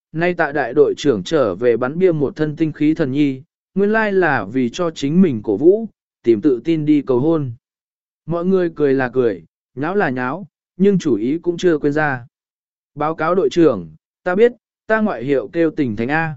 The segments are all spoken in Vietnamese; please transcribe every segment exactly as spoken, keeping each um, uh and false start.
Nay tạ đại đội trưởng trở về bắn bia một thân tinh khí thần nhi, nguyên lai là vì cho chính mình cổ vũ, tìm tự tin đi cầu hôn. Mọi người cười là cười, nháo là nháo, nhưng chủ ý cũng chưa quên ra. Báo cáo đội trưởng, ta biết, ta ngoại hiệu kêu tình thánh A.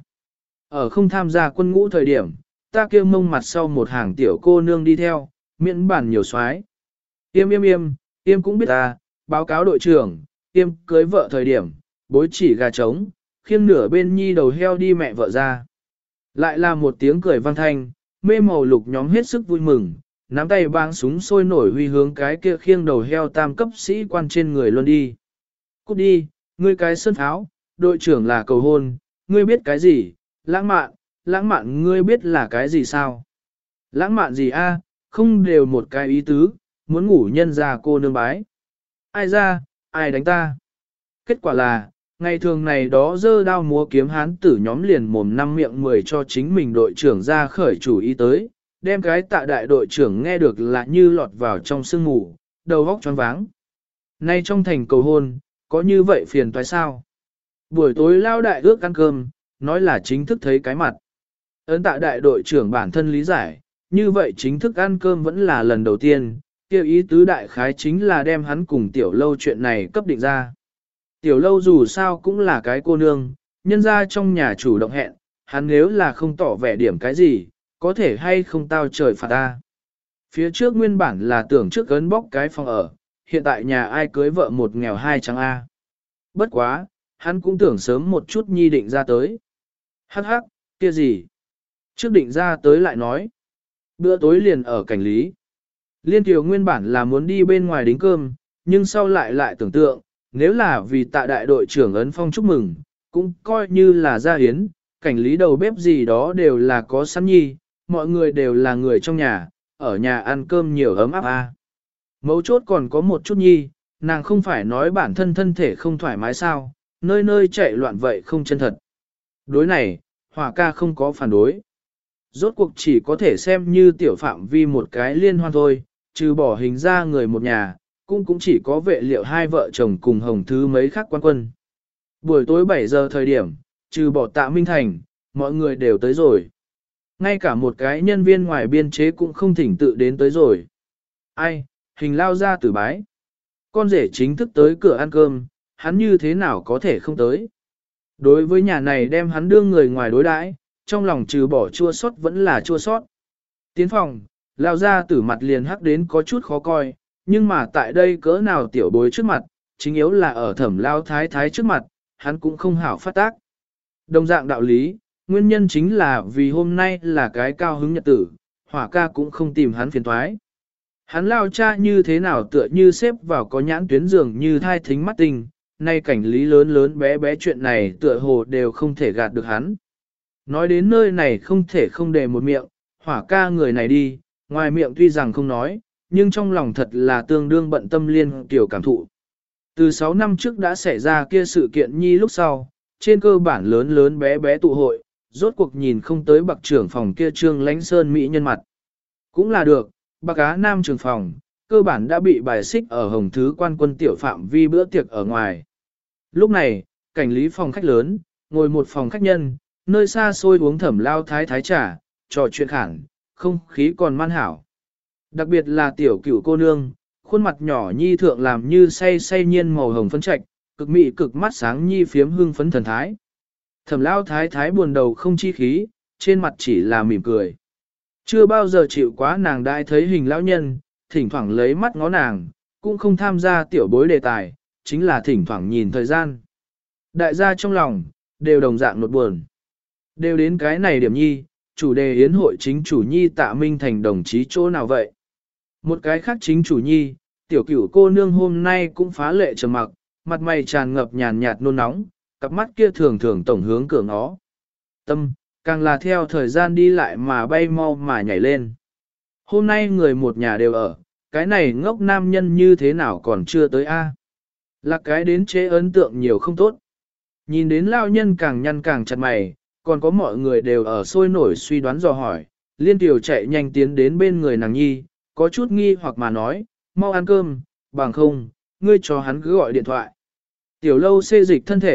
Ở không tham gia quân ngũ thời điểm, ta kêu mông mặt sau một hàng tiểu cô nương đi theo, miễn bản nhiều soái. Yêm yêm yêm, yêm cũng biết ta, báo cáo đội trưởng, yêm cưới vợ thời điểm, bối chỉ gà trống, khiêng nửa bên nhi đầu heo đi mẹ vợ ra. Lại là một tiếng cười vang thanh, mê màu lục nhóm hết sức vui mừng, nắm tay bang súng sôi nổi huy hướng cái kia khiêng đầu heo tam cấp sĩ quan trên người luôn đi. Cút đi, ngươi cái sơn pháo, đội trưởng là cầu hôn, ngươi biết cái gì, lãng mạn, lãng mạn ngươi biết là cái gì sao? Lãng mạn gì a? Không đều một cái ý tứ, muốn ngủ nhân ra cô nương bái. Ai ra, ai đánh ta? Kết quả là, ngày thường này đó dơ đao múa kiếm hán tử nhóm liền mồm năm miệng mười cho chính mình đội trưởng ra khởi chủ ý tới, đem cái tạ đại đội trưởng nghe được là như lọt vào trong sương mù, đầu vóc choáng váng. Nay trong thành cầu hôn, có như vậy phiền toái sao? Buổi tối lao đại ước ăn cơm, nói là chính thức thấy cái mặt. Ấn tạ đại đội trưởng bản thân lý giải, như vậy chính thức ăn cơm vẫn là lần đầu tiên, kêu ý tứ đại khái chính là đem hắn cùng tiểu lâu chuyện này cấp định ra. Tiểu lâu dù sao cũng là cái cô nương, nhân ra trong nhà chủ động hẹn, hắn nếu là không tỏ vẻ điểm cái gì, có thể hay không tao trời phạt ta. Phía trước nguyên bản là tưởng trước ấn bóc cái phòng ở, hiện tại nhà ai cưới vợ một nghèo hai trắng A. Bất quá, hắn cũng tưởng sớm một chút nhi định ra tới. Hắc hắc, kia gì? Trước định ra tới lại nói. Bữa tối liền ở cảnh lý. Liên Kiều nguyên bản là muốn đi bên ngoài đính cơm, nhưng sau lại lại tưởng tượng, nếu là vì tạ đại đội trưởng ấn phong chúc mừng, cũng coi như là gia hiến, cảnh lý đầu bếp gì đó đều là có sẵn nhi, mọi người đều là người trong nhà, ở nhà ăn cơm nhiều ấm áp a. Mấu chốt còn có một chút nhi, nàng không phải nói bản thân thân thể không thoải mái sao, nơi nơi chạy loạn vậy không chân thật. Đối này, Hòa ca không có phản đối. Rốt cuộc chỉ có thể xem như tiểu phạm vi một cái liên hoan thôi, trừ bỏ hình ra người một nhà, cũng cũng chỉ có vệ liệu hai vợ chồng cùng hồng thứ mấy khác quan quân. Buổi tối bảy giờ thời điểm, trừ bỏ Tạ Minh Thành, mọi người đều tới rồi. Ngay cả một cái nhân viên ngoài biên chế cũng không thỉnh tự đến tới rồi. Ai, hình lao ra tử bái. Con rể chính thức tới cửa ăn cơm, hắn như thế nào có thể không tới. Đối với nhà này đem hắn đưa người ngoài đối đãi, trong lòng trừ bỏ chua sót vẫn là chua sót. Tiến phòng, lao ra tử mặt liền hắc đến có chút khó coi, nhưng mà tại đây cỡ nào tiểu bối trước mặt, chính yếu là ở thẩm lao thái thái trước mặt, hắn cũng không hảo phát tác. Đồng dạng đạo lý, nguyên nhân chính là vì hôm nay là cái cao hứng nhật tử, Hỏa ca cũng không tìm hắn phiền thoái. Hắn lao cha như thế nào tựa như xếp vào có nhãn tuyến giường như thai thính mắt tinh, nay cảnh lý lớn lớn bé bé chuyện này tựa hồ đều không thể gạt được hắn. Nói đến nơi này không thể không để một miệng, Hỏa ca người này đi, ngoài miệng tuy rằng không nói, nhưng trong lòng thật là tương đương bận tâm liên tiểu cảm thụ. Từ sáu năm trước đã xảy ra kia sự kiện nhi lúc sau, trên cơ bản lớn lớn bé bé tụ hội, rốt cuộc nhìn không tới bậc trưởng phòng kia trương lánh sơn mỹ nhân mặt. Cũng là được, bậc á nam trưởng phòng, cơ bản đã bị bài xích ở hồng thứ quan quân tiểu phạm vi bữa tiệc ở ngoài. Lúc này, cảnh lý phòng khách lớn, ngồi một phòng khách nhân, nơi xa xôi uống thẩm lao thái thái trà, trò chuyện khản, không khí còn man hảo. Đặc biệt là tiểu cửu cô nương, khuôn mặt nhỏ nhi thượng làm như say say nhiên màu hồng phấn trạch, cực mị cực mắt sáng nhi phiếm hương phấn thần thái. Thẩm lao thái thái buồn đầu không chi khí, trên mặt chỉ là mỉm cười. Chưa bao giờ chịu quá nàng đại thấy hình lão nhân, thỉnh thoảng lấy mắt ngó nàng, cũng không tham gia tiểu bối đề tài, chính là thỉnh thoảng nhìn thời gian. Đại gia trong lòng, đều đồng dạng nột buồn. Đều đến cái này điểm nhi, chủ đề yến hội chính chủ nhi Tạ Minh Thành đồng chí chỗ nào vậy? Một cái khác chính chủ nhi, tiểu cửu cô nương hôm nay cũng phá lệ trầm mặc, mặt mày tràn ngập nhàn nhạt nôn nóng, cặp mắt kia thường thường tổng hướng cửa ngó. Tâm, càng là theo thời gian đi lại mà bay mau mà nhảy lên. Hôm nay người một nhà đều ở, cái này ngốc nam nhân như thế nào còn chưa tới a? Là cái đến chế ấn tượng nhiều không tốt. Nhìn đến lao nhân càng nhăn càng chặt mày, còn có mọi người đều ở sôi nổi suy đoán dò hỏi, liên tiểu chạy nhanh tiến đến bên người nàng nhi, có chút nghi hoặc mà nói, mau ăn cơm, bằng không, ngươi cho hắn cứ gọi điện thoại. Tiểu lâu xê dịch thân thể,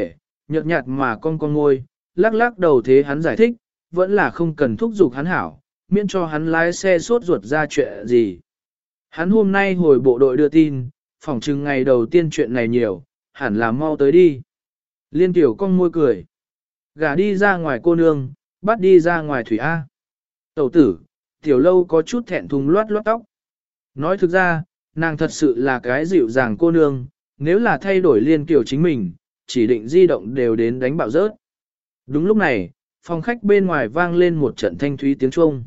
nhợt nhạt mà con con ngôi, lắc lắc đầu thế hắn giải thích, vẫn là không cần thúc giục hắn hảo, miễn cho hắn lái xe sốt ruột ra chuyện gì. Hắn hôm nay hồi bộ đội đưa tin, phỏng chừng ngày đầu tiên chuyện này nhiều, hẳn là mau tới đi. Liên tiểu con môi cười. Gả đi ra ngoài cô nương, bắt đi ra ngoài thủy A. Tẩu tử, tiểu lâu có chút thẹn thùng loát loát tóc. Nói thực ra, nàng thật sự là cái dịu dàng cô nương, nếu là thay đổi liên kiểu chính mình, chỉ định di động đều đến đánh bạo rớt. Đúng lúc này, phòng khách bên ngoài vang lên một trận thanh thúy tiếng chuông.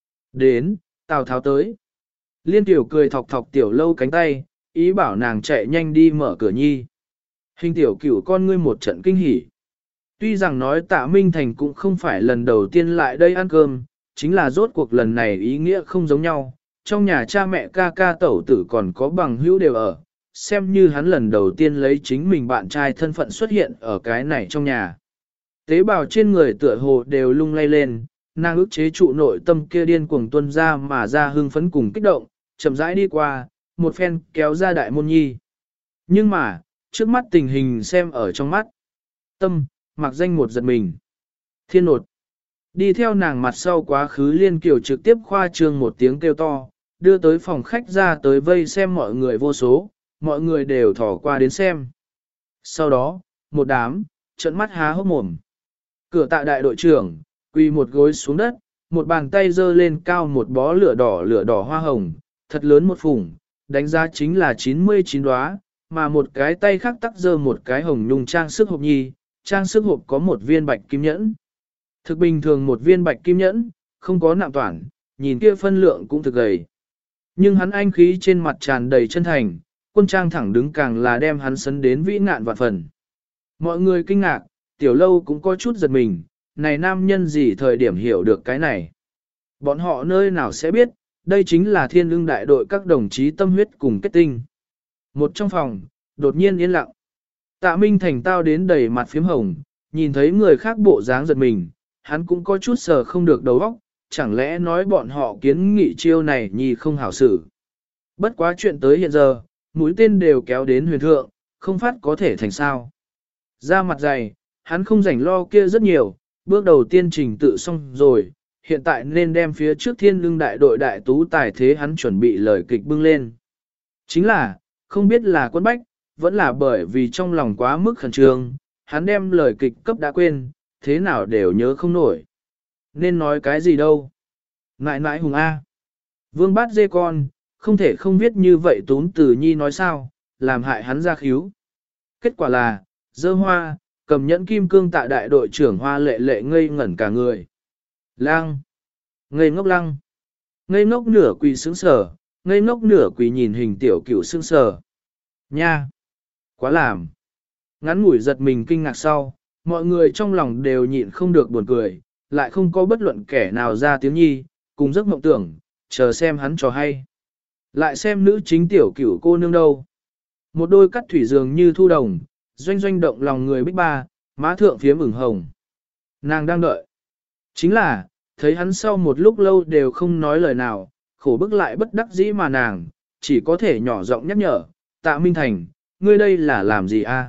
Đến, Tào Tháo tới. Liên tiểu cười thọc thọc tiểu lâu cánh tay, ý bảo nàng chạy nhanh đi mở cửa nhi. Hình tiểu cửu con ngươi một trận kinh hỉ. Tuy rằng nói Tạ Minh Thành cũng không phải lần đầu tiên lại đây ăn cơm, chính là rốt cuộc lần này ý nghĩa không giống nhau. Trong nhà cha mẹ ca ca tẩu tử còn có bằng hữu đều ở, xem như hắn lần đầu tiên lấy chính mình bạn trai thân phận xuất hiện ở cái này trong nhà. Tế bào trên người tựa hồ đều lung lay lên, nàng ức chế trụ nội tâm kia điên cuồng tuân ra mà ra hưng phấn cùng kích động, chậm rãi đi qua, một phen kéo ra đại môn nhi. Nhưng mà, trước mắt tình hình xem ở trong mắt. Tâm, mặc danh một giật mình. Thiên nột. Đi theo nàng mặt sau quá khứ Liên Kiều trực tiếp khoa trương một tiếng kêu to, đưa tới phòng khách ra tới vây xem mọi người vô số, mọi người đều thỏ qua đến xem. Sau đó, một đám, trận mắt há hốc mồm. Cửa tạ đại đội trưởng, quỳ một gối xuống đất, một bàn tay giơ lên cao một bó lửa đỏ lửa đỏ hoa hồng, thật lớn một phủng, đánh giá chính là chín mươi chín đóa, mà một cái tay khác tắc giơ một cái hồng nhung trang sức hộp nhi, trang sức hộp có một viên bạch kim nhẫn. Thực bình thường một viên bạch kim nhẫn, không có nạm toản, nhìn kia phân lượng cũng thực gầy. Nhưng hắn anh khí trên mặt tràn đầy chân thành, quân trang thẳng đứng càng là đem hắn sấn đến vĩ ngạn vạn phần. Mọi người kinh ngạc, tiểu lâu cũng có chút giật mình, này nam nhân gì thời điểm hiểu được cái này. Bọn họ nơi nào sẽ biết, đây chính là thiên ưng đại đội các đồng chí tâm huyết cùng kết tinh. Một trong phòng, đột nhiên yên lặng. Tạ Minh Thành tao đến đầy mặt phím hồng, nhìn thấy người khác bộ dáng giật mình, hắn cũng có chút sờ không được đầu óc, chẳng lẽ nói bọn họ kiến nghị chiêu này nhì không hảo xử. Bất quá chuyện tới hiện giờ, mũi tên đều kéo đến huyền thượng, không phát có thể thành sao. Ra mặt dày, hắn không rảnh lo kia rất nhiều, bước đầu tiên trình tự xong rồi, hiện tại nên đem phía trước thiên lương đại đội đại tú tài thế hắn chuẩn bị lời kịch bưng lên. Chính là, không biết là quân bách, vẫn là bởi vì trong lòng quá mức khẩn trương, hắn đem lời kịch cấp đã quên, thế nào đều nhớ không nổi. Nên nói cái gì đâu. Ngại nãi hùng A. Vương bát dê con, không thể không biết như vậy tún tử nhi nói sao, làm hại hắn ra khíu. Kết quả là, dơ hoa, cầm nhẫn kim cương tạ đại đội trưởng hoa lệ lệ ngây ngẩn cả người. Lăng. Ngây ngốc lăng. Ngây ngốc nửa quỳ sững sờ, ngây ngốc nửa quỳ nhìn hình tiểu cửu sững sờ. Nha. Quá làm. Ngắn ngủi giật mình kinh ngạc sau, mọi người trong lòng đều nhịn không được buồn cười, lại không có bất luận kẻ nào ra tiếng nhi, cùng giấc mộng tưởng, chờ xem hắn trò hay. Lại xem nữ chính tiểu cửu cô nương đâu. Một đôi cắt thủy dường như thu đồng, doanh doanh động lòng người bích ba, má thượng phía ửng hồng. Nàng đang đợi. Chính là, thấy hắn sau một lúc lâu đều không nói lời nào, khổ bức lại bất đắc dĩ mà nàng, chỉ có thể nhỏ giọng nhắc nhở, Tạ Minh Thành, ngươi đây là làm gì a?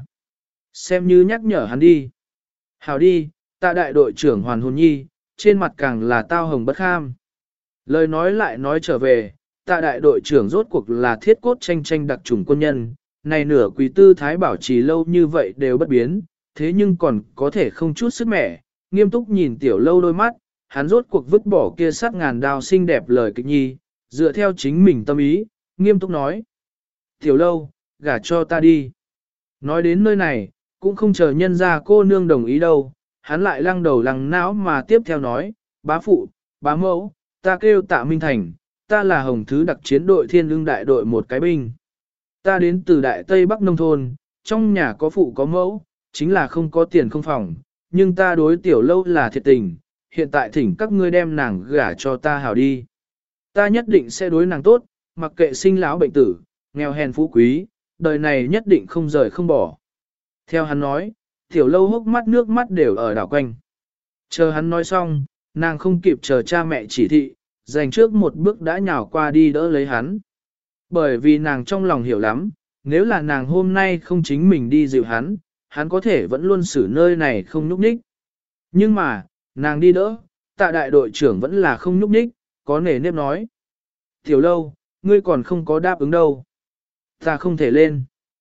Xem như nhắc nhở hắn đi. Hào đi, Tạ đại đội trưởng Hoàn Hồn Nhi, trên mặt càng là tao hồng bất kham. Lời nói lại nói trở về, Tạ đại đội trưởng rốt cuộc là thiết cốt tranh tranh đặc trùng quân nhân, này nửa quý tư thái bảo trì lâu như vậy đều bất biến, thế nhưng còn có thể không chút sức mẻ, nghiêm túc nhìn tiểu lâu đôi mắt, hắn rốt cuộc vứt bỏ kia sát ngàn đao xinh đẹp lời kịch nhi, dựa theo chính mình tâm ý, nghiêm túc nói. Tiểu lâu, gả cho ta đi. Nói đến nơi này, cũng không chờ nhân ra cô nương đồng ý đâu, hắn lại lăng đầu lăng não mà tiếp theo nói, bá phụ, bá mẫu, ta kêu Tạ Minh Thành, ta là hồng thứ đặc chiến đội thiên lương đại đội một cái binh. Ta đến từ đại Tây Bắc nông thôn, trong nhà có phụ có mẫu, chính là không có tiền không phòng, nhưng ta đối tiểu lâu là thiệt tình, hiện tại thỉnh các ngươi đem nàng gả cho ta hảo đi. Ta nhất định sẽ đối nàng tốt, mặc kệ sinh lão bệnh tử, nghèo hèn phú quý, đời này nhất định không rời không bỏ. Theo hắn nói, tiểu lâu hốc mắt nước mắt đều ở đảo quanh. Chờ hắn nói xong, nàng không kịp chờ cha mẹ chỉ thị, dành trước một bước đã nhào qua đi đỡ lấy hắn. Bởi vì nàng trong lòng hiểu lắm, nếu là nàng hôm nay không chính mình đi dịu hắn, hắn có thể vẫn luôn xử nơi này không nhúc nhích. Nhưng mà, nàng đi đỡ, tạ đại đội trưởng vẫn là không nhúc nhích, có nề nếp nói. Tiểu lâu, ngươi còn không có đáp ứng đâu. Ta không thể lên.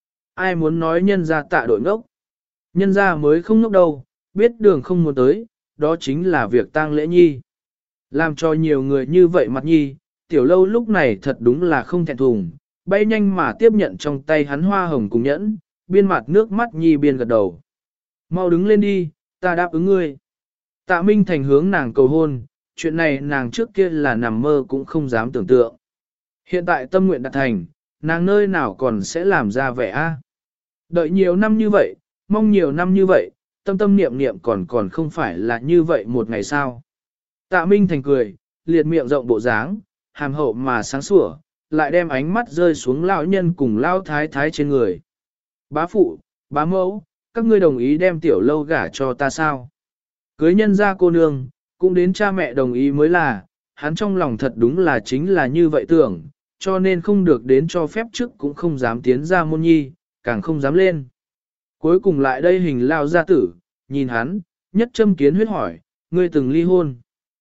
Ai muốn nói nhân ra tạ đội ngốc? Nhân ra mới không ngốc đâu, biết đường không muốn tới, đó chính là việc tang lễ nhi. Làm cho nhiều người như vậy mặt nhi, tiểu lâu lúc này thật đúng là không thẹn thùng, bay nhanh mà tiếp nhận trong tay hắn hoa hồng cùng nhẫn, biên mặt nước mắt nhi biên gật đầu. Mau đứng lên đi, ta đáp ứng ngươi. Tạ Minh Thành hướng nàng cầu hôn, chuyện này nàng trước kia là nằm mơ cũng không dám tưởng tượng. Hiện tại tâm nguyện đạt thành, nàng nơi nào còn sẽ làm ra vẻ a? Đợi nhiều năm như vậy, mong nhiều năm như vậy, tâm tâm niệm niệm còn còn không phải là như vậy một ngày sao. Tạ Minh Thành cười, liệt miệng rộng bộ dáng, hàm hậu mà sáng sủa, lại đem ánh mắt rơi xuống lão nhân cùng lão thái thái trên người. Bá phụ, bá mẫu, các ngươi đồng ý đem tiểu lâu gả cho ta sao? Cưới nhân ra cô nương, cũng đến cha mẹ đồng ý mới là, hắn trong lòng thật đúng là chính là như vậy tưởng, cho nên không được đến cho phép trước cũng không dám tiến ra môn nhi, càng không dám lên. Cuối cùng lại đây hình lao gia tử, nhìn hắn, nhất châm kiến huyết hỏi, ngươi từng ly hôn?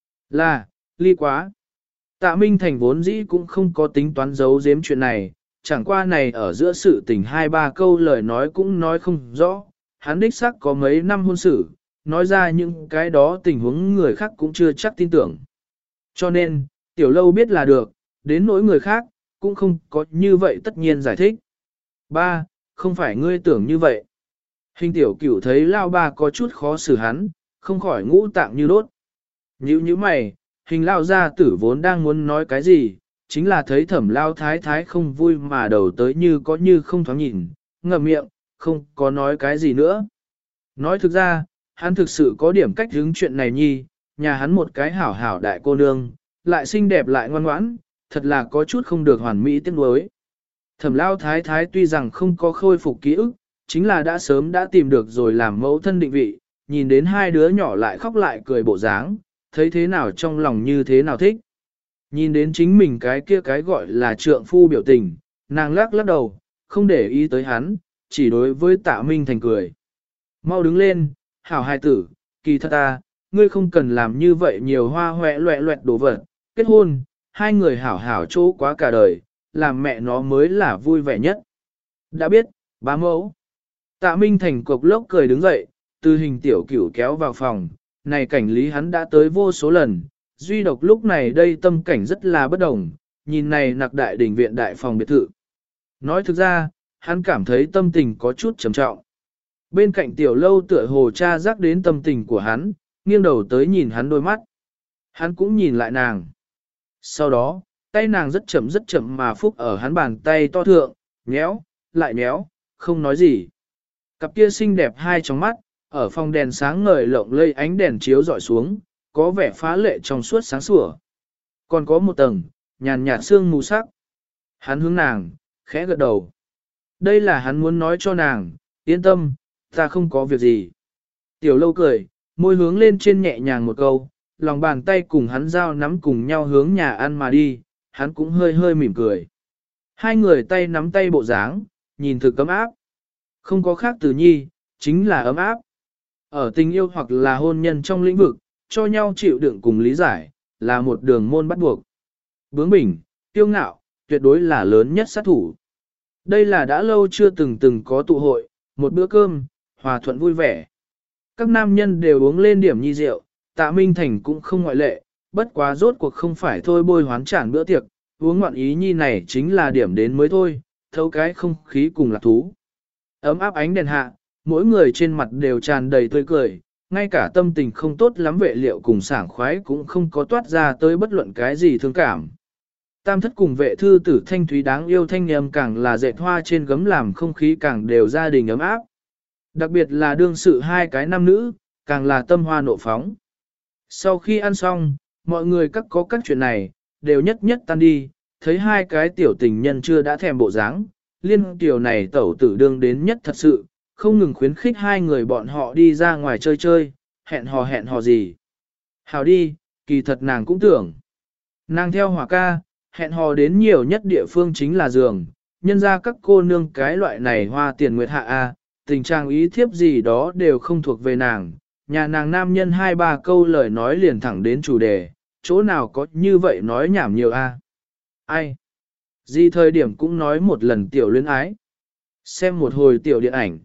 Là, ly quá. Tạ Minh Thành vốn dĩ cũng không có tính toán giấu giếm chuyện này, chẳng qua này ở giữa sự tình hai ba câu lời nói cũng nói không rõ, hắn đích xác có mấy năm hôn sự, nói ra những cái đó tình huống người khác cũng chưa chắc tin tưởng. Cho nên, tiểu lâu biết là được, đến nỗi người khác, cũng không có như vậy tất nhiên giải thích. Ba, không phải ngươi tưởng như vậy. Hình tiểu cửu thấy lao ba có chút khó xử hắn, không khỏi ngũ tạng như đốt. Nhữ như mày, hình lao gia tử vốn đang muốn nói cái gì, chính là thấy thẩm lao thái thái không vui mà đầu tới như có như không thoáng nhìn, ngậm miệng, không có nói cái gì nữa. Nói thực ra, hắn thực sự có điểm cách hướng chuyện này nhi, nhà hắn một cái hảo hảo đại cô nương, lại xinh đẹp lại ngoan ngoãn, thật là có chút không được hoàn mỹ tiếc nuối. Thẩm lao thái thái tuy rằng không có khôi phục ký ức, chính là đã sớm đã tìm được rồi làm mẫu thân định vị, nhìn đến hai đứa nhỏ lại khóc lại cười bộ dáng, thấy thế nào trong lòng như thế nào thích. Nhìn đến chính mình cái kia cái gọi là trượng phu biểu tình, nàng lắc lắc đầu, không để ý tới hắn, chỉ đối với Tạ Minh Thành cười. Mau đứng lên, hảo hài tử, kỳ thật ta, ngươi không cần làm như vậy nhiều hoa hoẹ loẹ loẹt đồ vật, kết hôn, hai người hảo hảo chỗ quá cả đời, làm mẹ nó mới là vui vẻ nhất. Đã biết, bá mẫu. Tạ Minh Thành cục lốc cười đứng dậy, từ hình tiểu cửu kéo vào phòng, này cảnh lý hắn đã tới vô số lần, duy độc lúc này đây tâm cảnh rất là bất đồng, nhìn này nặc đại đỉnh viện đại phòng biệt thự. Nói thực ra, hắn cảm thấy tâm tình có chút trầm trọng. Bên cạnh tiểu lâu tựa hồ cha rắc đến tâm tình của hắn, nghiêng đầu tới nhìn hắn đôi mắt. Hắn cũng nhìn lại nàng. Sau đó, tay nàng rất chậm rất chậm mà phúc ở hắn bàn tay to thượng, nhéo, lại nhéo, không nói gì. Cặp kia xinh đẹp hai trong mắt, ở phòng đèn sáng ngời lộng lây ánh đèn chiếu dọi xuống, có vẻ phá lệ trong suốt sáng sủa. Còn có một tầng, nhàn nhạt sương mù sắc. Hắn hướng nàng, khẽ gật đầu. Đây là hắn muốn nói cho nàng, yên tâm, ta không có việc gì. Tiểu lâu cười, môi hướng lên trên nhẹ nhàng một câu, lòng bàn tay cùng hắn giao nắm cùng nhau hướng nhà ăn mà đi, hắn cũng hơi hơi mỉm cười. Hai người tay nắm tay bộ dáng, nhìn thực ấm áp. Không có khác từ nhi, chính là ấm áp. Ở tình yêu hoặc là hôn nhân trong lĩnh vực, cho nhau chịu đựng cùng lý giải, là một đường môn bắt buộc. Bướng bỉnh, kiêu ngạo, tuyệt đối là lớn nhất sát thủ. Đây là đã lâu chưa từng từng có tụ hội, một bữa cơm, hòa thuận vui vẻ. Các nam nhân đều uống lên điểm nhi rượu, Tạ Minh Thành cũng không ngoại lệ, bất quá rốt cuộc không phải thôi bôi hoán tràn bữa tiệc, uống ngoạn ý nhi này chính là điểm đến mới thôi, thấu cái không khí cùng lạc thú. Ấm áp ánh đèn hạ, mỗi người trên mặt đều tràn đầy tươi cười, ngay cả tâm tình không tốt lắm vệ liệu cùng sảng khoái cũng không có toát ra tới bất luận cái gì thương cảm. Tam thất cùng vệ thư tử thanh thúy đáng yêu thanh âm càng là dệt hoa trên gấm làm không khí càng đều gia đình ấm áp. Đặc biệt là đương sự hai cái nam nữ, càng là tâm hoa nộ phóng. Sau khi ăn xong, mọi người các có các chuyện này, đều nhất nhất tan đi, thấy hai cái tiểu tình nhân chưa đã thèm bộ dáng, liên tiểu này tẩu tử đương đến nhất thật sự, không ngừng khuyến khích hai người bọn họ đi ra ngoài chơi chơi, hẹn hò hẹn hò gì. Hào đi, kỳ thật nàng cũng tưởng. Nàng theo hỏa ca, hẹn hò đến nhiều nhất địa phương chính là giường, nhân ra các cô nương cái loại này hoa tiền nguyệt hạ A, tình trạng ý thiếp gì đó đều không thuộc về nàng, nhà nàng nam nhân hai ba câu lời nói liền thẳng đến chủ đề, chỗ nào có như vậy nói nhảm nhiều a? Ai? Gì thời điểm cũng nói một lần tiểu luyến ái. Xem một hồi tiểu điện ảnh.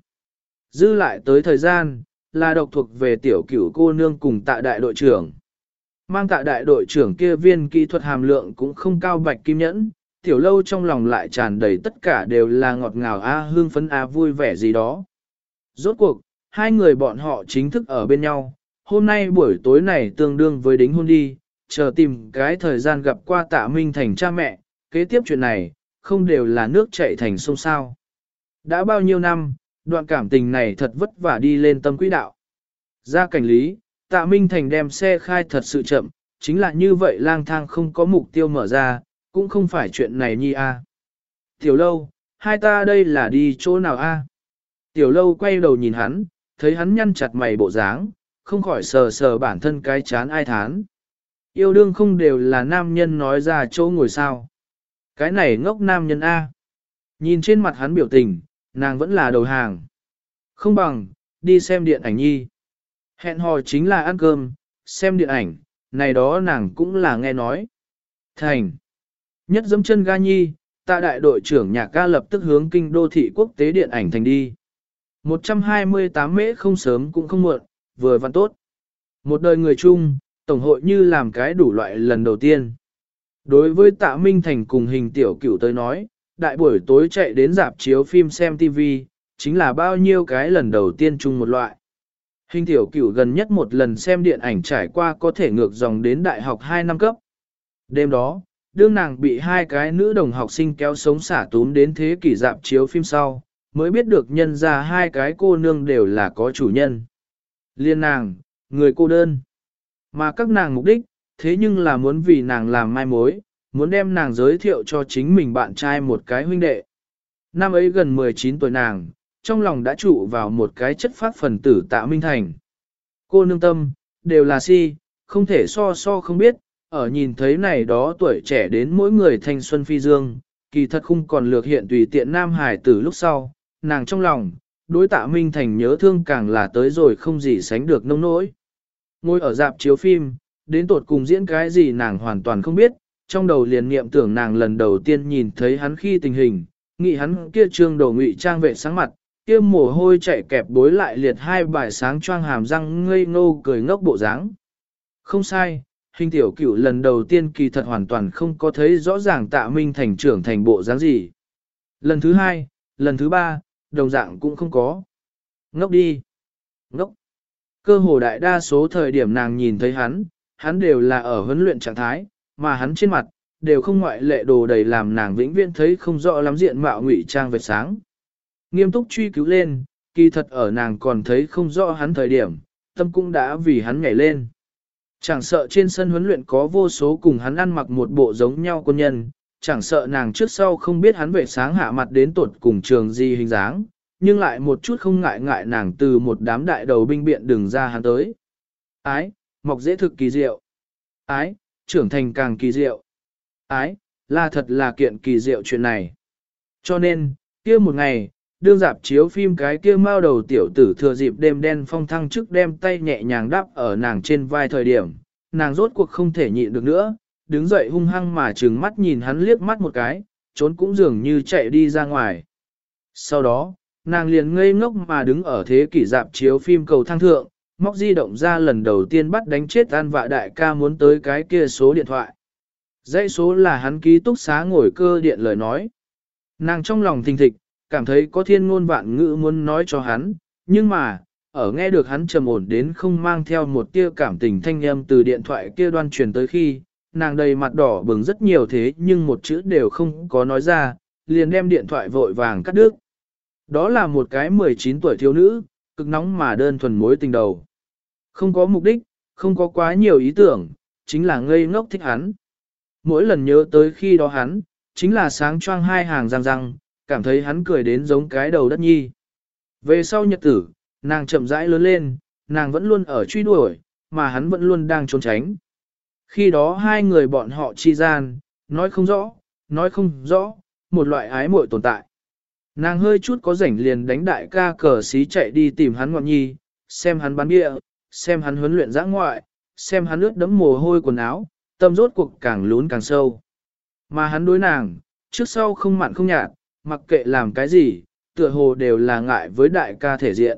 Dư lại tới thời gian, là độc thuộc về tiểu cửu cô nương cùng tạ đại đội trưởng. Mang tạ đại đội trưởng kia viên kỹ thuật hàm lượng cũng không cao bạch kim nhẫn, tiểu lâu trong lòng lại tràn đầy tất cả đều là ngọt ngào a hương phấn a vui vẻ gì đó. Rốt cuộc, hai người bọn họ chính thức ở bên nhau, hôm nay buổi tối này tương đương với đính hôn đi, chờ tìm cái thời gian gặp qua tạ Minh Thành cha mẹ, kế tiếp chuyện này, không đều là nước chảy thành sông sao. Đã bao nhiêu năm, đoạn cảm tình này thật vất vả đi lên tâm quỹ đạo. Ra cảnh lý, tạ Minh Thành đem xe khai thật sự chậm, chính là như vậy lang thang không có mục tiêu mở ra, cũng không phải chuyện này nhi a. Tiểu lâu, hai ta đây là đi chỗ nào a? Tiểu lâu quay đầu nhìn hắn, thấy hắn nhăn chặt mày bộ dáng, không khỏi sờ sờ bản thân cái chán ai thán. Yêu đương không đều là nam nhân nói ra chỗ ngồi sao. Cái này ngốc nam nhân A. Nhìn trên mặt hắn biểu tình, nàng vẫn là đầu hàng. Không bằng, đi xem điện ảnh nhi. Hẹn hò chính là ăn cơm, xem điện ảnh, này đó nàng cũng là nghe nói. Thành. Nhất dẫm chân ga nhi, tạ đại đội trưởng nhạc ca lập tức hướng kinh đô thị quốc tế điện ảnh thành đi. một trăm hai mươi tám mễ không sớm cũng không muộn, vừa văn tốt. Một đời người chung, tổng hội như làm cái đủ loại lần đầu tiên. Đối với tạ Minh Thành cùng hình tiểu cửu tới nói, đại buổi tối chạy đến rạp chiếu phim xem ti vi, chính là bao nhiêu cái lần đầu tiên chung một loại. Hình tiểu cửu gần nhất một lần xem điện ảnh trải qua có thể ngược dòng đến đại học hai năm cấp. Đêm đó, đương nàng bị hai cái nữ đồng học sinh kéo sống xả túm đến thế kỷ rạp chiếu phim sau, mới biết được nhân ra hai cái cô nương đều là có chủ nhân. Liên nàng, người cô đơn. Mà các nàng mục đích, thế nhưng là muốn vì nàng làm mai mối, muốn đem nàng giới thiệu cho chính mình bạn trai một cái huynh đệ. Năm ấy gần mười chín tuổi nàng, trong lòng đã trụ vào một cái chất phát phần tử Tạ Minh Thành. Cô nương tâm, đều là si, không thể so so không biết, ở nhìn thấy này đó tuổi trẻ đến mỗi người thanh xuân phi dương, kỳ thật không còn lược hiện tùy tiện nam hải tử lúc sau, nàng trong lòng, đối Tạ Minh Thành nhớ thương càng là tới rồi không gì sánh được nông nỗi. Ngồi ở dạp chiếu phim, đến tột cùng diễn cái gì nàng hoàn toàn không biết, trong đầu liền niệm tưởng nàng lần đầu tiên nhìn thấy hắn khi tình hình, nghĩ hắn kia trương đầu ngụy trang vệ sáng mặt, kia mồ hôi chạy kẹp bối lại liệt hai bài sáng choang hàm răng ngây ngô cười ngốc bộ dáng. Không sai, hình tiểu cửu lần đầu tiên kỳ thật hoàn toàn không có thấy rõ ràng Tạ Minh Thành trưởng thành bộ dáng gì. Lần thứ hai, lần thứ ba, đồng dạng cũng không có. Ngốc đi. Ngốc. Cơ hồ đại đa số thời điểm nàng nhìn thấy hắn, hắn đều là ở huấn luyện trạng thái, mà hắn trên mặt, đều không ngoại lệ đồ đầy làm nàng vĩnh viễn thấy không rõ lắm diện mạo ngụy trang vệt sáng. Nghiêm túc truy cứu lên, kỳ thật ở nàng còn thấy không rõ hắn thời điểm, tâm cũng đã vì hắn nhảy lên. Chẳng sợ trên sân huấn luyện có vô số cùng hắn ăn mặc một bộ giống nhau quân nhân, chẳng sợ nàng trước sau không biết hắn vệ sáng hạ mặt đến tột cùng trường gì hình dáng, nhưng lại một chút không ngại ngại nàng từ một đám đại đầu binh biện đừng ra hắn tới. Ái, mọc dễ thực kỳ diệu. Ái, trưởng thành càng kỳ diệu. Ái, là thật là kiện kỳ diệu chuyện này. Cho nên, kia một ngày, đương dạp chiếu phim cái kia mao đầu tiểu tử thừa dịp đêm đen phong thăng trước đem tay nhẹ nhàng đắp ở nàng trên vai thời điểm, nàng rốt cuộc không thể nhịn được nữa, đứng dậy hung hăng mà trừng mắt nhìn hắn liếc mắt một cái, trốn cũng dường như chạy đi ra ngoài. Sau đó, nàng liền ngây ngốc mà đứng ở thế kỷ dạp chiếu phim cầu thang thượng, móc di động ra lần đầu tiên bắt đánh chết An Vạ đại ca muốn tới cái kia số điện thoại. Dãy số là hắn ký túc xá ngồi cơ điện lời nói. Nàng trong lòng thình thịch, cảm thấy có thiên ngôn vạn ngữ muốn nói cho hắn, nhưng mà, ở nghe được hắn trầm ổn đến không mang theo một tia cảm tình thanh âm từ điện thoại kia đoan truyền tới khi, nàng đầy mặt đỏ bừng rất nhiều thế nhưng một chữ đều không có nói ra, liền đem điện thoại vội vàng cắt đứt. Đó là một cái mười chín tuổi thiếu nữ, cực nóng mà đơn thuần mối tình đầu. Không có mục đích, không có quá nhiều ý tưởng, chính là ngây ngốc thích hắn. Mỗi lần nhớ tới khi đó hắn, chính là sáng choang hai hàng răng răng, cảm thấy hắn cười đến giống cái đầu đất nhi. Về sau nhật tử, nàng chậm rãi lớn lên, nàng vẫn luôn ở truy đuổi, mà hắn vẫn luôn đang trốn tránh. Khi đó hai người bọn họ chi gian, nói không rõ, nói không rõ, một loại ái muội tồn tại. Nàng hơi chút có rảnh liền đánh đại ca cờ xí chạy đi tìm hắn ngọn nhi, xem hắn bán bia, xem hắn huấn luyện giã ngoại, xem hắn ướt đẫm mồ hôi quần áo, tâm rốt cuộc càng lún càng sâu. Mà hắn đối nàng, trước sau không mặn không nhạt, mặc kệ làm cái gì, tựa hồ đều là ngại với đại ca thể diện.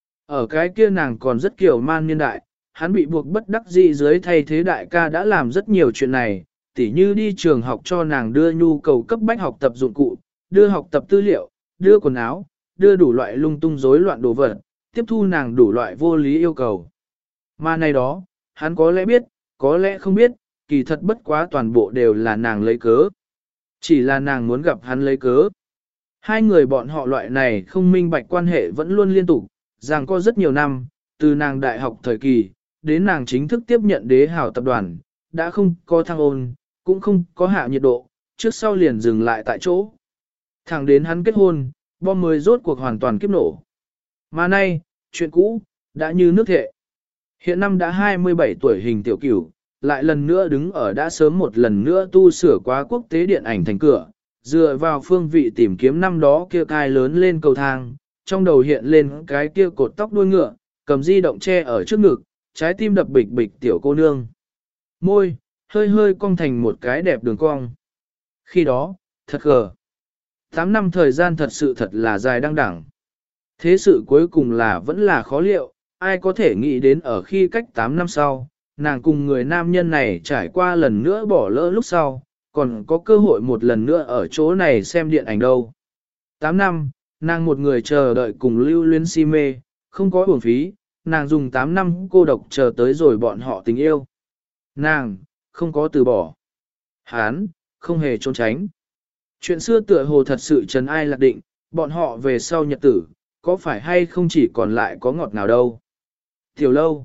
Ở cái kia nàng còn rất kiểu man niên đại, hắn bị buộc bất đắc dĩ dưới thay thế đại ca đã làm rất nhiều chuyện này, tỉ như đi trường học cho nàng đưa nhu cầu cấp bách học tập dụng cụ, đưa học tập tư liệu, đưa quần áo, đưa đủ loại lung tung rối loạn đồ vật, tiếp thu nàng đủ loại vô lý yêu cầu. Mà này đó, hắn có lẽ biết, có lẽ không biết, kỳ thật bất quá toàn bộ đều là nàng lấy cớ. Chỉ là nàng muốn gặp hắn lấy cớ. Hai người bọn họ loại này không minh bạch quan hệ vẫn luôn liên tục, rằng có rất nhiều năm, từ nàng đại học thời kỳ, đến nàng chính thức tiếp nhận đế hảo tập đoàn, đã không có thăng ôn, cũng không có hạ nhiệt độ, trước sau liền dừng lại tại chỗ. Thẳng đến hắn kết hôn, bom mới rốt cuộc hoàn toàn kiếp nổ. Mà nay, chuyện cũ, đã như nước thệ. Hiện năm đã hai mươi bảy tuổi hình tiểu cửu, lại lần nữa đứng ở đã sớm một lần nữa tu sửa quá quốc tế điện ảnh thành cửa, dựa vào phương vị tìm kiếm năm đó kia cai lớn lên cầu thang, trong đầu hiện lên cái kia cột tóc đuôi ngựa, cầm di động che ở trước ngực, trái tim đập bịch bịch tiểu cô nương. Môi, hơi hơi cong thành một cái đẹp đường cong. Khi đó, thật gờ. Tám năm thời gian thật sự thật là dài đăng đẳng. Thế sự cuối cùng là vẫn là khó liệu, ai có thể nghĩ đến ở khi cách tám năm sau, nàng cùng người nam nhân này trải qua lần nữa bỏ lỡ lúc sau, còn có cơ hội một lần nữa ở chỗ này xem điện ảnh đâu. Tám năm, nàng một người chờ đợi cùng lưu luyến si mê, không có uổng phí, nàng dùng tám năm cô độc chờ tới rồi bọn họ tình yêu. Nàng, không có từ bỏ. Hán, không hề trốn tránh. Chuyện xưa tựa hồ thật sự trần ai lạc định, bọn họ về sau nhật tử, có phải hay không chỉ còn lại có ngọt nào đâu. Tiểu lâu.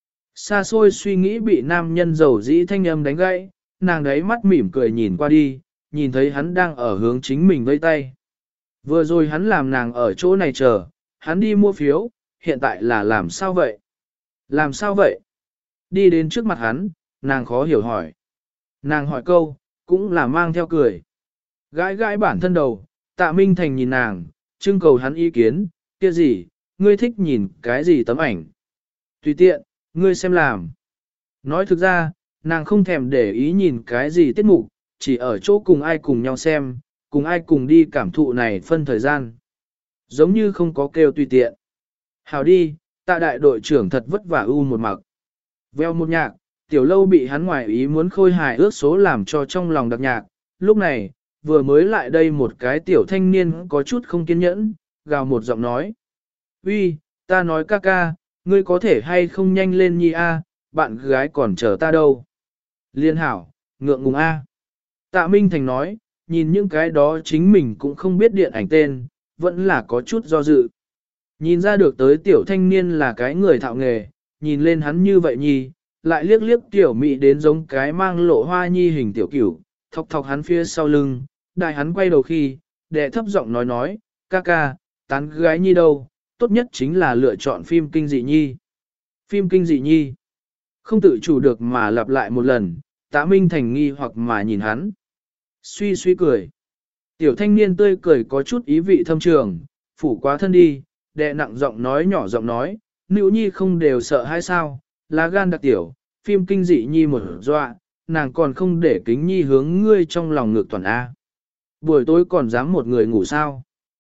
Xa xôi suy nghĩ bị nam nhân giàu dĩ thanh âm đánh gãy, nàng đấy mắt mỉm cười nhìn qua đi, nhìn thấy hắn đang ở hướng chính mình vây tay. Vừa rồi hắn làm nàng ở chỗ này chờ, hắn đi mua phiếu, hiện tại là làm sao vậy? Làm sao vậy? Đi đến trước mặt hắn, nàng khó hiểu hỏi. Nàng hỏi câu, cũng là mang theo cười. Gãi gãi bản thân đầu, Tạ Minh Thành nhìn nàng, trưng cầu hắn ý kiến, kia gì, ngươi thích nhìn cái gì tấm ảnh? Tùy tiện, ngươi xem làm. Nói thực ra, nàng không thèm để ý nhìn cái gì tiết mục, chỉ ở chỗ cùng ai cùng nhau xem, cùng ai cùng đi cảm thụ này phân thời gian. Giống như không có kêu tùy tiện. Hào đi, Tạ đại đội trưởng thật vất vả u một mặc. Veo một nhạc, tiểu lâu bị hắn ngoài ý muốn khôi hài ước số làm cho trong lòng đặc nhạc. Lúc này, vừa mới lại đây một cái tiểu thanh niên có chút không kiên nhẫn, gào một giọng nói. Uy, ta nói ca ca, ngươi có thể hay không nhanh lên nhi a, bạn gái còn chờ ta đâu. Liên hảo, ngượng ngùng a. Tạ Minh Thành nói, nhìn những cái đó chính mình cũng không biết điện ảnh tên, vẫn là có chút do dự. Nhìn ra được tới tiểu thanh niên là cái người thạo nghề, nhìn lên hắn như vậy nhi, lại liếc liếc tiểu mị đến giống cái mang lộ hoa nhi hình tiểu cửu, thọc thọc hắn phía sau lưng, đại hắn quay đầu khi, đệ thấp giọng nói nói, ca ca, tán gái nhi đâu, tốt nhất chính là lựa chọn phim kinh dị nhi. Phim kinh dị nhi, không tự chủ được mà lặp lại một lần, Tạ Minh Thành nghi hoặc mà nhìn hắn. Suy suy cười. Tiểu thanh niên tươi cười có chút ý vị thâm trường, phủ quá thân đi, đệ nặng giọng nói nhỏ giọng nói, nữ nhi không đều sợ hay sao, lá gan đặc tiểu, phim kinh dị nhi một dọa, nàng còn không để kính nhi hướng ngươi trong lòng ngược toàn A. Buổi tối còn dám một người ngủ sao?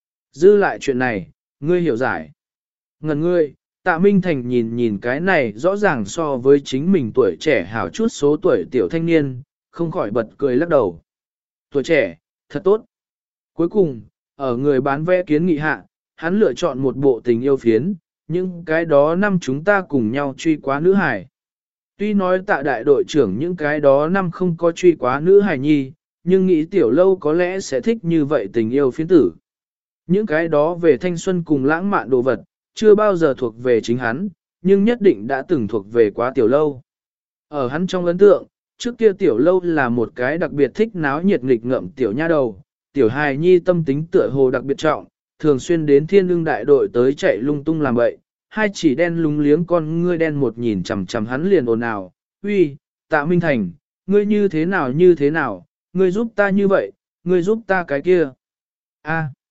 Dư lại chuyện này, ngươi hiểu giải. Ngần ngươi, Tạ Minh Thành nhìn nhìn cái này rõ ràng so với chính mình tuổi trẻ hảo chút số tuổi tiểu thanh niên, không khỏi bật cười lắc đầu. Tuổi trẻ, thật tốt. Cuối cùng, ở người bán vé kiến nghị hạ, hắn lựa chọn một bộ tình yêu phiến, nhưng cái đó năm chúng ta cùng nhau truy quá nữ hải. Tuy nói Tạ đại đội trưởng những cái đó năm không có truy quá nữ hải nhi, nhưng nghĩ tiểu lâu có lẽ sẽ thích như vậy tình yêu phiến tử. Những cái đó về thanh xuân cùng lãng mạn đồ vật, chưa bao giờ thuộc về chính hắn, nhưng nhất định đã từng thuộc về quá tiểu lâu. Ở hắn trong ấn tượng, trước kia tiểu lâu là một cái đặc biệt thích náo nhiệt nghịch ngợm tiểu nha đầu, tiểu hài nhi tâm tính tựa hồ đặc biệt trọng, thường xuyên đến thiên lương đại đội tới chạy lung tung làm bậy, hai chỉ đen lúng liếng con ngươi đen một nhìn chằm chằm hắn liền ồn ào, uy, Tạ Minh Thành, ngươi như thế nào như thế nào, ngươi giúp ta như vậy, ngươi giúp ta cái kia. A.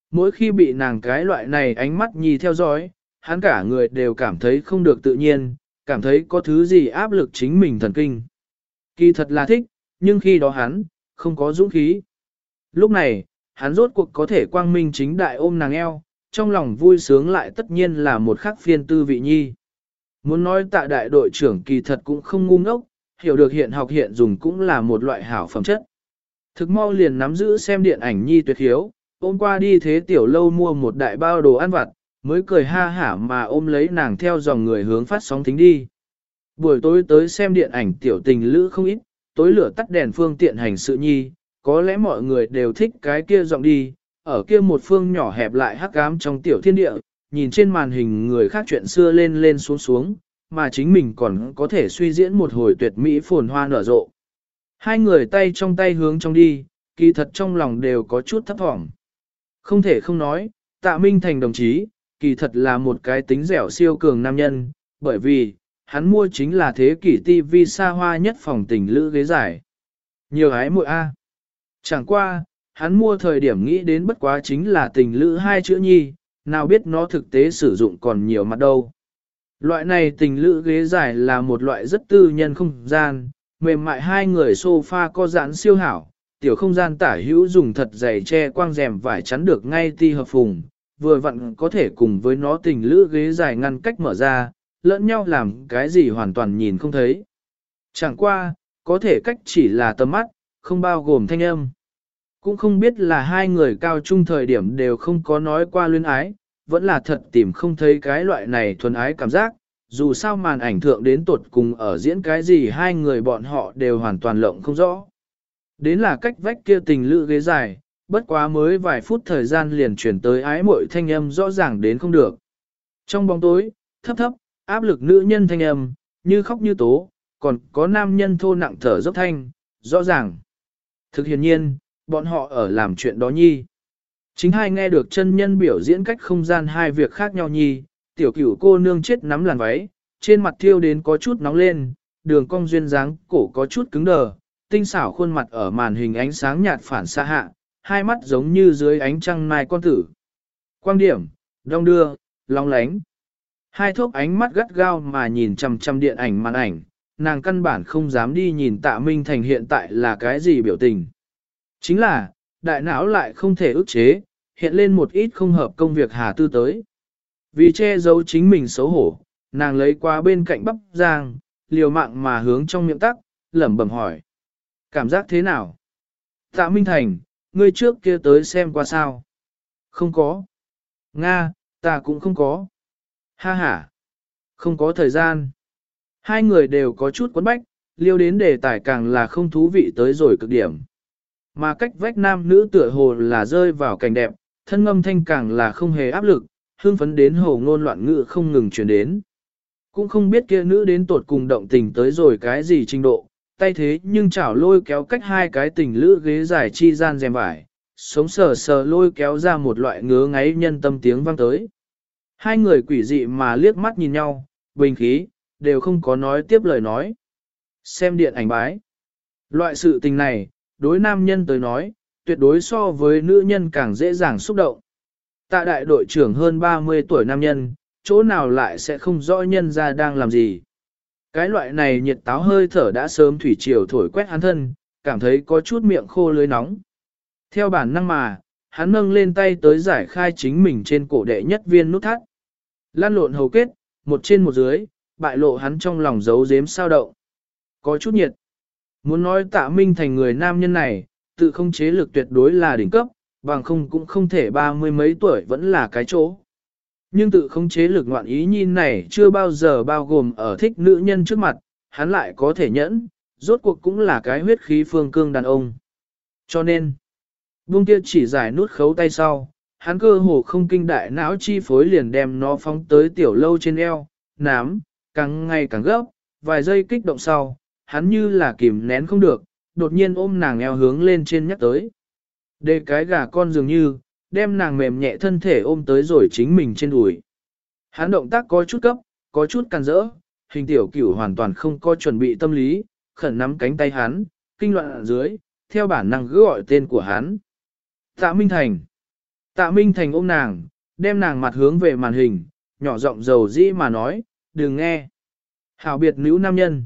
Mỗi khi bị nàng cái loại này ánh mắt nhì theo dõi, hắn cả người đều cảm thấy không được tự nhiên, cảm thấy có thứ gì áp lực chính mình thần kinh. Kỳ thật là thích, nhưng khi đó hắn, không có dũng khí. Lúc này, hắn rốt cuộc có thể quang minh chính đại ôm nàng eo, trong lòng vui sướng lại tất nhiên là một khắc phiên tư vị nhi. Muốn nói tạ đại đội trưởng kỳ thật cũng không ngu ngốc, hiểu được hiện học hiện dùng cũng là một loại hảo phẩm chất. Thực mau liền nắm giữ xem điện ảnh nhi tuyệt hiếu, ôm qua đi thế tiểu lâu mua một đại bao đồ ăn vặt, mới cười ha hả mà ôm lấy nàng theo dòng người hướng phát sóng thính đi. Buổi tối tới xem điện ảnh tiểu tình lữ không ít, tối lửa tắt đèn phương tiện hành sự nhi, có lẽ mọi người đều thích cái kia giọng đi, ở kia một phương nhỏ hẹp lại hắc ám trong tiểu thiên địa, nhìn trên màn hình người khác chuyện xưa lên lên xuống xuống, mà chính mình còn có thể suy diễn một hồi tuyệt mỹ phồn hoa nở rộ. Hai người tay trong tay hướng trong đi, kỳ thật trong lòng đều có chút thấp thỏm. Không thể không nói, Tạ Minh Thành đồng chí, kỳ thật là một cái tính dẻo siêu cường nam nhân, bởi vì, hắn mua chính là thế kỷ ti vi xa hoa nhất phòng tình lữ ghế giải. Nhiều ái muội A. Chẳng qua, hắn mua thời điểm nghĩ đến bất quá chính là tình lữ hai chữ nhi, nào biết nó thực tế sử dụng còn nhiều mặt đâu. Loại này tình lữ ghế dài là một loại rất tư nhân không gian, mềm mại hai người sofa có giãn siêu hảo, tiểu không gian tả hữu dùng thật dày che quang rèm vải chắn được ngay ti hợp phùng, vừa vặn có thể cùng với nó tình lữ ghế dài ngăn cách mở ra, lẫn nhau làm cái gì hoàn toàn nhìn không thấy. Chẳng qua, có thể cách chỉ là tầm mắt, không bao gồm thanh âm. Cũng không biết là hai người cao trung thời điểm đều không có nói qua luyến ái, vẫn là thật tìm không thấy cái loại này thuần ái cảm giác, dù sao màn ảnh thượng đến tột cùng ở diễn cái gì hai người bọn họ đều hoàn toàn lộng không rõ. Đến là cách vách kia tình lữ ghế dài, bất quá mới vài phút thời gian liền chuyển tới ái muội thanh âm rõ ràng đến không được. Trong bóng tối, thấp thấp, áp lực nữ nhân thanh âm, như khóc như tố, còn có nam nhân thô nặng thở dốc thanh, rõ ràng. Thực hiện nhiên, bọn họ ở làm chuyện đó nhi. Chính hai nghe được chân nhân biểu diễn cách không gian hai việc khác nhau nhi, tiểu cửu cô nương chết nắm làn váy, trên mặt thiêu đến có chút nóng lên, đường cong duyên dáng, cổ có chút cứng đờ, tinh xảo khuôn mặt ở màn hình ánh sáng nhạt phản xạ hạ, hai mắt giống như dưới ánh trăng mai con tử. Quang điểm, đong đưa, long lánh. Hai thốc ánh mắt gắt gao mà nhìn chằm chằm điện ảnh màn ảnh, nàng căn bản không dám đi nhìn Tạ Minh Thành hiện tại là cái gì biểu tình. Chính là, đại não lại không thể ức chế, hiện lên một ít không hợp công việc Hà Tư tới. Vì che giấu chính mình xấu hổ, nàng lấy qua bên cạnh bắp giang, liều mạng mà hướng trong miệng tắc, lẩm bẩm hỏi. Cảm giác thế nào? Tạ Minh Thành, ngươi trước kia tới xem qua sao? Không có. Nga, ta cũng không có. Ha ha. Không có thời gian. Hai người đều có chút quấn bách, liêu đến đề tài càng là không thú vị tới rồi cực điểm. Mà cách vách nam nữ tựa hồ là rơi vào cảnh đẹp, thân ngâm thanh càng là không hề áp lực, hương phấn đến hồ ngôn loạn ngữ không ngừng truyền đến. Cũng không biết kia nữ đến tột cùng động tình tới rồi cái gì trình độ, tay thế nhưng chảo lôi kéo cách hai cái tình lữ ghế dài chi gian rèm vải, sống sờ sờ lôi kéo ra một loại ngứa ngáy nhân tâm tiếng vang tới. Hai người quỷ dị mà liếc mắt nhìn nhau, bình khí, đều không có nói tiếp lời nói. Xem điện ảnh bái. Loại sự tình này, đối nam nhân tới nói, tuyệt đối so với nữ nhân càng dễ dàng xúc động. Tạ đại đội trưởng hơn ba mươi tuổi nam nhân, chỗ nào lại sẽ không rõ nhân ra đang làm gì. Cái loại này nhiệt táo hơi thở đã sớm thủy triều thổi quét hắn thân, cảm thấy có chút miệng khô lưới nóng. Theo bản năng mà, hắn nâng lên tay tới giải khai chính mình trên cổ đệ nhất viên nút thắt. Lan lộn hầu kết, một trên một dưới, bại lộ hắn trong lòng giấu giếm sao động. Có chút nhiệt. Muốn nói Tạ Minh Thành người nam nhân này, tự không chế lực tuyệt đối là đỉnh cấp, bằng không cũng không thể ba mươi mấy tuổi vẫn là cái chỗ. Nhưng tự không chế lực ngoạn ý nhìn này chưa bao giờ bao gồm ở thích nữ nhân trước mặt, hắn lại có thể nhẫn, rốt cuộc cũng là cái huyết khí phương cương đàn ông. Cho nên, buông kia chỉ giải nút khấu tay sau, hắn cơ hồ không kinh đại não chi phối liền đem nó phóng tới tiểu lâu trên eo, nám, càng ngày càng gấp, vài giây kích động sau, hắn như là kìm nén không được, đột nhiên ôm nàng eo hướng lên trên nhắc tới. Để cái gà con dường như, đem nàng mềm nhẹ thân thể ôm tới rồi chính mình trên đùi. Hắn động tác có chút cấp, có chút càn rỡ, hình tiểu cửu hoàn toàn không có chuẩn bị tâm lý, khẩn nắm cánh tay hắn, kinh loạn ở dưới, theo bản năng gỡ gọi tên của hắn. Tạ Minh Thành. Tạ Minh Thành ôm nàng, đem nàng mặt hướng về màn hình, nhỏ giọng dầu dĩ mà nói, đừng nghe. Hảo biệt nữ nam nhân.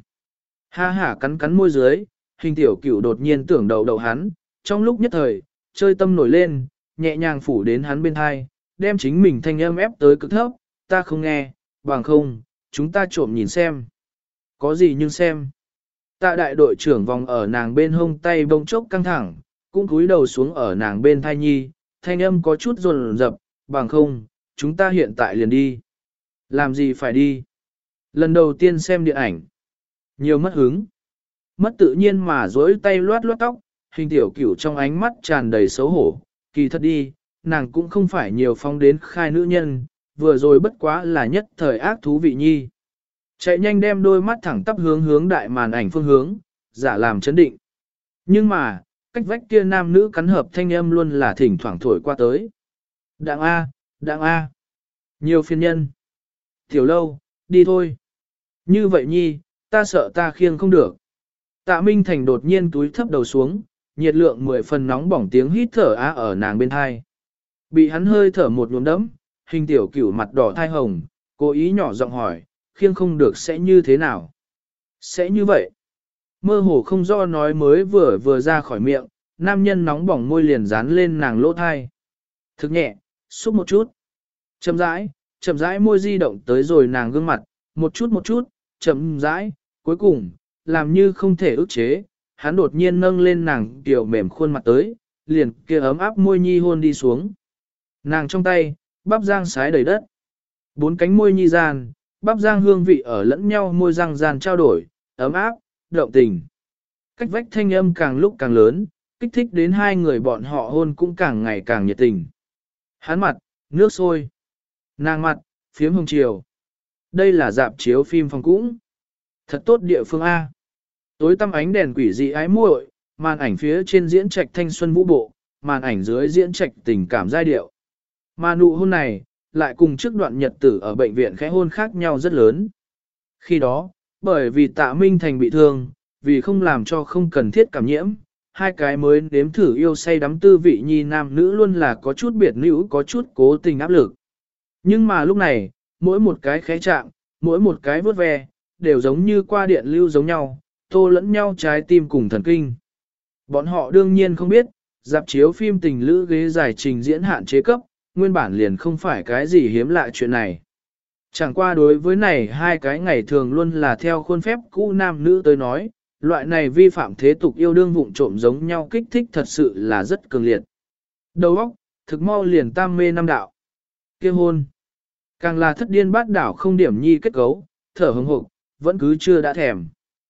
Ha hả cắn cắn môi dưới, hình tiểu cửu đột nhiên tưởng đầu đầu hắn, trong lúc nhất thời, chơi tâm nổi lên, nhẹ nhàng phủ đến hắn bên thai, đem chính mình thanh âm ép tới cực thấp, ta không nghe, bằng không, chúng ta trộm nhìn xem. Có gì nhưng xem. Tạ đại đội trưởng vòng ở nàng bên hông tay bông chốc căng thẳng, cũng cúi đầu xuống ở nàng bên thai nhi, thanh âm có chút rồn rập, bằng không, chúng ta hiện tại liền đi. Làm gì phải đi? Lần đầu tiên xem điện ảnh. Nhiều mất hứng. Mất tự nhiên mà dối tay loát loát tóc, hình tiểu cửu trong ánh mắt tràn đầy xấu hổ. Kỳ thật đi, nàng cũng không phải nhiều phong đến khai nữ nhân, vừa rồi bất quá là nhất thời ác thú vị nhi. Chạy nhanh đem đôi mắt thẳng tắp hướng hướng đại màn ảnh phương hướng, giả làm chấn định. Nhưng mà, cách vách kia nam nữ cắn hợp thanh âm luôn là thỉnh thoảng thổi qua tới. Đặng A, đặng A. Nhiều phiên nhân. Tiểu lâu, đi thôi. Như vậy nhi, ta sợ ta khiêng không được. Tạ Minh Thành đột nhiên túi thấp đầu xuống, nhiệt lượng mười phần nóng bỏng tiếng hít thở á ở nàng bên hai. Bị hắn hơi thở một nhuốm đấm, hình tiểu cửu mặt đỏ thai hồng, cố ý nhỏ giọng hỏi, khiêng không được sẽ như thế nào? Sẽ như vậy. Mơ hồ không do nói mới vừa vừa ra khỏi miệng, nam nhân nóng bỏng môi liền dán lên nàng lỗ thai. Thực nhẹ, xúc một chút. Chậm rãi, chậm rãi môi di động tới rồi nàng gương mặt, một chút một chút, chậm rãi, cuối cùng, làm như không thể ức chế, hắn đột nhiên nâng lên nàng tiểu mềm khuôn mặt tới, liền kia ấm áp môi nhi hôn đi xuống. Nàng trong tay, bắp rang sái đầy đất. Bốn cánh môi nhi gian, bắp rang hương vị ở lẫn nhau môi răng gian trao đổi, ấm áp, động tình. Cách vách thanh âm càng lúc càng lớn, kích thích đến hai người bọn họ hôn cũng càng ngày càng nhiệt tình. Hắn mặt, nước sôi. Nàng mặt, phiếm hồng chiều. Đây là dạp chiếu phim phòng cũng. Thật tốt địa phương A. Tối tăm ánh đèn quỷ dị ái muội, màn ảnh phía trên diễn trạch thanh xuân vũ bộ, màn ảnh dưới diễn trạch tình cảm giai điệu. Mà nụ hôn này, lại cùng trước đoạn nhật tử ở bệnh viện khẽ hôn khác nhau rất lớn. Khi đó, bởi vì Tạ Minh Thành bị thương, vì không làm cho không cần thiết cảm nhiễm, hai cái mới nếm thử yêu say đắm tư vị nhi nam nữ luôn là có chút biệt nữ, có chút cố tình áp lực. Nhưng mà lúc này, mỗi một cái khẽ chạm, mỗi một cái vuốt ve, đều giống như qua điện lưu giống nhau, tô lẫn nhau trái tim cùng thần kinh. Bọn họ đương nhiên không biết, dạp chiếu phim tình lữ ghế giải trình diễn hạn chế cấp, nguyên bản liền không phải cái gì hiếm lạ chuyện này. Chẳng qua đối với này hai cái ngày thường luôn là theo khuôn phép cũ nam nữ tới nói, loại này vi phạm thế tục yêu đương vụng trộm giống nhau kích thích thật sự là rất cường liệt. Đầu óc, thực mau liền tam mê năm đạo. Kia hôn, càng là thất điên bát đảo không điểm nhi kết cấu, thở hững hộc, vẫn cứ chưa đã thèm.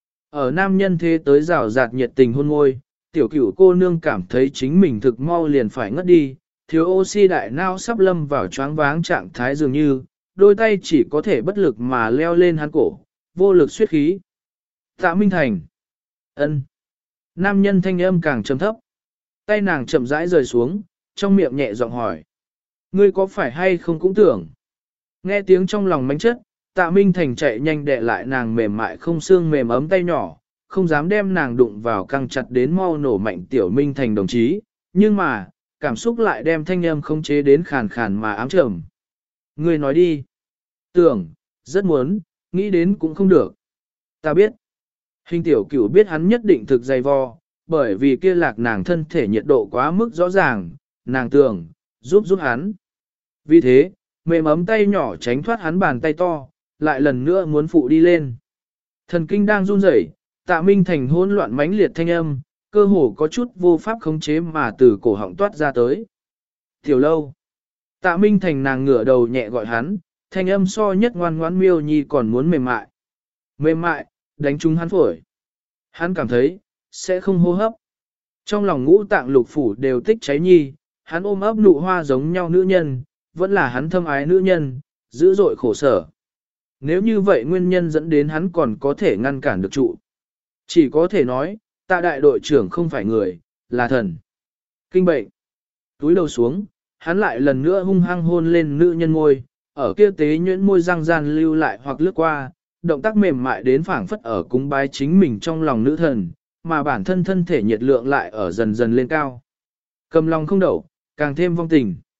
Ở nam nhân thế tới rào rạt nhiệt tình hôn môi, tiểu cửu cô nương cảm thấy chính mình thực mau liền phải ngất đi, thiếu oxy đại não sắp lâm vào choáng váng trạng thái dường như, đôi tay chỉ có thể bất lực mà leo lên hắn cổ, vô lực suyết khí. Tạ Minh Thành. Ân. Nam nhân thanh âm càng trầm thấp. Tay nàng chậm rãi rời xuống, trong miệng nhẹ giọng hỏi. Ngươi có phải hay không cũng tưởng. Nghe tiếng trong lòng mánh chất, Tạ Minh Thành chạy nhanh đè lại nàng mềm mại không xương mềm ấm tay nhỏ, không dám đem nàng đụng vào căng chặt đến mau nổ mạnh tiểu Minh Thành đồng chí, nhưng mà, cảm xúc lại đem thanh âm không chế đến khàn khàn mà ám trầm. Ngươi nói đi. Tưởng, rất muốn, nghĩ đến cũng không được. Ta biết. Hình tiểu cửu biết hắn nhất định thực dày vò, bởi vì kia lạc nàng thân thể nhiệt độ quá mức rõ ràng, nàng tưởng, giúp giúp hắn. Vì thế, mềm ấm tay nhỏ tránh thoát hắn bàn tay to, lại lần nữa muốn phụ đi lên. Thần kinh đang run rẩy, Tạ Minh Thành hỗn loạn mãnh liệt thanh âm, cơ hồ có chút vô pháp khống chế mà từ cổ họng toát ra tới. Tiểu lâu. Tạ Minh Thành nàng ngửa đầu nhẹ gọi hắn, thanh âm so nhất ngoan ngoãn miêu nhi còn muốn mềm mại. Mềm mại, đánh trúng hắn phổi. Hắn cảm thấy, sẽ không hô hấp. Trong lòng ngũ tạng lục phủ đều tích cháy nhi, hắn ôm ấp nụ hoa giống nhau nữ nhân, vẫn là hắn thâm ái nữ nhân, dữ dội khổ sở. Nếu như vậy nguyên nhân dẫn đến hắn còn có thể ngăn cản được trụ. Chỉ có thể nói, Tạ đại đội trưởng không phải người, là thần. Kinh bệnh. Túi đầu xuống, hắn lại lần nữa hung hăng hôn lên nữ nhân môi, ở kia tế nhuyễn môi răng gian lưu lại hoặc lướt qua, động tác mềm mại đến phảng phất ở cúng bái chính mình trong lòng nữ thần, mà bản thân thân thể nhiệt lượng lại ở dần dần lên cao. Cầm lòng không đậu, càng thêm vong tình.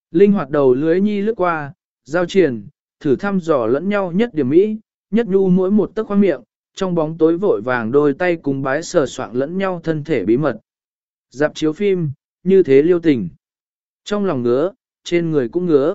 Linh hoạt đầu lưới nhi lướt qua, giao triển, thử thăm dò lẫn nhau nhất điểm mỹ, nhất nhu mỗi một tấc khoang miệng, trong bóng tối vội vàng đôi tay cùng bái sờ soạng lẫn nhau thân thể bí mật. Dạp chiếu phim, như thế liêu tình. Trong lòng ngứa, trên người cũng ngứa.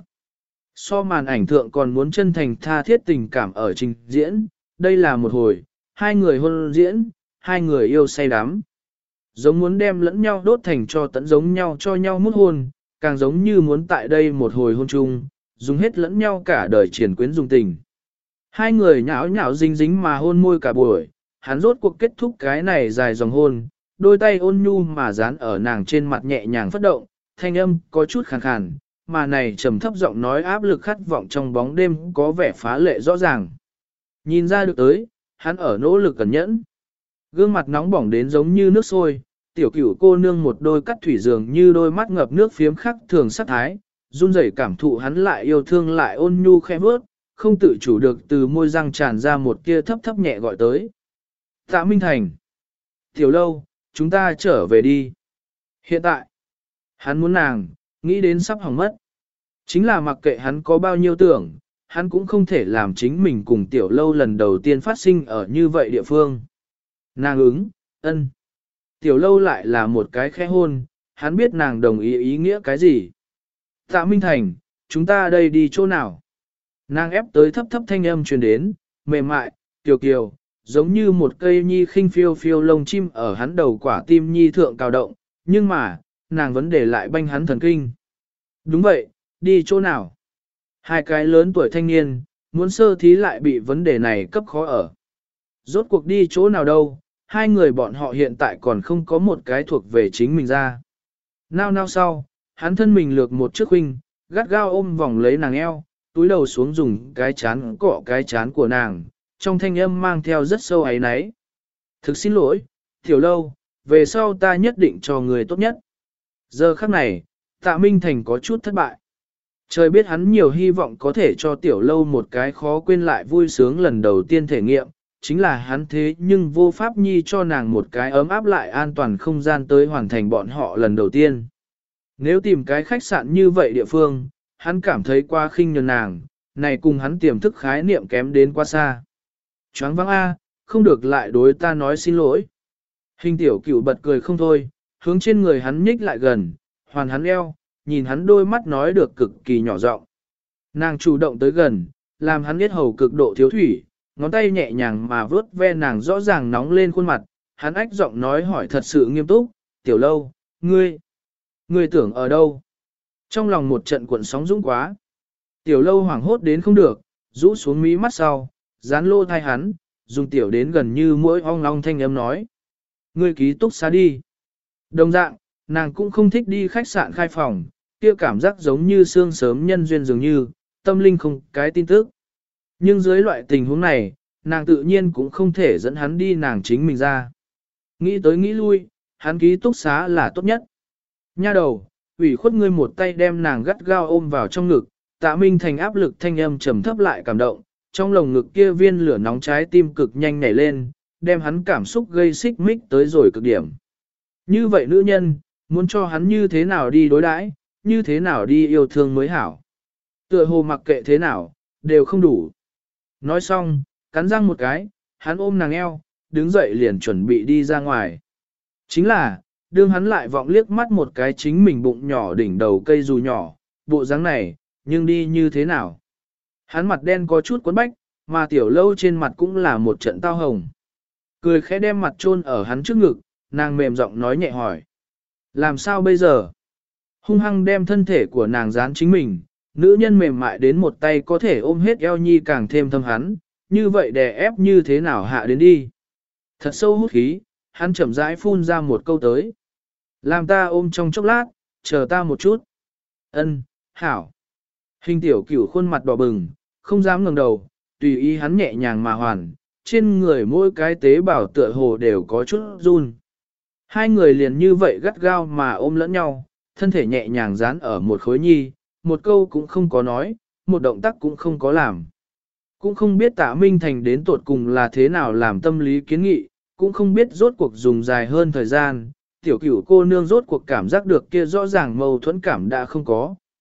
So màn ảnh thượng còn muốn chân thành tha thiết tình cảm ở trình diễn, đây là một hồi, hai người hôn diễn, hai người yêu say đắm. Giống muốn đem lẫn nhau đốt thành cho tận giống nhau cho nhau mút hôn, càng giống như muốn tại đây một hồi hôn chung, dùng hết lẫn nhau cả đời triển quyến dùng tình. Hai người nhão nhão dính dính mà hôn môi cả buổi, hắn rốt cuộc kết thúc cái này dài dòng hôn, đôi tay ôn nhu mà dán ở nàng trên mặt nhẹ nhàng phất động, thanh âm có chút khàn khàn, mà này trầm thấp giọng nói áp lực khát vọng trong bóng đêm có vẻ phá lệ rõ ràng. Nhìn ra được tới, hắn ở nỗ lực cẩn nhẫn. Gương mặt nóng bỏng đến giống như nước sôi, tiểu cửu cô nương một đôi cắt thủy dường như đôi mắt ngập nước phiếm khắc thường sắc thái, run rẩy cảm thụ hắn lại yêu thương lại ôn nhu khẽ bước, không tự chủ được từ môi răng tràn ra một tia thấp thấp nhẹ gọi tới. Tạ Minh Thành. Tiểu lâu, chúng ta trở về đi. Hiện tại, hắn muốn nàng, nghĩ đến sắp hỏng mất. Chính là mặc kệ hắn có bao nhiêu tưởng, hắn cũng không thể làm chính mình cùng tiểu lâu lần đầu tiên phát sinh ở như vậy địa phương. Nàng ứng, ân. Tiểu lâu lại là một cái khẽ hôn, hắn biết nàng đồng ý ý nghĩa cái gì. Tạ Minh Thành, chúng ta đây đi chỗ nào? Nàng ép tới thấp thấp thanh âm truyền đến, mềm mại, kiều kiều, giống như một cây nhi khinh phiêu phiêu lông chim ở hắn đầu quả tim nhi thượng cào động, nhưng mà, nàng vẫn để lại banh hắn thần kinh. Đúng vậy, đi chỗ nào? Hai cái lớn tuổi thanh niên, muốn sơ thí lại bị vấn đề này cấp khó ở. Rốt cuộc đi chỗ nào đâu, hai người bọn họ hiện tại còn không có một cái thuộc về chính mình ra. Nao nao sau, hắn thân mình lược một chiếc huynh, gắt gao ôm vòng lấy nàng eo, túi đầu xuống dùng cái chán cọ cái chán của nàng, trong thanh âm mang theo rất sâu ấy náy. Thực xin lỗi, tiểu lâu, về sau ta nhất định cho người tốt nhất. Giờ khắc này, Tạ Minh Thành có chút thất bại. Trời biết hắn nhiều hy vọng có thể cho tiểu lâu một cái khó quên lại vui sướng lần đầu tiên thể nghiệm, chính là hắn thế nhưng vô pháp nhi cho nàng một cái ấm áp lại an toàn không gian tới hoàn thành bọn họ lần đầu tiên. Nếu tìm cái khách sạn như vậy địa phương, hắn cảm thấy quá khinh nhường nàng, này cùng hắn tiềm thức khái niệm kém đến quá xa. Choáng váng A, không được lại đối ta nói xin lỗi. Hình tiểu cửu bật cười không thôi, hướng trên người hắn nhích lại gần, hoàn hắn eo, nhìn hắn đôi mắt nói được cực kỳ nhỏ giọng. Nàng chủ động tới gần, làm hắn biết hầu cực độ thiếu thủy, ngón tay nhẹ nhàng mà vớt ve nàng rõ ràng nóng lên khuôn mặt, hắn ách giọng nói hỏi thật sự nghiêm túc, tiểu lâu, ngươi, ngươi tưởng ở đâu? Trong lòng một trận cuộn sóng dũng quá. Tiểu lâu hoảng hốt đến không được, rũ xuống mí mắt sau, dán lô thai hắn, dùng tiểu đến gần như mỗi ong long thanh âm nói. Ngươi ký túc xá đi. Đồng dạng, nàng cũng không thích đi khách sạn khai phòng, kia cảm giác giống như sương sớm nhân duyên dường như, tâm linh không cái tin tức. Nhưng dưới loại tình huống này, nàng tự nhiên cũng không thể dẫn hắn đi nàng chính mình ra. Nghĩ tới nghĩ lui, hắn ký túc xá là tốt nhất. Nha đầu, ủy khuất ngươi một tay đem nàng gắt gao ôm vào trong ngực, Tạ Minh Thành áp lực thanh âm trầm thấp lại cảm động, trong lồng ngực kia viên lửa nóng trái tim cực nhanh nhảy lên, đem hắn cảm xúc gây xích mích tới rồi cực điểm. Như vậy nữ nhân, muốn cho hắn như thế nào đi đối đãi, như thế nào đi yêu thương mới hảo. Tựa hồ mặc kệ thế nào, đều không đủ. Nói xong, cắn răng một cái, hắn ôm nàng eo, đứng dậy liền chuẩn bị đi ra ngoài. Chính là, đương hắn lại vọng liếc mắt một cái chính mình bụng nhỏ đỉnh đầu cây dù nhỏ, bộ dáng này, nhưng đi như thế nào? Hắn mặt đen có chút quấn bách, mà tiểu lâu trên mặt cũng là một trận tao hồng. Cười khẽ đem mặt chôn ở hắn trước ngực, nàng mềm giọng nói nhẹ hỏi. Làm sao bây giờ? Hung hăng đem thân thể của nàng dán chính mình, nữ nhân mềm mại đến một tay có thể ôm hết eo nhi càng thêm thâm hắn, như vậy đè ép như thế nào hạ đến đi. Thật sâu hút khí, hắn chậm rãi phun ra một câu tới. Làm ta ôm trong chốc lát, chờ ta một chút. Ân, hảo. Hình tiểu cửu khuôn mặt đỏ bừng, không dám ngẩng đầu, tùy ý hắn nhẹ nhàng mà hoàn, trên người mỗi cái tế bào tựa hồ đều có chút run. Hai người liền như vậy gắt gao mà ôm lẫn nhau, thân thể nhẹ nhàng dán ở một khối nhi, một câu cũng không có nói, một động tác cũng không có làm. Cũng không biết Tạ Minh Thành đến tột cùng là thế nào làm tâm lý kiến nghị, cũng không biết rốt cuộc dùng dài hơn thời gian, tiểu cửu cô nương rốt cuộc cảm giác được kia rõ ràng mâu thuẫn cảm đã không có.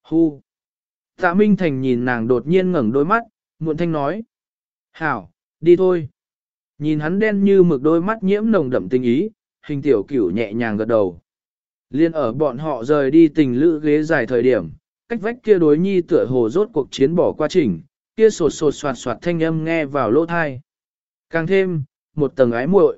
Hu. Tạ Minh Thành nhìn nàng đột nhiên ngẩng đôi mắt, muộn thanh nói. Hảo, đi thôi. Nhìn hắn đen như mực đôi mắt nhiễm nồng đậm tình ý, hình tiểu cửu nhẹ nhàng gật đầu. Liên ở bọn họ rời đi tình lữ ghế dài thời điểm, cách vách kia đối nhi tựa hồ rốt cuộc chiến bỏ qua trình, kia sột sột soạt soạt thanh âm nghe vào lỗ thai. Càng thêm, một tầng ái muội.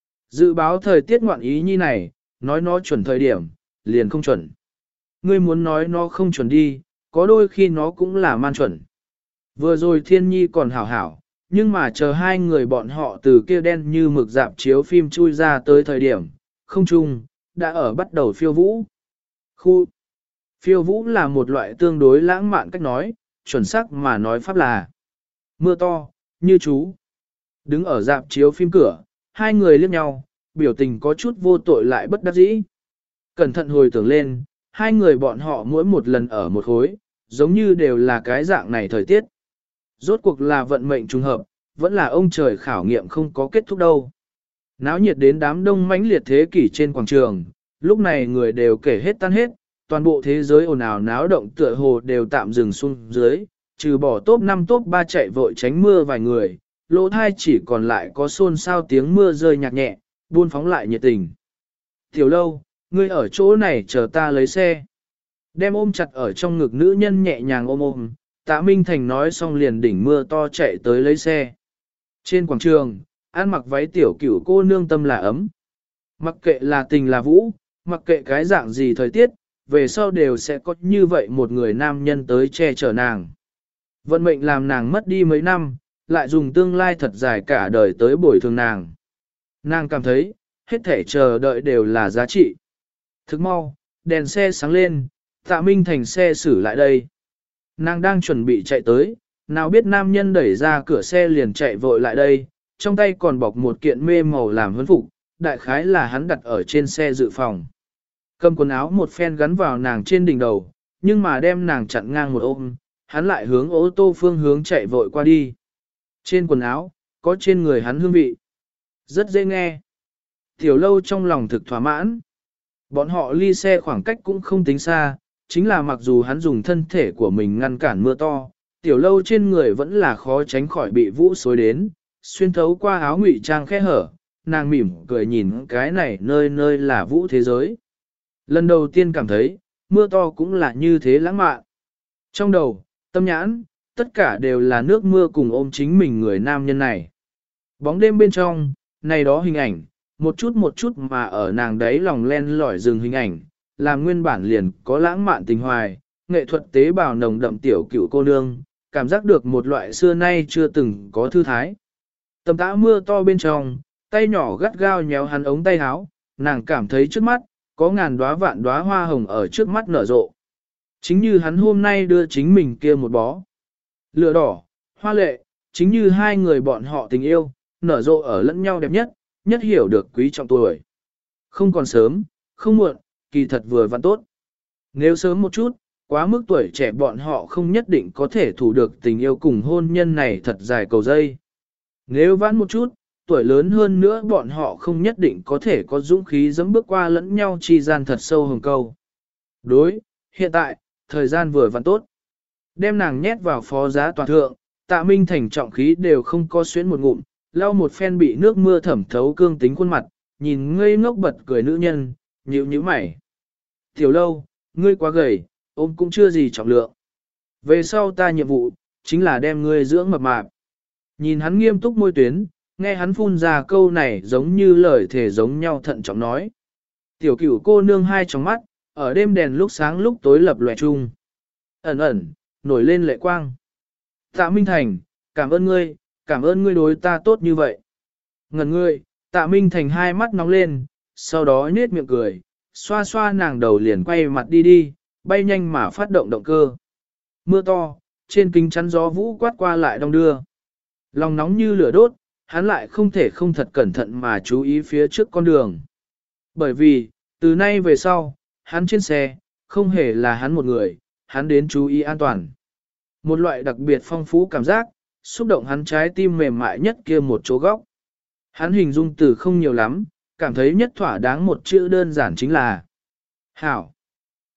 Dự báo thời tiết ngoạn ý nhi này, nói nó chuẩn thời điểm, liền không chuẩn. Ngươi muốn nói nó không chuẩn đi, có đôi khi nó cũng là man chuẩn. Vừa rồi thiên nhi còn hảo hảo, nhưng mà chờ hai người bọn họ từ kia đen như mực dạp chiếu phim chui ra tới thời điểm, không chung, đã ở bắt đầu phiêu vũ. Khu phiêu vũ là một loại tương đối lãng mạn cách nói, chuẩn xác mà nói pháp là mưa to, như chú. Đứng ở dạp chiếu phim cửa, hai người liếc nhau, biểu tình có chút vô tội lại bất đắc dĩ. Cẩn thận hồi tưởng lên, hai người bọn họ mỗi một lần ở một khối, giống như đều là cái dạng này thời tiết. Rốt cuộc là vận mệnh trùng hợp, vẫn là ông trời khảo nghiệm không có kết thúc đâu. Náo nhiệt đến đám đông mãnh liệt thế kỷ trên quảng trường, lúc này người đều kể hết tan hết, toàn bộ thế giới ồn ào náo động tựa hồ đều tạm dừng xuống dưới, trừ bỏ top năm top ba chạy vội tránh mưa vài người, lỗ thai chỉ còn lại có xôn xao tiếng mưa rơi nhạt nhẹ, buôn phóng lại nhiệt tình. Tiểu lâu, ngươi ở chỗ này chờ ta lấy xe. Đem ôm chặt ở trong ngực nữ nhân nhẹ nhàng ôm ôm, Tạ Minh Thành nói xong liền đỉnh mưa to chạy tới lấy xe. Trên quảng trường, ăn mặc váy tiểu cửu cô nương tâm là ấm. Mặc kệ là tình là vũ, mặc kệ cái dạng gì thời tiết, về sau đều sẽ có như vậy một người nam nhân tới che chở nàng. Vận mệnh làm nàng mất đi mấy năm, lại dùng tương lai thật dài cả đời tới bồi thường nàng. Nàng cảm thấy, hết thể chờ đợi đều là giá trị. Thức mau, đèn xe sáng lên, Tạ Minh Thành xe xử lại đây. Nàng đang chuẩn bị chạy tới, nào biết nam nhân đẩy ra cửa xe liền chạy vội lại đây, trong tay còn bọc một kiện mê màu làm huấn phục, đại khái là hắn đặt ở trên xe dự phòng. Cầm quần áo một phen gắn vào nàng trên đỉnh đầu, nhưng mà đem nàng chặn ngang một ôm, hắn lại hướng ô tô phương hướng chạy vội qua đi. Trên quần áo, có trên người hắn hương vị. Rất dễ nghe. Tiểu lâu trong lòng thực thỏa mãn. Bọn họ ly xe khoảng cách cũng không tính xa, chính là mặc dù hắn dùng thân thể của mình ngăn cản mưa to, tiểu lâu trên người vẫn là khó tránh khỏi bị vũ xối đến, xuyên thấu qua áo ngụy trang khe hở, nàng mỉm cười nhìn cái này nơi nơi là vũ thế giới. Lần đầu tiên cảm thấy, mưa to cũng là như thế lãng mạn. Trong đầu, tâm nhãn, tất cả đều là nước mưa cùng ôm chính mình người nam nhân này. Bóng đêm bên trong, này đó hình ảnh, một chút một chút mà ở nàng đấy lòng len lỏi dừng hình ảnh, làm nguyên bản liền có lãng mạn tình hoài, nghệ thuật tế bào nồng đậm tiểu cựu cô nương, cảm giác được một loại xưa nay chưa từng có thư thái. Tầm tã mưa to bên trong, tay nhỏ gắt gao nhéo hắn ống tay áo, nàng cảm thấy trước mắt, có ngàn đóa vạn đóa hoa hồng ở trước mắt nở rộ. Chính như hắn hôm nay đưa chính mình kia một bó. Lửa đỏ, hoa lệ, chính như hai người bọn họ tình yêu, nở rộ ở lẫn nhau đẹp nhất, nhất hiểu được quý trọng tuổi. Không còn sớm, không muộn, kỳ thật vừa vặn tốt. Nếu sớm một chút, quá mức tuổi trẻ bọn họ không nhất định có thể thủ được tình yêu cùng hôn nhân này thật dài cầu dây. Nếu vãn một chút, tuổi lớn hơn nữa bọn họ không nhất định có thể có dũng khí dẫm bước qua lẫn nhau chi gian thật sâu hồng câu. Đối, hiện tại, thời gian vừa vặn tốt. Đem nàng nhét vào phó giá toàn thượng, Tạ Minh Thành trọng khí đều không có xuyến một ngụm, lau một phen bị nước mưa thẩm thấu cương tính khuôn mặt, nhìn ngây ngốc bật cười nữ nhân, nhíu nhíu mày. Tiểu lâu, ngươi quá gầy, ôm cũng chưa gì trọng lượng. Về sau ta nhiệm vụ, chính là đem ngươi dưỡng mập mạp. Nhìn hắn nghiêm túc môi tuyến, nghe hắn phun ra câu này giống như lời thể giống nhau thận trọng nói. Tiểu cửu cô nương hai trong mắt, ở đêm đèn lúc sáng lúc tối lập lòe chung. Ẩn ẩn, nổi lên lệ quang. Tạ Minh Thành, cảm ơn ngươi, cảm ơn ngươi đối ta tốt như vậy. Ngần ngươi, Tạ Minh Thành hai mắt nóng lên, sau đó nhếch miệng cười, xoa xoa nàng đầu liền quay mặt đi đi, bay nhanh mà phát động động cơ. Mưa to, trên kính chắn gió vũ quát qua lại đong đưa. Lòng nóng như lửa đốt, hắn lại không thể không thật cẩn thận mà chú ý phía trước con đường. Bởi vì, từ nay về sau, hắn trên xe, không hề là hắn một người, hắn đến chú ý an toàn. Một loại đặc biệt phong phú cảm giác, xúc động hắn trái tim mềm mại nhất kia một chỗ góc. Hắn hình dung từ không nhiều lắm, cảm thấy nhất thỏa đáng một chữ đơn giản chính là Hảo.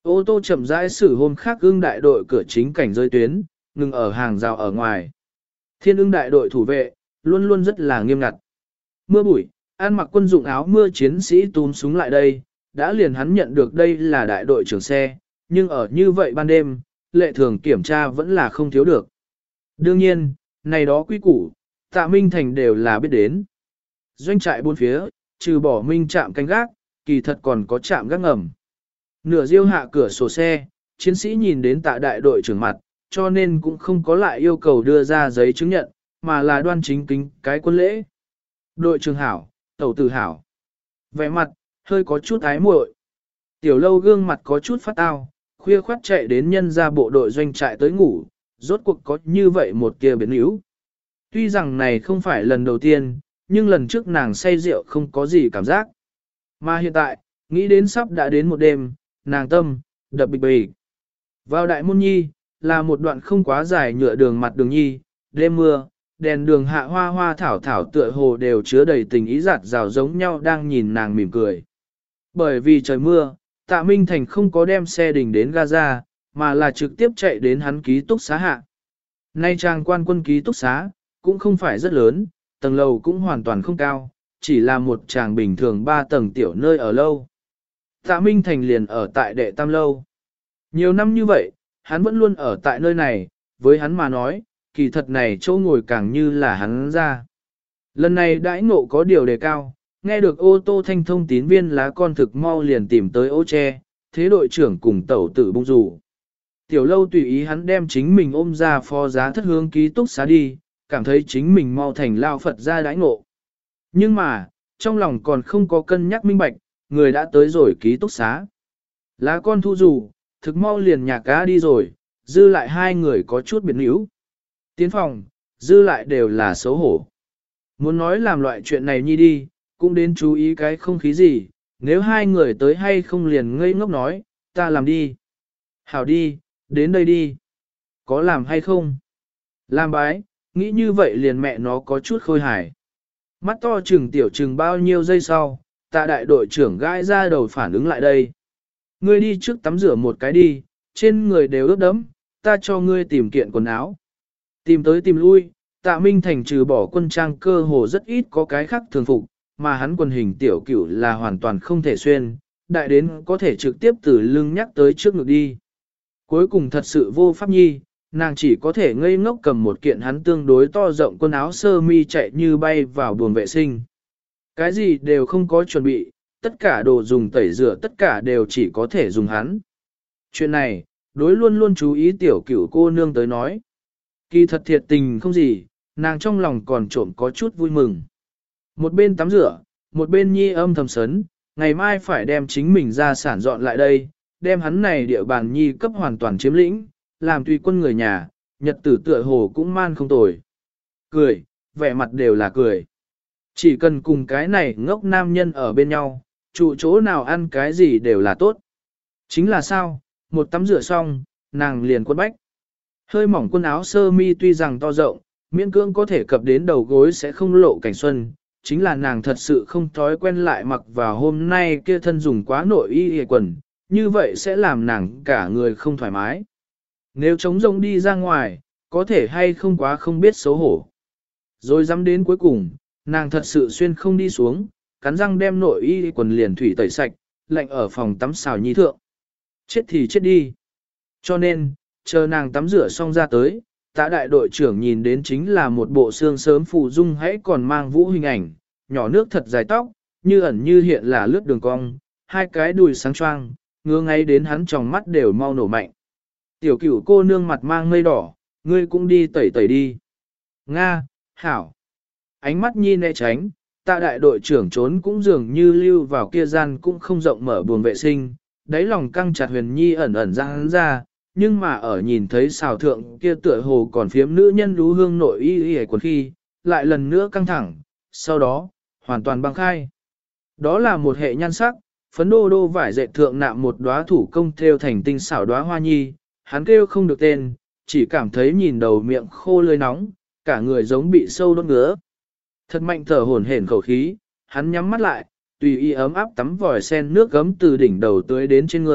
Ô tô chậm rãi xử hôm khác ưng đại đội cửa chính cảnh rơi tuyến, ngừng ở hàng rào ở ngoài. Thiên ưng đại đội thủ vệ, luôn luôn rất là nghiêm ngặt. Mưa bụi, ăn mặc quân dụng áo mưa chiến sĩ túm súng lại đây, đã liền hắn nhận được đây là đại đội trưởng xe, nhưng ở như vậy ban đêm, lệ thường kiểm tra vẫn là không thiếu được. Đương nhiên, này đó quy củ, Tạ Minh Thành đều là biết đến. Doanh trại bốn phía, trừ bỏ minh trạm canh gác, kỳ thật còn có trạm gác ngầm. Nửa diêu hạ cửa sổ xe, chiến sĩ nhìn đến Tạ đại đội trưởng mặt, cho nên cũng không có lại yêu cầu đưa ra giấy chứng nhận, mà là đoan chính kính cái quân lễ. Đội trưởng hảo, tẩu tử hảo. Vẻ mặt, hơi có chút ái muội. Tiểu lâu gương mặt có chút phát tao, khuya khoát chạy đến nhân ra bộ đội doanh trại tới ngủ, rốt cuộc có như vậy một kia biến yếu. Tuy rằng này không phải lần đầu tiên, nhưng lần trước nàng say rượu không có gì cảm giác. Mà hiện tại, nghĩ đến sắp đã đến một đêm, nàng tâm, đập bịch bịch. Vào đại môn nhi, là một đoạn không quá dài nhựa đường mặt đường nhi, đêm mưa, đèn đường hạ hoa hoa thảo thảo tựa hồ đều chứa đầy tình ý giạt rào giống nhau đang nhìn nàng mỉm cười. Bởi vì trời mưa, Tạ Minh Thành không có đem xe đình đến Gaza, mà là trực tiếp chạy đến hắn ký túc xá hạ. Nay trang quan quân ký túc xá, cũng không phải rất lớn, tầng lầu cũng hoàn toàn không cao, chỉ là một tràng bình thường ba tầng tiểu nơi ở lâu. Tạ Minh Thành liền ở tại đệ tam lâu. Nhiều năm như vậy, hắn vẫn luôn ở tại nơi này, với hắn mà nói, kỳ thật này chỗ ngồi càng như là hắn ra. Lần này đãi ngộ có điều đề cao, nghe được ô tô thanh thông tín viên lá con thực mau liền tìm tới ô tre, thế đội trưởng cùng tẩu tử bung rủ. Tiểu lâu tùy ý hắn đem chính mình ôm ra phó giá thất hướng ký túc xá đi, cảm thấy chính mình mau thành lao Phật ra đãi ngộ. Nhưng mà, trong lòng còn không có cân nhắc minh bạch, người đã tới rồi ký túc xá. Lá con thu rủ, thực mau liền nhạc cá đi rồi, dư lại hai người có chút biệt níu. Tiến phòng, dư lại đều là xấu hổ. Muốn nói làm loại chuyện này nhi đi, cũng đến chú ý cái không khí gì, nếu hai người tới hay không liền ngây ngốc nói, ta làm đi. Hảo đi, đến đây đi. Có làm hay không? Làm bái, nghĩ như vậy liền mẹ nó có chút khôi hài. Mắt to chừng tiểu chừng bao nhiêu giây sau, Tạ đại đội trưởng gãi ra đầu phản ứng lại đây. Ngươi đi trước tắm rửa một cái đi, trên người đều ướt đẫm, ta cho ngươi tìm kiện quần áo. Tìm tới tìm lui, Tạ Minh Thành trừ bỏ quân trang cơ hồ rất ít có cái khác thường phục, mà hắn quần hình tiểu cửu là hoàn toàn không thể xuyên, đại đến có thể trực tiếp từ lưng nhắc tới trước ngực đi. Cuối cùng thật sự vô pháp nhi, nàng chỉ có thể ngây ngốc cầm một kiện hắn tương đối to rộng quần áo sơ mi chạy như bay vào buồng vệ sinh. Cái gì đều không có chuẩn bị, tất cả đồ dùng tẩy rửa tất cả đều chỉ có thể dùng hắn. Chuyện này, đối luôn luôn chú ý tiểu cửu cô nương tới nói. Kỳ thật thiệt tình không gì, nàng trong lòng còn trộm có chút vui mừng. Một bên tắm rửa, một bên nhi âm thầm sấn, ngày mai phải đem chính mình ra sản dọn lại đây, đem hắn này địa bàn nhi cấp hoàn toàn chiếm lĩnh, làm tùy quân người nhà, nhật tử tựa hồ cũng man không tồi. Cười, vẻ mặt đều là cười. Chỉ cần cùng cái này ngốc nam nhân ở bên nhau, trụ chỗ nào ăn cái gì đều là tốt. Chính là sao, một tắm rửa xong, nàng liền quấn bách. Hơi mỏng quần áo sơ mi tuy rằng to rộng, miễn cưỡng có thể cập đến đầu gối sẽ không lộ cảnh xuân, chính là nàng thật sự không thói quen lại mặc vào hôm nay kia thân dùng quá nội y hề quần, như vậy sẽ làm nàng cả người không thoải mái. Nếu trống rông đi ra ngoài, có thể hay không quá không biết xấu hổ. Rồi dám đến cuối cùng, nàng thật sự xuyên không đi xuống, cắn răng đem nội y quần liền thủy tẩy sạch, lạnh ở phòng tắm xào nhi thượng. Chết thì chết đi. Cho nên, chờ nàng tắm rửa xong ra tới, Tạ đại đội trưởng nhìn đến chính là một bộ xương sớm phù dung hãy còn mang vũ hình ảnh, nhỏ nước thật dài tóc, như ẩn như hiện là lướt đường cong, hai cái đùi sáng choang, ngứa ngay đến hắn trong mắt đều mau nổ mạnh. Tiểu cửu cô nương mặt mang mây đỏ, ngươi cũng đi tẩy tẩy đi. Nga, hảo. Ánh mắt nhi né tránh, Tạ đại đội trưởng trốn cũng dường như lưu vào kia gian cũng không rộng mở buồng vệ sinh, đáy lòng căng chặt huyền nhi ẩn ẩn ra hắn ra, nhưng mà ở nhìn thấy xào thượng kia tựa hồ còn phiếm nữ nhân lú hương nội y y quần khi, lại lần nữa căng thẳng, sau đó, hoàn toàn băng khai. Đó là một hệ nhan sắc, phấn đô đô vải dệt thượng nạm một đóa thủ công thêu thành tinh xảo đóa hoa nhi, hắn kêu không được tên, chỉ cảm thấy nhìn đầu miệng khô lưỡi nóng, cả người giống bị sâu đốt ngứa. Thật mạnh thở hổn hển khẩu khí, hắn nhắm mắt lại, tùy y ấm áp tắm vòi sen nước gấm từ đỉnh đầu tới đến trên người,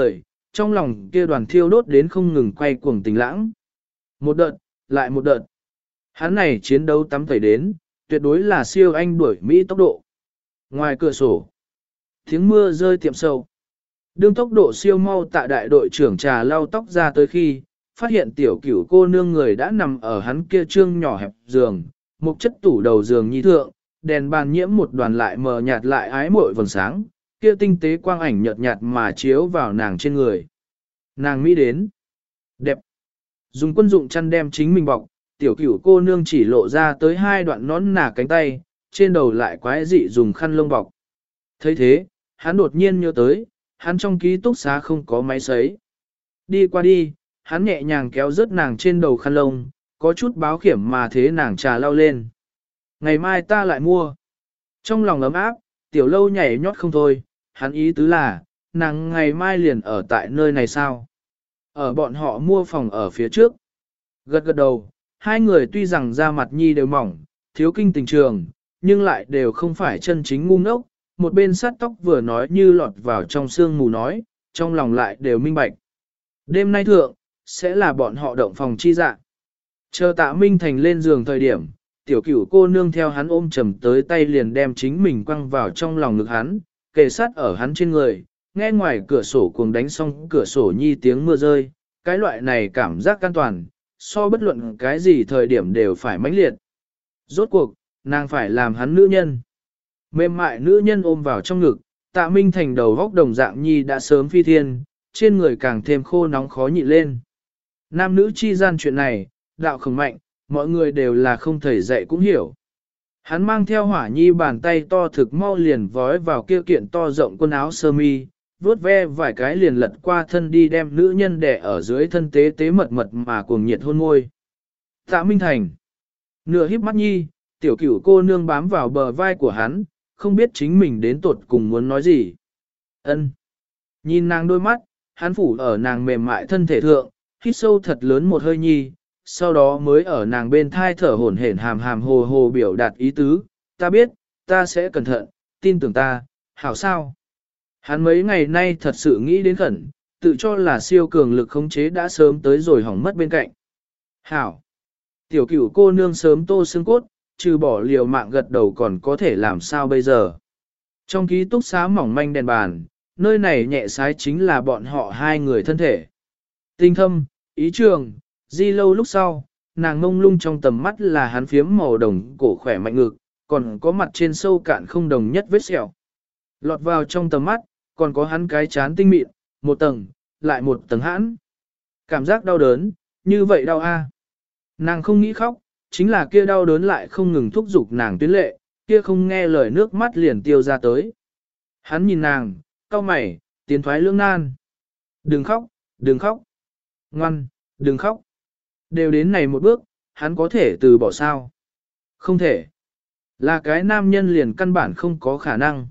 trong lòng kia đoàn thiêu đốt đến không ngừng quay cuồng tình lãng. Một đợt, lại một đợt. Hắn này chiến đấu tắm tẩy đến, tuyệt đối là siêu anh đuổi Mỹ tốc độ. Ngoài cửa sổ, tiếng mưa rơi tiệm sâu. Đương tốc độ siêu mau tạ đại đội trưởng trà lau tóc ra tới khi, phát hiện tiểu cửu cô nương người đã nằm ở hắn kia trương nhỏ hẹp giường, một chất tủ đầu giường nhi thượng, đèn bàn nhiễm một đoàn lại mờ nhạt lại ái muội vầng sáng, kia tinh tế quang ảnh nhợt nhạt mà chiếu vào nàng trên người. Nàng mỹ đến. Đẹp. Dùng quân dụng chăn đem chính mình bọc, tiểu cửu cô nương chỉ lộ ra tới hai đoạn nón nà cánh tay, trên đầu lại quái dị dùng khăn lông bọc. thấy thế, hắn đột nhiên nhớ tới, hắn trong ký túc xá không có máy sấy. Đi qua đi, hắn nhẹ nhàng kéo rớt nàng trên đầu khăn lông, có chút báo khiểm mà thế nàng trà lau lên. Ngày mai ta lại mua. Trong lòng ấm áp, tiểu lâu nhảy nhót không thôi, hắn ý tứ là, nàng ngày mai liền ở tại nơi này sao? Ở bọn họ mua phòng ở phía trước. Gật gật đầu, hai người tuy rằng da mặt nhi đều mỏng, thiếu kinh tình trường, nhưng lại đều không phải chân chính ngu ngốc. Một bên sát tóc vừa nói như lọt vào trong sương mù nói, trong lòng lại đều minh bạch. Đêm nay thượng, sẽ là bọn họ động phòng chi dạ. Chờ tạ Minh Thành lên giường thời điểm, tiểu cửu cô nương theo hắn ôm chầm tới tay liền đem chính mình quăng vào trong lòng ngực hắn, kề sát ở hắn trên người, nghe ngoài cửa sổ cuồng đánh xong cửa sổ nhi tiếng mưa rơi, cái loại này cảm giác an toàn, so bất luận cái gì thời điểm đều phải mãnh liệt. Rốt cuộc, nàng phải làm hắn nữ nhân. Mềm mại nữ nhân ôm vào trong ngực, tạ Minh Thành đầu góc đồng dạng nhi đã sớm phi thiên, trên người càng thêm khô nóng khó nhịn lên. Nam nữ chi gian chuyện này, đạo không mạnh, mọi người đều là không thầy dạy cũng hiểu. Hắn mang theo hỏa nhi bàn tay to thực mau liền vói vào kia kiện to rộng quần áo sơ mi, vuốt ve vài cái liền lật qua thân đi đem nữ nhân đẻ ở dưới thân tế tế mật mật mà cuồng nhiệt hôn môi. Tạ Minh Thành. Nửa híp mắt nhi, tiểu cửu cô nương bám vào bờ vai của hắn, không biết chính mình đến tột cùng muốn nói gì. Ân. Nhìn nàng đôi mắt, hắn phủ ở nàng mềm mại thân thể thượng, hít sâu thật lớn một hơi nhi, sau đó mới ở nàng bên thai thở hổn hển hàm hàm hồ hồ biểu đạt ý tứ, ta biết, ta sẽ cẩn thận, tin tưởng ta, hảo sao. Hắn mấy ngày nay thật sự nghĩ đến khẩn, tự cho là siêu cường lực khống chế đã sớm tới rồi hỏng mất bên cạnh. Hảo. Tiểu cửu cô nương sớm tô xương cốt, trừ bỏ liều mạng gật đầu còn có thể làm sao bây giờ. Trong ký túc xá mỏng manh đèn bàn, nơi này nhẹ sái chính là bọn họ hai người thân thể. Tinh thâm, ý trường, di lâu lúc sau, nàng mông lung trong tầm mắt là hắn phiếm màu đồng cổ khỏe mạnh ngực, còn có mặt trên sâu cạn không đồng nhất vết sẹo. Lọt vào trong tầm mắt, còn có hắn cái chán tinh mịn, một tầng, lại một tầng hãn. Cảm giác đau đớn, như vậy đau a. Nàng không nghĩ khóc, chính là kia đau đớn lại không ngừng thúc giục nàng tuyến lệ, kia không nghe lời nước mắt liền tiêu ra tới. Hắn nhìn nàng, cau mày, tiến thoái lưỡng nan. Đừng khóc, đừng khóc. Ngoan, đừng khóc. Đều đến này một bước, hắn có thể từ bỏ sao? Không thể. Là cái nam nhân liền căn bản không có khả năng.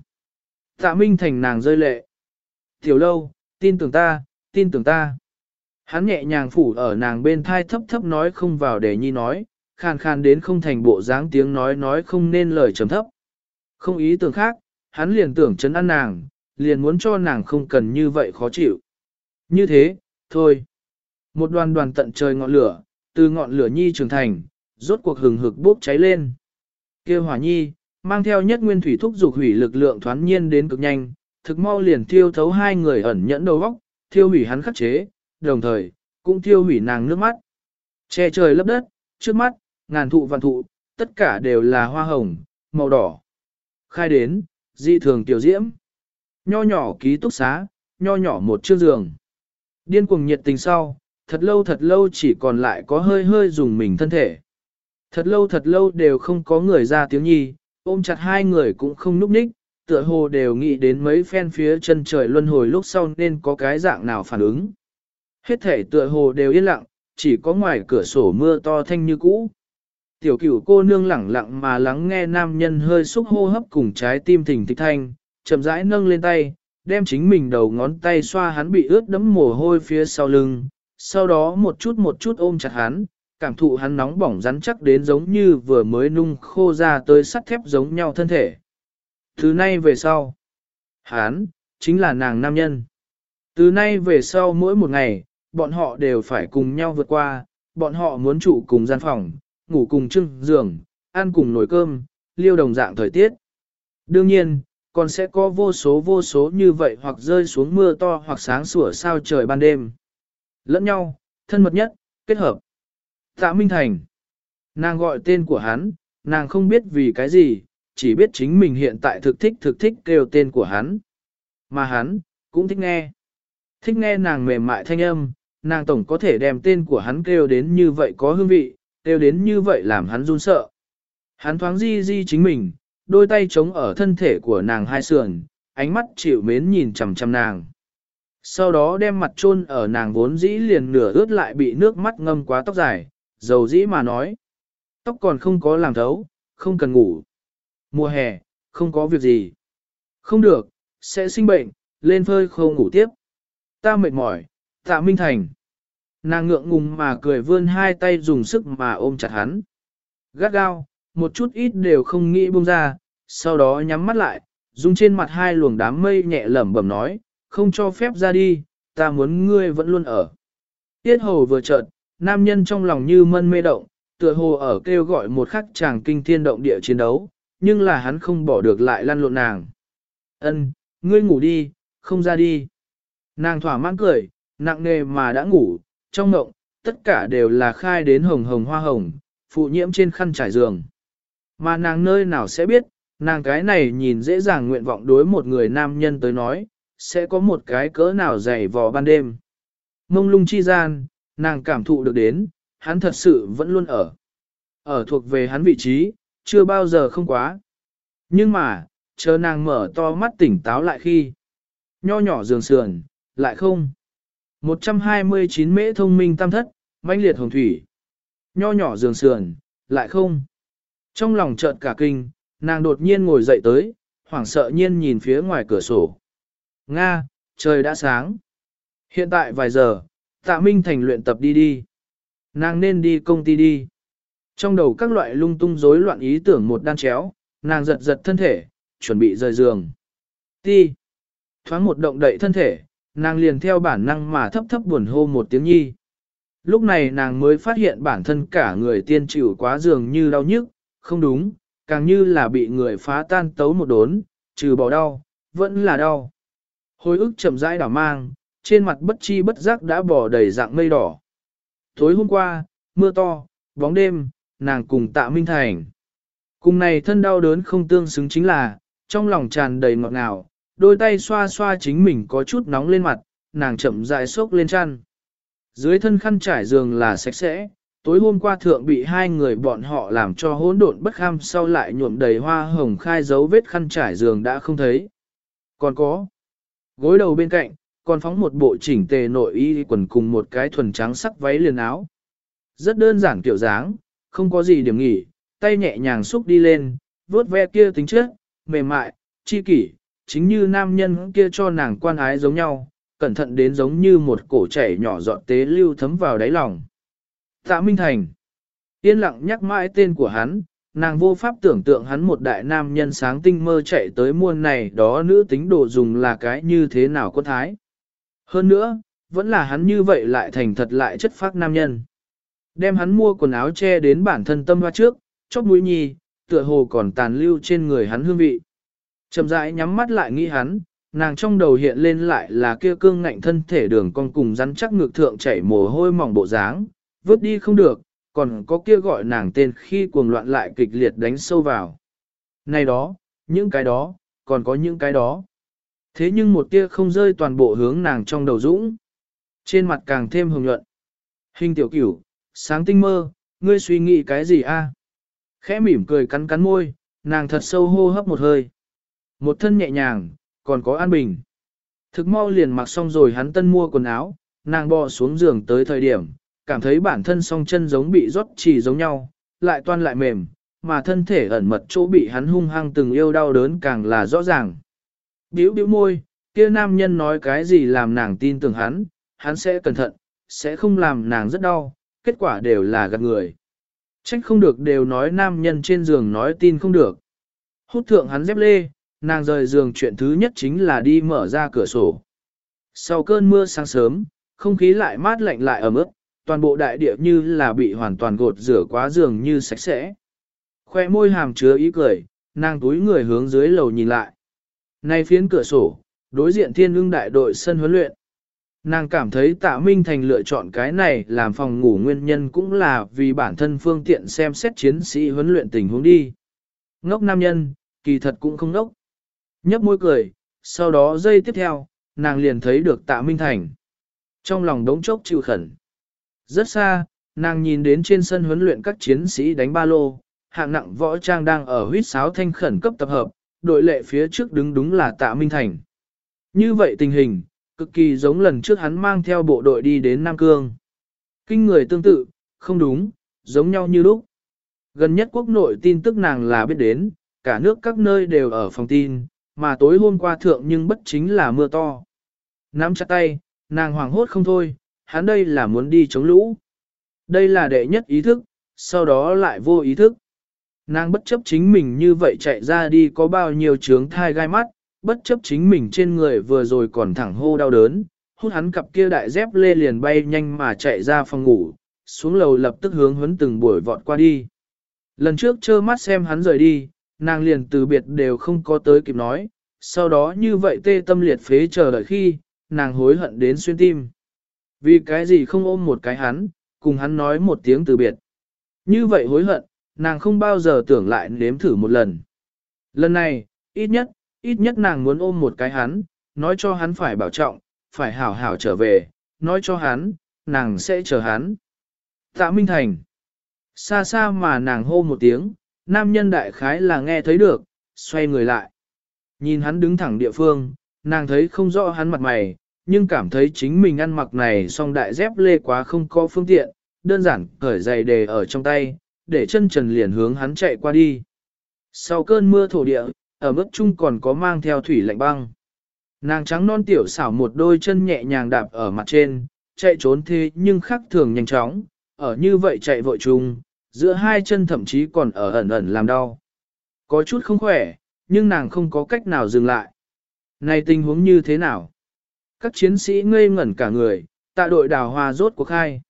Tạ Minh Thành nàng rơi lệ. Tiểu lâu, tin tưởng ta, tin tưởng ta. Hắn nhẹ nhàng phủ ở nàng bên thai thấp thấp nói không vào để nhi nói, khàn khàn đến không thành bộ dáng tiếng nói nói không nên lời trầm thấp. Không ý tưởng khác, hắn liền tưởng chấn an nàng, liền muốn cho nàng không cần như vậy khó chịu. Như thế, thôi. Một đoàn đoàn tận trời ngọn lửa, từ ngọn lửa nhi trưởng thành, rốt cuộc hừng hực bốc cháy lên. Kia hỏa nhi, mang theo nhất nguyên thủy thúc dục hủy lực lượng thoán nhiên đến cực nhanh, thực mau liền thiêu thấu hai người ẩn nhẫn đầu óc, thiêu hủy hắn khắc chế, đồng thời, cũng thiêu hủy nàng nước mắt. Che trời lấp đất, trước mắt, ngàn thụ vạn thụ, tất cả đều là hoa hồng, màu đỏ. Khai đến, dị thường tiểu diễm. Nho nhỏ ký túc xá, nho nhỏ một chiếc giường. Điên cuồng nhiệt tình sau, thật lâu thật lâu chỉ còn lại có hơi hơi dùng mình thân thể. Thật lâu thật lâu đều không có người ra tiếng nhi, ôm chặt hai người cũng không núp ních, tựa hồ đều nghĩ đến mấy phen phía chân trời luân hồi lúc sau nên có cái dạng nào phản ứng. Hết thể tựa hồ đều yên lặng, chỉ có ngoài cửa sổ mưa to thanh như cũ. Tiểu cửu cô nương lẳng lặng mà lắng nghe nam nhân hơi xúc hô hấp cùng trái tim thình thịch thanh, chậm rãi nâng lên tay, đem chính mình đầu ngón tay xoa hắn bị ướt đẫm mồ hôi phía sau lưng, sau đó một chút một chút ôm chặt hắn, cảm thụ hắn nóng bỏng rắn chắc đến giống như vừa mới nung khô ra tới sắt thép giống nhau thân thể. Từ nay về sau, hắn, chính là nàng nam nhân. Từ nay về sau mỗi một ngày, bọn họ đều phải cùng nhau vượt qua, bọn họ muốn trụ cùng gian phòng, ngủ cùng chưng giường, ăn cùng nồi cơm, liêu đồng dạng thời tiết. Đương nhiên, còn sẽ có vô số vô số như vậy hoặc rơi xuống mưa to hoặc sáng sủa sao trời ban đêm. Lẫn nhau, thân mật nhất, kết hợp. Tạ Minh Thành. Nàng gọi tên của hắn, nàng không biết vì cái gì, chỉ biết chính mình hiện tại thực thích thực thích kêu tên của hắn. Mà hắn, cũng thích nghe. Thích nghe nàng mềm mại thanh âm, nàng tổng có thể đem tên của hắn kêu đến như vậy có hương vị, kêu đến như vậy làm hắn run sợ. Hắn thoáng di di chính mình, đôi tay chống ở thân thể của nàng hai sườn, ánh mắt chịu mến nhìn chằm chằm nàng. Sau đó đem mặt chôn ở nàng vốn dĩ liền nửa ướt lại bị nước mắt ngâm quá tóc dài, dầu dĩ mà nói. Tóc còn không có làm thấu, không cần ngủ. Mùa hè, không có việc gì. Không được, sẽ sinh bệnh, lên phơi khô ngủ tiếp. Ta mệt mỏi, Tạ Minh Thành. Nàng ngượng ngùng mà cười vươn hai tay dùng sức mà ôm chặt hắn. Gắt gao, một chút ít đều không nghĩ buông ra, sau đó nhắm mắt lại, dùng trên mặt hai luồng đám mây nhẹ lẩm bẩm nói, không cho phép ra đi, ta muốn ngươi vẫn luôn ở. Tiết hầu vừa chợt, nam nhân trong lòng như mân mê động, tựa hồ ở kêu gọi một khắc chàng kinh thiên động địa chiến đấu, nhưng là hắn không bỏ được lại lăn lộn nàng. Ân, ngươi ngủ đi, không ra đi. Nàng thỏa mãn cười, nặng nề mà đã ngủ, trong mộng, tất cả đều là khai đến hồng hồng hoa hồng, phụ nhiễm trên khăn trải giường. Mà nàng nơi nào sẽ biết, nàng cái này nhìn dễ dàng nguyện vọng đối một người nam nhân tới nói, sẽ có một cái cỡ nào dày vò ban đêm. Mông lung chi gian, nàng cảm thụ được đến, hắn thật sự vẫn luôn ở. Ở thuộc về hắn vị trí, chưa bao giờ không quá. Nhưng mà, chờ nàng mở to mắt tỉnh táo lại khi, nho nhỏ giường sườn, lại không. một trăm hai mươi chín mễ thông minh tam thất, mãnh liệt hồng thủy. Nho nhỏ giường sườn, lại không. Trong lòng chợt cả kinh, nàng đột nhiên ngồi dậy tới, hoảng sợ nhiên nhìn phía ngoài cửa sổ. Nga, trời đã sáng. Hiện tại vài giờ, Tạ Minh Thành luyện tập đi đi. Nàng nên đi công ty đi. Trong đầu các loại lung tung rối loạn ý tưởng một đan chéo, nàng giật giật thân thể, chuẩn bị rời giường. Ti. Thoáng một động đậy thân thể, nàng liền theo bản năng mà thấp thấp buồn hô một tiếng nhi. Lúc này nàng mới phát hiện bản thân cả người tiên chịu quá giường như đau nhức, không đúng, càng như là bị người phá tan tấu một đốn, trừ bỏ đau, vẫn là đau. Hồi ức chậm rãi đảo mang, trên mặt bất chi bất giác đã bỏ đầy dạng mây đỏ. Tối hôm qua, mưa to, bóng đêm, nàng cùng Tạ Minh Thành. Cùng này thân đau đớn không tương xứng chính là, trong lòng tràn đầy ngọt ngào, đôi tay xoa xoa chính mình có chút nóng lên mặt, nàng chậm rãi xốc lên chăn. Dưới thân khăn trải giường là sạch sẽ, tối hôm qua thượng bị hai người bọn họ làm cho hỗn độn bất kham sau lại nhuộm đầy hoa hồng khai dấu vết khăn trải giường đã không thấy. Còn có, gối đầu bên cạnh, còn phóng một bộ chỉnh tề nội y quần cùng một cái thuần trắng sắc váy liền áo. Rất đơn giản kiểu dáng, không có gì điểm nghỉ, tay nhẹ nhàng xúc đi lên, vuốt ve kia tính chất, mềm mại, chi kỷ, chính như nam nhân kia cho nàng quan ái giống nhau, cẩn thận đến giống như một cổ chảy nhỏ giọt tế lưu thấm vào đáy lòng. Tạ Minh Thành. Yên lặng nhắc mãi tên của hắn, nàng vô pháp tưởng tượng hắn một đại nam nhân sáng tinh mơ chạy tới muôn này đó nữ tính đồ dùng là cái như thế nào có thái. Hơn nữa, vẫn là hắn như vậy lại thành thật lại chất phác nam nhân. Đem hắn mua quần áo che đến bản thân tâm hoa trước, chóp mũi nhì, tựa hồ còn tàn lưu trên người hắn hương vị. Chậm rãi nhắm mắt lại nghĩ hắn, nàng trong đầu hiện lên lại là kia cương ngạnh thân thể đường con cùng rắn chắc ngực thượng chảy mồ hôi mỏng bộ dáng, vứt đi không được, còn có kia gọi nàng tên khi cuồng loạn lại kịch liệt đánh sâu vào. Này đó, những cái đó, còn có những cái đó. Thế nhưng một tia không rơi toàn bộ hướng nàng trong đầu dũng. Trên mặt càng thêm hồng nhuận. Hình tiểu cửu, sáng tinh mơ, ngươi suy nghĩ cái gì a? Khẽ mỉm cười cắn cắn môi, nàng thật sâu hô hấp một hơi. Một thân nhẹ nhàng, còn có an bình. Thực mau liền mặc xong rồi hắn tân mua quần áo, nàng bò xuống giường tới thời điểm, cảm thấy bản thân song chân giống bị rót chỉ giống nhau, lại toan lại mềm, mà thân thể ẩn mật chỗ bị hắn hung hăng từng yêu đau đớn càng là rõ ràng. Biểu biểu môi, kia nam nhân nói cái gì làm nàng tin tưởng hắn, hắn sẽ cẩn thận, sẽ không làm nàng rất đau, kết quả đều là gạt người. Trách không được đều nói nam nhân trên giường nói tin không được. Hút thượng hắn dép lê, nàng rời giường chuyện thứ nhất chính là đi mở ra cửa sổ. Sau cơn mưa sáng sớm, không khí lại mát lạnh lại ẩm ướt, toàn bộ đại địa như là bị hoàn toàn gột rửa quá dường như sạch sẽ. Khoe môi hàm chứa ý cười, nàng túi người hướng dưới lầu nhìn lại. Nay phiến cửa sổ, đối diện thiên ưng đại đội sân huấn luyện. Nàng cảm thấy Tạ Minh Thành lựa chọn cái này làm phòng ngủ nguyên nhân cũng là vì bản thân phương tiện xem xét chiến sĩ huấn luyện tình huống đi. Ngốc nam nhân, kỳ thật cũng không ngốc. Nhấp môi cười, sau đó giây tiếp theo, nàng liền thấy được Tạ Minh Thành. Trong lòng đống chốc chịu khẩn. Rất xa, nàng nhìn đến trên sân huấn luyện các chiến sĩ đánh ba lô, hạng nặng võ trang đang ở huýt sáo thanh khẩn cấp tập hợp, đội lệ phía trước đứng đúng là Tạ Minh Thành. Như vậy tình hình, cực kỳ giống lần trước hắn mang theo bộ đội đi đến Nam Cương. Kinh người tương tự, không đúng, giống nhau như lúc. Gần nhất quốc nội tin tức nàng là biết đến, cả nước các nơi đều ở phòng tin, mà tối hôm qua thượng nhưng bất chính là mưa to. Nắm chặt tay, nàng hoảng hốt không thôi, hắn đây là muốn đi chống lũ. Đây là đệ nhất ý thức, sau đó lại vô ý thức. Nàng bất chấp chính mình như vậy chạy ra đi có bao nhiêu trướng thai gai mắt, bất chấp chính mình trên người vừa rồi còn thẳng hô đau đớn, hút hắn cặp kia đại dép lê liền bay nhanh mà chạy ra phòng ngủ, xuống lầu lập tức hướng huấn từng buổi vọt qua đi. Lần trước trơ mắt xem hắn rời đi, nàng liền từ biệt đều không có tới kịp nói, sau đó như vậy tê tâm liệt phế chờ đợi khi, nàng hối hận đến xuyên tim. Vì cái gì không ôm một cái hắn, cùng hắn nói một tiếng từ biệt. Như vậy hối hận, nàng không bao giờ tưởng lại nếm thử một lần. Lần này, ít nhất, ít nhất nàng muốn ôm một cái hắn, nói cho hắn phải bảo trọng, phải hảo hảo trở về, nói cho hắn, nàng sẽ chờ hắn. Tạ Minh Thành. Xa xa mà nàng hô một tiếng, nam nhân đại khái là nghe thấy được, xoay người lại. Nhìn hắn đứng thẳng địa phương, nàng thấy không rõ hắn mặt mày, nhưng cảm thấy chính mình ăn mặc này song đại dép lê quá không có phương tiện, đơn giản cởi giày đề ở trong tay, để chân trần liền hướng hắn chạy qua đi. Sau cơn mưa thổ địa, ở mức chung còn có mang theo thủy lạnh băng. Nàng trắng non tiểu xảo một đôi chân nhẹ nhàng đạp ở mặt trên, chạy trốn thế nhưng khác thường nhanh chóng, ở như vậy chạy vội chung, giữa hai chân thậm chí còn ở ẩn ẩn làm đau. Có chút không khỏe, nhưng nàng không có cách nào dừng lại. Này tình huống như thế nào? Các chiến sĩ ngây ngẩn cả người, tạ đội đào hoa rốt cuộc khai.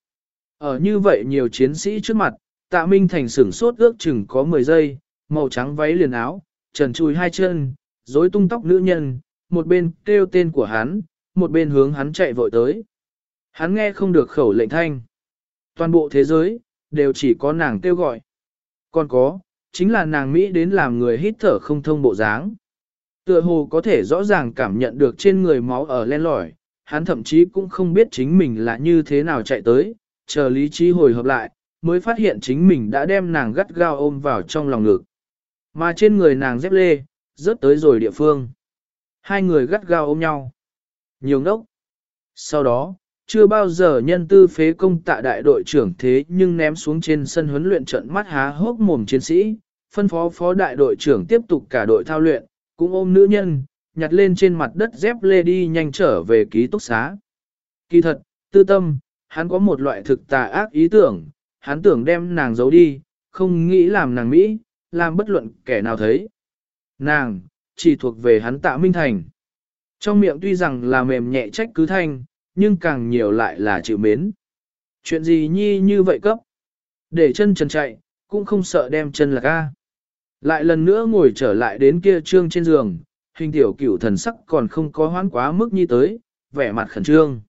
Ở như vậy nhiều chiến sĩ trước mặt, Tạ Minh Thành sửng sốt ước chừng có mười giây, màu trắng váy liền áo, trần chùi hai chân, rối tung tóc nữ nhân, một bên kêu tên của hắn, một bên hướng hắn chạy vội tới. Hắn nghe không được khẩu lệnh thanh. Toàn bộ thế giới, đều chỉ có nàng kêu gọi. Còn có, chính là nàng Mỹ đến làm người hít thở không thông bộ dáng. Tựa hồ có thể rõ ràng cảm nhận được trên người máu ở len lỏi, hắn thậm chí cũng không biết chính mình là như thế nào chạy tới, chờ lý trí hồi hợp lại, mới phát hiện chính mình đã đem nàng gắt gao ôm vào trong lòng ngực. Mà trên người nàng dép lê, rớt tới rồi địa phương. Hai người gắt gao ôm nhau. Nhiều ngốc. Sau đó, chưa bao giờ nhân tư phế công tạ đại đội trưởng thế nhưng ném xuống trên sân huấn luyện trận mắt há hốc mồm chiến sĩ, phân phó phó đại đội trưởng tiếp tục cả đội thao luyện, cũng ôm nữ nhân, nhặt lên trên mặt đất dép lê đi nhanh trở về ký túc xá. Kỳ thật, tư tâm, hắn có một loại thực tà ác ý tưởng, hắn tưởng đem nàng giấu đi, không nghĩ làm nàng Mỹ, làm bất luận kẻ nào thấy. Nàng, chỉ thuộc về hắn Tạ Minh Thành. Trong miệng tuy rằng là mềm nhẹ trách cứ thanh, nhưng càng nhiều lại là chịu mến. Chuyện gì nhi như vậy cấp? Để chân trần chạy, cũng không sợ đem chân là ca. Lại lần nữa ngồi trở lại đến kia trương trên giường, hình tiểu cửu thần sắc còn không có hoãn quá mức nhi tới, vẻ mặt khẩn trương.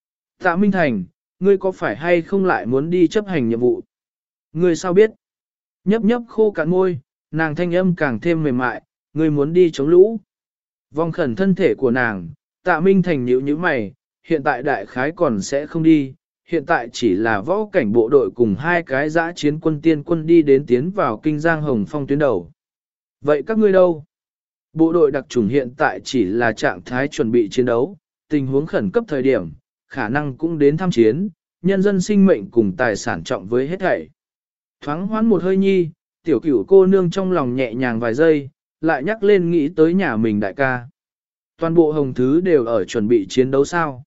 Tạ Minh Thành, ngươi có phải hay không lại muốn đi chấp hành nhiệm vụ? Ngươi sao biết? Nhấp nhấp khô cạn môi, nàng thanh âm càng thêm mềm mại, ngươi muốn đi chống lũ. Vòng khẩn thân thể của nàng, Tạ Minh Thành nhíu nhíu mày, hiện tại đại khái còn sẽ không đi, hiện tại chỉ là võ cảnh bộ đội cùng hai cái dã chiến quân tiên quân đi đến tiến vào kinh giang hồng phong tuyến đầu. Vậy các ngươi đâu? Bộ đội đặc chủng hiện tại chỉ là trạng thái chuẩn bị chiến đấu, tình huống khẩn cấp thời điểm, khả năng cũng đến tham chiến, nhân dân sinh mệnh cùng tài sản trọng với hết thảy. Thoáng hoán một hơi nhi, tiểu cửu cô nương trong lòng nhẹ nhàng vài giây, lại nhắc lên nghĩ tới nhà mình đại ca. Toàn bộ hồng thứ đều ở chuẩn bị chiến đấu sao?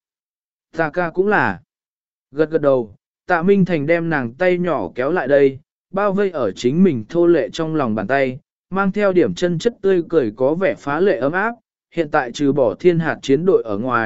Ta ca cũng là. Gật gật đầu, Tạ Minh Thành đem nàng tay nhỏ kéo lại đây, bao vây ở chính mình thô lệ trong lòng bàn tay, mang theo điểm chân chất tươi cười có vẻ phá lệ ấm áp. Hiện tại trừ bỏ thiên hạt chiến đội ở ngoài,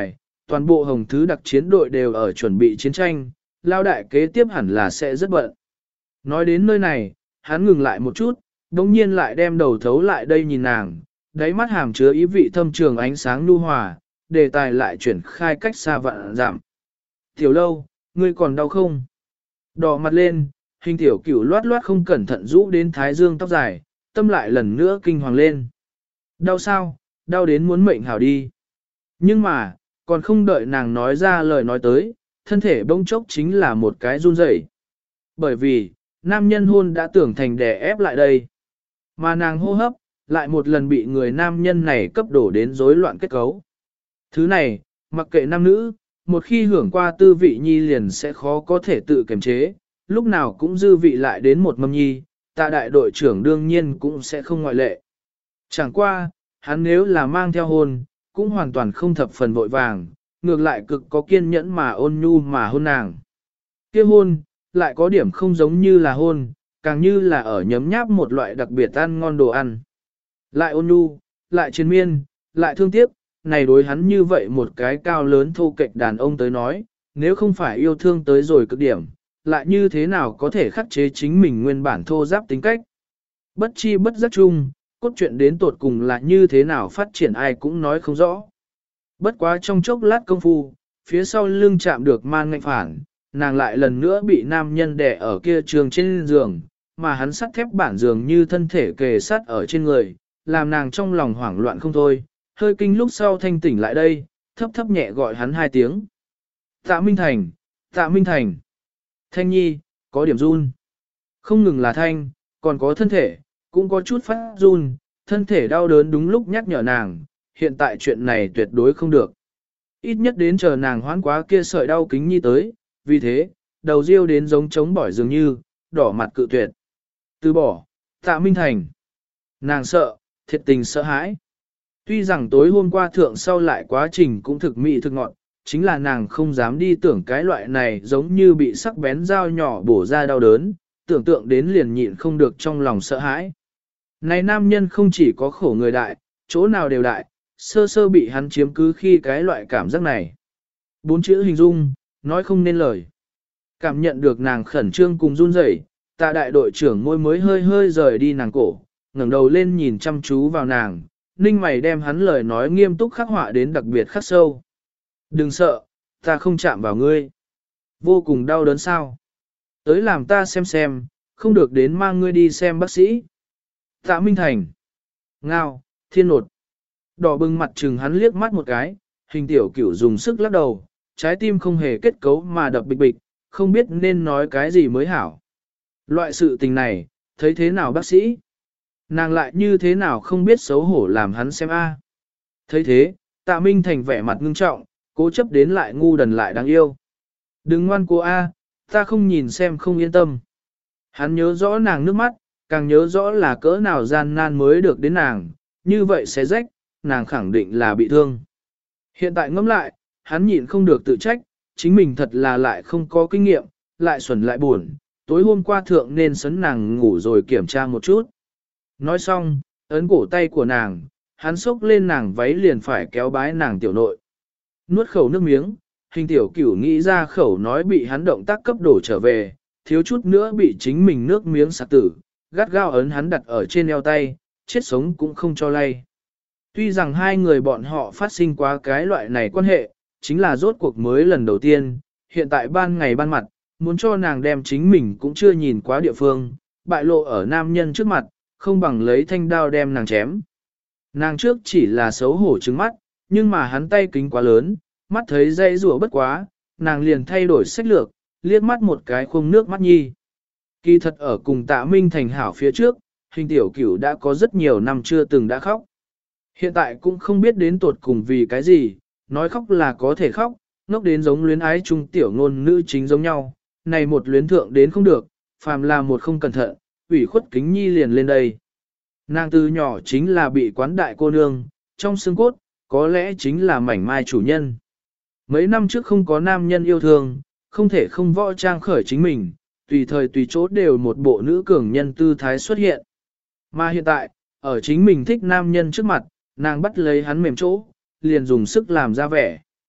toàn bộ hồng thứ đặc chiến đội đều ở chuẩn bị chiến tranh, lao đại kế tiếp hẳn là sẽ rất bận. Nói đến nơi này, hắn ngừng lại một chút, đồng nhiên lại đem đầu thấu lại đây nhìn nàng, đáy mắt hàm chứa ý vị thâm trường ánh sáng nhu hòa, đề tài lại chuyển khai cách xa vạn giảm. Tiểu lâu, ngươi còn đau không? Đỏ mặt lên, hình tiểu cửu loát loát không cẩn thận rũ đến thái dương tóc dài, tâm lại lần nữa kinh hoàng lên. Đau sao? Đau đến muốn mệnh hảo đi. Nhưng mà, còn không đợi nàng nói ra lời nói tới, thân thể bỗng chốc chính là một cái run rẩy. Bởi vì, nam nhân hôn đã tưởng thành đè ép lại đây. Mà nàng hô hấp, lại một lần bị người nam nhân này cấp đổ đến rối loạn kết cấu. Thứ này, mặc kệ nam nữ, một khi hưởng qua tư vị nhi liền sẽ khó có thể tự kiềm chế, lúc nào cũng dư vị lại đến một mâm nhi, tạ đại đội trưởng đương nhiên cũng sẽ không ngoại lệ. Chẳng qua, hắn nếu là mang theo hôn, cũng hoàn toàn không thập phần vội vàng, ngược lại cực có kiên nhẫn mà ôn nhu mà hôn nàng. Kia hôn, lại có điểm không giống như là hôn, càng như là ở nhấm nháp một loại đặc biệt ăn ngon đồ ăn. Lại ôn nhu, lại triền miên, lại thương tiếc, này đối hắn như vậy một cái cao lớn thô kệch đàn ông tới nói, nếu không phải yêu thương tới rồi cực điểm, lại như thế nào có thể khắc chế chính mình nguyên bản thô giáp tính cách. Bất chi bất giác chung, cốt truyện đến tột cùng là như thế nào phát triển ai cũng nói không rõ. Bất quá trong chốc lát công phu, phía sau lưng chạm được man ngạnh phản, nàng lại lần nữa bị nam nhân đè ở kia trường trên giường, mà hắn sắt thép bản giường như thân thể kề sát ở trên người, làm nàng trong lòng hoảng loạn không thôi, hơi kinh lúc sau thanh tỉnh lại đây, thấp thấp nhẹ gọi hắn hai tiếng. Tạ Minh Thành, Tạ Minh Thành. Thanh nhi, có điểm run. Không ngừng là thanh, còn có thân thể, cũng có chút phát run, thân thể đau đớn đúng lúc nhắc nhở nàng, hiện tại chuyện này tuyệt đối không được. Ít nhất đến chờ nàng hoán quá kia sợi đau kính nhi tới, vì thế, đầu riêu đến giống trống bỏi dường như, đỏ mặt cự tuyệt. Từ bỏ, Tạ Minh Thành. Nàng sợ, thiệt tình sợ hãi. Tuy rằng tối hôm qua thượng sau lại quá trình cũng thực mị thực ngọn, chính là nàng không dám đi tưởng cái loại này giống như bị sắc bén dao nhỏ bổ ra đau đớn, tưởng tượng đến liền nhịn không được trong lòng sợ hãi. Này nam nhân không chỉ có khổ người đại, chỗ nào đều đại, sơ sơ bị hắn chiếm cứ khi cái loại cảm giác này. Bốn chữ hình dung, nói không nên lời. Cảm nhận được nàng khẩn trương cùng run rẩy, Tạ đại đội trưởng môi mới hơi hơi rời đi nàng cổ, ngẩng đầu lên nhìn chăm chú vào nàng, ninh mày đem hắn lời nói nghiêm túc khắc họa đến đặc biệt khắc sâu. Đừng sợ, ta không chạm vào ngươi. Vô cùng đau đớn sao? Tới làm ta xem xem, không được đến mang ngươi đi xem bác sĩ. Tạ Minh Thành. Ngao, thiên nột. Đỏ bừng mặt trừng hắn liếc mắt một cái, hình tiểu cửu dùng sức lắc đầu, trái tim không hề kết cấu mà đập bịch bịch, không biết nên nói cái gì mới hảo. Loại sự tình này, thấy thế nào bác sĩ? Nàng lại như thế nào không biết xấu hổ làm hắn xem a? Thấy thế, Tạ Minh Thành vẻ mặt ngưng trọng, cố chấp đến lại ngu đần lại đáng yêu. Đừng ngoan cô a, ta không nhìn xem không yên tâm. Hắn nhớ rõ nàng nước mắt, càng nhớ rõ là cỡ nào gian nan mới được đến nàng, như vậy sẽ rách, nàng khẳng định là bị thương. Hiện tại ngẫm lại, hắn nhịn không được tự trách, chính mình thật là lại không có kinh nghiệm, lại xuẩn lại buồn, tối hôm qua thượng nên sấn nàng ngủ rồi kiểm tra một chút. Nói xong, ấn cổ tay của nàng, hắn xốc lên nàng váy liền phải kéo bái nàng tiểu nội. Nuốt khẩu nước miếng, hình tiểu cửu nghĩ ra khẩu nói bị hắn động tác cấp đổ trở về, thiếu chút nữa bị chính mình nước miếng sặc tử, gắt gao ấn hắn đặt ở trên eo tay, chết sống cũng không cho lay. Tuy rằng hai người bọn họ phát sinh quá cái loại này quan hệ, chính là rốt cuộc mới lần đầu tiên, hiện tại ban ngày ban mặt, muốn cho nàng đem chính mình cũng chưa nhìn quá địa phương, bại lộ ở nam nhân trước mặt, không bằng lấy thanh đao đem nàng chém. Nàng trước chỉ là xấu hổ trứng mắt, nhưng mà hắn tay kính quá lớn, mắt thấy dây rùa bất quá, nàng liền thay đổi sách lược, liếc mắt một cái khung nước mắt nhi. Kỳ thật ở cùng Tạ Minh Thành hảo phía trước, hình tiểu cửu đã có rất nhiều năm chưa từng đã khóc. Hiện tại cũng không biết đến tột cùng vì cái gì, nói khóc là có thể khóc, ngốc đến giống luyến ái trung tiểu ngôn nữ chính giống nhau, này một luyến thượng đến không được, phàm là một không cẩn thận, ủy khuất kính nhi liền lên đây. Nàng từ nhỏ chính là bị quán đại cô nương, trong xương cốt, có lẽ chính là mảnh mai chủ nhân. Mấy năm trước không có nam nhân yêu thương, không thể không võ trang khởi chính mình, tùy thời tùy chỗ đều một bộ nữ cường nhân tư thái xuất hiện. Mà hiện tại, ở chính mình thích nam nhân trước mặt, nàng bắt lấy hắn mềm chỗ, liền dùng sức làm ra vẻ.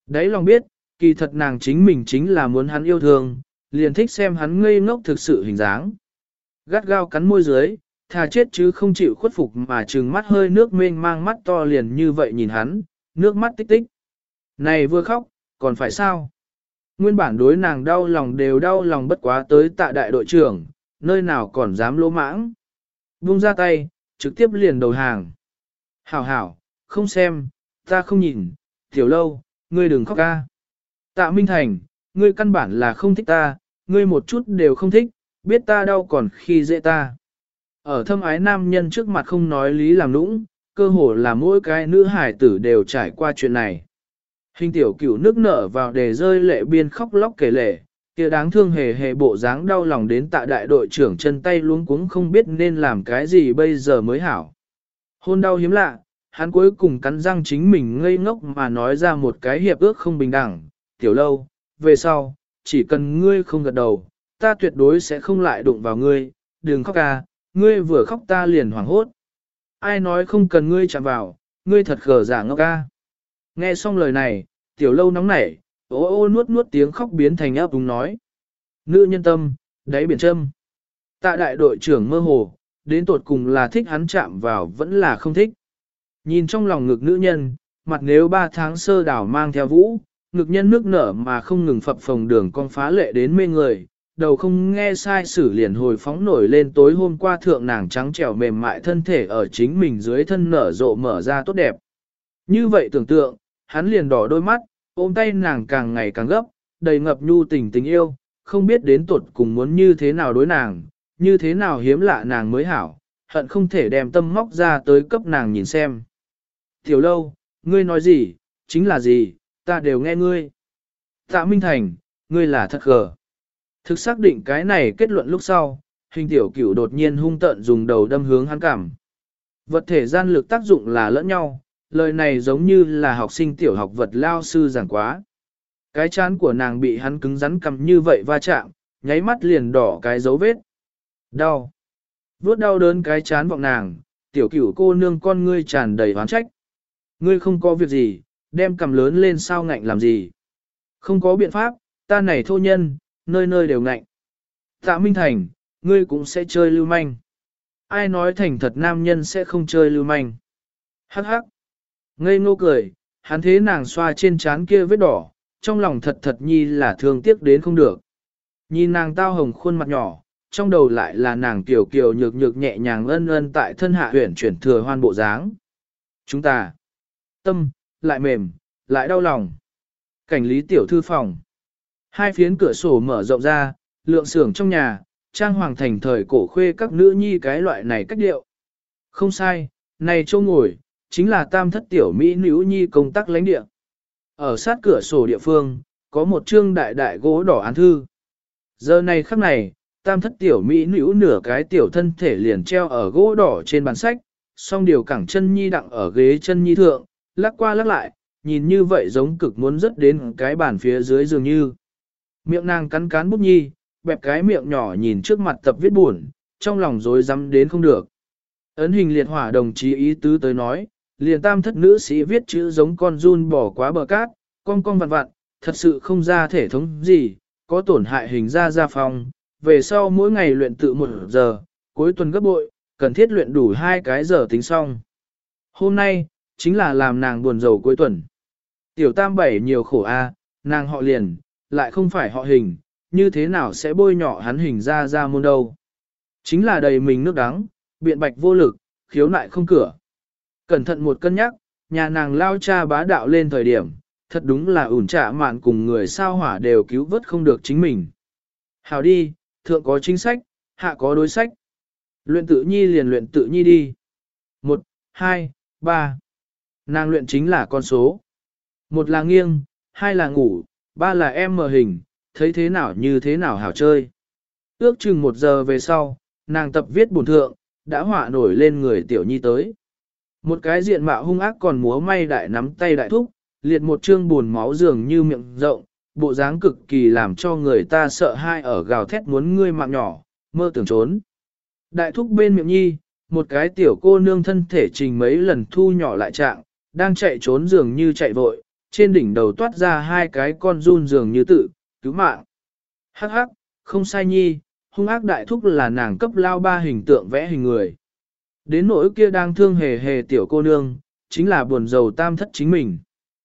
Đấy lòng biết, kỳ thật nàng chính mình chính là muốn hắn yêu thương, liền thích xem hắn ngây ngốc thực sự hình dáng. Gắt gao cắn môi dưới, thà chết chứ không chịu khuất phục mà trừng mắt hơi nước mênh mang mắt to liền như vậy nhìn hắn, nước mắt tích tích. Này vừa khóc, còn phải sao? Nguyên bản đối nàng đau lòng đều đau lòng bất quá tới tạ đại đội trưởng, nơi nào còn dám lỗ mãng. Buông ra tay, trực tiếp liền đầu hàng. Hảo hảo, không xem, ta không nhìn, tiểu lâu, ngươi đừng khóc ca. Tạ Minh Thành, ngươi căn bản là không thích ta, ngươi một chút đều không thích, biết ta đau còn khi dễ ta. Ở thâm ái nam nhân trước mặt không nói lý làm nũng, cơ hồ là mỗi cái nữ hải tử đều trải qua chuyện này. Hình tiểu cửu nước nở vào để rơi lệ biên khóc lóc kể lể, kia đáng thương hề hề bộ dáng đau lòng đến tạ đại đội trưởng chân tay luống cuống không biết nên làm cái gì bây giờ mới hảo. Hôn đau hiếm lạ, hắn cuối cùng cắn răng chính mình ngây ngốc mà nói ra một cái hiệp ước không bình đẳng, tiểu lâu, về sau, chỉ cần ngươi không gật đầu, ta tuyệt đối sẽ không lại đụng vào ngươi, đừng khóc ca, ngươi vừa khóc ta liền hoảng hốt. Ai nói không cần ngươi chạm vào, ngươi thật khờ giả ngốc ca. Nghe xong lời này, tiểu lâu nóng nảy, ô ô nuốt nuốt tiếng khóc biến thành ấp úng nói. Nữ nhân tâm, đáy biển châm. Tạ đại đội trưởng mơ hồ, đến tột cùng là thích hắn chạm vào vẫn là không thích. Nhìn trong lòng ngực nữ nhân, mặt nếu ba tháng sơ đảo mang theo vũ, ngực nhân nước nở mà không ngừng phập phồng đường con phá lệ đến mê người, đầu không nghe sai sử liền hồi phóng nổi lên tối hôm qua thượng nàng trắng trẻo mềm mại thân thể ở chính mình dưới thân nở rộ mở ra tốt đẹp. Như vậy tưởng tượng, hắn liền đỏ đôi mắt, ôm tay nàng càng ngày càng gấp, đầy ngập nhu tình tình yêu, không biết đến tuột cùng muốn như thế nào đối nàng, như thế nào hiếm lạ nàng mới hảo, hận không thể đem tâm móc ra tới cấp nàng nhìn xem. Tiểu lâu, ngươi nói gì, chính là gì, ta đều nghe ngươi. Tạ Minh Thành, ngươi là thật gờ. Thực xác định cái này kết luận lúc sau, hình tiểu cửu đột nhiên hung tợn dùng đầu đâm hướng hắn cảm. Vật thể gian lực tác dụng là lẫn nhau, lời này giống như là học sinh tiểu học vật lao sư giảng quá. Cái chán của nàng bị hắn cứng rắn cầm như vậy va chạm, nháy mắt liền đỏ cái dấu vết. Đau. Vuốt đau đớn cái chán vọng nàng, tiểu cửu cô nương con ngươi tràn đầy oán trách. Ngươi không có việc gì, đem cầm lớn lên sao ngạnh làm gì. Không có biện pháp, ta này thô nhân, nơi nơi đều ngạnh. Tạ Minh Thành, ngươi cũng sẽ chơi lưu manh. Ai nói thành thật nam nhân sẽ không chơi lưu manh. Hắc hắc. Ngây ngô cười, hắn thế nàng xoa trên trán kia vết đỏ, trong lòng thật thật nhi là thương tiếc đến không được. Nhìn nàng tao hồng khuôn mặt nhỏ, trong đầu lại là nàng tiểu kiều nhược nhược nhẹ nhàng ân ân tại thân hạ huyển chuyển thừa hoan bộ dáng. Chúng ta, tâm, lại mềm, lại đau lòng. Cảnh lý tiểu thư phòng. Hai phiến cửa sổ mở rộng ra, lượng xưởng trong nhà, trang hoàng thành thời cổ khuê các nữ nhi cái loại này cách điệu. Không sai, này châu ngồi, chính là tam thất tiểu Mỹ nữ nhi công tác lãnh địa. Ở sát cửa sổ địa phương, có một trương đại đại gỗ đỏ án thư. Giờ này khắc này, tam thất tiểu Mỹ nữ nửa cái tiểu thân thể liền treo ở gỗ đỏ trên bàn sách, song điều cẳng chân nhi đặng ở ghế chân nhi thượng, lắc qua lắc lại, nhìn như vậy giống cực muốn rớt đến cái bàn phía dưới dường như. Miệng nàng cắn cán bút nhi, bẹp cái miệng nhỏ nhìn trước mặt tập viết buồn, trong lòng rối rắm đến không được. Ấn hình liệt hỏa đồng chí ý tứ tới nói, liền tam thất nữ sĩ viết chữ giống con run bỏ quá bờ cát, con con vặn vặn, thật sự không ra thể thống gì, có tổn hại hình ra gia phong. Về sau mỗi ngày luyện tự một giờ, cuối tuần gấp bội, cần thiết luyện đủ hai cái giờ tính xong. Hôm nay, chính là làm nàng buồn rầu cuối tuần. Tiểu tam bảy nhiều khổ a, nàng họ liền, lại không phải họ hình, như thế nào sẽ bôi nhỏ hắn hình ra ra môn đâu. Chính là đầy mình nước đắng, biện bạch vô lực, khiếu nại không cửa. Cẩn thận một cân nhắc, nhà nàng lao cha bá đạo lên thời điểm, thật đúng là ủn trả mạn cùng người sao hỏa đều cứu vớt không được chính mình. Hào đi, thượng có chính sách, hạ có đối sách. Luyện tự nhi liền luyện tự nhi đi. Một, hai, ba. Nàng luyện chính là con số. Một là nghiêng, hai là ngủ, ba là em mờ hình, thấy thế nào như thế nào hảo chơi. Ước chừng một giờ về sau, nàng tập viết bổn thượng, đã họa nổi lên người tiểu nhi tới. Một cái diện mạo hung ác còn múa may đại nắm tay đại thúc, liệt một trương buồn máu dường như miệng rộng, bộ dáng cực kỳ làm cho người ta sợ hãi ở gào thét muốn ngươi mạng nhỏ, mơ tưởng trốn. Đại thúc bên miệng nhi, một cái tiểu cô nương thân thể trình mấy lần thu nhỏ lại trạng, đang chạy trốn dường như chạy vội, trên đỉnh đầu toát ra hai cái con run dường như tự, cứu mạng. Hắc hắc, không sai nhi, hung ác đại thúc là nàng cấp lao ba hình tượng vẽ hình người. Đến nỗi kia đang thương hề hề tiểu cô nương, chính là buồn rầu tam thất chính mình.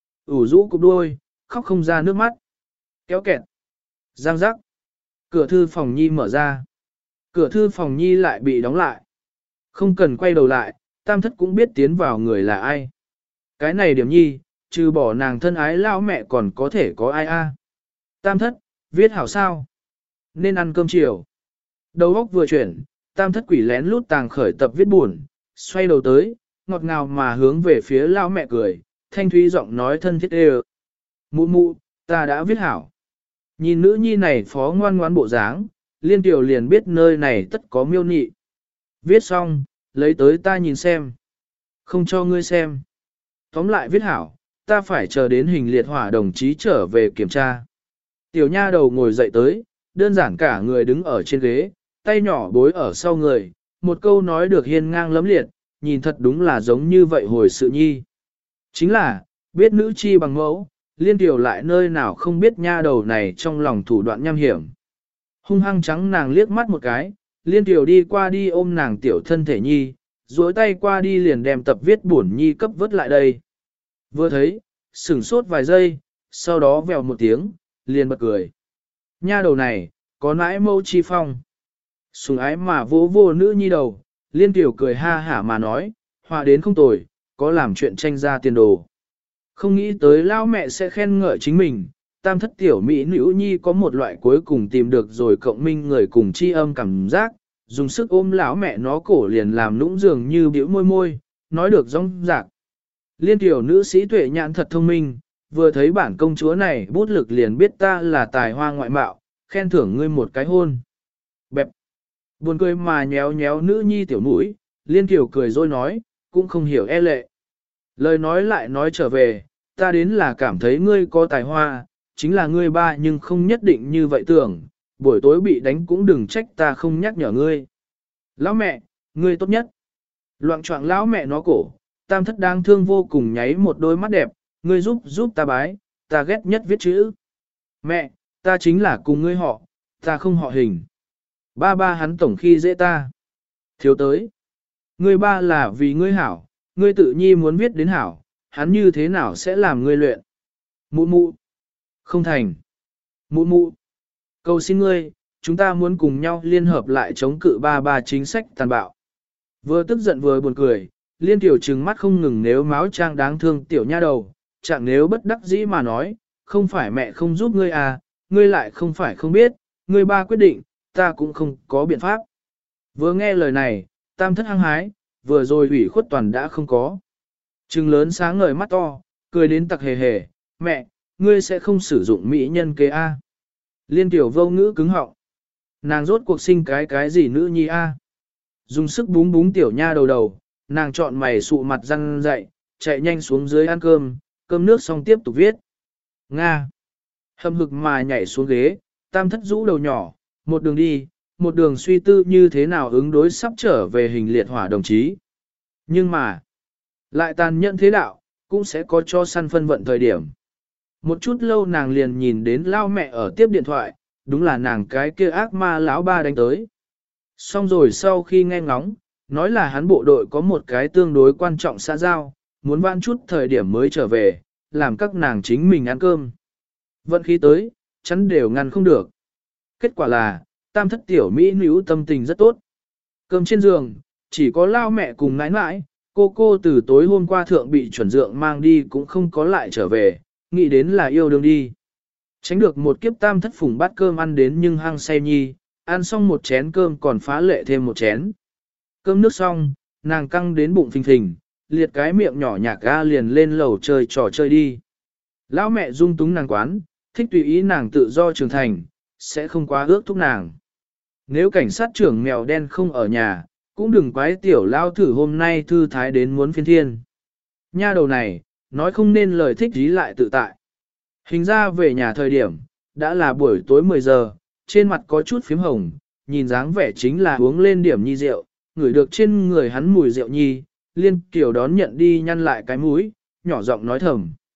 ủ rũ cục đôi, khóc không ra nước mắt. Kéo kẹt. Giang giác. Cửa thư phòng nhi mở ra. Cửa thư phòng nhi lại bị đóng lại. Không cần quay đầu lại, tam thất cũng biết tiến vào người là ai. Cái này điểm nhi, trừ bỏ nàng thân ái lao mẹ còn có thể có ai a? Tam thất, viết hảo sao? Nên ăn cơm chiều. Đầu óc vừa chuyển, tam thất quỷ lén lút tàng khởi tập viết buồn, xoay đầu tới, ngọt ngào mà hướng về phía lao mẹ cười, thanh thúy giọng nói thân thiết ê. Mụ mụ, ta đã viết hảo. Nhìn nữ nhi này phó ngoan ngoãn bộ dáng, liên tiểu liền biết nơi này tất có miêu nị. Viết xong, lấy tới ta nhìn xem. Không cho ngươi xem. Tóm lại viết hảo, ta phải chờ đến hình liệt hỏa đồng chí trở về kiểm tra. Tiểu nha đầu ngồi dậy tới, đơn giản cả người đứng ở trên ghế, tay nhỏ bối ở sau người, một câu nói được hiên ngang lấm liệt, nhìn thật đúng là giống như vậy hồi sự nhi. Chính là, biết nữ chi bằng mẫu, liên tiểu lại nơi nào không biết nha đầu này trong lòng thủ đoạn nham hiểm. Hung hăng trắng nàng liếc mắt một cái, liên tiểu đi qua đi ôm nàng tiểu thân thể nhi, duỗi tay qua đi liền đem tập viết buồn nhi cấp vớt lại đây. Vừa thấy, sửng sốt vài giây, sau đó vèo một tiếng, liền bật cười. Nha đầu này, có nãi mâu chi phong. Sùng ái mà vỗ vô nữ nhi đầu, liên tiểu cười ha hả mà nói, họa đến không tồi, có làm chuyện tranh ra tiền đồ. Không nghĩ tới lao mẹ sẽ khen ngợi chính mình, tam thất tiểu mỹ nữ nhi có một loại cuối cùng tìm được rồi cộng minh người cùng chi âm cảm giác, dùng sức ôm lão mẹ nó cổ liền làm nũng dường như biểu môi môi, nói được rong rạc. Liên tiểu nữ sĩ tuệ nhãn thật thông minh, vừa thấy bản công chúa này bút lực liền biết ta là tài hoa ngoại mạo, khen thưởng ngươi một cái hôn. Bẹp. Buồn cười mà nhéo nhéo nữ nhi tiểu mũi, liên tiểu cười rồi nói, cũng không hiểu e lệ. Lời nói lại nói trở về, ta đến là cảm thấy ngươi có tài hoa, chính là ngươi ba nhưng không nhất định như vậy tưởng, buổi tối bị đánh cũng đừng trách ta không nhắc nhở ngươi. Lão mẹ, ngươi tốt nhất. Loạn choạng lão mẹ nó cổ, tam thất đang thương vô cùng nháy một đôi mắt đẹp, ngươi giúp giúp ta bái, ta ghét nhất viết chữ. Mẹ, ta chính là cùng ngươi họ, ta không họ hình. Ba ba hắn tổng khi dễ ta. Thiếu tới. Ngươi ba là vì ngươi hảo, ngươi tự nhi muốn viết đến hảo, hắn như thế nào sẽ làm ngươi luyện. Mụ mụ. Không thành. Mụ mụ. Cầu xin ngươi, chúng ta muốn cùng nhau liên hợp lại chống cự ba ba chính sách tàn bạo. Vừa tức giận vừa buồn cười, liên tiểu trừng mắt không ngừng nếu máu trang đáng thương tiểu nha đầu, chẳng nếu bất đắc dĩ mà nói, không phải mẹ không giúp ngươi à, ngươi lại không phải không biết, ngươi ba quyết định, ta cũng không có biện pháp. Vừa nghe lời này, tam thất hăng hái, vừa rồi ủy khuất toàn đã không có. Trừng lớn sáng ngời mắt to, cười đến tặc hề hề, mẹ, ngươi sẽ không sử dụng mỹ nhân kế A. Liên tiểu vô ngữ cứng họng. Nàng rốt cuộc sinh cái cái gì nữ nhi A. Dùng sức búng búng tiểu nha đầu đầu, nàng chọn mày sụ mặt răng dậy, chạy nhanh xuống dưới ăn cơm, cơm nước xong tiếp tục viết. Nga. Hâm hực mà nhảy xuống ghế, tam thất rũ đầu nhỏ, một đường đi, một đường suy tư như thế nào ứng đối sắp trở về hình liệt hỏa đồng chí. Nhưng mà, lại tàn nhẫn thế đạo, cũng sẽ có cho săn phân vận thời điểm. Một chút lâu nàng liền nhìn đến lao mẹ ở tiếp điện thoại, đúng là nàng cái kia ác ma lão ba đánh tới. Xong rồi sau khi nghe ngóng, nói là hắn bộ đội có một cái tương đối quan trọng xã giao, muốn vãn chút thời điểm mới trở về, làm các nàng chính mình ăn cơm. Vận khí tới, chắn đều ngăn không được. Kết quả là, tam thất tiểu Mỹ nữ tâm tình rất tốt. Cơm trên giường, chỉ có lao mẹ cùng nãi nãi, cô cô từ tối hôm qua thượng bị chuẩn dượng mang đi cũng không có lại trở về, nghĩ đến là yêu đương đi. Tránh được một kiếp tam thất phùng bát cơm ăn đến nhưng hăng say nhi, ăn xong một chén cơm còn phá lệ thêm một chén. Cơm nước xong, nàng căng đến bụng phình phình, liệt cái miệng nhỏ nhạc ga liền lên lầu chơi trò chơi đi. Lão mẹ dung túng nàng quán, thích tùy ý nàng tự do trưởng thành, sẽ không quá ước thúc nàng. Nếu cảnh sát trưởng mèo đen không ở nhà, cũng đừng quái tiểu lao thử hôm nay thư thái đến muốn phiên thiên. Nha đầu này, nói không nên lời thích ý lại tự tại. Hình ra về nhà thời điểm, đã là buổi tối mười giờ, trên mặt có chút phím hồng, nhìn dáng vẻ chính là uống lên điểm nhi rượu, ngửi được trên người hắn mùi rượu nhi, liên kiểu đón nhận đi nhăn lại cái mũi, nhỏ giọng nói thầm.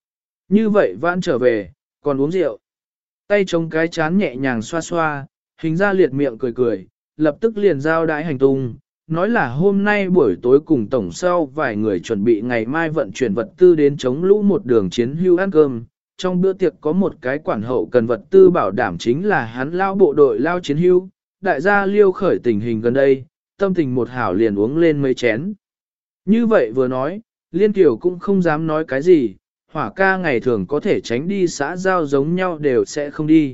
Như vậy vãn trở về, còn uống rượu. Tay chống cái chán nhẹ nhàng xoa xoa, hình ra liệt miệng cười cười, lập tức liền giao đái hành tung, nói là hôm nay buổi tối cùng tổng sau vài người chuẩn bị ngày mai vận chuyển vật tư đến chống lũ một đường chiến hưu ăn cơm. Trong bữa tiệc có một cái quản hậu cần vật tư bảo đảm chính là hắn lao bộ đội lao chiến hưu, đại gia liêu khởi tình hình gần đây, tâm tình một hảo liền uống lên mấy chén. Như vậy vừa nói, Liên Kiều cũng không dám nói cái gì, hỏa ca ngày thường có thể tránh đi xã giao giống nhau đều sẽ không đi.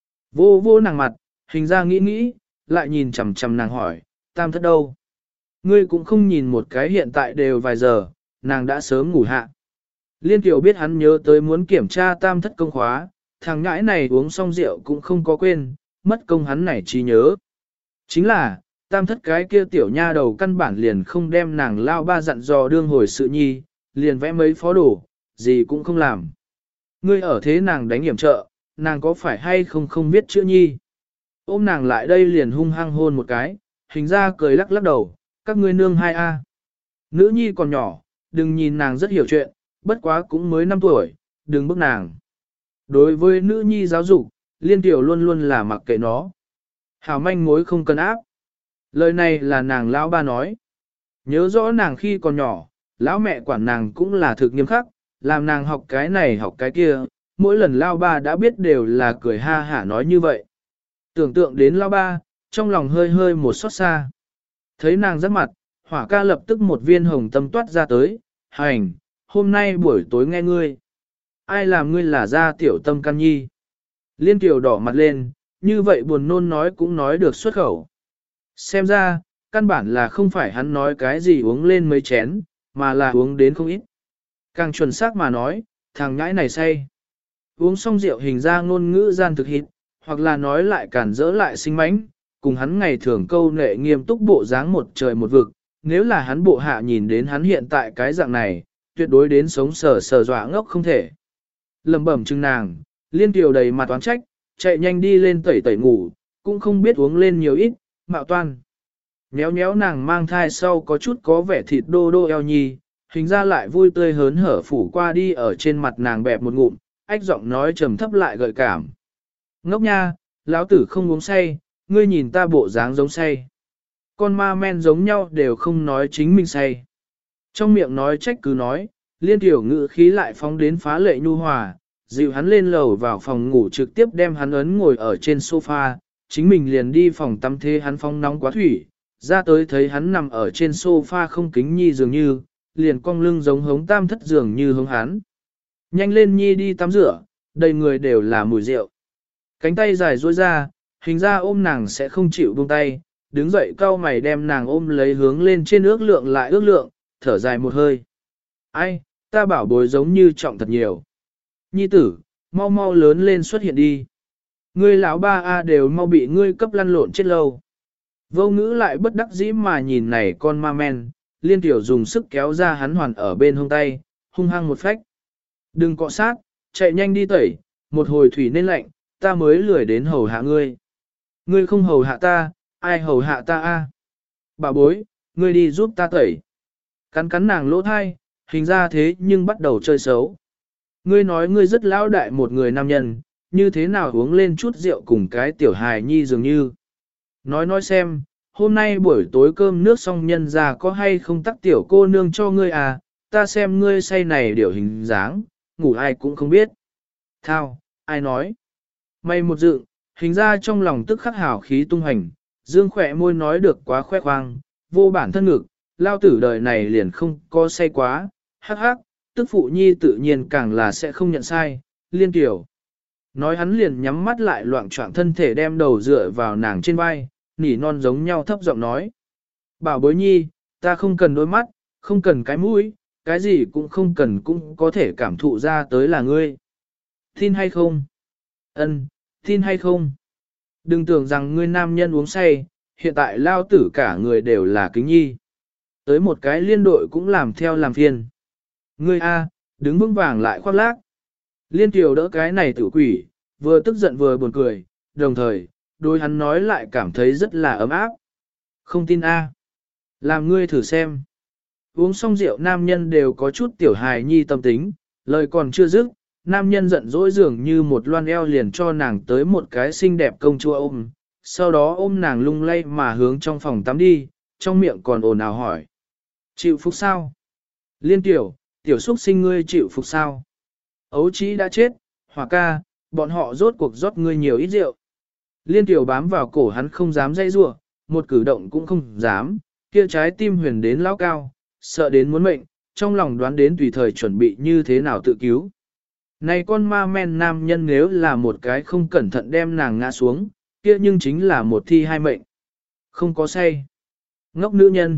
Vô vô nàng mặt, hình ra nghĩ nghĩ, lại nhìn chằm chằm nàng hỏi, tam thất đâu? Ngươi cũng không nhìn một cái hiện tại đều vài giờ, nàng đã sớm ngủ hạ. Liên Kiều biết hắn nhớ tới muốn kiểm tra tam thất công khóa, thằng ngãi này uống xong rượu cũng không có quên, mất công hắn này trí nhớ. Chính là, tam thất cái kia tiểu nha đầu căn bản liền không đem nàng lao ba dặn dò đương hồi sự nhi, liền vẽ mấy phó đồ, gì cũng không làm. Ngươi ở thế nàng đánh hiểm trợ, nàng có phải hay không không biết chữ nhi. Ôm nàng lại đây liền hung hăng hôn một cái, hình ra cười lắc lắc đầu, các ngươi nương hai a. Nữ nhi còn nhỏ, đừng nhìn nàng rất hiểu chuyện, bất quá cũng mới năm tuổi, đừng bức nàng. Đối với nữ nhi giáo dục, Liên Tiểu luôn luôn là mặc kệ nó. Hảo manh mối không cần áp. Lời này là nàng lão ba nói. Nhớ rõ nàng khi còn nhỏ, lão mẹ quản nàng cũng là thực nghiêm khắc, làm nàng học cái này học cái kia, mỗi lần lao ba đã biết đều là cười ha hả nói như vậy. Tưởng tượng đến lao ba, trong lòng hơi hơi một xót xa. Thấy nàng rất mặt, hỏa ca lập tức một viên hồng tâm toát ra tới, hành, hôm nay buổi tối nghe ngươi. Ai làm ngươi là ra tiểu tâm can nhi. Liên Kiều đỏ mặt lên, như vậy buồn nôn nói cũng nói được xuất khẩu. Xem ra, căn bản là không phải hắn nói cái gì uống lên mấy chén, mà là uống đến không ít. Càng chuẩn xác mà nói, thằng nhãi này say. Uống xong rượu hình ra ngôn ngữ gian thực hít, hoặc là nói lại cản dỡ lại sinh mánh, cùng hắn ngày thường câu nệ nghiêm túc bộ dáng một trời một vực. Nếu là hắn bộ hạ nhìn đến hắn hiện tại cái dạng này, tuyệt đối đến sống sờ sờ dọa ngốc không thể. Lầm bẩm chừng nàng, Liên Kiều đầy mặt toán trách, chạy nhanh đi lên tẩy tẩy ngủ, cũng không biết uống lên nhiều ít, mạo toan. Nhéo nhéo nàng mang thai sau có chút có vẻ thịt đô đô eo nhi, hình ra lại vui tươi hớn hở phủ qua đi ở trên mặt nàng bẹp một ngụm, ách giọng nói trầm thấp lại gợi cảm. Ngốc nha, lão tử không uống say, ngươi nhìn ta bộ dáng giống say. Con ma men giống nhau đều không nói chính mình say. Trong miệng nói trách cứ nói, Liên Tiểu ngữ khí lại phóng đến phá lệ nhu hòa, dịu hắn lên lầu vào phòng ngủ trực tiếp đem hắn ấn ngồi ở trên sofa, chính mình liền đi phòng tắm thế hắn phong nóng quá thủy, ra tới thấy hắn nằm ở trên sofa không kính nhi dường như, liền cong lưng giống hống tam thất dường như hống hắn. Nhanh lên nhi đi tắm rửa, đầy người đều là mùi rượu. Cánh tay dài duỗi ra, hình ra ôm nàng sẽ không chịu buông tay, đứng dậy cau mày đem nàng ôm lấy hướng lên trên ước lượng lại ước lượng, thở dài một hơi. Ai, ta bảo bối giống như trọng thật nhiều. Nhi tử, mau mau lớn lên xuất hiện đi. Ngươi lão ba A đều mau bị ngươi cấp lăn lộn chết lâu. Vô ngữ lại bất đắc dĩ mà nhìn này con ma men, Liên Tiểu dùng sức kéo ra hắn hoàn ở bên hông tay, hung hăng một phách. Đừng cọ sát, chạy nhanh đi tẩy, một hồi thủy nên lạnh, ta mới lười đến hầu hạ ngươi. Ngươi không hầu hạ ta, ai hầu hạ ta a? Bà bối, ngươi đi giúp ta tẩy. Cắn cắn nàng lỗ thai, hình ra thế nhưng bắt đầu chơi xấu. Ngươi nói ngươi rất lão đại một người nam nhân, như thế nào uống lên chút rượu cùng cái tiểu hài nhi dường như. Nói nói xem, hôm nay buổi tối cơm nước xong nhân ra có hay không tắc tiểu cô nương cho ngươi à, ta xem ngươi say này điều hình dáng, ngủ ai cũng không biết. Thao, ai nói? May một dựng, hình ra trong lòng tức khắc hào khí tung hành, dương khỏe môi nói được quá khoe khoang, vô bản thân ngực, lao tử đời này liền không có say quá, hắc hắc, tức phụ nhi tự nhiên càng là sẽ không nhận sai, Liên Tiểu. Nói hắn liền nhắm mắt lại loạn trọng thân thể đem đầu dựa vào nàng trên vai, nỉ non giống nhau thấp giọng nói. Bảo bối nhi, ta không cần đôi mắt, không cần cái mũi, cái gì cũng không cần cũng có thể cảm thụ ra tới là ngươi. Tin hay không? Ân, tin hay không? Đừng tưởng rằng ngươi nam nhân uống say, hiện tại lao tử cả người đều là kính nhi. Tới một cái liên đội cũng làm theo làm phiền. Ngươi A, đứng vững vàng lại khoác lác. Liên Kiều đỡ cái này tử quỷ, vừa tức giận vừa buồn cười, đồng thời, đôi hắn nói lại cảm thấy rất là ấm áp. Không tin A. Làm ngươi thử xem. Uống xong rượu nam nhân đều có chút tiểu hài nhi tâm tính, lời còn chưa dứt, nam nhân giận dỗi dường như một loan eo liền cho nàng tới một cái xinh đẹp công chúa ôm, sau đó ôm nàng lung lay mà hướng trong phòng tắm đi, trong miệng còn ồn ào hỏi. Chịu phục sao? Liên tiểu, tiểu xuất sinh ngươi chịu phục sao? Ấu Chí đã chết, Hỏa ca, bọn họ rốt cuộc rót ngươi nhiều ít rượu. Liên tiểu bám vào cổ hắn không dám dây rủa, một cử động cũng không dám, kia trái tim huyền đến lão cao, sợ đến muốn mệnh, trong lòng đoán đến tùy thời chuẩn bị như thế nào tự cứu. Này con ma men nam nhân nếu là một cái không cẩn thận đem nàng ngã xuống, kia nhưng chính là một thi hai mệnh. Không có say. Ngốc nữ nhân.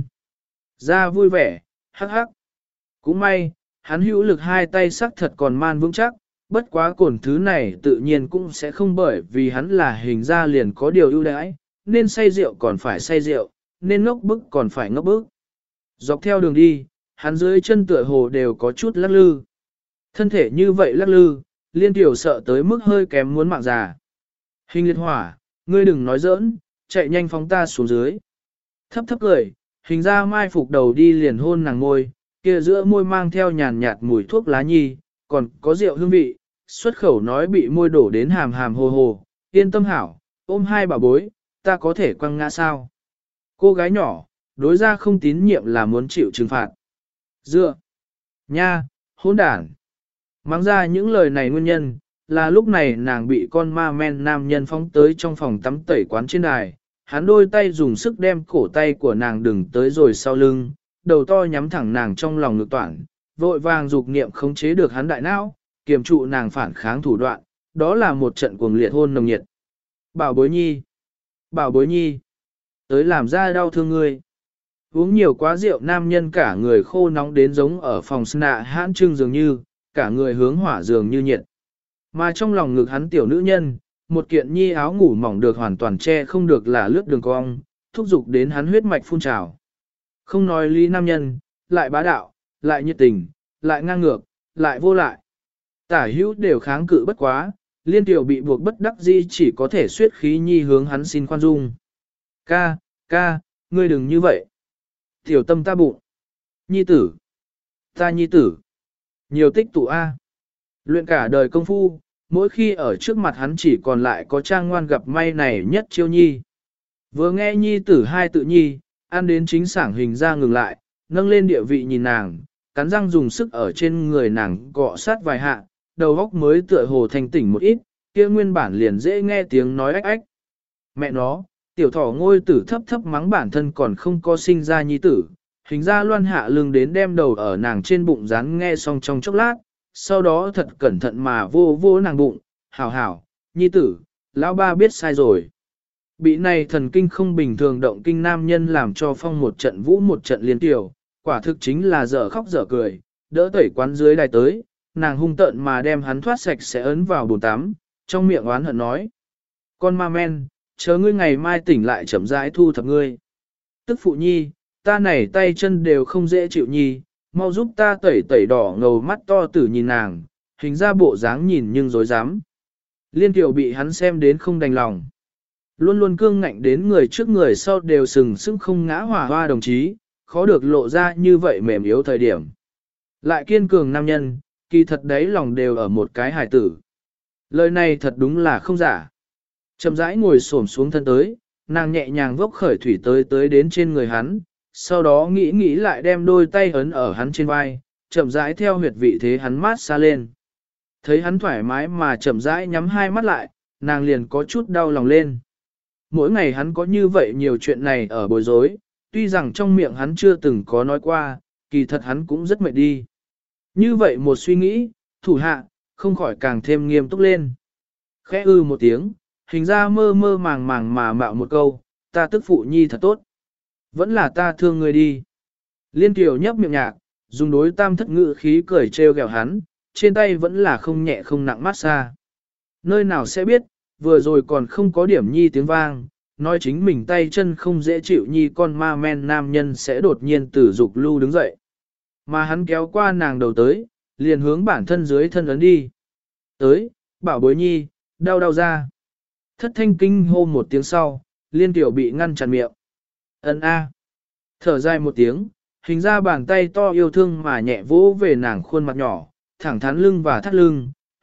Ra vui vẻ, hắc hắc. Cũng may, hắn hữu lực hai tay sắc thật còn man vững chắc, bất quá cổn thứ này tự nhiên cũng sẽ không bởi vì hắn là hình ra liền có điều ưu đãi, nên say rượu còn phải say rượu, nên ngốc bức còn phải ngốc bức. Dọc theo đường đi, hắn dưới chân tựa hồ đều có chút lắc lư. Thân thể như vậy lắc lư, liên tiểu sợ tới mức hơi kém muốn mạng già. Hình liệt hỏa, ngươi đừng nói giỡn, chạy nhanh phóng ta xuống dưới. Thấp thấp cười, hình ra mai phục đầu đi liền hôn nàng môi, kia giữa môi mang theo nhàn nhạt mùi thuốc lá nhi, còn có rượu hương vị, xuất khẩu nói bị môi đổ đến hàm hàm hồ hồ, yên tâm hảo, ôm hai bà bối, ta có thể quăng ngã sao. Cô gái nhỏ, đối ra không tín nhiệm là muốn chịu trừng phạt. Dựa, nha, hỗn đản. Mắng ra những lời này nguyên nhân, là lúc này nàng bị con ma men nam nhân phóng tới trong phòng tắm tẩy quán trên đài, hắn đôi tay dùng sức đem cổ tay của nàng đừng tới rồi sau lưng, đầu to nhắm thẳng nàng trong lòng ngực toản, vội vàng dục niệm khống chế được hắn đại não, kiềm trụ nàng phản kháng thủ đoạn, đó là một trận cuồng liệt hôn nồng nhiệt. Bảo bối nhi, bảo bối nhi, tới làm ra đau thương ngươi. Uống nhiều quá rượu nam nhân cả người khô nóng đến giống ở phòng sna hãn trưng dường như, cả người hướng hỏa dường như nhiệt. Mà trong lòng ngực hắn tiểu nữ nhân, một kiện nhi áo ngủ mỏng được hoàn toàn che không được là lướt đường cong, thúc giục đến hắn huyết mạch phun trào. Không nói lý nam nhân, lại bá đạo, lại nhiệt tình, lại ngang ngược, lại vô lại. Tả hữu đều kháng cự bất quá, liên tiểu bị buộc bất đắc dĩ chỉ có thể suyết khí nhi hướng hắn xin khoan dung. Ca, ca, ngươi đừng như vậy. Tiểu tâm ta bụng. Nhi tử. Ta nhi tử. Nhiều tích tụ A. Luyện cả đời công phu, mỗi khi ở trước mặt hắn chỉ còn lại có trang ngoan gặp may này nhất chiêu nhi. Vừa nghe nhi tử hai tự nhi, ăn đến chính sảng hình ra ngừng lại, nâng lên địa vị nhìn nàng, cắn răng dùng sức ở trên người nàng cọ sát vài hạ, đầu óc mới tựa hồ thanh tỉnh một ít, kia nguyên bản liền dễ nghe tiếng nói ách ách. Mẹ nó, tiểu thỏ ngôi tử thấp thấp mắng bản thân còn không có sinh ra nhi tử, hình ra loan hạ lưng đến đem đầu ở nàng trên bụng rán nghe xong trong chốc lát, sau đó thật cẩn thận mà vô vô nàng bụng, hảo hảo, nhi tử, lão ba biết sai rồi. Bị này thần kinh không bình thường động kinh nam nhân làm cho phong một trận vũ một trận liên tiểu, quả thực chính là dở khóc dở cười, đỡ tẩy quán dưới đài tới, nàng hung tợn mà đem hắn thoát sạch sẽ ấn vào bồn tắm, trong miệng oán hận nói. Con ma men, chờ ngươi ngày mai tỉnh lại chậm rãi thu thập ngươi. Tức phụ nhi, ta này tay chân đều không dễ chịu nhi, mau giúp ta tẩy tẩy đỏ ngầu mắt to tử nhìn nàng, hình ra bộ dáng nhìn nhưng dối dám. Liên tiểu bị hắn xem đến không đành lòng. Luôn luôn cương ngạnh đến người trước người sau đều sừng sững không ngã hỏa hoa đồng chí, khó được lộ ra như vậy mềm yếu thời điểm. Lại kiên cường nam nhân, kỳ thật đấy lòng đều ở một cái hài tử. Lời này thật đúng là không giả. Chậm rãi ngồi xổm xuống thân tới, nàng nhẹ nhàng vốc khởi thủy tới tới đến trên người hắn, sau đó nghĩ nghĩ lại đem đôi tay ấn ở hắn trên vai, chậm rãi theo huyệt vị thế hắn mát xa lên. Thấy hắn thoải mái mà chậm rãi nhắm hai mắt lại, nàng liền có chút đau lòng lên. Mỗi ngày hắn có như vậy nhiều chuyện này ở bối rối, tuy rằng trong miệng hắn chưa từng có nói qua, kỳ thật hắn cũng rất mệt đi. Như vậy một suy nghĩ, thủ hạ, không khỏi càng thêm nghiêm túc lên. Khẽ ư một tiếng, hình ra mơ mơ màng màng mà mạo một câu, ta tức phụ nhi thật tốt. Vẫn là ta thương người đi. Liên tiểu nhấp miệng nhạc, dùng đối tam thất ngữ khí cười trêu ghẹo hắn, trên tay vẫn là không nhẹ không nặng mát xa. Nơi nào sẽ biết, vừa rồi còn không có điểm nhi tiếng vang, nói chính mình tay chân không dễ chịu nhi con ma men nam nhân sẽ đột nhiên tử dục lưu đứng dậy. Mà hắn kéo qua nàng đầu tới, liền hướng bản thân dưới thân ấn đi. Tới, bảo bối nhi, đau đau ra. Thất thanh kinh hô một tiếng sau, liên tiểu bị ngăn chặn miệng. Ấn A. Thở dài một tiếng, hình ra bàn tay to yêu thương mà nhẹ vỗ về nàng khuôn mặt nhỏ, thẳng thắn lưng và thắt lưng,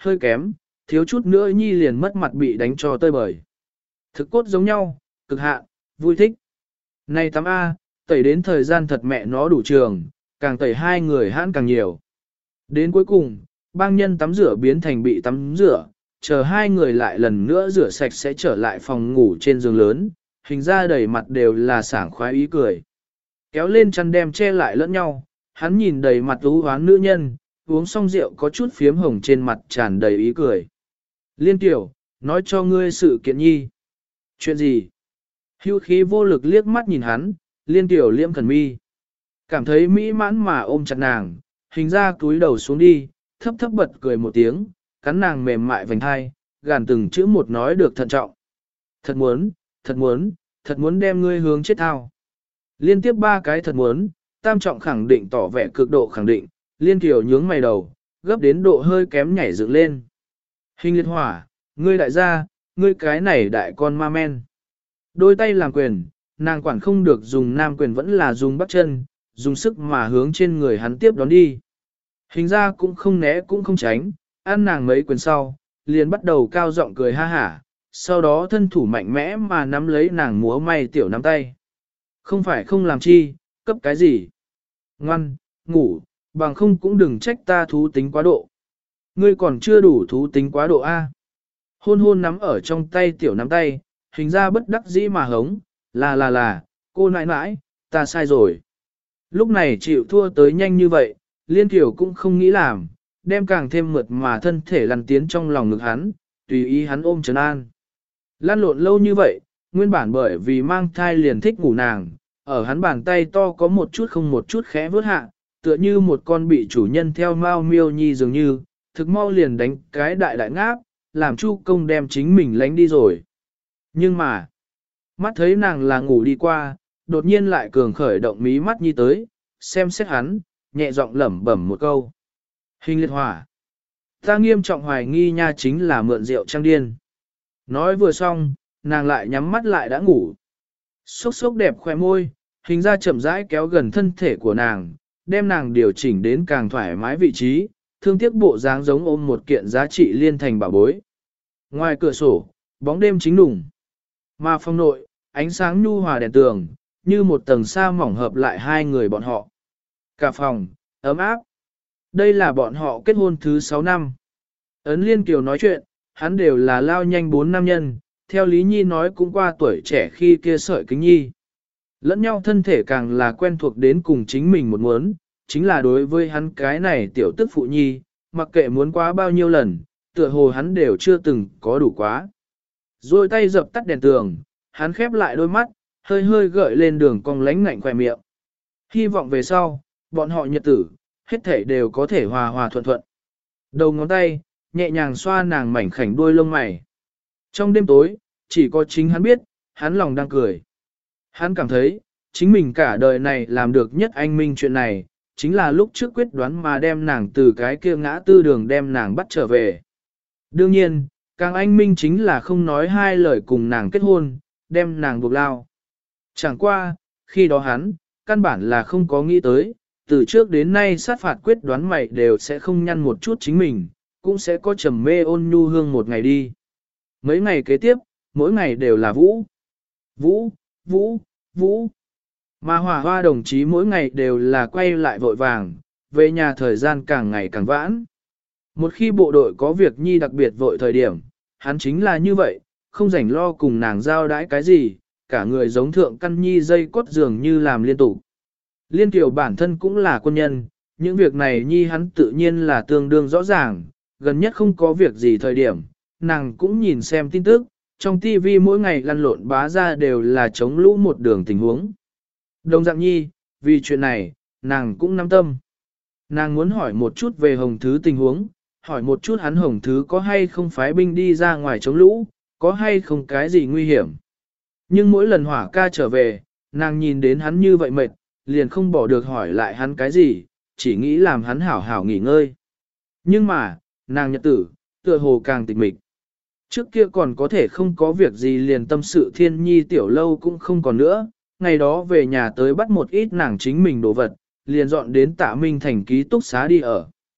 hơi kém, thiếu chút nữa nhi liền mất mặt bị đánh cho tơi bời. Thực cốt giống nhau, cực hạn, vui thích. Này tắm A, tẩy đến thời gian thật mẹ nó đủ trường, càng tẩy hai người hãn càng nhiều. Đến cuối cùng, bang nhân tắm rửa biến thành bị tắm rửa, chờ hai người lại lần nữa rửa sạch sẽ trở lại phòng ngủ trên giường lớn, hình ra đầy mặt đều là sảng khoái ý cười. Kéo lên chăn đem che lại lẫn nhau, hắn nhìn đầy mặt ú hoán nữ nhân, uống xong rượu có chút phiếm hồng trên mặt tràn đầy ý cười. Liên tiểu, nói cho ngươi sự kiện nhi. Chuyện gì? Hưu khí vô lực liếc mắt nhìn hắn, liên tiểu liễm thần mi. Cảm thấy mỹ mãn mà ôm chặt nàng, hình ra túi đầu xuống đi, thấp thấp bật cười một tiếng, cắn nàng mềm mại vành hai, gàn từng chữ một nói được thận trọng. Thật muốn, thật muốn, thật muốn đem ngươi hướng chết thao. Liên tiếp ba cái thật muốn, tam trọng khẳng định tỏ vẻ cực độ khẳng định, liên tiểu nhướng mày đầu, gấp đến độ hơi kém nhảy dựng lên. Hình liệt hỏa, ngươi đại gia, ngươi cái này đại con ma men. Đôi tay làm quyền, nàng quản không được dùng nam quyền vẫn là dùng bắc chân, dùng sức mà hướng trên người hắn tiếp đón đi. Hình ra cũng không né cũng không tránh, ăn nàng mấy quyền sau, liền bắt đầu cao giọng cười ha hả, sau đó thân thủ mạnh mẽ mà nắm lấy nàng múa may tiểu nắm tay. Không phải không làm chi, cấp cái gì. Ngoan, ngủ, bằng không cũng đừng trách ta thú tính quá độ. Ngươi còn chưa đủ thú tính quá độ A. Hôn hôn nắm ở trong tay tiểu nắm tay, hình ra bất đắc dĩ mà hống, là là là, cô nãi nãi, ta sai rồi. Lúc này chịu thua tới nhanh như vậy, liên tiểu cũng không nghĩ làm, đem càng thêm mượt mà thân thể lăn tiến trong lòng ngực hắn, tùy ý hắn ôm trấn an. Lăn lộn lâu như vậy, nguyên bản bởi vì mang thai liền thích ngủ nàng, ở hắn bàn tay to có một chút không một chút khẽ vớt hạ, tựa như một con bị chủ nhân theo mau miêu nhi dường như, thực mau liền đánh cái đại đại ngáp, làm chu công đem chính mình lánh đi rồi. Nhưng mà, mắt thấy nàng là ngủ đi qua, đột nhiên lại cường khởi động mí mắt nhi tới, xem xét hắn, nhẹ giọng lẩm bẩm một câu. Hình liệt hỏa. Ta nghiêm trọng hoài nghi nha chính là mượn rượu trang điên. Nói vừa xong, nàng lại nhắm mắt lại đã ngủ. Xốc xốc đẹp khoe môi, hình ra chậm rãi kéo gần thân thể của nàng, đem nàng điều chỉnh đến càng thoải mái vị trí, thương tiếc bộ dáng giống ôm một kiện giá trị liên thành bảo bối. Ngoài cửa sổ, bóng đêm chính đủng. Mà phòng nội, ánh sáng nhu hòa đèn tường, như một tầng sa mỏng hợp lại hai người bọn họ. Cả phòng, ấm áp. Đây là bọn họ kết hôn thứ sáu năm. Ấn Liên Kiều nói chuyện, hắn đều là lao nhanh bốn nam nhân, theo Lý Nhi nói cũng qua tuổi trẻ khi kia sợi kính nhi. Lẫn nhau thân thể càng là quen thuộc đến cùng chính mình một muốn, chính là đối với hắn cái này tiểu tức phụ nhi, mặc kệ muốn quá bao nhiêu lần, tựa hồ hắn đều chưa từng có đủ quá. Rồi tay dập tắt đèn tường, hắn khép lại đôi mắt, hơi hơi gợi lên đường cong lánh ngạnh khỏe miệng. Hy vọng về sau, bọn họ nhật tử, hết thể đều có thể hòa hòa thuận thuận. Đầu ngón tay, nhẹ nhàng xoa nàng mảnh khảnh đuôi lông mày. Trong đêm tối, chỉ có chính hắn biết, hắn lòng đang cười. Hắn cảm thấy, chính mình cả đời này làm được nhất anh minh chuyện này, chính là lúc trước quyết đoán mà đem nàng từ cái kia ngã tư đường đem nàng bắt trở về. Đương nhiên, càng anh minh chính là không nói hai lời cùng nàng kết hôn, đem nàng buộc lao. Chẳng qua, khi đó hắn, căn bản là không có nghĩ tới, từ trước đến nay sát phạt quyết đoán mày đều sẽ không nhăn một chút chính mình, cũng sẽ có trầm mê ôn nhu hương một ngày đi. Mấy ngày kế tiếp, mỗi ngày đều là vũ. Vũ, vũ, vũ. Mà Hòa Hoa đồng chí mỗi ngày đều là quay lại vội vàng, về nhà thời gian càng ngày càng vãn. Một khi bộ đội có việc nhi đặc biệt vội thời điểm, hắn chính là như vậy, không rảnh lo cùng nàng giao đãi cái gì, cả người giống thượng căn nhi dây cốt dường như làm liên tục. Liên Kiều bản thân cũng là quân nhân, những việc này nhi hắn tự nhiên là tương đương rõ ràng, gần nhất không có việc gì thời điểm, nàng cũng nhìn xem tin tức, trong tivi mỗi ngày lăn lộn bá ra đều là chống lũ một đường tình huống. Đồng dạng nhi, vì chuyện này, nàng cũng nắm tâm. Nàng muốn hỏi một chút về Hồng Thứ tình huống, hỏi một chút hắn Hồng Thứ có hay không phái binh đi ra ngoài chống lũ, có hay không cái gì nguy hiểm. Nhưng mỗi lần Hỏa ca trở về, nàng nhìn đến hắn như vậy mệt, liền không bỏ được hỏi lại hắn cái gì, chỉ nghĩ làm hắn hảo hảo nghỉ ngơi. Nhưng mà, nàng nhật tử, tựa hồ càng tịch mịch. Trước kia còn có thể không có việc gì liền tâm sự thiên nhi tiểu lâu cũng không còn nữa, ngày đó về nhà tới bắt một ít nàng chính mình đồ vật, liền dọn đến Tạ Minh thành ký túc xá đi ở.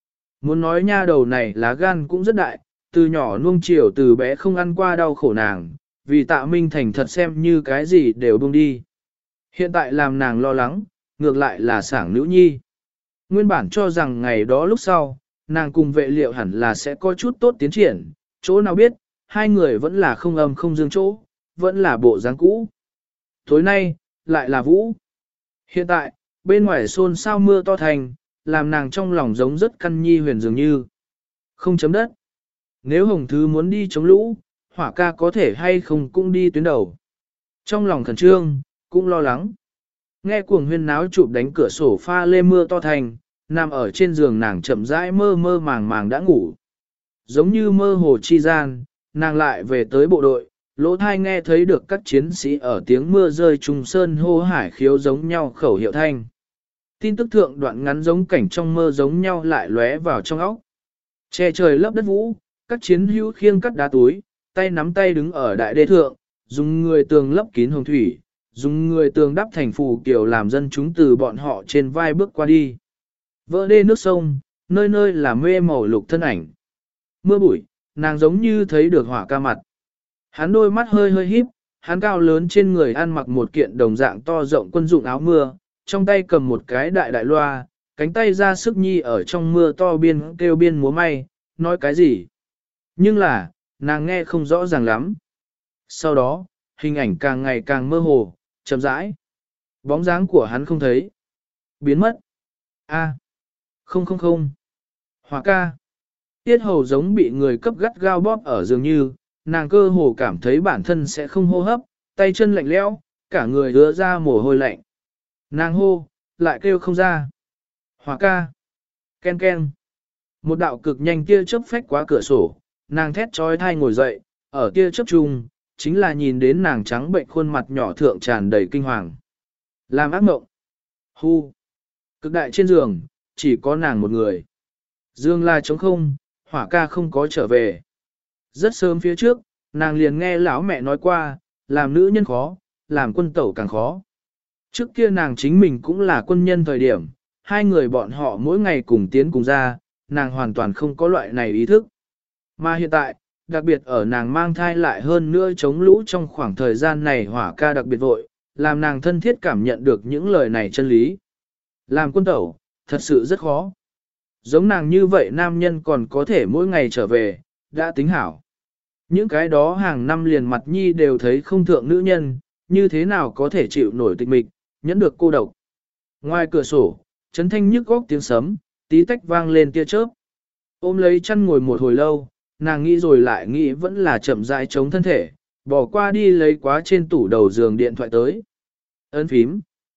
Muốn nói nha đầu này lá gan cũng rất đại, từ nhỏ nuông chiều từ bé không ăn qua đau khổ nàng, vì tạ Minh Thành thật xem như cái gì đều buông đi. Hiện tại làm nàng lo lắng, ngược lại là sảng nữ nhi. Nguyên bản cho rằng ngày đó lúc sau, nàng cùng vệ liệu hẳn là sẽ có chút tốt tiến triển, chỗ nào biết, hai người vẫn là không âm không dương chỗ, vẫn là bộ dáng cũ. Tối nay, lại là Vũ. Hiện tại, bên ngoài xôn xao mưa to thành, làm nàng trong lòng giống rất căn nhi huyền dường như. Không chấm đất. Nếu Hồng Thứ muốn đi chống lũ, Hỏa ca có thể hay không cũng đi tuyến đầu. Trong lòng khẩn trương, cũng lo lắng. Nghe cuồng huyên náo chụp đánh cửa sổ pha lê mưa to thành, nằm ở trên giường nàng chậm rãi mơ mơ màng màng đã ngủ. Giống như mơ hồ chi gian, nàng lại về tới bộ đội, lỗ thai nghe thấy được các chiến sĩ ở tiếng mưa rơi trùng sơn hô hải khiếu giống nhau khẩu hiệu thanh. Tin tức thượng đoạn ngắn giống cảnh trong mơ giống nhau lại lóe vào trong óc. Che trời lấp đất vũ, các chiến hữu khiêng cắt đá túi, tay nắm tay đứng ở đại đê thượng, dùng người tường lấp kín hồng thủy, dùng người tường đắp thành phù kiểu làm dân chúng từ bọn họ trên vai bước qua đi. Vỡ đê nước sông, nơi nơi là mê màu lục thân ảnh. Mưa bụi, nàng giống như thấy được Hỏa ca mặt. Hắn đôi mắt hơi hơi híp, hắn cao lớn trên người ăn mặc một kiện đồng dạng to rộng quân dụng áo mưa, trong tay cầm một cái đại đại loa, cánh tay ra sức nhi ở trong mưa to biên kêu biên múa may, nói cái gì. Nhưng là, nàng nghe không rõ ràng lắm. Sau đó, hình ảnh càng ngày càng mơ hồ, chậm rãi. Bóng dáng của hắn không thấy. Biến mất. A. Không không không. Hỏa ca. Tiết hầu giống bị người cấp gắt gao bóp ở dường như, nàng cơ hồ cảm thấy bản thân sẽ không hô hấp, tay chân lạnh lẽo, cả người ứa ra mồ hôi lạnh. Nàng hô, lại kêu không ra. Hỏa ca. Ken ken. Một đạo cực nhanh tia chớp phách quá cửa sổ, nàng thét trói thai ngồi dậy, ở tia chớp chung, chính là nhìn đến nàng trắng bệnh khuôn mặt nhỏ thượng tràn đầy kinh hoàng. Làm ác mộng. Hu. Cực đại trên giường, chỉ có nàng một người. Dương là trống không, Hỏa ca không có trở về. Rất sớm phía trước, nàng liền nghe lão mẹ nói qua, làm nữ nhân khó, làm quân tẩu càng khó. Trước kia nàng chính mình cũng là quân nhân thời điểm, hai người bọn họ mỗi ngày cùng tiến cùng ra, nàng hoàn toàn không có loại này ý thức. Mà hiện tại, đặc biệt ở nàng mang thai lại hơn nữa chống lũ trong khoảng thời gian này Hỏa ca đặc biệt vội, làm nàng thân thiết cảm nhận được những lời này chân lý. Làm quân tẩu, thật sự rất khó. Giống nàng như vậy nam nhân còn có thể mỗi ngày trở về, đã tính hảo. Những cái đó hàng năm liền mặt nhi đều thấy không thượng nữ nhân, như thế nào có thể chịu nổi tịch mịch, nhẫn được cô độc. Ngoài cửa sổ, chấn thanh nhức góc tiếng sấm, tí tách vang lên tia chớp. Ôm lấy chăn ngồi một hồi lâu, nàng nghĩ rồi lại nghĩ vẫn là chậm rãi chống thân thể, bỏ qua đi lấy quá trên tủ đầu giường điện thoại tới. Ấn phím.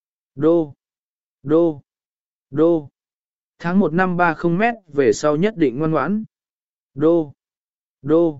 Đô. Đô. Đô. Tháng một năm ba không mét về sau nhất định ngoan ngoãn. Đô. Đô.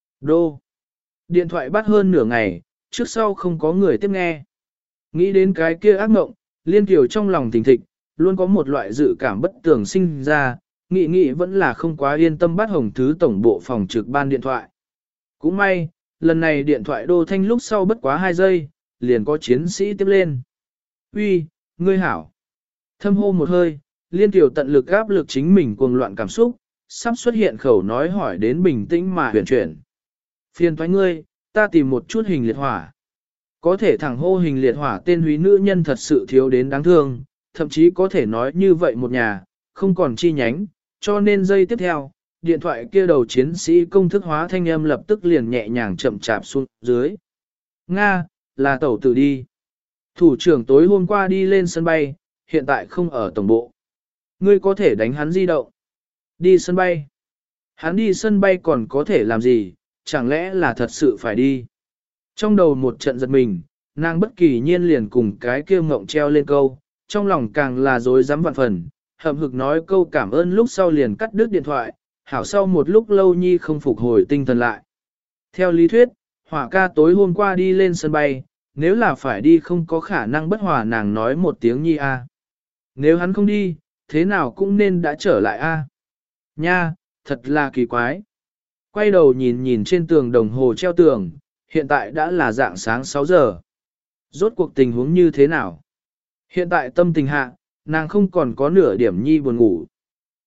Đô. Điện thoại bắt hơn nửa ngày, trước sau không có người tiếp nghe. Nghĩ đến cái kia ác mộng, Liên Kiều trong lòng thình thịch, luôn có một loại dự cảm bất tường sinh ra, nghĩ nghĩ vẫn là không quá yên tâm bắt Hồng Thứ tổng bộ phòng trực ban điện thoại. Cũng may, lần này điện thoại đô thanh lúc sau bất quá hai giây, liền có chiến sĩ tiếp lên. Uy, ngươi hảo. Thâm hô một hơi, Liên Kiều tận lực áp lực chính mình cuồng loạn cảm xúc, sắp xuất hiện khẩu nói hỏi đến bình tĩnh mà huyền chuyển. Phiền thoái ngươi, ta tìm một chút hình liệt hỏa. Có thể thẳng hô hình liệt hỏa tên húy nữ nhân thật sự thiếu đến đáng thương, thậm chí có thể nói như vậy một nhà, không còn chi nhánh, cho nên giây tiếp theo, điện thoại kia đầu chiến sĩ công thức hóa thanh âm lập tức liền nhẹ nhàng chậm chạp xuống dưới. Nga, là tẩu tử đi. Thủ trưởng tối hôm qua đi lên sân bay, hiện tại không ở tổng bộ. Ngươi có thể đánh hắn di động. Đi sân bay. Hắn đi sân bay còn có thể làm gì, chẳng lẽ là thật sự phải đi. Trong đầu một trận giật mình, nàng bất kỳ nhiên liền cùng cái kia ngộng treo lên câu, trong lòng càng là dối dám vạn phần, hậm hực nói câu cảm ơn lúc sau liền cắt đứt điện thoại, hảo sau một lúc lâu nhi không phục hồi tinh thần lại. Theo lý thuyết, Hỏa ca tối hôm qua đi lên sân bay, nếu là phải đi không có khả năng bất hòa nàng nói một tiếng nhi a. Nếu hắn không đi, thế nào cũng nên đã trở lại a. Nha, thật là kỳ quái. Quay đầu nhìn nhìn trên tường đồng hồ treo tường, hiện tại đã là dạng sáng sáu giờ. Rốt cuộc tình huống như thế nào? Hiện tại tâm tình hạ, nàng không còn có nửa điểm nhi buồn ngủ.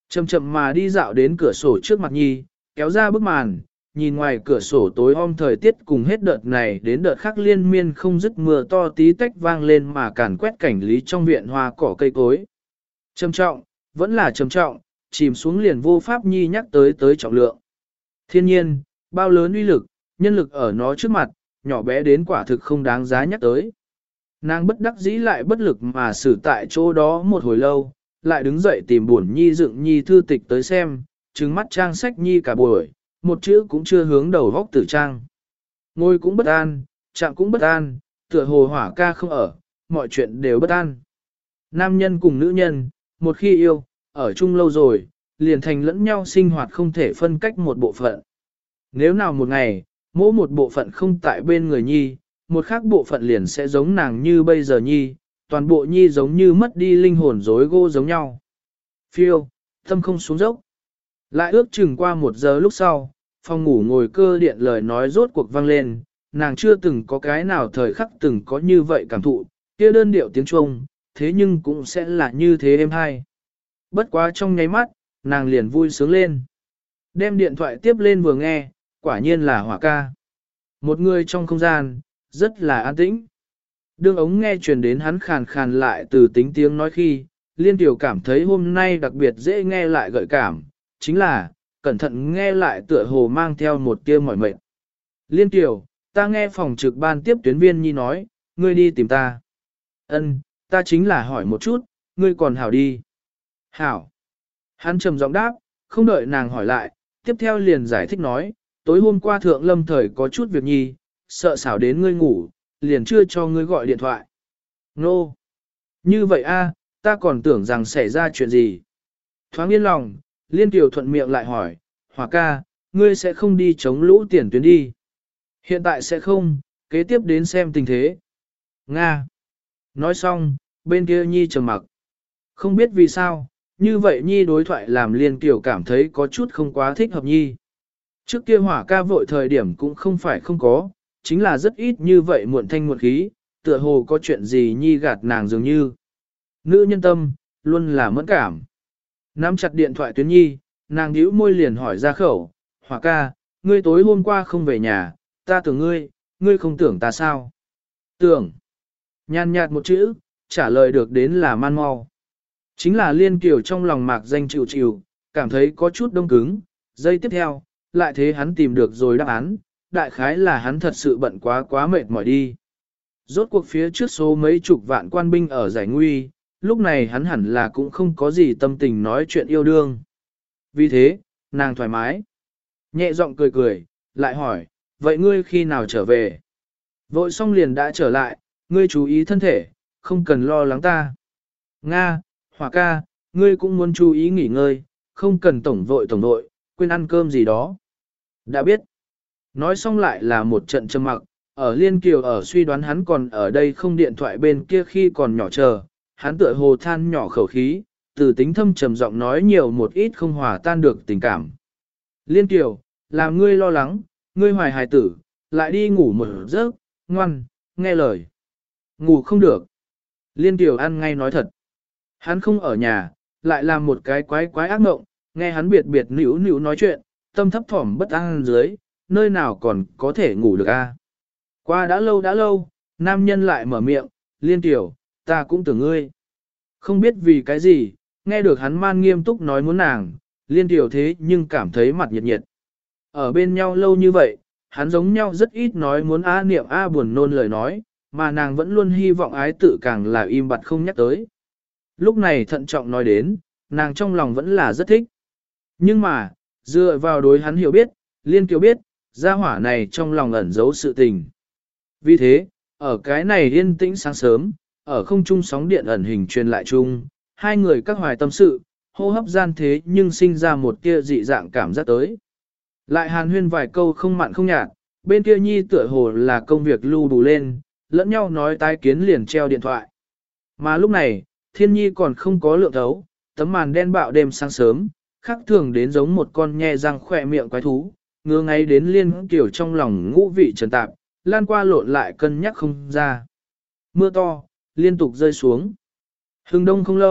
Chậm chậm mà đi dạo đến cửa sổ trước mặt Nhi, kéo ra bức màn, nhìn ngoài cửa sổ tối om thời tiết cùng hết đợt này đến đợt khác liên miên không dứt mưa to tí tách vang lên mà càn quét cảnh lý trong viện hoa cỏ cây cối. Trầm trọng, vẫn là trầm trọng, chìm xuống liền vô pháp Nhi nhắc tới tới trọng lượng. Thiên nhiên, bao lớn uy lực, nhân lực ở nó trước mặt, nhỏ bé đến quả thực không đáng giá nhắc tới. Nàng bất đắc dĩ lại bất lực mà xử tại chỗ đó một hồi lâu, lại đứng dậy tìm buồn Nhi dựng Nhi thư tịch tới xem, trừng mắt trang sách Nhi cả buổi, một chữ cũng chưa hướng đầu góc tử trang. Ngồi cũng bất an, chạm cũng bất an, tựa hồ hỏa ca không ở, mọi chuyện đều bất an. Nam nhân cùng nữ nhân, một khi yêu, ở chung lâu rồi, liền thành lẫn nhau sinh hoạt không thể phân cách một bộ phận. Nếu nào một ngày, mỗi một bộ phận không tại bên người Nhi, một khác bộ phận liền sẽ giống nàng như bây giờ Nhi, toàn bộ Nhi giống như mất đi linh hồn rối gô giống nhau. Phiêu, tâm không xuống dốc. Lại ước chừng qua một giờ lúc sau, phòng ngủ ngồi cơ điện lời nói rốt cuộc vang lên, nàng chưa từng có cái nào thời khắc từng có như vậy cảm thụ, kia đơn điệu tiếng Trung, thế nhưng cũng sẽ là như thế êm hay. Bất quá trong nháy mắt, nàng liền vui sướng lên. Đem điện thoại tiếp lên vừa nghe, quả nhiên là hỏa ca. Một người trong không gian, rất là an tĩnh. Đương ống nghe truyền đến hắn khàn khàn lại từ tính tiếng nói khi, Liên Tiểu cảm thấy hôm nay đặc biệt dễ nghe lại gợi cảm, chính là, cẩn thận nghe lại tựa hồ mang theo một tia mỏi mệt. Liên Tiểu, ta nghe phòng trực ban tiếp tuyến viên Nhi nói, ngươi đi tìm ta. Ân, ta chính là hỏi một chút, ngươi còn hảo đi. Hảo. Hắn trầm giọng đáp, không đợi nàng hỏi lại, tiếp theo liền giải thích nói, tối hôm qua thượng lâm thời có chút việc Nhi, sợ xảo đến ngươi ngủ, liền chưa cho ngươi gọi điện thoại. Nô! No. Như vậy a, ta còn tưởng rằng xảy ra chuyện gì. Thoáng yên lòng, Liên Tiểu thuận miệng lại hỏi, Hỏa ca, ngươi sẽ không đi chống lũ tiền tuyến đi. Hiện tại sẽ không, kế tiếp đến xem tình thế. Nga! Nói xong, bên kia Nhi trầm mặc. Không biết vì sao, như vậy Nhi đối thoại làm Liên Tiểu cảm thấy có chút không quá thích hợp Nhi. Trước kia Hỏa ca vội thời điểm cũng không phải không có, chính là rất ít như vậy muộn thanh muộn khí, tựa hồ có chuyện gì Nhi gạt nàng dường như. Nữ nhân tâm, luôn là mẫn cảm. Nắm chặt điện thoại tuyến Nhi, nàng nhíu môi liền hỏi ra khẩu, Hỏa ca, ngươi tối hôm qua không về nhà, ta tưởng ngươi, ngươi không tưởng ta sao? Tưởng. Nhàn nhạt một chữ, trả lời được đến là man mau. Chính là Liên Kiều trong lòng mạc danh chịu chịu, cảm thấy có chút đông cứng, giây tiếp theo, lại thế hắn tìm được rồi đáp án, đại khái là hắn thật sự bận quá quá mệt mỏi đi. Rốt cuộc phía trước số mấy chục vạn quan binh ở giải nguy, lúc này hắn hẳn là cũng không có gì tâm tình nói chuyện yêu đương. Vì thế, nàng thoải mái, nhẹ giọng cười cười, lại hỏi, vậy ngươi khi nào trở về? Vội xong liền đã trở lại, ngươi chú ý thân thể, không cần lo lắng ta. Nga, Hỏa ca, ngươi cũng muốn chú ý nghỉ ngơi, không cần tổng vội tổng vội, quên ăn cơm gì đó. Đã biết. Nói xong lại là một trận trầm mặc, ở Liên Kiều ở suy đoán hắn còn ở đây không điện thoại bên kia khi còn nhỏ chờ, hắn tựa hồ than nhỏ khẩu khí, từ tính thâm trầm giọng nói nhiều một ít không hòa tan được tình cảm. Liên Kiều, làm ngươi lo lắng, ngươi hoài hài tử, lại đi ngủ một giấc, ngoan, nghe lời. Ngủ không được. Liên Kiều ăn ngay nói thật. Hắn không ở nhà, lại làm một cái quái quái ác mộng, nghe hắn biệt biệt nữu nữu nói chuyện, tâm thấp thỏm bất an dưới, nơi nào còn có thể ngủ được a? Qua đã lâu đã lâu, nam nhân lại mở miệng, Liên Tiểu, ta cũng tưởng ngươi. Không biết vì cái gì, nghe được hắn man nghiêm túc nói muốn nàng, Liên Tiểu thế nhưng cảm thấy mặt nhiệt nhiệt. Ở bên nhau lâu như vậy, hắn giống nhau rất ít nói muốn a niệm a buồn nôn lời nói, mà nàng vẫn luôn hy vọng ái tự càng là im bặt không nhắc tới. Lúc này thận trọng nói đến, nàng trong lòng vẫn là rất thích. Nhưng mà, dựa vào đối hắn hiểu biết, Liên Kiều biết, gia hỏa này trong lòng ẩn giấu sự tình. Vì thế, ở cái này yên tĩnh sáng sớm, ở không trung sóng điện ẩn hình truyền lại chung, hai người các hoài tâm sự, hô hấp gian thế nhưng sinh ra một kia dị dạng cảm giác tới. Lại hàn huyên vài câu không mặn không nhạt, bên kia nhi tựa hồ là công việc lưu đủ lên, lẫn nhau nói tái kiến liền treo điện thoại. Mà lúc này, thiên nhi còn không có lượng thấu, tấm màn đen bạo đêm sáng sớm, khác thường đến giống một con nhe răng khỏe miệng quái thú, ngứa ngay đến Liên Kiểu trong lòng ngũ vị trần tạp, lan qua lộn lại cân nhắc không ra. Mưa to, liên tục rơi xuống. Hừng đông không lâu,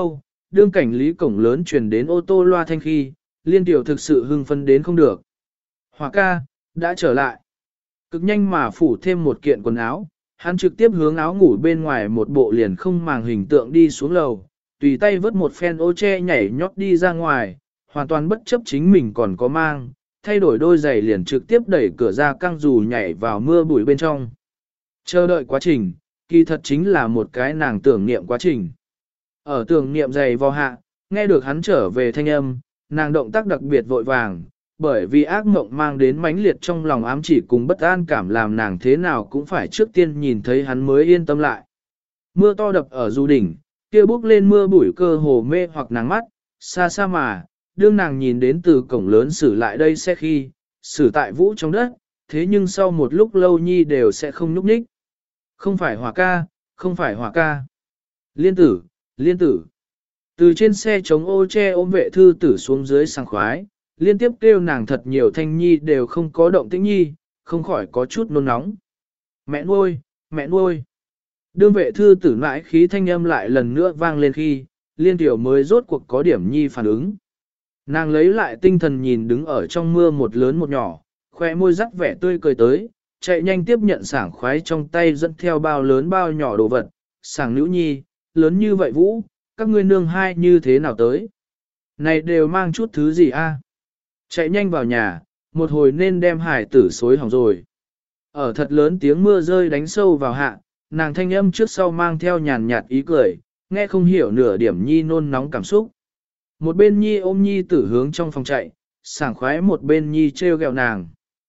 đương cảnh lý cổng lớn chuyển đến ô tô loa thanh khi, Liên Tiểu thực sự hưng phấn đến không được. Hỏa ca, đã trở lại. Cực nhanh mà phủ thêm một kiện quần áo, hắn trực tiếp hướng áo ngủ bên ngoài một bộ liền không màng hình tượng đi xuống lầu, tùy tay vớt một phen ô che nhảy nhót đi ra ngoài, hoàn toàn bất chấp chính mình còn có mang, thay đổi đôi giày liền trực tiếp đẩy cửa ra căng dù nhảy vào mưa bụi bên trong. Chờ đợi quá trình, kỳ thật chính là một cái nàng tưởng niệm quá trình. Ở tưởng niệm giày vò hạ, nghe được hắn trở về thanh âm, nàng động tác đặc biệt vội vàng, bởi vì ác mộng mang đến mãnh liệt trong lòng ám chỉ cùng bất an cảm làm nàng thế nào cũng phải trước tiên nhìn thấy hắn mới yên tâm lại. Mưa to đập ở du đỉnh, kia bốc lên mưa bụi cơ hồ mê hoặc nàng mắt, xa xa mà, đương nàng nhìn đến từ cổng lớn xử lại đây xe khi, xử tại vũ trong đất, thế nhưng sau một lúc lâu nhi đều sẽ không nhúc nhích. Không phải hỏa ca, không phải hỏa ca. Liên tử, liên tử. Từ trên xe chống ô che ôm vệ thư tử xuống dưới sảng khoái, liên tiếp kêu nàng thật nhiều thanh nhi đều không có động tĩnh nhi, không khỏi có chút nôn nóng. Mẹ nuôi, mẹ nuôi. Đương vệ thư tử mãi khí thanh âm lại lần nữa vang lên khi, liên tiểu mới rốt cuộc có điểm nhi phản ứng. Nàng lấy lại tinh thần nhìn đứng ở trong mưa một lớn một nhỏ, khoe môi rắc vẻ tươi cười tới, chạy nhanh tiếp nhận sảng khoái trong tay dẫn theo bao lớn bao nhỏ đồ vật. Sảng nữ nhi, lớn như vậy vũ, các ngươi nương hai như thế nào tới? Này đều mang chút thứ gì a? Chạy nhanh vào nhà, một hồi nên đem hải tử xối hỏng rồi. Ở thật lớn tiếng mưa rơi đánh sâu vào hạ, nàng thanh âm trước sau mang theo nhàn nhạt ý cười, nghe không hiểu nửa điểm nhi nôn nóng cảm xúc. Một bên nhi ôm nhi tử hướng trong phòng chạy, sảng khoái một bên nhi treo gẹo nàng.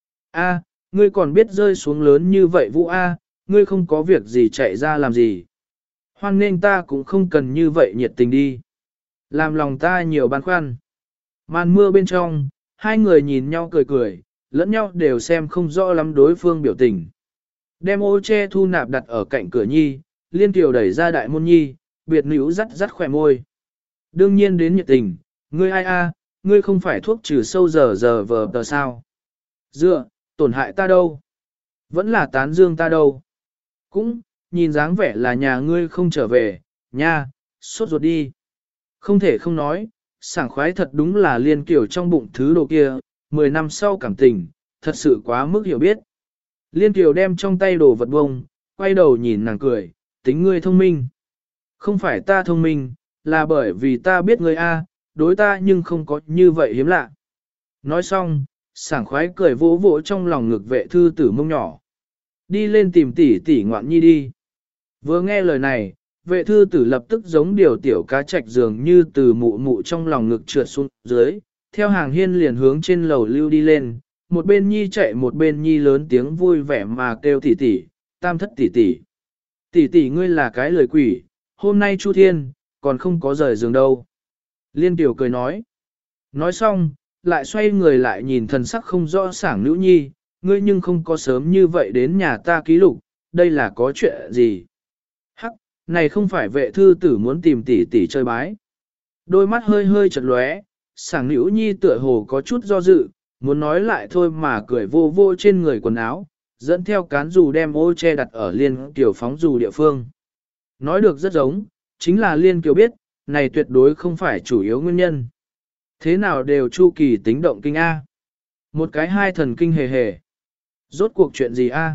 A, ngươi còn biết rơi xuống lớn như vậy Vũ A, ngươi không có việc gì chạy ra làm gì. Hoan nên ta cũng không cần như vậy nhiệt tình đi. Làm lòng ta nhiều băn khoăn. Màn mưa bên trong, hai người nhìn nhau cười cười, lẫn nhau đều xem không rõ lắm đối phương biểu tình. Đem ô che thu nạp đặt ở cạnh cửa nhi, liên tiểu đẩy ra đại môn nhi, biệt nữ rắt rắt khỏe môi. Đương nhiên đến nhiệt tình, ngươi ai a, ngươi không phải thuốc trừ sâu giờ giờ vờ tờ sao. Dựa, tổn hại ta đâu? Vẫn là tán dương ta đâu? Cũng, nhìn dáng vẻ là nhà ngươi không trở về, nha, sốt ruột đi. Không thể không nói, sảng khoái thật đúng là liên kiểu trong bụng thứ đồ kia, mười năm sau cảm tình, thật sự quá mức hiểu biết. Liên kiểu đem trong tay đồ vật bông, quay đầu nhìn nàng cười, tính ngươi thông minh. Không phải ta thông minh, là bởi vì ta biết ngươi A, đối ta nhưng không có như vậy hiếm lạ. Nói xong, sảng khoái cười vỗ vỗ trong lòng ngực vệ thư tử mông nhỏ. Đi lên tìm tỷ tỷ ngoạn nhi đi. Vừa nghe lời này, vệ thư tử lập tức giống điều tiểu cá trạch dường như từ mụ mụ trong lòng ngực trượt xuống dưới, theo hàng hiên liền hướng trên lầu lưu đi lên, một bên nhi chạy một bên nhi lớn tiếng vui vẻ mà kêu tỷ tỷ, tam thất tỷ tỷ. Tỷ tỷ ngươi là cái lời quỷ, hôm nay Chu Thiên, còn không có rời giường đâu. Liên tiểu cười nói. Nói xong, lại xoay người lại nhìn thần sắc không rõ sảng nữ nhi, ngươi nhưng không có sớm như vậy đến nhà ta ký lục, đây là có chuyện gì? Hắc, này không phải vệ thư tử muốn tìm tỷ tỷ chơi bái. Đôi mắt hơi hơi chật lóe, sảng nữ nhi tựa hồ có chút do dự, muốn nói lại thôi mà cười vô vô trên người quần áo, dẫn theo cán dù đem ô che đặt ở liên tiểu phóng dù địa phương. Nói được rất giống, chính là liên kiều biết, này tuyệt đối không phải chủ yếu nguyên nhân. Thế nào đều chu kỳ tính động kinh A. Một cái hai thần kinh hề hề. Rốt cuộc chuyện gì A?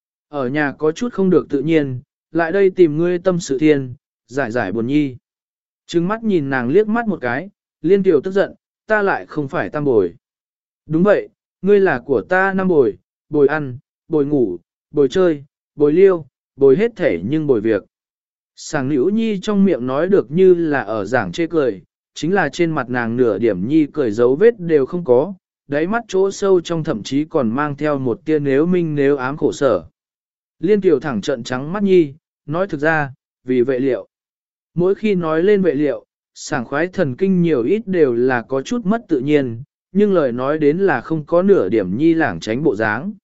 Ở nhà có chút không được tự nhiên, lại đây tìm ngươi tâm sự thiên, giải giải buồn nhi. Trừng mắt nhìn nàng liếc mắt một cái, liên kiều tức giận, ta lại không phải tam bồi. Đúng vậy, ngươi là của ta năm bồi, bồi ăn, bồi ngủ, bồi chơi, bồi liêu, bồi hết thể nhưng bồi việc. Sảng nữ nhi trong miệng nói được như là ở giảng chê cười, chính là trên mặt nàng nửa điểm nhi cười dấu vết đều không có, đáy mắt chỗ sâu trong thậm chí còn mang theo một tia nếu minh nếu ám khổ sở. Liên tiểu thẳng trận trắng mắt nhi, nói thực ra, vì vệ liệu. Mỗi khi nói lên vệ liệu, sảng khoái thần kinh nhiều ít đều là có chút mất tự nhiên, nhưng lời nói đến là không có nửa điểm nhi lảng tránh bộ dáng.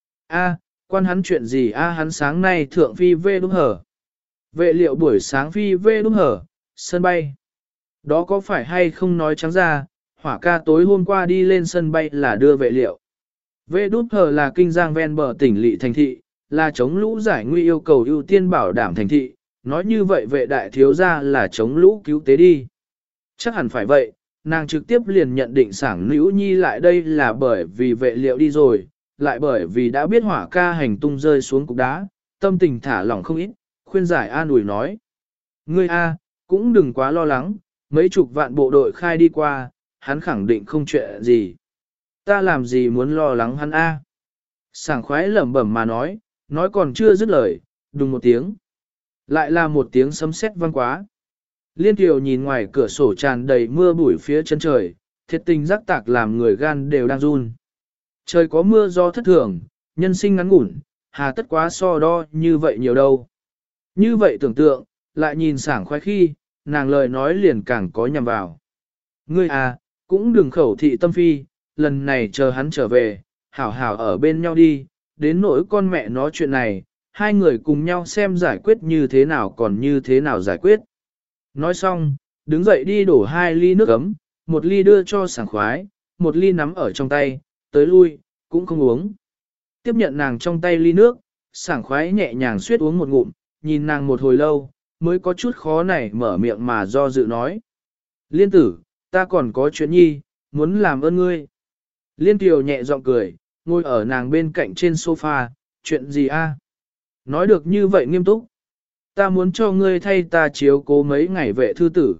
A, quan hắn chuyện gì a hắn sáng nay thượng phi vê đúng hở. Vệ liệu buổi sáng phi vê đúng hở, sân bay. Đó có phải hay không nói trắng ra, hỏa ca tối hôm qua đi lên sân bay là đưa vệ liệu. Vê đút hở là kinh giang ven bờ tỉnh lỵ thành thị, là chống lũ giải nguy yêu cầu ưu tiên bảo đảm thành thị, nói như vậy vệ đại thiếu gia là chống lũ cứu tế đi. Chắc hẳn phải vậy, nàng trực tiếp liền nhận định sảng nữ nhi lại đây là bởi vì vệ liệu đi rồi, lại bởi vì đã biết hỏa ca hành tung rơi xuống cục đá, tâm tình thả lỏng không ít, khuyên giải an ủi nói. Ngươi a, cũng đừng quá lo lắng, mấy chục vạn bộ đội khai đi qua, hắn khẳng định không chuyện gì. Ta làm gì muốn lo lắng hắn a? Sảng khoái lẩm bẩm mà nói, nói còn chưa dứt lời, đùng một tiếng. Lại là một tiếng sấm sét vang quá. Liên Kiều nhìn ngoài cửa sổ tràn đầy mưa bụi phía chân trời, thiệt tình giác tạc làm người gan đều đang run. Trời có mưa do thất thường, nhân sinh ngắn ngủn, hà tất quá so đo như vậy nhiều đâu. Như vậy tưởng tượng, lại nhìn sảng khoái khi, nàng lời nói liền càng có nhằm vào. Ngươi à, cũng đừng khẩu thị tâm phi, lần này chờ hắn trở về, hảo hảo ở bên nhau đi, đến nỗi con mẹ nó chuyện này, hai người cùng nhau xem giải quyết như thế nào còn như thế nào giải quyết. Nói xong, đứng dậy đi đổ hai ly nước ấm, một ly đưa cho sảng khoái, một ly nắm ở trong tay, tới lui, cũng không uống. Tiếp nhận nàng trong tay ly nước, sảng khoái nhẹ nhàng suýt uống một ngụm, nhìn nàng một hồi lâu, mới có chút khó này mở miệng mà do dự nói. Liên tử, ta còn có chuyện nhi, muốn làm ơn ngươi. Liên Kiều nhẹ giọng cười, ngồi ở nàng bên cạnh trên sofa, chuyện gì a? Nói được như vậy nghiêm túc. Ta muốn cho ngươi thay ta chiếu cố mấy ngày vệ thư tử.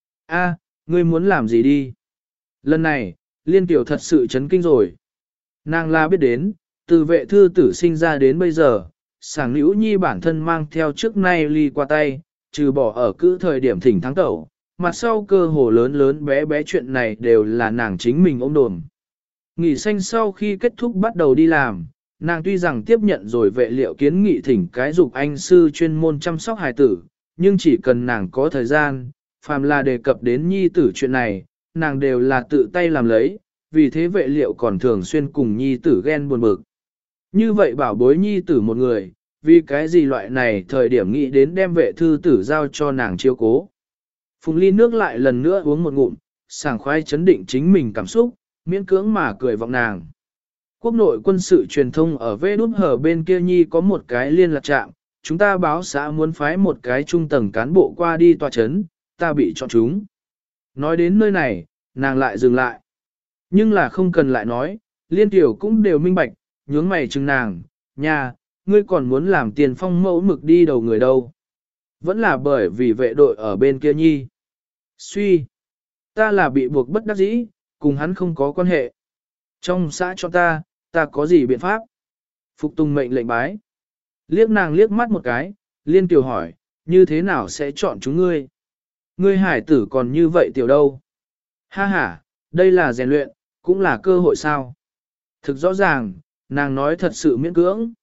A, ngươi muốn làm gì đi? Lần này, Liên Kiều thật sự chấn kinh rồi. Nàng la biết đến, từ vệ thư tử sinh ra đến bây giờ, sảng nữ nhi bản thân mang theo trước nay ly qua tay, trừ bỏ ở cứ thời điểm thỉnh thắng tẩu, mặt sau cơ hồ lớn lớn bé bé chuyện này đều là nàng chính mình ôm đồm. Nghỉ xanh sau khi kết thúc bắt đầu đi làm, nàng tuy rằng tiếp nhận rồi vệ liệu kiến nghị thỉnh cái dục anh sư chuyên môn chăm sóc hài tử, nhưng chỉ cần nàng có thời gian, phàm là đề cập đến nhi tử chuyện này, nàng đều là tự tay làm lấy, vì thế vệ liệu còn thường xuyên cùng nhi tử ghen buồn bực. Như vậy bảo bối nhi tử một người, vì cái gì loại này thời điểm nghĩ đến đem vệ thư tử giao cho nàng chiếu cố. Phùng ly nước lại lần nữa uống một ngụm, sảng khoái chấn định chính mình cảm xúc, miễn cưỡng mà cười vọng nàng. Quốc nội quân sự truyền thông ở vê đút hở bên kia nhi có một cái liên lạc trạm, chúng ta báo xã muốn phái một cái trung tầng cán bộ qua đi tòa chấn, ta bị chọn chúng. Nói đến nơi này, nàng lại dừng lại. Nhưng là không cần lại nói, Liên Tiểu cũng đều minh bạch, nhướng mày chừng nàng, nhà, ngươi còn muốn làm tiền phong mẫu mực đi đầu người đâu. Vẫn là bởi vì vệ đội ở bên kia nhi. Suy, ta là bị buộc bất đắc dĩ, cùng hắn không có quan hệ. Trong xã cho ta, ta có gì biện pháp? Phục tùng mệnh lệnh bái. Liếc nàng liếc mắt một cái, Liên Tiểu hỏi, như thế nào sẽ chọn chúng ngươi? Ngươi hải tử còn như vậy tiểu đâu? Ha ha, đây là rèn luyện, cũng là cơ hội sao? Thực rõ ràng, nàng nói thật sự miễn cưỡng.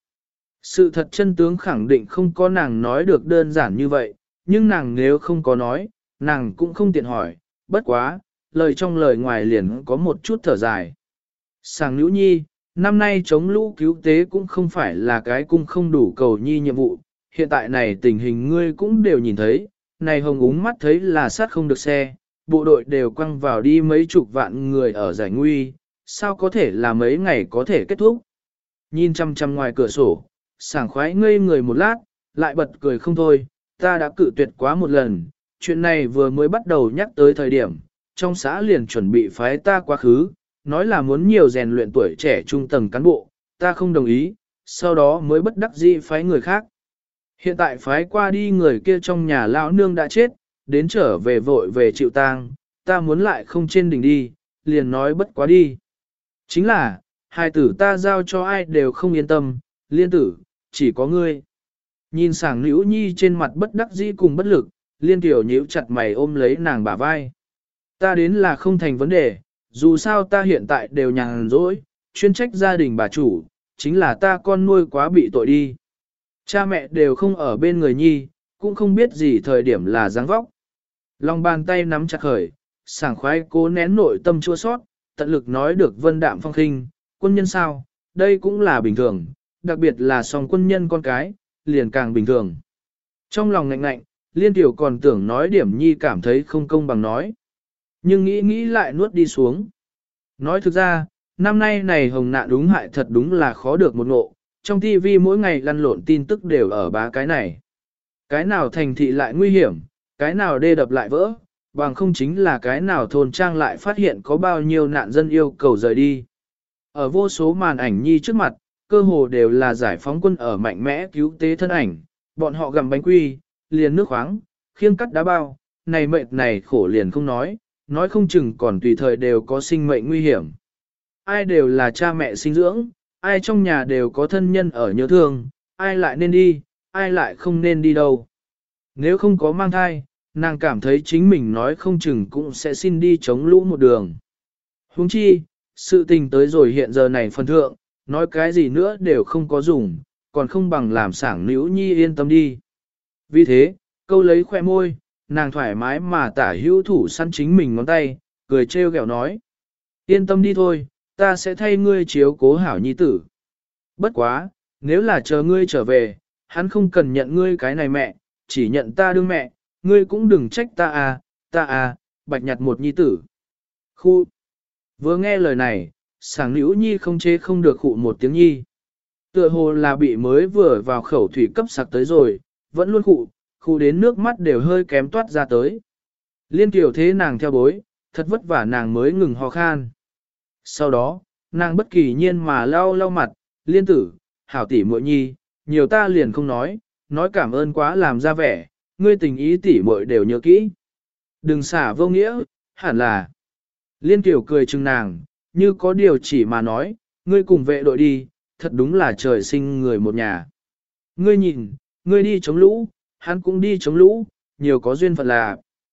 Sự thật chân tướng khẳng định không có nàng nói được đơn giản như vậy, nhưng nàng nếu không có nói, nàng cũng không tiện hỏi, bất quá, lời trong lời ngoài liền có một chút thở dài. Sàng nữ nhi, năm nay chống lũ cứu tế cũng không phải là cái cung không đủ cầu nhi nhiệm vụ, hiện tại này tình hình ngươi cũng đều nhìn thấy, này hồng úng mắt thấy là sát không được xe, bộ đội đều quăng vào đi mấy chục vạn người ở giải nguy, sao có thể là mấy ngày có thể kết thúc. Nhìn chăm chăm ngoài cửa sổ, sảng khoái ngây người một lát, lại bật cười không thôi, ta đã cự tuyệt quá một lần, chuyện này vừa mới bắt đầu nhắc tới thời điểm, trong xã liền chuẩn bị phái ta quá khứ, nói là muốn nhiều rèn luyện tuổi trẻ trung tầng cán bộ, ta không đồng ý, sau đó mới bất đắc dĩ phái người khác. Hiện tại phái qua đi người kia trong nhà lão nương đã chết, đến trở về vội về chịu tang, ta muốn lại không trên đỉnh đi, liền nói bất quá đi. Chính là, hai tử ta giao cho ai đều không yên tâm, Liên tử, chỉ có ngươi. Nhìn sảng nữ nhi trên mặt bất đắc dĩ cùng bất lực, Liên tiểu nhíu chặt mày ôm lấy nàng bả vai. Ta đến là không thành vấn đề, dù sao ta hiện tại đều nhàn rỗi, chuyên trách gia đình bà chủ, chính là ta con nuôi quá bị tội đi. Cha mẹ đều không ở bên người nhi, cũng không biết gì thời điểm là dáng vóc. Lòng bàn tay nắm chặt khởi, sảng khoái cố nén nội tâm chua sót, tận lực nói được vân đạm phong khinh, quân nhân sao, đây cũng là bình thường, đặc biệt là song quân nhân con cái, liền càng bình thường. Trong lòng ngạnh ngạnh, Liên Tiểu còn tưởng nói điểm nhi cảm thấy không công bằng nói. Nhưng nghĩ nghĩ lại nuốt đi xuống. Nói thực ra, năm nay này hồng nạn đúng hại thật đúng là khó được một ngộ, trong ti vi mỗi ngày lăn lộn tin tức đều ở bá cái này. Cái nào thành thị lại nguy hiểm, cái nào đê đập lại vỡ, bằng không chính là cái nào thôn trang lại phát hiện có bao nhiêu nạn dân yêu cầu rời đi. Ở vô số màn ảnh nhi trước mặt, cơ hồ đều là giải phóng quân ở mạnh mẽ cứu tế thân ảnh, bọn họ gặm bánh quy, liền nước khoáng, khiêng cắt đá bao, này mệt này khổ liền không nói, nói không chừng còn tùy thời đều có sinh mệnh nguy hiểm. Ai đều là cha mẹ sinh dưỡng, ai trong nhà đều có thân nhân ở nhớ thương, ai lại nên đi, ai lại không nên đi đâu. Nếu không có mang thai, nàng cảm thấy chính mình nói không chừng cũng sẽ xin đi chống lũ một đường. Huống chi, sự tình tới rồi hiện giờ này phần thượng, nói cái gì nữa đều không có dùng, còn không bằng làm sảng Nữ Nhi yên tâm đi. Vì thế, câu lấy khoe môi, nàng thoải mái mà tả hữu thủ săn chính mình ngón tay, cười trêu ghẹo nói. Yên tâm đi thôi, ta sẽ thay ngươi chiếu cố hảo nhi tử. Bất quá, nếu là chờ ngươi trở về, hắn không cần nhận ngươi cái này mẹ, chỉ nhận ta đương mẹ, ngươi cũng đừng trách ta à, ta à, bạch nhặt một nhi tử. Khu. Vừa nghe lời này, sảng Nữ Nhi không chế không được khụ một tiếng nhi. Tựa hồ là bị mới vừa vào khẩu thủy cấp sặc tới rồi, vẫn luôn khụ, khụ đến nước mắt đều hơi kém toát ra tới. Liên tiểu thế nàng theo bối, thật vất vả nàng mới ngừng ho khan. Sau đó, nàng bất kỳ nhiên mà lau lau mặt, liên tử, hảo tỷ muội nhi, nhiều ta liền không nói, nói cảm ơn quá làm ra vẻ, ngươi tình ý tỷ muội đều nhớ kỹ. Đừng xả vô nghĩa, hẳn là. Liên tiểu cười chừng nàng, như có điều chỉ mà nói, ngươi cùng vệ đội đi, thật đúng là trời sinh người một nhà. Ngươi nhìn, ngươi đi chống lũ, hắn cũng đi chống lũ, nhiều có duyên phận là.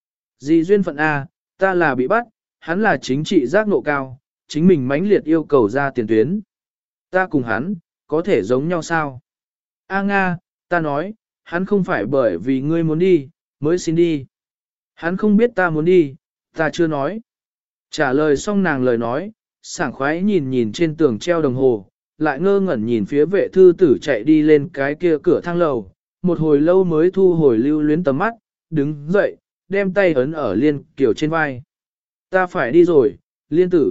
Gì duyên phận A, ta là bị bắt, hắn là chính trị giác ngộ cao, chính mình mãnh liệt yêu cầu ra tiền tuyến. Ta cùng hắn, có thể giống nhau sao? A Nga, ta nói, hắn không phải bởi vì ngươi muốn đi, mới xin đi. Hắn không biết ta muốn đi, ta chưa nói. Trả lời xong nàng lời nói, sảng khoái nhìn nhìn trên tường treo đồng hồ, lại ngơ ngẩn nhìn phía vệ thư tử chạy đi lên cái kia cửa thang lầu, một hồi lâu mới thu hồi lưu luyến tầm mắt, đứng dậy, đem tay ấn ở Liên Kiều trên vai. Ta phải đi rồi, Liên tử.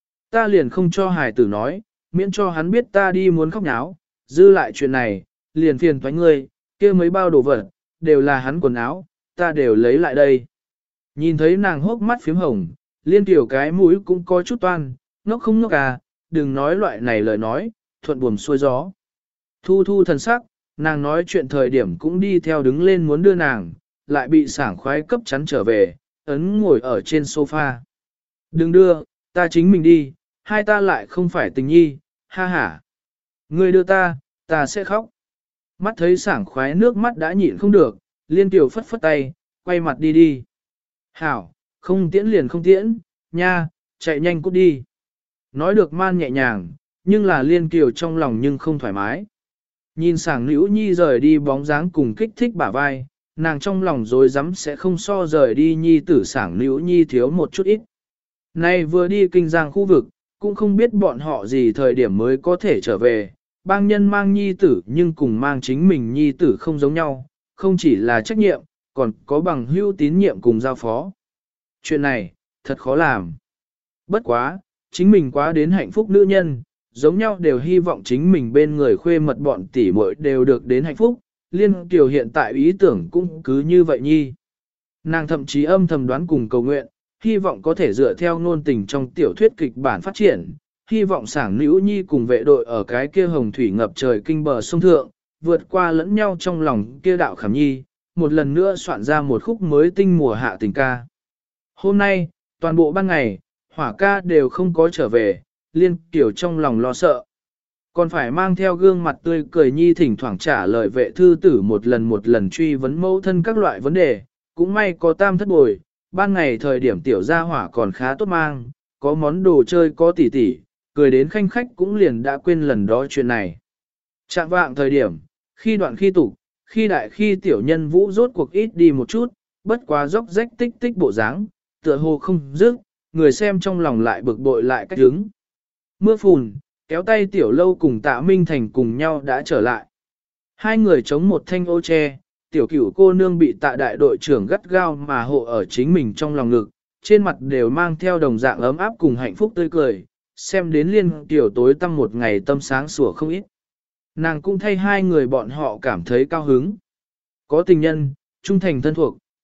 Ta liền không cho hài tử nói, miễn cho hắn biết ta đi muốn khóc náo, dư lại chuyện này, liền phiền thoái ngươi, kia mấy bao đồ vật, đều là hắn quần áo, ta đều lấy lại đây. Nhìn thấy nàng hốc mắt phím hồng, Liên Kiều cái mũi cũng có chút toan, ngốc không ngốc à, đừng nói loại này lời nói, thuận buồm xuôi gió. Thu thu thần sắc, nàng nói chuyện thời điểm cũng đi theo đứng lên muốn đưa nàng, lại bị sảng khoái cấp chắn trở về, ấn ngồi ở trên sofa. Đừng đưa, ta chính mình đi, hai ta lại không phải tình nhi, ha ha. Ngươi đưa ta, ta sẽ khóc. Mắt thấy sảng khoái nước mắt đã nhịn không được, Liên Kiều phất phất tay, quay mặt đi đi. Hảo, không tiễn liền không tiễn, nha, chạy nhanh cút đi. Nói được man nhẹ nhàng, nhưng là Liên Kiều trong lòng nhưng không thoải mái. Nhìn sảng Nữ Nhi rời đi bóng dáng cùng kích thích bả vai, nàng trong lòng dối rắm sẽ không so rời đi Nhi tử sảng Nữ Nhi thiếu một chút ít. Nay vừa đi kinh giang khu vực, cũng không biết bọn họ gì thời điểm mới có thể trở về, bang nhân mang Nhi tử nhưng cùng mang chính mình Nhi tử không giống nhau, không chỉ là trách nhiệm, còn có bằng hữu tín nhiệm cùng giao phó. Chuyện này, thật khó làm. Bất quá, chính mình quá đến hạnh phúc nữ nhân, giống nhau đều hy vọng chính mình bên người khuê mật bọn tỷ muội đều được đến hạnh phúc, Liên Kiều hiện tại ý tưởng cũng cứ như vậy nhi. Nàng thậm chí âm thầm đoán cùng cầu nguyện, hy vọng có thể dựa theo ngôn tình trong tiểu thuyết kịch bản phát triển, hy vọng sảng Nữ Nhi cùng vệ đội ở cái kia hồng thủy ngập trời kinh bờ sông thượng, vượt qua lẫn nhau trong lòng kia đạo khảm nhi, một lần nữa soạn ra một khúc mới tinh mùa hạ tình ca. Hôm nay, toàn bộ ban ngày, hỏa ca đều không có trở về, Liên Kiều trong lòng lo sợ. Còn phải mang theo gương mặt tươi cười nhi thỉnh thoảng trả lời vệ thư tử một lần một lần truy vấn mẫu thân các loại vấn đề, cũng may có tam thất bồi, ban ngày thời điểm tiểu gia hỏa còn khá tốt mang, có món đồ chơi có tỉ tỉ, cười đến khanh khách cũng liền đã quên lần đó chuyện này. Trạng vạng thời điểm, khi đoạn khi tục, khi đại khi tiểu nhân vũ rốt cuộc ít đi một chút, bất quá dốc rách tích tích bộ dáng, tựa hồ không dứt, người xem trong lòng lại bực bội lại cách hứng. Mưa phùn, kéo tay tiểu lâu cùng tạ Minh Thành cùng nhau đã trở lại. Hai người chống một thanh ô tre, tiểu cửu cô nương bị tạ đại đội trưởng gắt gao mà hộ ở chính mình trong lòng ngực, trên mặt đều mang theo đồng dạng ấm áp cùng hạnh phúc tươi cười, xem đến Liên Kiều tối tăm một ngày tâm sáng sủa không ít. Nàng cũng thay hai người bọn họ cảm thấy cao hứng. Có tình nhân, trung thành thân thuộc,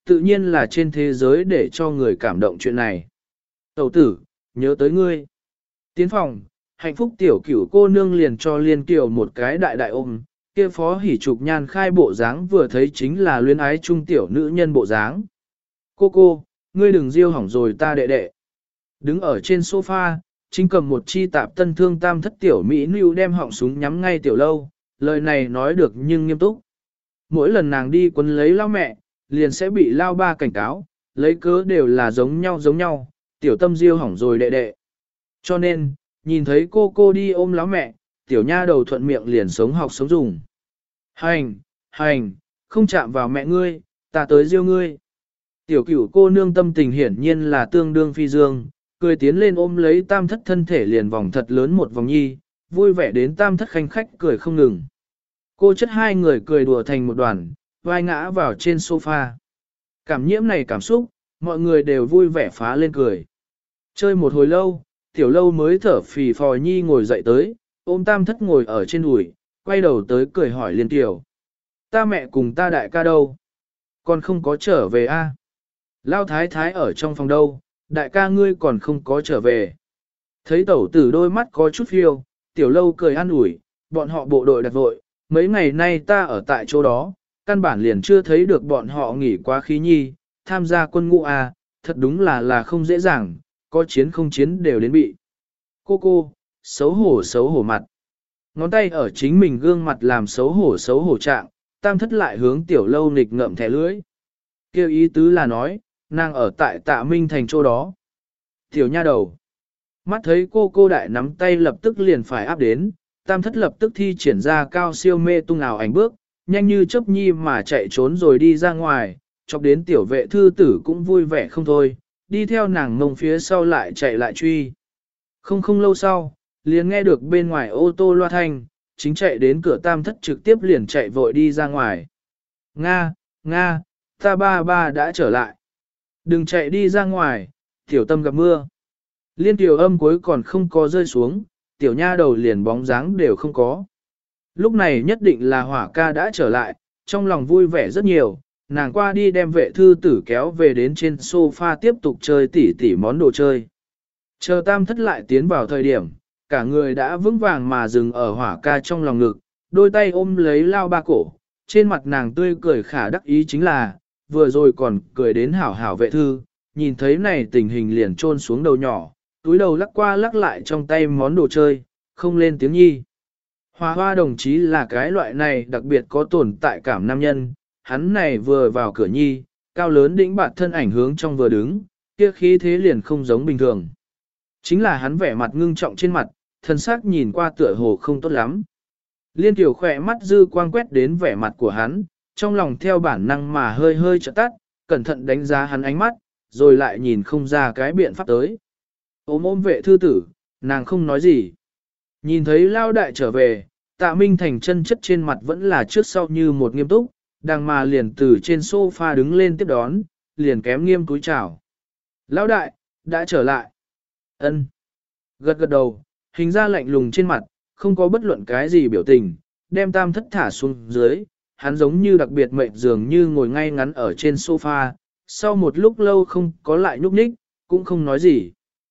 tự nhiên là trên thế giới để cho người cảm động chuyện này. Tẩu tử, nhớ tới ngươi. Tiến phòng, hạnh phúc tiểu cửu cô nương liền cho Liên Kiều một cái đại đại ôm, kia phó hỉ trục nhan khai bộ dáng vừa thấy chính là luyến ái trung tiểu nữ nhân bộ dáng. Cô cô, ngươi đừng riêu hỏng rồi ta đệ đệ. Đứng ở trên sofa, chính cầm một chi tạp tân thương tam thất tiểu mỹ nữ đem họng súng nhắm ngay tiểu lâu, lời này nói được nhưng nghiêm túc. Mỗi lần nàng đi quấn lấy lao mẹ, liền sẽ bị lao ba cảnh cáo, lấy cớ đều là giống nhau giống nhau, tiểu tâm riêu hỏng rồi đệ đệ. Cho nên, nhìn thấy cô cô đi ôm láo mẹ, tiểu nha đầu thuận miệng liền sống học sống dùng. Hành, hành, không chạm vào mẹ ngươi, ta tới riêu ngươi. Tiểu cửu cô nương tâm tình hiển nhiên là tương đương phi dương, cười tiến lên ôm lấy tam thất thân thể liền vòng thật lớn một vòng nhi, vui vẻ đến tam thất khanh khách cười không ngừng. Cô chất hai người cười đùa thành một đoàn, vai ngã vào trên sofa. Cảm nhiễm này cảm xúc, mọi người đều vui vẻ phá lên cười. Chơi một hồi lâu, tiểu lâu mới thở phì phò nhi ngồi dậy tới, ôm tam thất ngồi ở trên đùi, quay đầu tới cười hỏi Liên Tiểu. Ta mẹ cùng ta đại ca đâu? Còn không có trở về a? À? Lao thái thái ở trong phòng đâu, đại ca ngươi còn không có trở về. Thấy tẩu tử đôi mắt có chút phiêu, tiểu lâu cười an ủi, bọn họ bộ đội đặt vội, mấy ngày nay ta ở tại chỗ đó, căn bản liền chưa thấy được bọn họ nghỉ quá khí nhi, tham gia quân ngũ à, thật đúng là là không dễ dàng, có chiến không chiến đều đến bị. Cô cô, xấu hổ xấu hổ mặt. Ngón tay ở chính mình gương mặt làm xấu hổ xấu hổ trạng, tam thất lại hướng tiểu lâu nghịch ngậm thẻ lưỡi. Kêu ý tứ là nói, nàng ở tại Tạ Minh thành chỗ đó. Tiểu nha đầu. Mắt thấy cô cô đại nắm tay lập tức liền phải áp đến, tam thất lập tức thi triển ra cao siêu mê tung ảo ảnh bước, nhanh như chớp nhi mà chạy trốn rồi đi ra ngoài, chọc đến tiểu vệ thư tử cũng vui vẻ không thôi, đi theo nàng ngông phía sau lại chạy lại truy. Không không lâu sau, liền nghe được bên ngoài ô tô loa thanh, chính chạy đến cửa tam thất trực tiếp liền chạy vội đi ra ngoài. Nga, Nga, ta ba ba đã trở lại. Đừng chạy đi ra ngoài, tiểu tâm gặp mưa. Liên tiểu âm cuối còn không có rơi xuống, tiểu nha đầu liền bóng dáng đều không có. Lúc này nhất định là hỏa ca đã trở lại, trong lòng vui vẻ rất nhiều, nàng qua đi đem vệ thư tử kéo về đến trên sofa tiếp tục chơi tỉ tỉ món đồ chơi. Chờ tam thất lại tiến vào thời điểm, cả người đã vững vàng mà dừng ở hỏa ca trong lòng ngực, đôi tay ôm lấy lao ba cổ, trên mặt nàng tươi cười khả đắc ý chính là, vừa rồi còn cười đến hảo hảo vệ thư, nhìn thấy này tình hình liền trôn xuống đầu nhỏ, túi đầu lắc qua lắc lại trong tay món đồ chơi, không lên tiếng nhi. Hoa hoa đồng chí là cái loại này đặc biệt có tồn tại cảm nam nhân, hắn này vừa vào cửa nhi, cao lớn đĩnh bạt thân ảnh hướng trong vừa đứng, kia khí thế liền không giống bình thường. Chính là hắn vẻ mặt ngưng trọng trên mặt, thân xác nhìn qua tựa hồ không tốt lắm. Liên tiểu khỏe mắt dư quang quét đến vẻ mặt của hắn, trong lòng theo bản năng mà hơi hơi trợ tắt, cẩn thận đánh giá hắn ánh mắt, rồi lại nhìn không ra cái biện pháp tới. Ôm ôm vệ thư tử, nàng không nói gì. Nhìn thấy lao đại trở về, Tạ Minh Thành chân chất trên mặt vẫn là trước sau như một nghiêm túc, đang mà liền từ trên sofa đứng lên tiếp đón, liền kém nghiêm túi chào. Lão đại, đã trở lại. Ân. Gật gật đầu, hình ra lạnh lùng trên mặt, không có bất luận cái gì biểu tình, đem tam thất thả xuống dưới, hắn giống như đặc biệt mệnh dường như ngồi ngay ngắn ở trên sofa, sau một lúc lâu không có lại nhúc nhích, cũng không nói gì.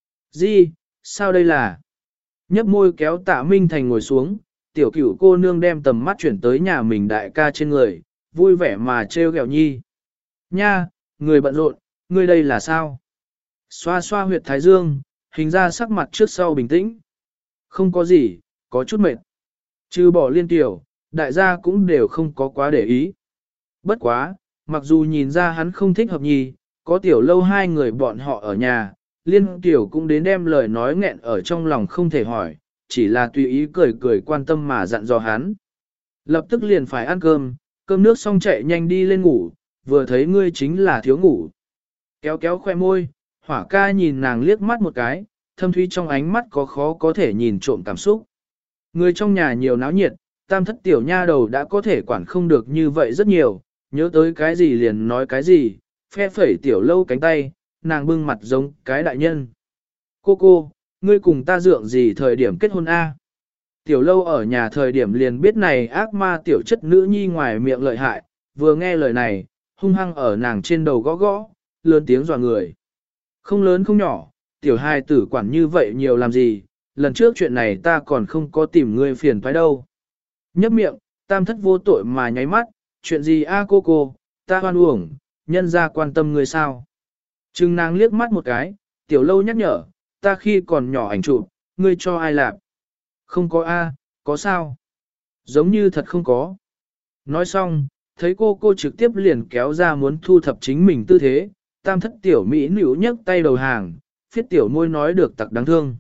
Gì, sao đây là? Nhấp môi kéo Tạ Minh Thành ngồi xuống, tiểu cửu cô nương đem tầm mắt chuyển tới nhà mình đại ca trên người, vui vẻ mà trêu ghẹo nhi. Nha, người bận rộn, người đây là sao? Xoa xoa huyệt thái dương, hình ra sắc mặt trước sau bình tĩnh. Không có gì, có chút mệt. Trừ bỏ Liên tiểu, đại gia cũng đều không có quá để ý. Bất quá, mặc dù nhìn ra hắn không thích hợp nhi, có tiểu lâu hai người bọn họ ở nhà, Liên tiểu cũng đến đem lời nói nghẹn ở trong lòng không thể hỏi, chỉ là tùy ý cười cười quan tâm mà dặn dò hắn. Lập tức liền phải ăn cơm, cơm nước xong chạy nhanh đi lên ngủ, vừa thấy ngươi chính là thiếu ngủ. Kéo kéo khoe môi, hỏa ca nhìn nàng liếc mắt một cái, thâm thúy trong ánh mắt có khó có thể nhìn trộm cảm xúc. Người trong nhà nhiều náo nhiệt, tam thất tiểu nha đầu đã có thể quản không được như vậy rất nhiều, nhớ tới cái gì liền nói cái gì, phe phẩy tiểu lâu cánh tay, nàng bưng mặt giống cái đại nhân. Cô cô, ngươi cùng ta dượng gì thời điểm kết hôn A? Tiểu lâu ở nhà thời điểm liền biết này ác ma tiểu chất nữ nhi ngoài miệng lợi hại, vừa nghe lời này, hung hăng ở nàng trên đầu gõ gõ, lớn tiếng dọa người. Không lớn không nhỏ, tiểu hài tử quản như vậy nhiều làm gì, lần trước chuyện này ta còn không có tìm ngươi phiền phải đâu. Nhấp miệng, tam thất vô tội mà nháy mắt, chuyện gì a cô cô, ta hoan uổng, nhân ra quan tâm ngươi sao. Trừng nàng liếc mắt một cái, tiểu lâu nhắc nhở, ta khi còn nhỏ ảnh chụp, ngươi cho ai làm? Không có a, có sao? Giống như thật không có. Nói xong, thấy cô cô trực tiếp liền kéo ra muốn thu thập chính mình tư thế, tam thất tiểu mỹ nữ nhấc tay đầu hàng, phiết tiểu môi nói được tặc đáng thương.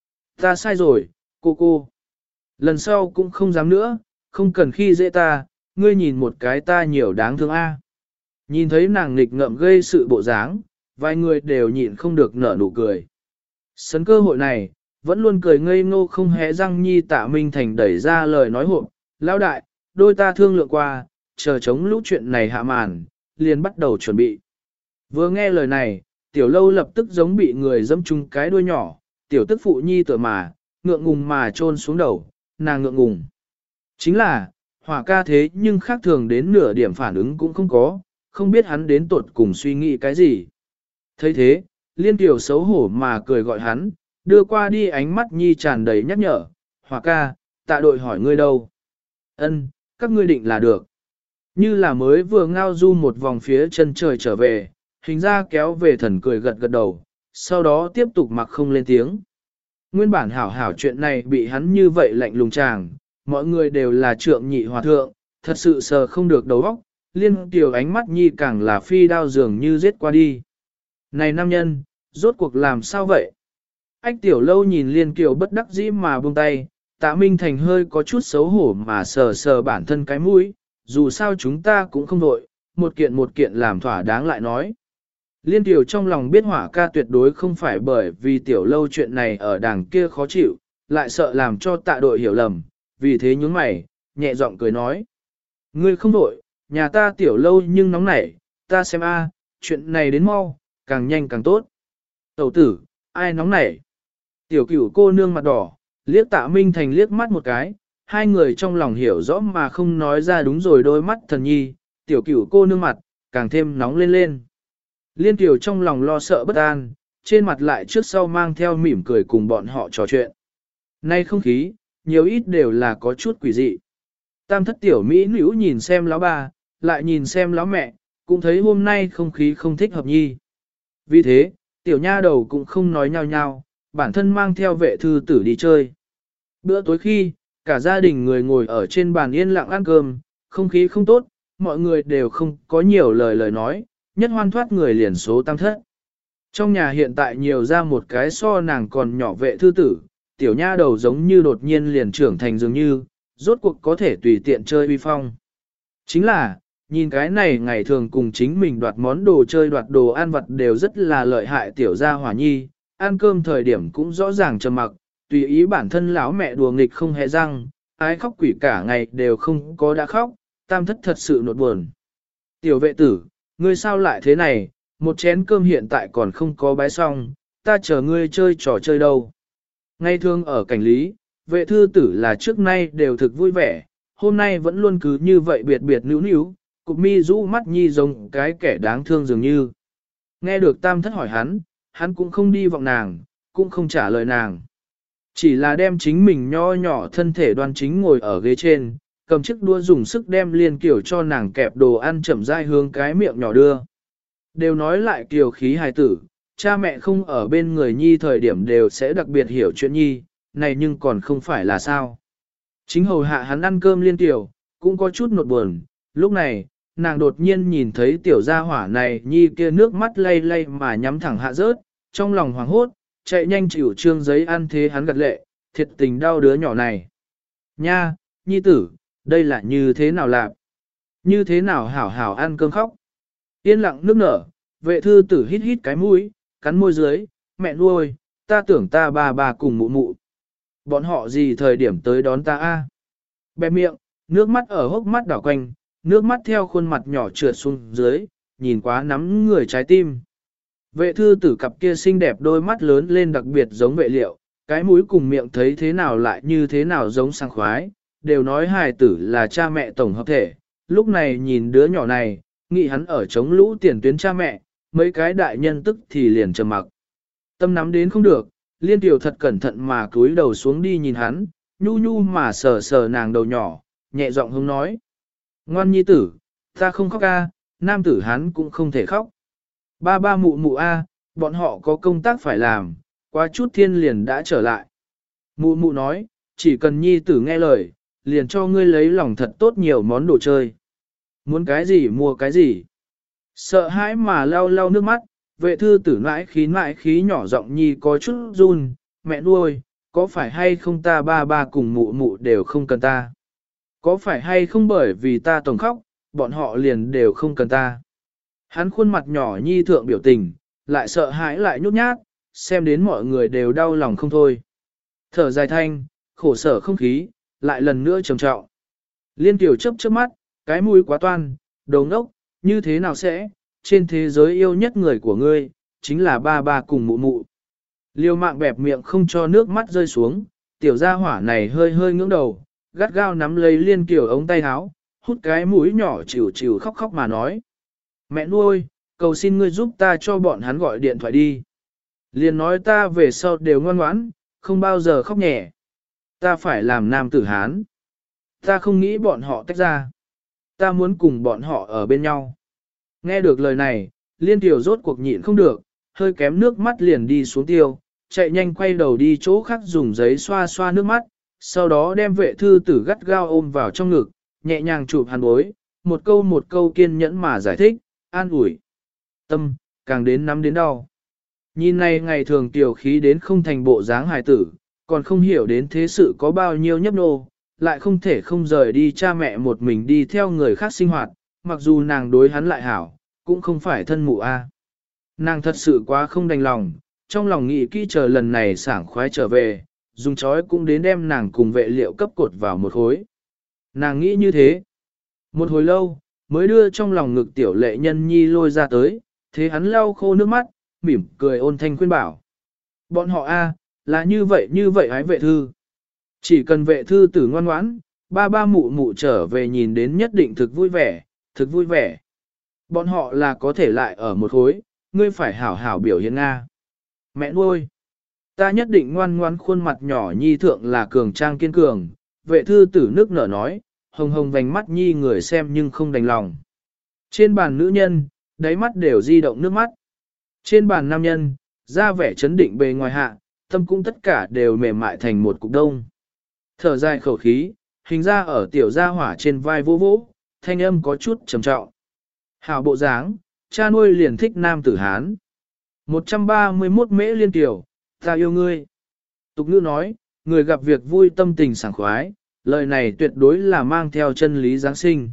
Ta sai rồi, cô cô. Lần sau cũng không dám nữa, không cần khi dễ ta, ngươi nhìn một cái ta nhiều đáng thương a. Nhìn thấy nàng nghịch ngợm gây sự bộ dáng, vài người đều nhịn không được nở nụ cười. Sấn cơ hội này, vẫn luôn cười ngây ngô không hé răng nhi Tạ Minh Thành đẩy ra lời nói hộp, lão đại, đôi ta thương lượng qua, chờ chống lũ chuyện này hạ màn, liền bắt đầu chuẩn bị. Vừa nghe lời này, tiểu lâu lập tức giống bị người dẫm trúng cái đuôi nhỏ, tiểu tức phụ nhi tựa mà, ngượng ngùng mà trôn xuống đầu, nàng ngượng ngùng. Chính là, hỏa ca thế nhưng khác thường đến nửa điểm phản ứng cũng không có, không biết hắn đến tột cùng suy nghĩ cái gì. thấy thế, liên tiểu xấu hổ mà cười gọi hắn, đưa qua đi ánh mắt nhi tràn đầy nhắc nhở, hỏa ca, tạ đội hỏi ngươi đâu. Ân, các ngươi định là được. Như là mới vừa ngao du một vòng phía chân trời trở về, hình ra kéo về thần cười gật gật đầu, sau đó tiếp tục mặc không lên tiếng. Nguyên bản hảo hảo chuyện này bị hắn như vậy lạnh lùng chàng, mọi người đều là trượng nhị hòa thượng, thật sự sờ không được đầu óc, liên tiểu ánh mắt nhi càng là phi đao dường như giết qua đi. Này nam nhân, rốt cuộc làm sao vậy? Ách tiểu lâu nhìn liên kiều bất đắc dĩ mà buông tay, Tạ Minh Thành hơi có chút xấu hổ mà sờ sờ bản thân cái mũi, dù sao chúng ta cũng không đội, một kiện một kiện làm thỏa đáng lại nói. Liên tiểu trong lòng biết hỏa ca tuyệt đối không phải bởi vì tiểu lâu chuyện này ở đàng kia khó chịu, lại sợ làm cho tạ đội hiểu lầm, vì thế nhướng mày, nhẹ giọng cười nói. Ngươi không đội, nhà ta tiểu lâu nhưng nóng nảy, ta xem a, chuyện này đến mau, càng nhanh càng tốt. Tẩu tử, ai nóng nảy? Tiểu cửu cô nương mặt đỏ, liếc Tạ Minh Thành liếc mắt một cái, hai người trong lòng hiểu rõ mà không nói ra đúng rồi đôi mắt thần nhi, tiểu cửu cô nương mặt, càng thêm nóng lên lên. Liên tiểu trong lòng lo sợ bất an, trên mặt lại trước sau mang theo mỉm cười cùng bọn họ trò chuyện. Nay không khí, nhiều ít đều là có chút quỷ dị. Tam thất tiểu mỹ nữ nhìn xem lão ba, lại nhìn xem lão mẹ, cũng thấy hôm nay không khí không thích hợp nhi. Vì thế, tiểu nha đầu cũng không nói nhau nhau, bản thân mang theo vệ thư tử đi chơi. Bữa tối khi, cả gia đình người ngồi ở trên bàn yên lặng ăn cơm, không khí không tốt, mọi người đều không có nhiều lời lời nói, nhất hoan thoát người liền số tam thất. Trong nhà hiện tại nhiều ra một cái so nàng còn nhỏ vệ thư tử, tiểu nha đầu giống như đột nhiên liền trưởng thành dường như, rốt cuộc có thể tùy tiện chơi uy phong. Chính là, nhìn cái này ngày thường cùng chính mình đoạt món đồ chơi đoạt đồ ăn vặt đều rất là lợi hại tiểu gia hỏa nhi, ăn cơm thời điểm cũng rõ ràng trầm mặc, tùy ý bản thân lão mẹ đùa nghịch không hề răng, ái khóc quỷ cả ngày đều không có đã khóc, tam thất thật sự nột buồn. Tiểu vệ tử, ngươi sao lại thế này, một chén cơm hiện tại còn không có bái xong, ta chờ ngươi chơi trò chơi đâu. Ngay thường ở cảnh lý, vệ thư tử là trước nay đều thực vui vẻ, hôm nay vẫn luôn cứ như vậy biệt biệt níu níu, cục mi rũ mắt nhi giống cái kẻ đáng thương dường như. Nghe được tam thất hỏi hắn, hắn cũng không đi vọng nàng, cũng không trả lời nàng. Chỉ là đem chính mình nho nhỏ thân thể đoan chính ngồi ở ghế trên, cầm chiếc đũa dùng sức đem liên kiểu cho nàng kẹp đồ ăn chậm rãi hướng cái miệng nhỏ đưa. Đều nói lại kiều khí hài tử, cha mẹ không ở bên người nhi thời điểm đều sẽ đặc biệt hiểu chuyện nhi, này nhưng còn không phải là sao. Chính hầu hạ hắn ăn cơm liên tiểu, cũng có chút nột buồn, lúc này, nàng đột nhiên nhìn thấy tiểu gia hỏa này nhi kia nước mắt lay lay mà nhắm thẳng hạ rớt, trong lòng hoảng hốt, chạy nhanh chịu trương giấy ăn thế hắn gật lệ, thiệt tình đau đứa nhỏ này. Nha, nhi tử, đây là như thế nào làm? Như thế nào hảo hảo ăn cơm khóc? Yên lặng nước nở, vệ thư tử hít hít cái mũi, cắn môi dưới, mẹ nuôi, ta tưởng ta bà bà cùng mụ mụ. Bọn họ gì thời điểm tới đón ta a? Bẹp miệng, nước mắt ở hốc mắt đảo quanh, nước mắt theo khuôn mặt nhỏ trượt xuống dưới, nhìn quá nắm người trái tim. Vệ thư tử cặp kia xinh đẹp đôi mắt lớn lên đặc biệt giống vệ liệu, cái mũi cùng miệng thấy thế nào lại như thế nào giống sang khoái, đều nói hài tử là cha mẹ tổng hợp thể, lúc này nhìn đứa nhỏ này, nghĩ hắn ở chống lũ tiền tuyến cha mẹ, mấy cái đại nhân tức thì liền trầm mặc. Tâm nắm đến không được, Liên Tiểu thật cẩn thận mà cúi đầu xuống đi nhìn hắn, nhu nhu mà sờ sờ nàng đầu nhỏ, nhẹ giọng hướng nói. Ngoan nhi tử, ta không khóc a, nam tử hắn cũng không thể khóc. Ba ba mụ mụ a, bọn họ có công tác phải làm, qua chút thiên liền đã trở lại. Mụ mụ nói, chỉ cần nhi tử nghe lời, liền cho ngươi lấy lòng thật tốt nhiều món đồ chơi. Muốn cái gì mua cái gì. Sợ hãi mà lau lau nước mắt, vệ thư tử mãi khí mãi khí nhỏ giọng nhi có chút run, mẹ nuôi, có phải hay không ta ba ba cùng mụ mụ đều không cần ta? Có phải hay không bởi vì ta tổng khóc, bọn họ liền đều không cần ta? Hắn khuôn mặt nhỏ nhi thượng biểu tình, lại sợ hãi lại nhút nhát, xem đến mọi người đều đau lòng không thôi. Thở dài thanh, khổ sở không khí, lại lần nữa trầm trọng. Liên Tiểu chớp chớp mắt, cái mũi quá toan, đầu ngốc, như thế nào sẽ, trên thế giới yêu nhất người của ngươi, chính là ba ba cùng mụ mụ. Liêu mạng bẹp miệng không cho nước mắt rơi xuống, tiểu gia hỏa này hơi hơi ngưỡng đầu, gắt gao nắm lấy Liên Kiều ống tay áo, hút cái mũi nhỏ chịu chịu khóc khóc mà nói. Mẹ nuôi, cầu xin ngươi giúp ta cho bọn hắn gọi điện thoại đi. Liền nói ta về sau đều ngoan ngoãn, không bao giờ khóc nhẹ. Ta phải làm nam tử Hán. Ta không nghĩ bọn họ tách ra. Ta muốn cùng bọn họ ở bên nhau. Nghe được lời này, Liên Tiểu rốt cuộc nhịn không được, hơi kém nước mắt liền đi xuống tiêu, chạy nhanh quay đầu đi chỗ khác dùng giấy xoa xoa nước mắt, sau đó đem vệ thư tử gắt gao ôm vào trong ngực, nhẹ nhàng chụp hắn bối, một câu một câu kiên nhẫn mà giải thích, an ủi. Tâm, càng đến nắm đến đau. Nhìn này ngày thường tiểu khí đến không thành bộ dáng hài tử, còn không hiểu đến thế sự có bao nhiêu nhấp nô, lại không thể không rời đi cha mẹ một mình đi theo người khác sinh hoạt, mặc dù nàng đối hắn lại hảo, cũng không phải thân mụ a. Nàng thật sự quá không đành lòng, trong lòng nghĩ kỹ chờ lần này sảng khoái trở về, dùng chói cũng đến đem nàng cùng vệ liệu cấp cột vào một khối. Nàng nghĩ như thế. Một hồi lâu, mới đưa trong lòng ngực tiểu lệ nhân nhi lôi ra tới, thế hắn lau khô nước mắt, mỉm cười ôn thanh khuyên bảo. Bọn họ a, là như vậy như vậy hái vệ thư. Chỉ cần vệ thư tử ngoan ngoãn, ba ba mụ mụ trở về nhìn đến nhất định thực vui vẻ, thực vui vẻ. Bọn họ là có thể lại ở một khối, ngươi phải hảo hảo biểu hiện Nga. Mẹ nuôi, ta nhất định ngoan ngoan khuôn mặt nhỏ nhi thượng là cường trang kiên cường, vệ thư tử nước nở nói, hồng hồng vành mắt nhi người xem nhưng không đành lòng. Trên bàn nữ nhân, đáy mắt đều di động nước mắt. Trên bàn nam nhân, ra vẻ chấn định bề ngoài hạ, tâm cũng tất cả đều mềm mại thành một cục đông. Thở dài khẩu khí, hình ra ở tiểu gia hỏa trên vai vô vỗ, thanh âm có chút trầm trọng. Hảo bộ dáng, cha nuôi liền thích nam tử Hán. một trăm ba mươi mốt mễ liên tiểu, ta yêu ngươi. Tục ngữ nói, người gặp việc vui tâm tình sảng khoái, lời này tuyệt đối là mang theo chân lý Giáng sinh.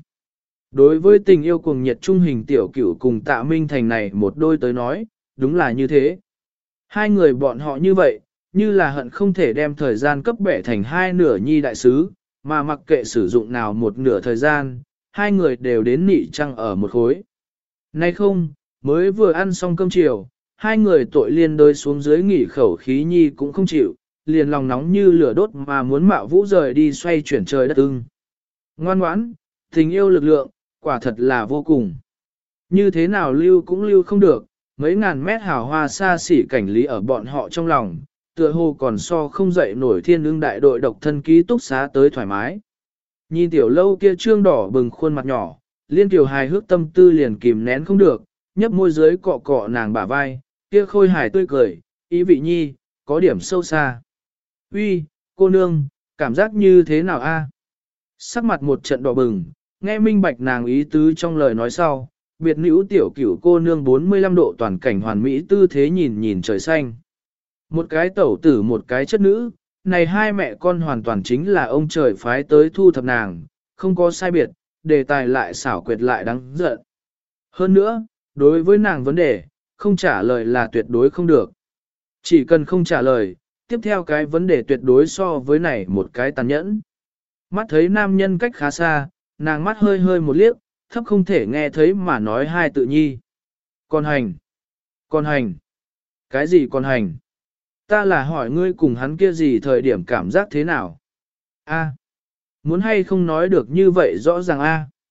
Đối với tình yêu cuồng nhiệt trung hình tiểu cửu cùng tạ minh thành này một đôi tới nói, đúng là như thế. Hai người bọn họ như vậy, như là hận không thể đem thời gian cấp bẻ thành hai nửa nhi đại sứ, mà mặc kệ sử dụng nào một nửa thời gian, hai người đều đến nị trăng ở một khối. Nay không, mới vừa ăn xong cơm chiều, hai người tội liên đôi xuống dưới nghỉ khẩu khí nhi cũng không chịu, liền lòng nóng như lửa đốt mà muốn mạo vũ rời đi xoay chuyển trời đất ưng. Ngoan ngoãn, tình yêu lực lượng, quả thật là vô cùng. Như thế nào lưu cũng lưu không được, mấy ngàn mét hào hoa xa xỉ cảnh lý ở bọn họ trong lòng, tựa hồ còn so không dậy nổi thiên ưng đại đội độc thân ký túc xá tới thoải mái. Nhìn tiểu lâu kia trương đỏ bừng khuôn mặt nhỏ, liên tiểu hài hước tâm tư liền kìm nén không được, nhấp môi dưới cọ cọ nàng bả vai, kia khôi hài tươi cười, ý vị nhi, có điểm sâu xa. Uy, cô nương, cảm giác như thế nào a? Sắc mặt một trận đỏ bừng, nghe minh bạch nàng ý tứ trong lời nói sau, biệt nữ tiểu cửu cô nương bốn mươi lăm độ toàn cảnh hoàn mỹ tư thế nhìn nhìn trời xanh. Một cái tẩu tử một cái chất nữ, này hai mẹ con hoàn toàn chính là ông trời phái tới thu thập nàng, không có sai biệt, đề tài lại xảo quyệt lại đáng giận. Hơn nữa, đối với nàng vấn đề, không trả lời là tuyệt đối không được. Chỉ cần không trả lời, tiếp theo cái vấn đề tuyệt đối so với này một cái tàn nhẫn. Mắt thấy nam nhân cách khá xa, nàng mắt hơi hơi một liếc, thấp không thể nghe thấy mà nói hai tự nhi. Còn hành. Còn hành. Cái gì còn hành? Ta là hỏi ngươi cùng hắn kia gì thời điểm cảm giác thế nào? A. Muốn hay không nói được như vậy rõ ràng A.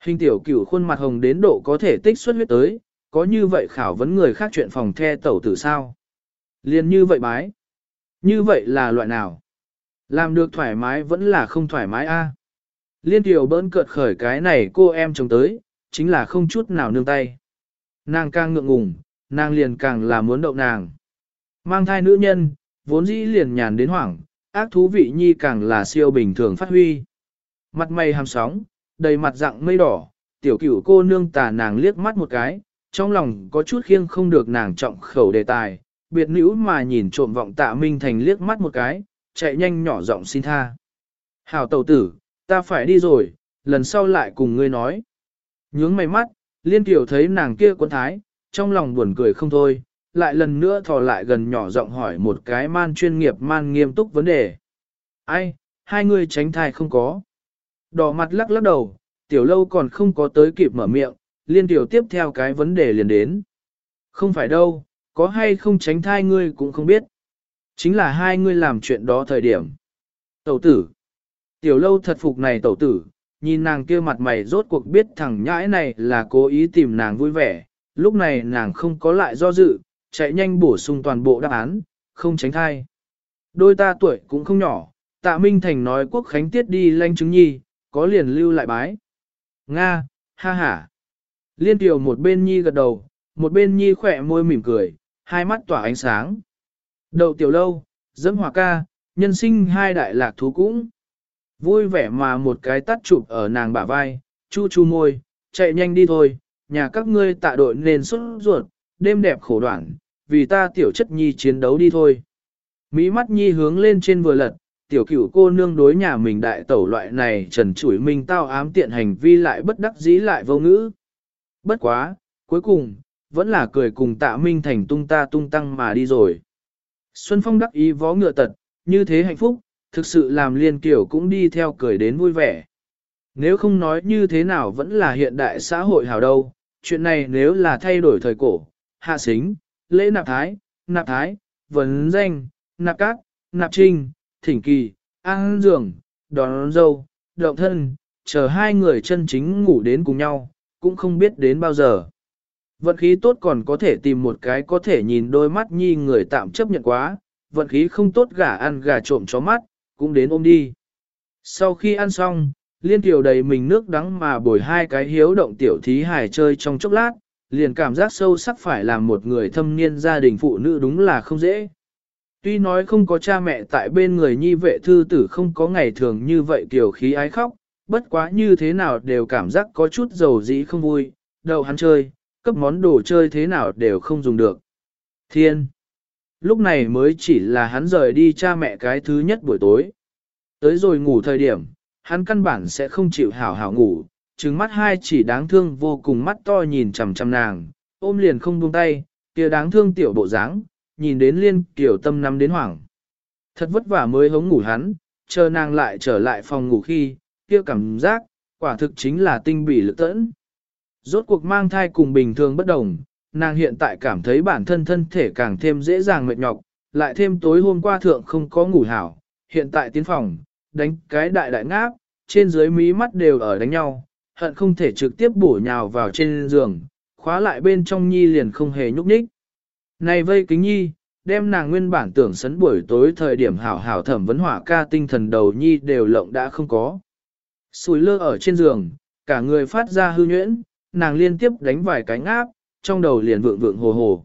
Hình tiểu cửu khuôn mặt hồng đến độ có thể tích xuất huyết tới, có như vậy khảo vấn người khác chuyện phòng the tẩu tử sao? Liền như vậy bái. Như vậy là loại nào? Làm được thoải mái vẫn là không thoải mái a. Liên tiểu bỡn cợt khởi cái này cô em chồng tới, chính là không chút nào nương tay. Nàng càng ngượng ngùng, nàng liền càng là muốn đậu nàng. Mang thai nữ nhân, vốn dĩ liền nhàn đến hoảng, ác thú vị nhi càng là siêu bình thường phát huy. Mặt mày hàm sóng, đầy mặt dạng mây đỏ, tiểu cửu cô nương tà nàng liếc mắt một cái, trong lòng có chút khiêng không được nàng trọng khẩu đề tài, biệt nữ mà nhìn trộm vọng Tạ Minh Thành liếc mắt một cái, chạy nhanh nhỏ giọng xin tha. Hảo tẩu tử, ta phải đi rồi, lần sau lại cùng ngươi nói. Nhướng mày mắt, liên tiểu thấy nàng kia quấn thái, trong lòng buồn cười không thôi, lại lần nữa thò lại gần nhỏ giọng hỏi một cái man chuyên nghiệp man nghiêm túc vấn đề. Ai, hai người tránh thai không có. Đỏ mặt lắc lắc đầu, tiểu lâu còn không có tới kịp mở miệng, liên tiểu tiếp theo cái vấn đề liền đến. Không phải đâu, có hay không tránh thai ngươi cũng không biết. Chính là hai ngươi làm chuyện đó thời điểm. Tẩu tử. Tiểu lâu thật phục này tẩu tử, nhìn nàng kia mặt mày rốt cuộc biết thằng nhãi này là cố ý tìm nàng vui vẻ. Lúc này nàng không có lại do dự, chạy nhanh bổ sung toàn bộ đáp án, không tránh thai. Đôi ta tuổi cũng không nhỏ, Tạ Minh Thành nói quốc khánh tiết đi lanh chứng nhi, có liền lưu lại bái. Nga, ha ha. Liên tiểu một bên nhi gật đầu, một bên nhi khỏe môi mỉm cười, hai mắt tỏa ánh sáng. Đậu tiểu lâu, dẫm hỏa ca, nhân sinh hai đại lạc thú cũng. Vui vẻ mà một cái tắt chụp ở nàng bả vai, chu chu môi, chạy nhanh đi thôi, nhà các ngươi tạ đội nên xuất ruột, đêm đẹp khổ đoạn, vì ta tiểu chất nhi chiến đấu đi thôi. Mỹ mắt nhi hướng lên trên vừa lật, tiểu cửu cô nương đối nhà mình đại tẩu loại này trần chủi mình tao ám tiện hành vi lại bất đắc dĩ lại vô ngữ. Bất quá, cuối cùng, vẫn là cười cùng Tạ Minh Thành tung ta tung tăng mà đi rồi. Xuân Phong đắc ý vó ngựa tật, như thế hạnh phúc, thực sự làm Liên Kiều cũng đi theo cười đến vui vẻ. Nếu không nói như thế nào vẫn là hiện đại xã hội hào đâu, chuyện này nếu là thay đổi thời cổ, hạ xính, lễ nạp thái, nạp thái, vấn danh, nạp cát, nạp trinh, thỉnh kỳ, an dường, đón dâu, động thân, chờ hai người chân chính ngủ đến cùng nhau, cũng không biết đến bao giờ. Vận khí tốt còn có thể tìm một cái có thể nhìn đôi mắt nhi người tạm chấp nhận quá, vận khí không tốt gà ăn gà trộm chó mắt, cũng đến ôm đi. Sau khi ăn xong, Liên Kiều đầy mình nước đắng mà bồi hai cái hiếu động tiểu thí hài chơi trong chốc lát, liền cảm giác sâu sắc phải làm một người thâm niên gia đình phụ nữ đúng là không dễ. Tuy nói không có cha mẹ tại bên người nhi vệ thư tử không có ngày thường như vậy kiểu khí ái khóc, bất quá như thế nào đều cảm giác có chút dầu dĩ không vui, đậu hắn chơi, cấp món đồ chơi thế nào đều không dùng được. Thiên! Lúc này mới chỉ là hắn rời đi cha mẹ cái thứ nhất buổi tối. Tới rồi ngủ thời điểm, hắn căn bản sẽ không chịu hảo hảo ngủ, trừng mắt hai chỉ đáng thương vô cùng mắt to nhìn chằm chằm nàng, ôm liền không buông tay, kia đáng thương tiểu bộ dáng, nhìn đến Liên Kiều tâm nắm đến hoảng. Thật vất vả mới hống ngủ hắn, chờ nàng lại trở lại phòng ngủ khi, kia cảm giác, quả thực chính là tinh bỉ lực tẫn. Rốt cuộc mang thai cùng bình thường bất đồng, nàng hiện tại cảm thấy bản thân thân thể càng thêm dễ dàng mệt nhọc, lại thêm tối hôm qua thượng không có ngủ hảo, hiện tại tiến phòng, đánh cái đại đại ngáp, trên dưới mí mắt đều ở đánh nhau, hận không thể trực tiếp bổ nhào vào trên giường, khóa lại bên trong nhi liền không hề nhúc nhích. Này vây kính nhi, đem nàng nguyên bản tưởng sấn buổi tối thời điểm hảo hảo thẩm vấn hỏa ca tinh thần đầu nhi đều lộng đã không có. Sùi lơ ở trên giường, cả người phát ra hư nhuyễn, nàng liên tiếp đánh vài cái ngáp, trong đầu liền vượng vượng hồ hồ.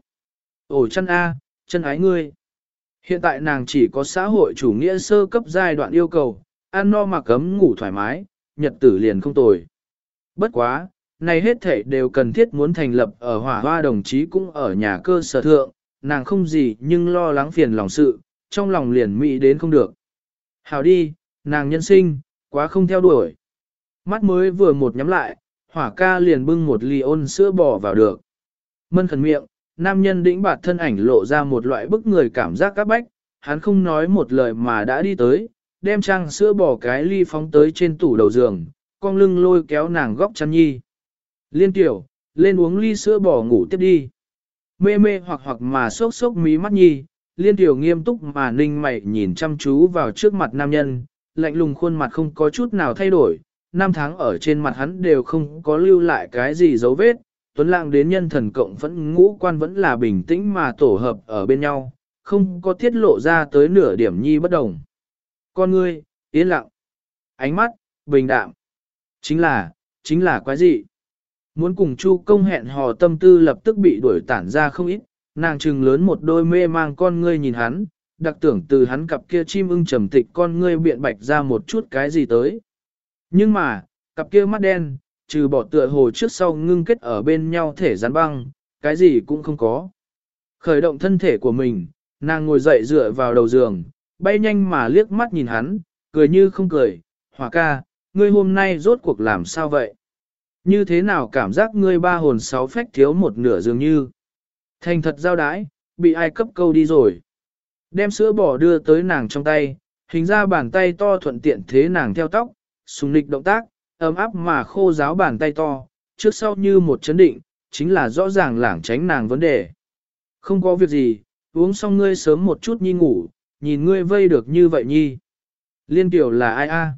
Ồ chân A, chân ái ngươi. Hiện tại nàng chỉ có xã hội chủ nghĩa sơ cấp giai đoạn yêu cầu, ăn no mặc ấm ngủ thoải mái, nhật tử liền không tồi. Bất quá, này hết thể đều cần thiết muốn thành lập ở hỏa hoa đồng chí cũng ở nhà cơ sở thượng, nàng không gì nhưng lo lắng phiền lòng sự, trong lòng liền mỹ đến không được. Hào đi, nàng nhân sinh, quá không theo đuổi. Mắt mới vừa một nhắm lại, hỏa ca liền bưng một ly ôn sữa bò vào được. Mân khẩn miệng, nam nhân đĩnh bạt thân ảnh lộ ra một loại bức người cảm giác các bách, hắn không nói một lời mà đã đi tới, đem trang sữa bò cái ly phóng tới trên tủ đầu giường, con lưng lôi kéo nàng góc chăn nhi. Liên tiểu, lên uống ly sữa bò ngủ tiếp đi. Mê mê hoặc hoặc mà sốc sốc mí mắt nhi, liên tiểu nghiêm túc mà ninh mày nhìn chăm chú vào trước mặt nam nhân, lạnh lùng khuôn mặt không có chút nào thay đổi, năm tháng ở trên mặt hắn đều không có lưu lại cái gì dấu vết, Tuấn Lãng đến nhân thần cộng vẫn ngũ quan vẫn là bình tĩnh mà tổ hợp ở bên nhau, không có tiết lộ ra tới nửa điểm nhi bất đồng. Con ngươi, yên lặng, ánh mắt, bình đạm. Chính là, chính là quái gì? Muốn cùng Chu Công hẹn hò tâm tư lập tức bị đuổi tản ra không ít, nàng trừng lớn một đôi mê mang con ngươi nhìn hắn, đặc tưởng từ hắn cặp kia chim ưng trầm tịch con ngươi biện bạch ra một chút cái gì tới. Nhưng mà, cặp kia mắt đen, trừ bỏ tựa hồ trước sau ngưng kết ở bên nhau thể rắn băng, cái gì cũng không có. Khởi động thân thể của mình, nàng ngồi dậy dựa vào đầu giường, bay nhanh mà liếc mắt nhìn hắn, cười như không cười, Hỏa ca, ngươi hôm nay rốt cuộc làm sao vậy? Như thế nào cảm giác ngươi ba hồn sáu phách thiếu một nửa dường như? Thành thật giao đái, bị ai cấp câu đi rồi? Đem sữa bò đưa tới nàng trong tay, hình ra bàn tay to thuận tiện thế nàng theo tóc, sùng lịch động tác, ấm áp mà khô ráo bàn tay to, trước sau như một chấn định, chính là rõ ràng lảng tránh nàng vấn đề. Không có việc gì, uống xong ngươi sớm một chút nhi ngủ, nhìn ngươi vây được như vậy nhi. Liên tiểu là ai a?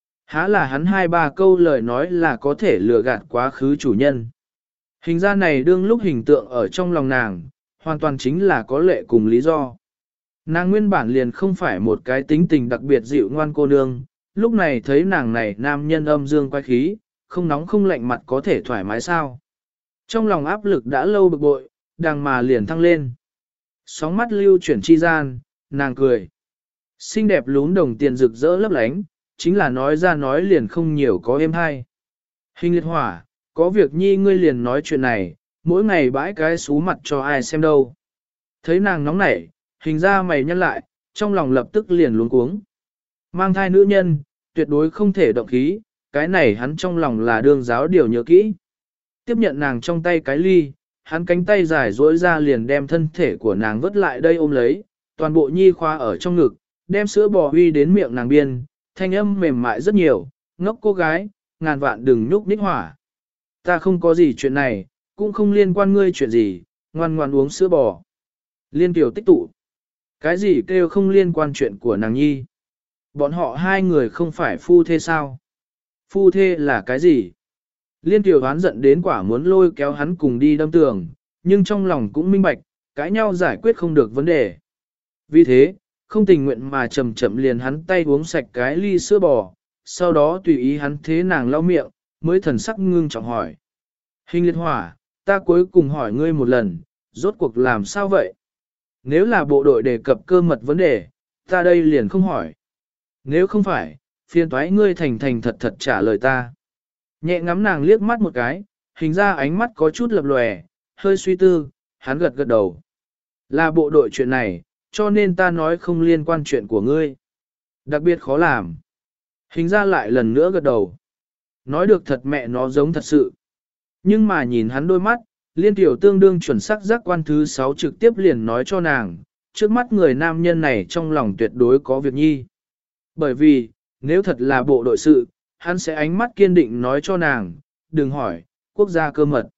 Há là hắn hai ba câu lời nói là có thể lừa gạt quá khứ chủ nhân. Hình ra này đương lúc hình tượng ở trong lòng nàng, hoàn toàn chính là có lệ cùng lý do. Nàng nguyên bản liền không phải một cái tính tình đặc biệt dịu ngoan cô nương, lúc này thấy nàng này nam nhân âm dương quay khí, không nóng không lạnh mặt có thể thoải mái sao. Trong lòng áp lực đã lâu bực bội, đằng mà liền thăng lên. Sóng mắt lưu chuyển chi gian, nàng cười. Xinh đẹp lún đồng tiền rực rỡ lấp lánh, chính là nói ra nói liền không nhiều có êm hay. Hình liệt hỏa, có việc nhi ngươi liền nói chuyện này, mỗi ngày bãi cái xú mặt cho ai xem đâu. Thấy nàng nóng nảy, hình ra mày nhăn lại, trong lòng lập tức liền luống cuống. Mang thai nữ nhân, tuyệt đối không thể động khí, cái này hắn trong lòng là đương giáo điều nhớ kỹ. Tiếp nhận nàng trong tay cái ly, hắn cánh tay dài duỗi ra liền đem thân thể của nàng vớt lại đây ôm lấy, toàn bộ nhi khoa ở trong ngực, đem sữa bò huy đến miệng nàng biên, thanh âm mềm mại rất nhiều, ngốc cô gái, ngàn vạn đừng nhúc nhích hỏa. Ta không có gì chuyện này, cũng không liên quan ngươi chuyện gì, ngoan ngoan uống sữa bò. Liên tiểu tích tụ. Cái gì kêu không liên quan chuyện của nàng nhi? Bọn họ hai người không phải phu thê sao? Phu thê là cái gì? Liên tiểu đoán giận đến quả muốn lôi kéo hắn cùng đi đâm tường, nhưng trong lòng cũng minh bạch, cãi nhau giải quyết không được vấn đề. Vì thế, không tình nguyện mà chậm chậm liền hắn tay uống sạch cái ly sữa bò, sau đó tùy ý hắn thế nàng lau miệng, mới thần sắc ngưng trọng hỏi. Hình liệt hỏa, ta cuối cùng hỏi ngươi một lần, rốt cuộc làm sao vậy? Nếu là bộ đội đề cập cơ mật vấn đề, ta đây liền không hỏi. Nếu không phải, phiền toái ngươi thành thành thật thật trả lời ta. Nhẹ ngắm nàng liếc mắt một cái, hình ra ánh mắt có chút lập lòe, hơi suy tư, hắn gật gật đầu. Là bộ đội chuyện này, cho nên ta nói không liên quan chuyện của ngươi. Đặc biệt khó làm. Hình ra lại lần nữa gật đầu. Nói được thật mẹ nó giống thật sự. Nhưng mà nhìn hắn đôi mắt, liên tiểu tương đương chuẩn xác giác quan thứ sáu trực tiếp liền nói cho nàng, trước mắt người nam nhân này trong lòng tuyệt đối có việc nhi. Bởi vì, nếu thật là bộ đội sự, hắn sẽ ánh mắt kiên định nói cho nàng, đừng hỏi, quốc gia cơ mật.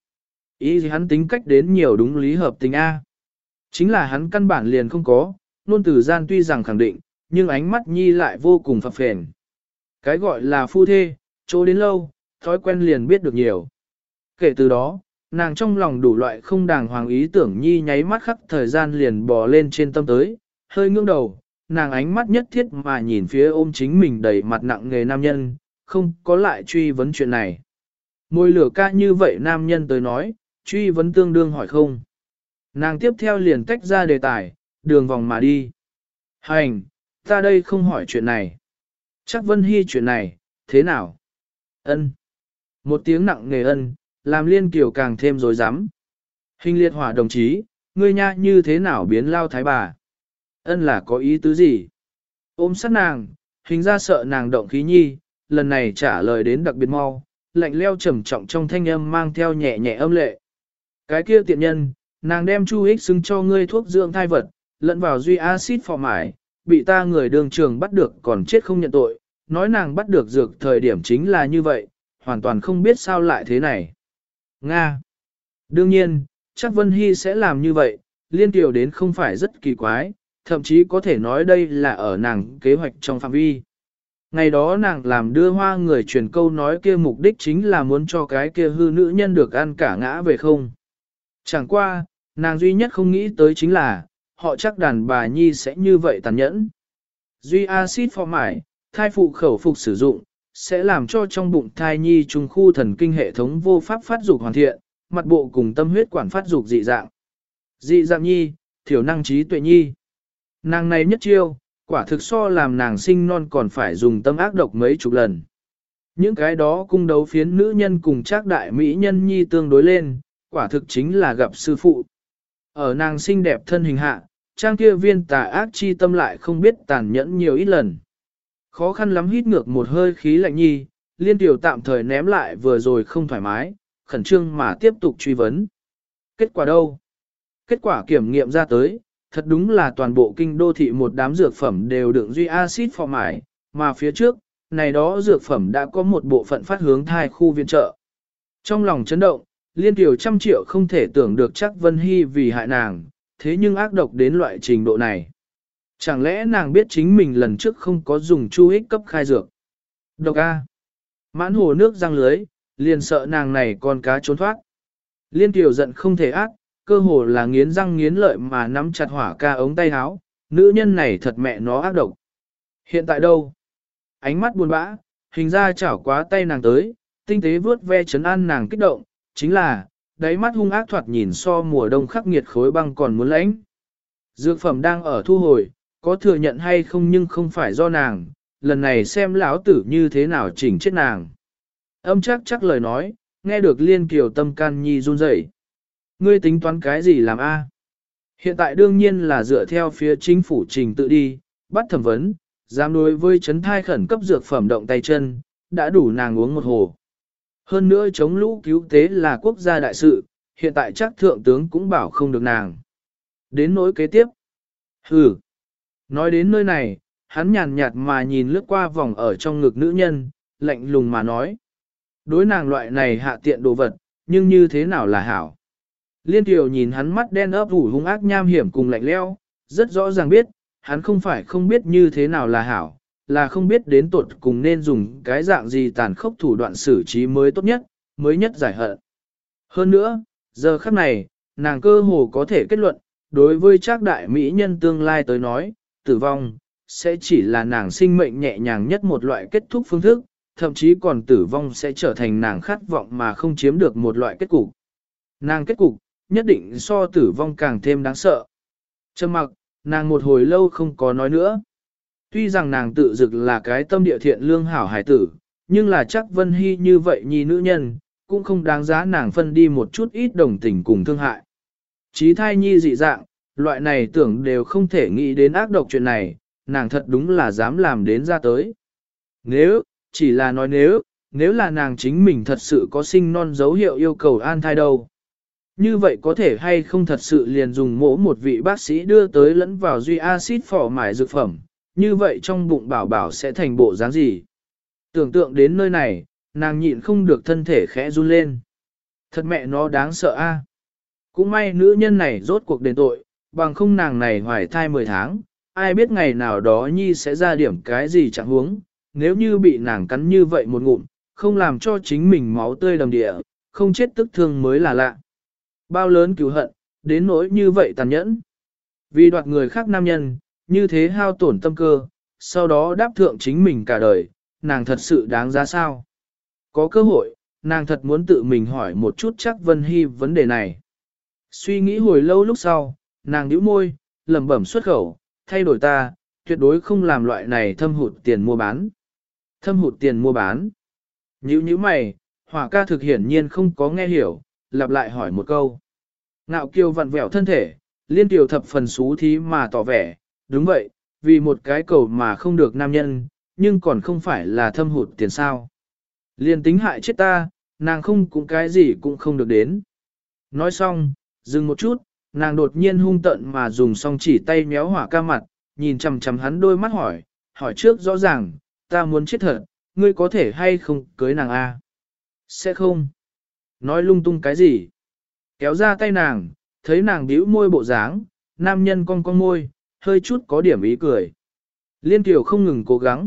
Ý gì hắn tính cách đến nhiều đúng lý hợp tình A. Chính là hắn căn bản liền không có, nôn từ gian tuy rằng khẳng định, nhưng ánh mắt nhi lại vô cùng phập phền. Cái gọi là phu thê, chỗ đến lâu, thói quen liền biết được nhiều. Kể từ đó, nàng trong lòng đủ loại không đàng hoàng ý tưởng nhi nháy mắt khắc thời gian liền bò lên trên tâm tới, hơi ngưỡng đầu, nàng ánh mắt nhất thiết mà nhìn phía ôm chính mình đầy mặt nặng nghề nam nhân, không có lại truy vấn chuyện này. Môi lửa ca như vậy nam nhân tới nói, truy vấn tương đương hỏi không. Nàng tiếp theo liền tách ra đề tài, đường vòng mà đi. Hành, ta đây không hỏi chuyện này. Chắc Vân Hy chuyện này, thế nào? Ân. Một tiếng nặng nề ân, làm Liên Kiều càng thêm rối rắm. Hình liệt hỏa đồng chí, ngươi nha như thế nào biến lao thái bà? Ân là có ý tứ gì? Ôm sát nàng, hình ra sợ nàng động khí nhi, lần này trả lời đến đặc biệt mau, lạnh leo trầm trọng trong thanh âm mang theo nhẹ nhẹ âm lệ. Cái kia tiện nhân, nàng đem chu ích xứng cho ngươi thuốc dưỡng thai vật, lẫn vào duy axit phò mải, bị ta người đường trường bắt được còn chết không nhận tội, nói nàng bắt được dược thời điểm chính là như vậy, hoàn toàn không biết sao lại thế này. Nga. Đương nhiên, chắc Vân Hy sẽ làm như vậy, liên tiểu đến không phải rất kỳ quái, thậm chí có thể nói đây là ở nàng kế hoạch trong phạm vi. Ngày đó nàng làm đưa hoa người truyền câu nói kia mục đích chính là muốn cho cái kia hư nữ nhân được ăn cả ngã về không. Chẳng qua, nàng duy nhất không nghĩ tới chính là, họ chắc đàn bà nhi sẽ như vậy tàn nhẫn. Duy axit phò mải, thai phụ khẩu phục sử dụng, sẽ làm cho trong bụng thai nhi trùng khu thần kinh hệ thống vô pháp phát dục hoàn thiện, mặt bộ cùng tâm huyết quản phát dục dị dạng. Dị dạng nhi, thiểu năng trí tuệ nhi. Nàng này nhất chiêu, quả thực so làm nàng sinh non còn phải dùng tâm ác độc mấy chục lần. Những cái đó cung đấu phiến nữ nhân cùng trác đại mỹ nhân nhi tương đối lên, quả thực chính là gặp sư phụ. Ở nàng xinh đẹp thân hình hạ, trang kia viên tà ác chi tâm lại không biết tàn nhẫn nhiều ít lần. Khó khăn lắm hít ngược một hơi khí lạnh nhi, liên tiểu tạm thời ném lại vừa rồi không thoải mái, khẩn trương mà tiếp tục truy vấn. Kết quả đâu? Kết quả kiểm nghiệm ra tới, thật đúng là toàn bộ kinh đô thị một đám dược phẩm đều đựng duy axit phò mải, mà phía trước, này đó dược phẩm đã có một bộ phận phát hướng thai khu viện trợ. Trong lòng chấn động, liên tiểu trăm triệu không thể tưởng được chắc Vân Hy vì hại nàng, thế nhưng ác độc đến loại trình độ này. Chẳng lẽ nàng biết chính mình lần trước không có dùng chu ích cấp khai dược? Độc A. Mãn hồ nước răng lưới, liền sợ nàng này con cá trốn thoát. Liên tiểu giận không thể ác, cơ hồ là nghiến răng nghiến lợi mà nắm chặt hỏa ca ống tay áo, nữ nhân này thật mẹ nó ác độc. Hiện tại đâu? Ánh mắt buồn bã, hình ra chảo quá tay nàng tới, tinh tế vướt ve chấn an nàng kích động, chính là, đáy mắt hung ác thoạt nhìn so mùa đông khắc nghiệt khối băng còn muốn lãnh. Dược phẩm đang ở thu hồi, có thừa nhận hay không nhưng không phải do nàng, lần này xem lão tử như thế nào chỉnh chết nàng. Âm chắc chắc lời nói, nghe được liên kiều tâm can nhi run rẩy. Ngươi tính toán cái gì làm a? Hiện tại đương nhiên là dựa theo phía chính phủ trình tự đi, bắt thẩm vấn, dám đối với chấn thai khẩn cấp dược phẩm động tay chân, đã đủ nàng uống một hồ. Hơn nữa chống lũ cứu tế là quốc gia đại sự, hiện tại chắc thượng tướng cũng bảo không được nàng. Đến nỗi kế tiếp. Hừ. Nói đến nơi này, hắn nhàn nhạt mà nhìn lướt qua vòng ở trong ngực nữ nhân, lạnh lùng mà nói. Đối nàng loại này hạ tiện đồ vật, nhưng như thế nào là hảo. Liên Kiều nhìn hắn mắt đen ấp ủ hung ác nham hiểm cùng lạnh lẽo, rất rõ ràng biết, hắn không phải không biết như thế nào là hảo, là không biết đến tột cùng nên dùng cái dạng gì tàn khốc thủ đoạn xử trí mới tốt nhất, mới nhất giải hận. Hơn nữa, giờ khắc này, nàng cơ hồ có thể kết luận, đối với trác đại mỹ nhân tương lai tới nói, tử vong, sẽ chỉ là nàng sinh mệnh nhẹ nhàng nhất một loại kết thúc phương thức, thậm chí còn tử vong sẽ trở thành nàng khát vọng mà không chiếm được một loại kết cục. Nàng kết cục, nhất định so tử vong càng thêm đáng sợ. Trầm mặc, nàng một hồi lâu không có nói nữa. Tuy rằng nàng tự dực là cái tâm địa thiện lương hảo hải tử, nhưng là chắc Vân Hy như vậy nhi nữ nhân, cũng không đáng giá nàng phân đi một chút ít đồng tình cùng thương hại. Chí thai nhi dị dạng, loại này tưởng đều không thể nghĩ đến ác độc chuyện này, nàng thật đúng là dám làm đến ra tới. Nếu, chỉ là nói nếu, nếu là nàng chính mình thật sự có sinh non dấu hiệu yêu cầu an thai đâu. Như vậy có thể hay không thật sự liền dùng mỗ một vị bác sĩ đưa tới lẫn vào duy axit phỏ mải dược phẩm, như vậy trong bụng bảo bảo sẽ thành bộ dáng gì? Tưởng tượng đến nơi này, nàng nhịn không được thân thể khẽ run lên. Thật mẹ nó đáng sợ a. Cũng may nữ nhân này rốt cuộc đền tội, bằng không nàng này hoài thai mười tháng, ai biết ngày nào đó nhi sẽ ra điểm cái gì chẳng huống, nếu như bị nàng cắn như vậy một ngụm, không làm cho chính mình máu tươi đầm địa, không chết tức thương mới là lạ. Bao lớn cứu hận, đến nỗi như vậy tàn nhẫn. Vì đoạt người khác nam nhân, như thế hao tổn tâm cơ, sau đó đáp thượng chính mình cả đời, nàng thật sự đáng giá sao? Có cơ hội, nàng thật muốn tự mình hỏi một chút chắc Vân Hy vấn đề này. Suy nghĩ hồi lâu lúc sau, nàng nhíu môi, lẩm bẩm xuất khẩu, thay đổi ta, tuyệt đối không làm loại này thâm hụt tiền mua bán. Thâm hụt tiền mua bán. Nhíu nhíu mày, Hỏa ca thực hiển nhiên không có nghe hiểu, lặp lại hỏi một câu. Ngạo kiều vặn vẹo thân thể, liên tiểu thập phần xú thí mà tỏ vẻ, đúng vậy, vì một cái cầu mà không được nam nhân, nhưng còn không phải là thâm hụt tiền sao. Liên tính hại chết ta, nàng không cũng cái gì cũng không được đến. Nói xong, dừng một chút, nàng đột nhiên hung tận mà dùng song chỉ tay méo Hỏa ca mặt, nhìn chằm chằm hắn đôi mắt hỏi, hỏi trước rõ ràng, ta muốn chết thật, ngươi có thể hay không cưới nàng a? Sẽ không. Nói lung tung cái gì? Kéo ra tay nàng, thấy nàng bĩu môi bộ dáng, nam nhân cong cong môi, hơi chút có điểm ý cười. Liên Kiều không ngừng cố gắng,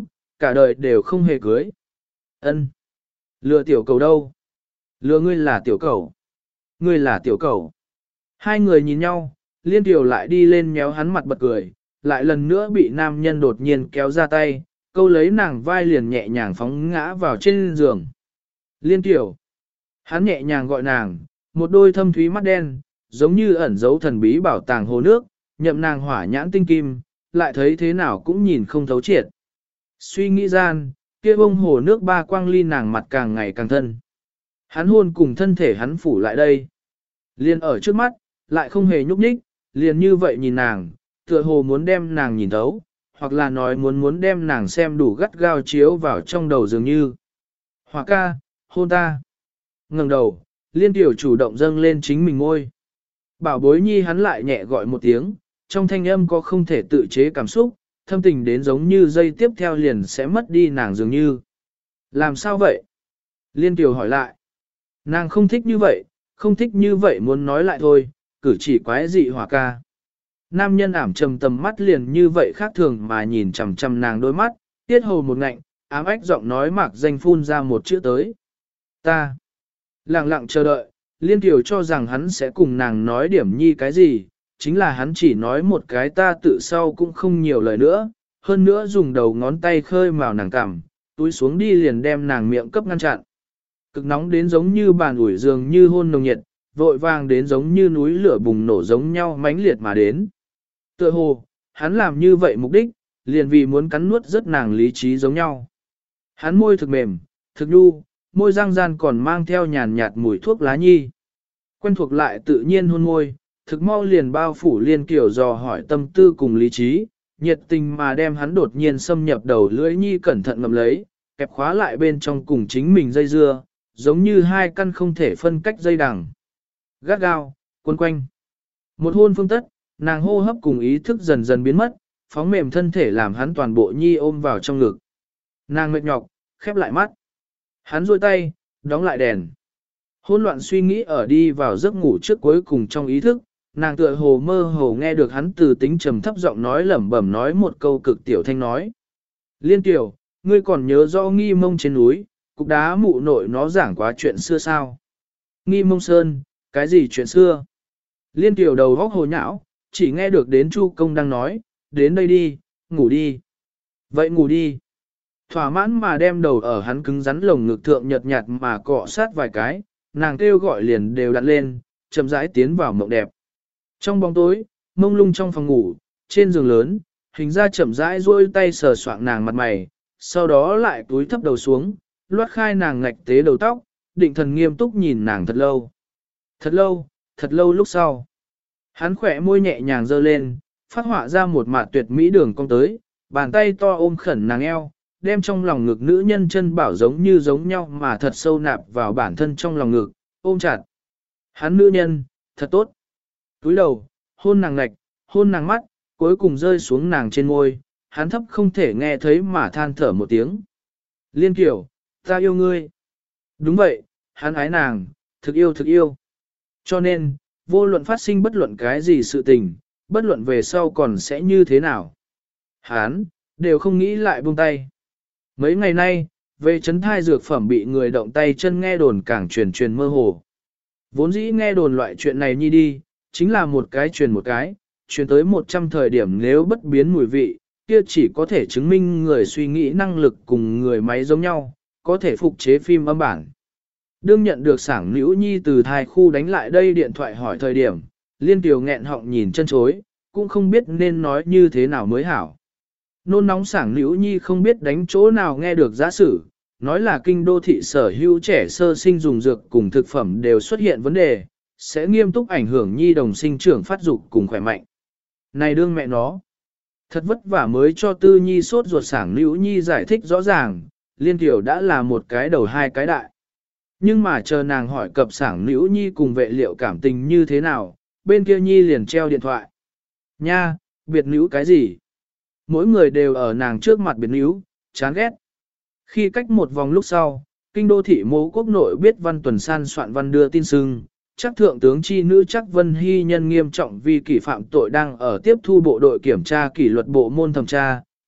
cả đời đều không hề cưới. Ân, lừa tiểu cầu đâu? Lừa ngươi là tiểu cầu. Ngươi là tiểu cầu. Hai người nhìn nhau, Liên Tiểu lại đi lên méo hắn mặt bật cười, lại lần nữa bị nam nhân đột nhiên kéo ra tay, câu lấy nàng vai liền nhẹ nhàng phóng ngã vào trên giường. Liên Tiểu. Hắn nhẹ nhàng gọi nàng, một đôi thâm thúy mắt đen, giống như ẩn giấu thần bí bảo tàng hồ nước, nhậm nàng hỏa nhãn tinh kim, lại thấy thế nào cũng nhìn không thấu triệt. Suy nghĩ gian, kia bông hồ nước ba quang ly nàng mặt càng ngày càng thân. Hắn hôn cùng thân thể hắn phủ lại đây. Liền ở trước mắt, lại không hề nhúc nhích, liền như vậy nhìn nàng, tựa hồ muốn đem nàng nhìn thấu, hoặc là nói muốn muốn đem nàng xem đủ gắt gao chiếu vào trong đầu dường như. Hỏa ca, hôn ta. Ngẩng đầu, Liên Tiểu chủ động dâng lên chính mình ngôi. Bảo bối nhi hắn lại nhẹ gọi một tiếng, trong thanh âm có không thể tự chế cảm xúc, thâm tình đến giống như dây tiếp theo liền sẽ mất đi nàng dường như. Làm sao vậy? Liên Tiểu hỏi lại. Nàng không thích như vậy, không thích như vậy muốn nói lại thôi, cử chỉ quái dị Hỏa ca. Nam nhân ảm trầm tầm mắt liền như vậy khác thường mà nhìn chằm chằm nàng đôi mắt, tiết hầu một ngạnh, ám ách giọng nói mạc danh phun ra một chữ tới. Ta. Lặng lặng chờ đợi, Liên Tiểu cho rằng hắn sẽ cùng nàng nói điểm nhi cái gì, chính là hắn chỉ nói một cái ta tự sau cũng không nhiều lời nữa, hơn nữa dùng đầu ngón tay khơi mào nàng cằm, túi xuống đi liền đem nàng miệng cấp ngăn chặn. Cực nóng đến giống như bàn ủi giường như hôn nồng nhiệt, vội vàng đến giống như núi lửa bùng nổ giống nhau mãnh liệt mà đến. Tựa hồ, hắn làm như vậy mục đích, liền vì muốn cắn nuốt rất nàng lý trí giống nhau. Hắn môi thực mềm, thực nhu, môi răng gian còn mang theo nhàn nhạt mùi thuốc lá nhi. Quen thuộc lại tự nhiên hôn môi, thực mau liền bao phủ Liên Kiều dò hỏi tâm tư cùng lý trí, nhiệt tình mà đem hắn đột nhiên xâm nhập đầu lưỡi nhi cẩn thận ngậm lấy, kẹp khóa lại bên trong cùng chính mình dây dưa, giống như hai căn không thể phân cách dây đằng. Gắt gao, cuốn quanh. Một hôn phương tất, nàng hô hấp cùng ý thức dần dần biến mất, phóng mềm thân thể làm hắn toàn bộ nhi ôm vào trong ngực. Nàng mệt nhọc, khép lại mắt. Hắn duỗi tay, đóng lại đèn. Hôn loạn suy nghĩ ở đi vào giấc ngủ trước cuối cùng trong ý thức, nàng tựa hồ mơ hồ nghe được hắn từ tính trầm thấp giọng nói lẩm bẩm nói một câu cực tiểu thanh nói. Liên Tiểu, ngươi còn nhớ rõ Nghi Mông trên núi, cục đá mụ nội nó giảng quá chuyện xưa sao? Nghi Mông Sơn, cái gì chuyện xưa? Liên Tiểu đầu góc hồ nhão, chỉ nghe được đến Chu Công đang nói, đến đây đi, ngủ đi. Vậy ngủ đi. Thỏa mãn mà đem đầu ở hắn cứng rắn lồng ngực thượng nhợt nhạt mà cọ sát vài cái, nàng kêu gọi liền đều đặt lên, chậm rãi tiến vào mộng đẹp. Trong bóng tối, mông lung trong phòng ngủ, trên giường lớn, hình ra chậm rãi duỗi tay sờ soạng nàng mặt mày, sau đó lại túi thấp đầu xuống, loát khai nàng ngạch tế đầu tóc, định thần nghiêm túc nhìn nàng thật lâu. Thật lâu, thật lâu lúc sau. Hắn khỏe môi nhẹ nhàng giơ lên, phát họa ra một mạt tuyệt mỹ đường cong tới, bàn tay to ôm khẩn nàng eo, đem trong lòng ngực nữ nhân chân bảo giống như giống nhau mà thật sâu nạp vào bản thân trong lòng ngực, ôm chặt. Hắn nữ nhân, thật tốt. Túi đầu, hôn nàng ngạch, hôn nàng mắt, cuối cùng rơi xuống nàng trên môi, hắn thấp không thể nghe thấy mà than thở một tiếng. Liên Kiều, ta yêu ngươi. Đúng vậy, hắn ái nàng, thực yêu thực yêu. Cho nên, vô luận phát sinh bất luận cái gì sự tình, bất luận về sau còn sẽ như thế nào. Hắn, đều không nghĩ lại buông tay. Mấy ngày nay, về chấn thai dược phẩm bị người động tay chân nghe đồn càng truyền truyền mơ hồ. Vốn dĩ nghe đồn loại chuyện này nhi đi, chính là một cái truyền một cái, truyền tới một trăm thời điểm nếu bất biến mùi vị, kia chỉ có thể chứng minh người suy nghĩ năng lực cùng người máy giống nhau, có thể phục chế phim âm bản. Đương nhận được sảng nữ nhi từ thai khu đánh lại đây điện thoại hỏi thời điểm, Liên Kiều nghẹn họng nhìn chân chối, cũng không biết nên nói như thế nào mới hảo. Nôn nóng sảng nữ nhi không biết đánh chỗ nào nghe được giả sử, nói là kinh đô thị sở hữu trẻ sơ sinh dùng dược cùng thực phẩm đều xuất hiện vấn đề, sẽ nghiêm túc ảnh hưởng nhi đồng sinh trưởng phát dục cùng khỏe mạnh. Này đương mẹ nó, thật vất vả mới cho tư nhi sốt ruột sảng nữ nhi giải thích rõ ràng, Liên Kiều đã là một cái đầu hai cái đại. Nhưng mà chờ nàng hỏi cập sảng nữ nhi cùng vệ liệu cảm tình như thế nào, bên kia nhi liền treo điện thoại. Nha, biệt nữ cái gì? Mỗi người đều ở nàng trước mặt biệt nữ, chán ghét. Khi cách một vòng lúc sau, kinh đô thị mố quốc nội biết Văn Tuần San soạn văn đưa tin sưng, chắc thượng tướng chi nữ chắc Vân Hy nhân nghiêm trọng vì kỷ phạm tội đang ở tiếp thu bộ đội kiểm tra kỷ luật bộ môn thẩm tra,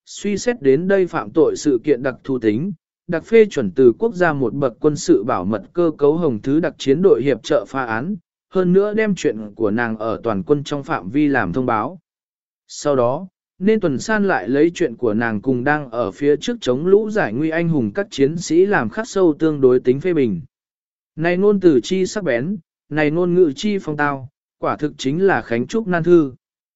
suy xét đến đây phạm tội sự kiện đặc thù tính, đặc phê chuẩn từ quốc gia một bậc quân sự bảo mật cơ cấu hồng thứ đặc chiến đội hiệp trợ phá án, hơn nữa đem chuyện của nàng ở toàn quân trong phạm vi làm thông báo. Sau đó, nên tuần san lại lấy chuyện của nàng cùng đang ở phía trước chống lũ giải nguy anh hùng các chiến sĩ làm khắc sâu tương đối tính phê bình. Này ngôn từ chi sắc bén, này ngôn ngữ chi phong tao, quả thực chính là khánh trúc nan thư.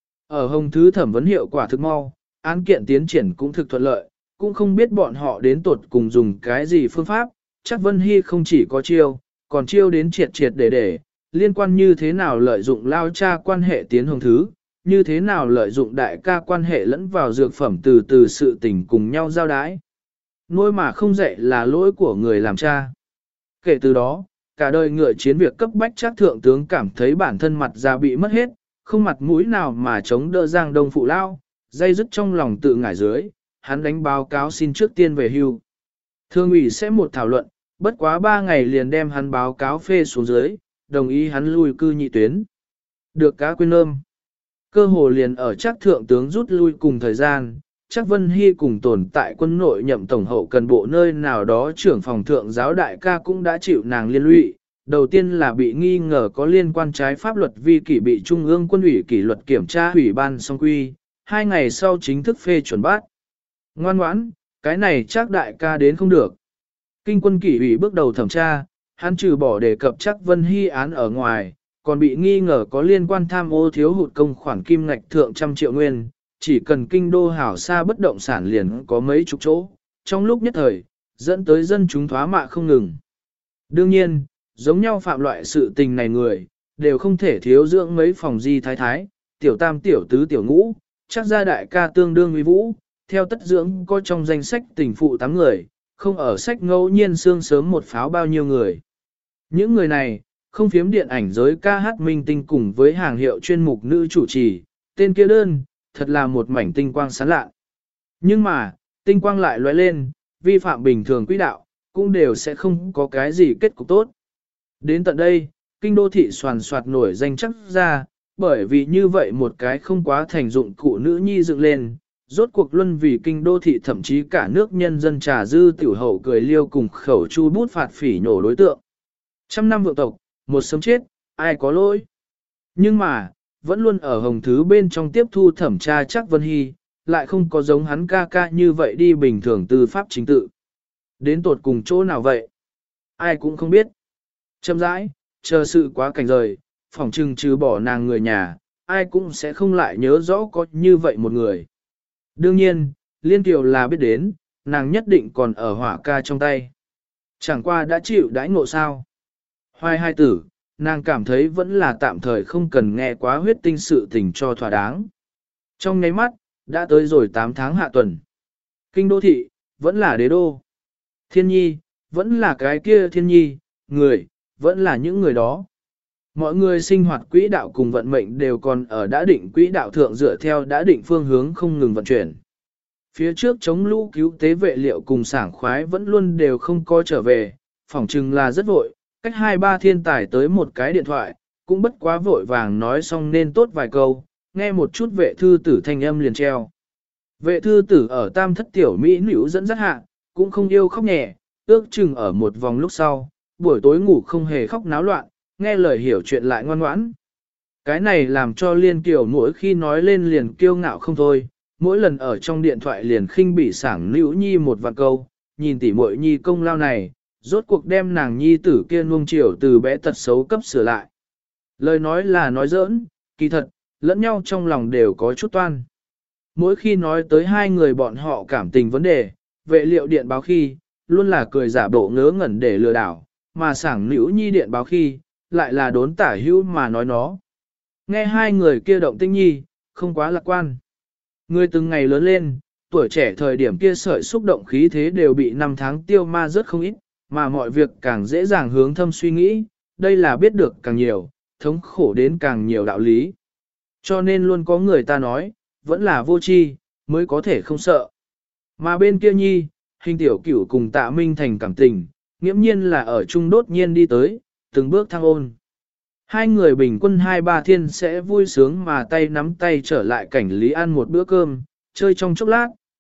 Ở hồng thứ thẩm vấn hiệu quả thực mau, án kiện tiến triển cũng thực thuận lợi, cũng không biết bọn họ đến tột cùng dùng cái gì phương pháp, chắc Vân Hy không chỉ có chiêu, còn chiêu đến triệt triệt để để, liên quan như thế nào lợi dụng lao cha quan hệ tiến hồng thứ, như thế nào lợi dụng đại ca quan hệ lẫn vào dược phẩm từ từ sự tình cùng nhau giao đái. Nuôi mà không dạy là lỗi của người làm cha. Kể từ đó, cả đời ngựa chiến việc cấp bách chắc thượng tướng cảm thấy bản thân mặt già bị mất hết, không mặt mũi nào mà chống đỡ Giang Đông phụ lao, dây dứt trong lòng tự ngải dưới, hắn đánh báo cáo xin trước tiên về hưu. Thương ủy sẽ một thảo luận, bất quá ba ngày liền đem hắn báo cáo phê xuống dưới, đồng ý hắn lui cư nhị tuyến. Được cá quên ôm. Cơ hồ liền ở chắc thượng tướng rút lui cùng thời gian, chắc Vân Hy cùng tồn tại quân nội nhậm tổng hậu cần bộ nơi nào đó trưởng phòng thượng giáo đại ca cũng đã chịu nàng liên lụy. Đầu tiên là bị nghi ngờ có liên quan trái pháp luật vi kỷ bị Trung ương quân ủy kỷ luật kiểm tra ủy ban song quy, hai ngày sau chính thức phê chuẩn bắt. Ngoan ngoãn, cái này chắc đại ca đến không được. Kinh quân kỷ ủy bước đầu thẩm tra, hắn trừ bỏ đề cập chắc Vân Hy án ở ngoài, còn bị nghi ngờ có liên quan tham ô thiếu hụt công khoản kim ngạch thượng trăm triệu nguyên, chỉ cần kinh đô hảo xa bất động sản liền có mấy chục chỗ, trong lúc nhất thời, dẫn tới dân chúng thoá mạ không ngừng. Đương nhiên, giống nhau phạm loại sự tình này người, đều không thể thiếu dưỡng mấy phòng di thái thái, tiểu tam tiểu tứ tiểu ngũ, chắc ra đại ca tương đương uy vũ, theo tất dưỡng có trong danh sách tình phụ tám người, không ở sách ngẫu nhiên xương sớm một pháo bao nhiêu người. Những người này, không phiếm điện ảnh giới ca hát minh tinh cùng với hàng hiệu chuyên mục nữ chủ trì, tên kia đơn, thật là một mảnh tinh quang sáng lạ. Nhưng mà, tinh quang lại lóe lên, vi phạm bình thường quỹ đạo, cũng đều sẽ không có cái gì kết cục tốt. Đến tận đây, kinh đô thị soàn soạt nổi danh chắc ra, bởi vì như vậy một cái không quá thành dụng cụ nữ nhi dựng lên, rốt cuộc luân vì kinh đô thị thậm chí cả nước nhân dân trà dư tiểu hậu cười liêu cùng khẩu chu bút phạt phỉ nhổ đối tượng. Trăm năm vượng tộc, một sớm chết, ai có lỗi. Nhưng mà, vẫn luôn ở hồng thứ bên trong tiếp thu thẩm tra chắc Vân Hy, lại không có giống hắn ca ca như vậy đi bình thường tư pháp chính tự. Đến tột cùng chỗ nào vậy? Ai cũng không biết. Chậm rãi, chờ sự quá cảnh rời, phỏng trừng trừ bỏ nàng người nhà, ai cũng sẽ không lại nhớ rõ có như vậy một người. Đương nhiên, Liên Kiều là biết đến, nàng nhất định còn ở hỏa ca trong tay. Chẳng qua đã chịu đãi ngộ sao. Hoài hai tử, nàng cảm thấy vẫn là tạm thời không cần nghe quá huyết tinh sự tình cho thỏa đáng. Trong nháy mắt, đã tới rồi tám tháng hạ tuần. Kinh đô thị, vẫn là đế đô. Thiên nhi, vẫn là cái kia thiên nhi, người, vẫn là những người đó. Mọi người sinh hoạt quỹ đạo cùng vận mệnh đều còn ở đã định quỹ đạo thượng dựa theo đã định phương hướng không ngừng vận chuyển. Phía trước chống lũ cứu tế vệ liệu cùng sảng khoái vẫn luôn đều không có trở về, phỏng chừng là rất vội, cách hai ba thiên tài tới một cái điện thoại, cũng bất quá vội vàng nói xong nên tốt vài câu, nghe một chút vệ thư tử thanh âm liền treo. Vệ thư tử ở tam thất tiểu Mỹ nữ dẫn dắt hạ, cũng không yêu khóc nhẹ, ước chừng ở một vòng lúc sau, buổi tối ngủ không hề khóc náo loạn, nghe lời hiểu chuyện lại ngoan ngoãn. Cái này làm cho Liên Kiều mỗi khi nói lên liền kiêu ngạo không thôi, mỗi lần ở trong điện thoại liền khinh bỉ sảng nữ nhi một vạn câu, nhìn tỉ muội nhi công lao này, rốt cuộc đem nàng nhi tử kia nuông chiều từ bé tật xấu cấp sửa lại. Lời nói là nói giỡn, kỳ thật, lẫn nhau trong lòng đều có chút toan. Mỗi khi nói tới hai người bọn họ cảm tình vấn đề, vệ liệu điện báo khi, luôn là cười giả bộ ngớ ngẩn để lừa đảo, mà sảng nữ nhi điện báo khi, lại là đốn tả hữu mà nói nó. Nghe hai người kia động tinh nhi, không quá lạc quan. Người từng ngày lớn lên, tuổi trẻ thời điểm kia sợi xúc động khí thế đều bị năm tháng tiêu ma rất không ít, mà mọi việc càng dễ dàng hướng thâm suy nghĩ, đây là biết được càng nhiều, thống khổ đến càng nhiều đạo lý. Cho nên luôn có người ta nói, vẫn là vô tri mới có thể không sợ. Mà bên kia nhi, hình tiểu cửu cùng tạ minh thành cảm tình, nghiễm nhiên là ở chung đốt nhiên đi tới, từng bước thăng ôn. Hai người bình quân hai ba thiên sẽ vui sướng mà tay nắm tay trở lại cảnh lý ăn một bữa cơm, chơi trong chốc lát,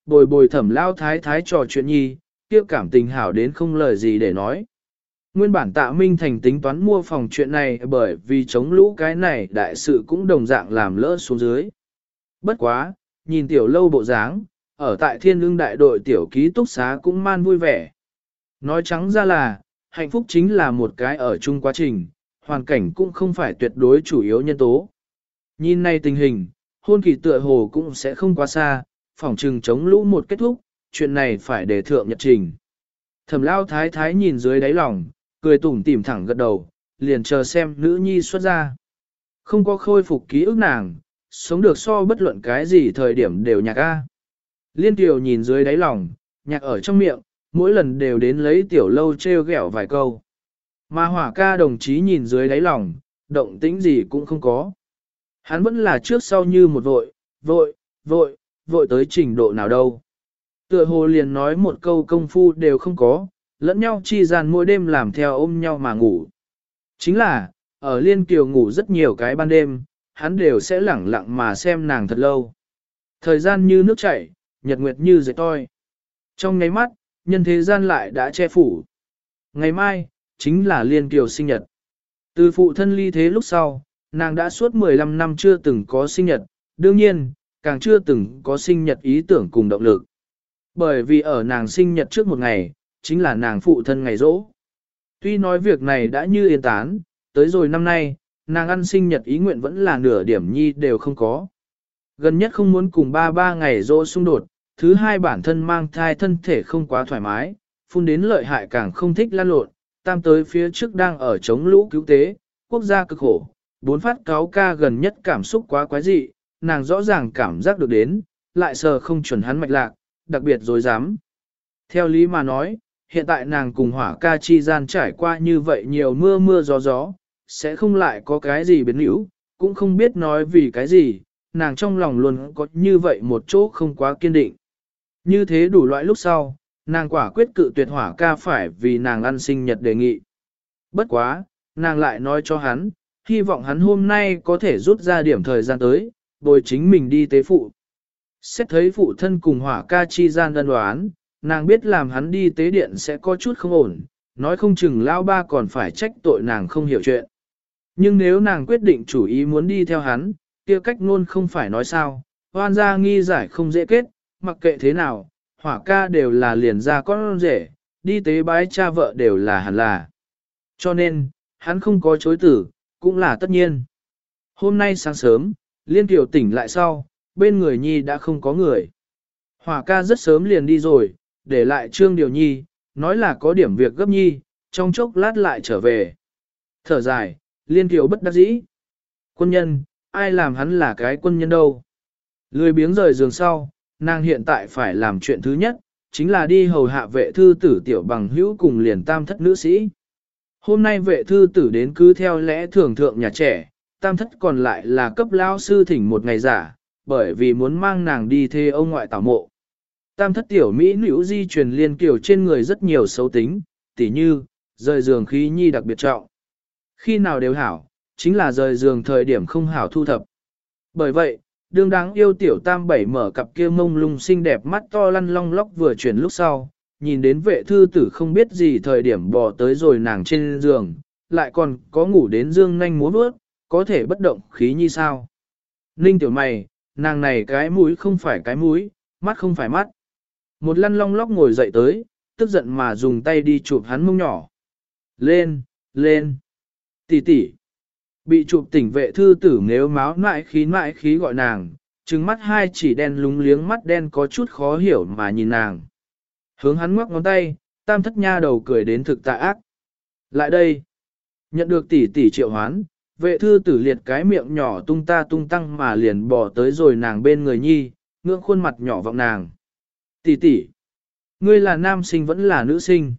bồi bồi thẩm lao thái thái trò chuyện nhi, kia cảm tình hảo đến không lời gì để nói. Nguyên bản Tạ Minh Thành tính toán mua phòng chuyện này bởi vì chống lũ cái này đại sự cũng đồng dạng làm lỡ xuống dưới. Bất quá, nhìn tiểu lâu bộ dáng, ở tại thiên lương đại đội tiểu ký túc xá cũng man vui vẻ. Nói trắng ra là, hạnh phúc chính là một cái ở chung quá trình, hoàn cảnh cũng không phải tuyệt đối chủ yếu nhân tố. Nhìn nay tình hình, hôn kỳ tựa hồ cũng sẽ không quá xa, phòng trừng chống lũ một kết thúc, chuyện này phải để thượng nhật trình. Thẩm lao thái thái nhìn dưới đáy lòng, cười tủm tỉm thẳng gật đầu, liền chờ xem nữ nhi xuất ra. Không có khôi phục ký ức nàng, sống được so bất luận cái gì thời điểm đều nhạc a. Liên tiểu nhìn dưới đáy lòng, nhạc ở trong miệng, mỗi lần đều đến lấy tiểu lâu treo ghẹo vài câu. Mà hỏa ca đồng chí nhìn dưới đáy lòng, động tĩnh gì cũng không có. Hắn vẫn là trước sau như một vội, vội, vội, vội tới trình độ nào đâu. Tựa hồ liền nói một câu công phu đều không có, lẫn nhau chi gian mỗi đêm làm theo ôm nhau mà ngủ. Chính là, ở Liên Kiều ngủ rất nhiều cái ban đêm, hắn đều sẽ lẳng lặng mà xem nàng thật lâu. Thời gian như nước chảy, nhật nguyệt như dệt toi. Trong nháy mắt, nhân thế gian lại đã che phủ. Ngày mai, chính là Liên Kiều sinh nhật. Từ phụ thân ly thế lúc sau, nàng đã suốt mười lăm năm chưa từng có sinh nhật, đương nhiên, càng chưa từng có sinh nhật ý tưởng cùng động lực. Bởi vì ở nàng sinh nhật trước một ngày, chính là nàng phụ thân ngày rỗ. Tuy nói việc này đã như yên tán, tới rồi năm nay, nàng ăn sinh nhật ý nguyện vẫn là nửa điểm nhi đều không có. Gần nhất không muốn cùng ba ba ngày rỗ xung đột, thứ hai bản thân mang thai thân thể không quá thoải mái, phun đến lợi hại càng không thích lan lộn, tam tới phía trước đang ở chống lũ cứu tế, quốc gia cực khổ, bốn phát cáo ca gần nhất cảm xúc quá quái dị, nàng rõ ràng cảm giác được đến, lại sờ không chuẩn hắn mạch lạc, đặc biệt dối dám. Theo lý mà nói, hiện tại nàng cùng hỏa ca chi gian trải qua như vậy nhiều mưa mưa gió gió, sẽ không lại có cái gì biến hữu, cũng không biết nói vì cái gì, nàng trong lòng luôn có như vậy một chỗ không quá kiên định. Như thế đủ loại lúc sau, nàng quả quyết cự tuyệt hỏa ca phải vì nàng ăn sinh nhật đề nghị. Bất quá, nàng lại nói cho hắn, hy vọng hắn hôm nay có thể rút ra điểm thời gian tới, bồi chính mình đi tế phụ. Xét thấy phụ thân cùng hỏa ca chi gian đơn đoán, nàng biết làm hắn đi tế điện sẽ có chút không ổn, nói không chừng lao ba còn phải trách tội nàng không hiểu chuyện. Nhưng nếu nàng quyết định chủ ý muốn đi theo hắn, kia cách luôn không phải nói sao, hoan gia nghi giải không dễ kết, mặc kệ thế nào, hỏa ca đều là liền ra con rể, đi tế bái cha vợ đều là hẳn là. Cho nên, hắn không có chối tử, cũng là tất nhiên. Hôm nay sáng sớm, Liên Kiều tỉnh lại sau, bên người Nhi đã không có người. Hỏa ca rất sớm liền đi rồi, để lại Trương Điều Nhi, nói là có điểm việc gấp Nhi, trong chốc lát lại trở về. Thở dài, Liên Kiều bất đắc dĩ. Quân nhân, ai làm hắn là cái quân nhân đâu. Lười biếng rời giường sau, nàng hiện tại phải làm chuyện thứ nhất, chính là đi hầu hạ vệ thư tử tiểu bằng hữu cùng liền tam thất nữ sĩ. Hôm nay vệ thư tử đến cứ theo lẽ thường thượng nhà trẻ, tam thất còn lại là cấp lao sư thỉnh một ngày giả, bởi vì muốn mang nàng đi thê ông ngoại tảo mộ. Tam thất tiểu Mỹ nữ di truyền Liên Kiều trên người rất nhiều xấu tính, tỉ như, rời giường khí nhi đặc biệt trọng. Khi nào đều hảo, chính là rời giường thời điểm không hảo thu thập. Bởi vậy, đương đáng yêu tiểu tam bảy mở cặp kia mông lung xinh đẹp mắt to lăn long lóc vừa chuyển lúc sau, nhìn đến vệ thư tử không biết gì thời điểm bò tới rồi nàng trên giường, lại còn có ngủ đến dương nanh múa vớt, có thể bất động khí như sao. Ninh tiểu mày, nàng này cái mũi không phải cái mũi, mắt không phải mắt. Một lăn long lóc ngồi dậy tới, tức giận mà dùng tay đi chụp hắn mông nhỏ. Lên, lên, tỷ tỷ. Bị chụp tỉnh vệ thư tử nếu máu nại khí nại khí gọi nàng, trừng mắt hai chỉ đen lúng liếng mắt đen có chút khó hiểu mà nhìn nàng. Hướng hắn ngoắc ngón tay, tam thất nha đầu cười đến thực tà ác. Lại đây, nhận được tỷ tỷ triệu hoán, vệ thư tử liệt cái miệng nhỏ tung ta tung tăng mà liền bỏ tới rồi nàng bên người nhi, ngưỡng khuôn mặt nhỏ vọng nàng. Tỷ tỷ, ngươi là nam sinh vẫn là nữ sinh.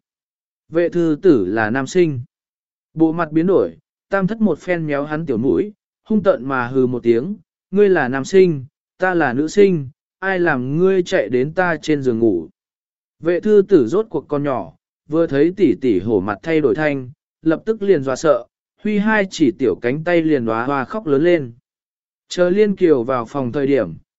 Vệ thư tử là nam sinh. Bộ mặt biến đổi, tam thất một phen méo hắn tiểu mũi, hung tợn mà hừ một tiếng, ngươi là nam sinh, ta là nữ sinh, ai làm ngươi chạy đến ta trên giường ngủ. Vệ thư tử rốt cuộc con nhỏ, vừa thấy tỷ tỷ hổ mặt thay đổi thanh, lập tức liền dọa sợ, huy hai chỉ tiểu cánh tay liền hóa hoa khóc lớn lên. Chờ Liên Kiều vào phòng thời điểm,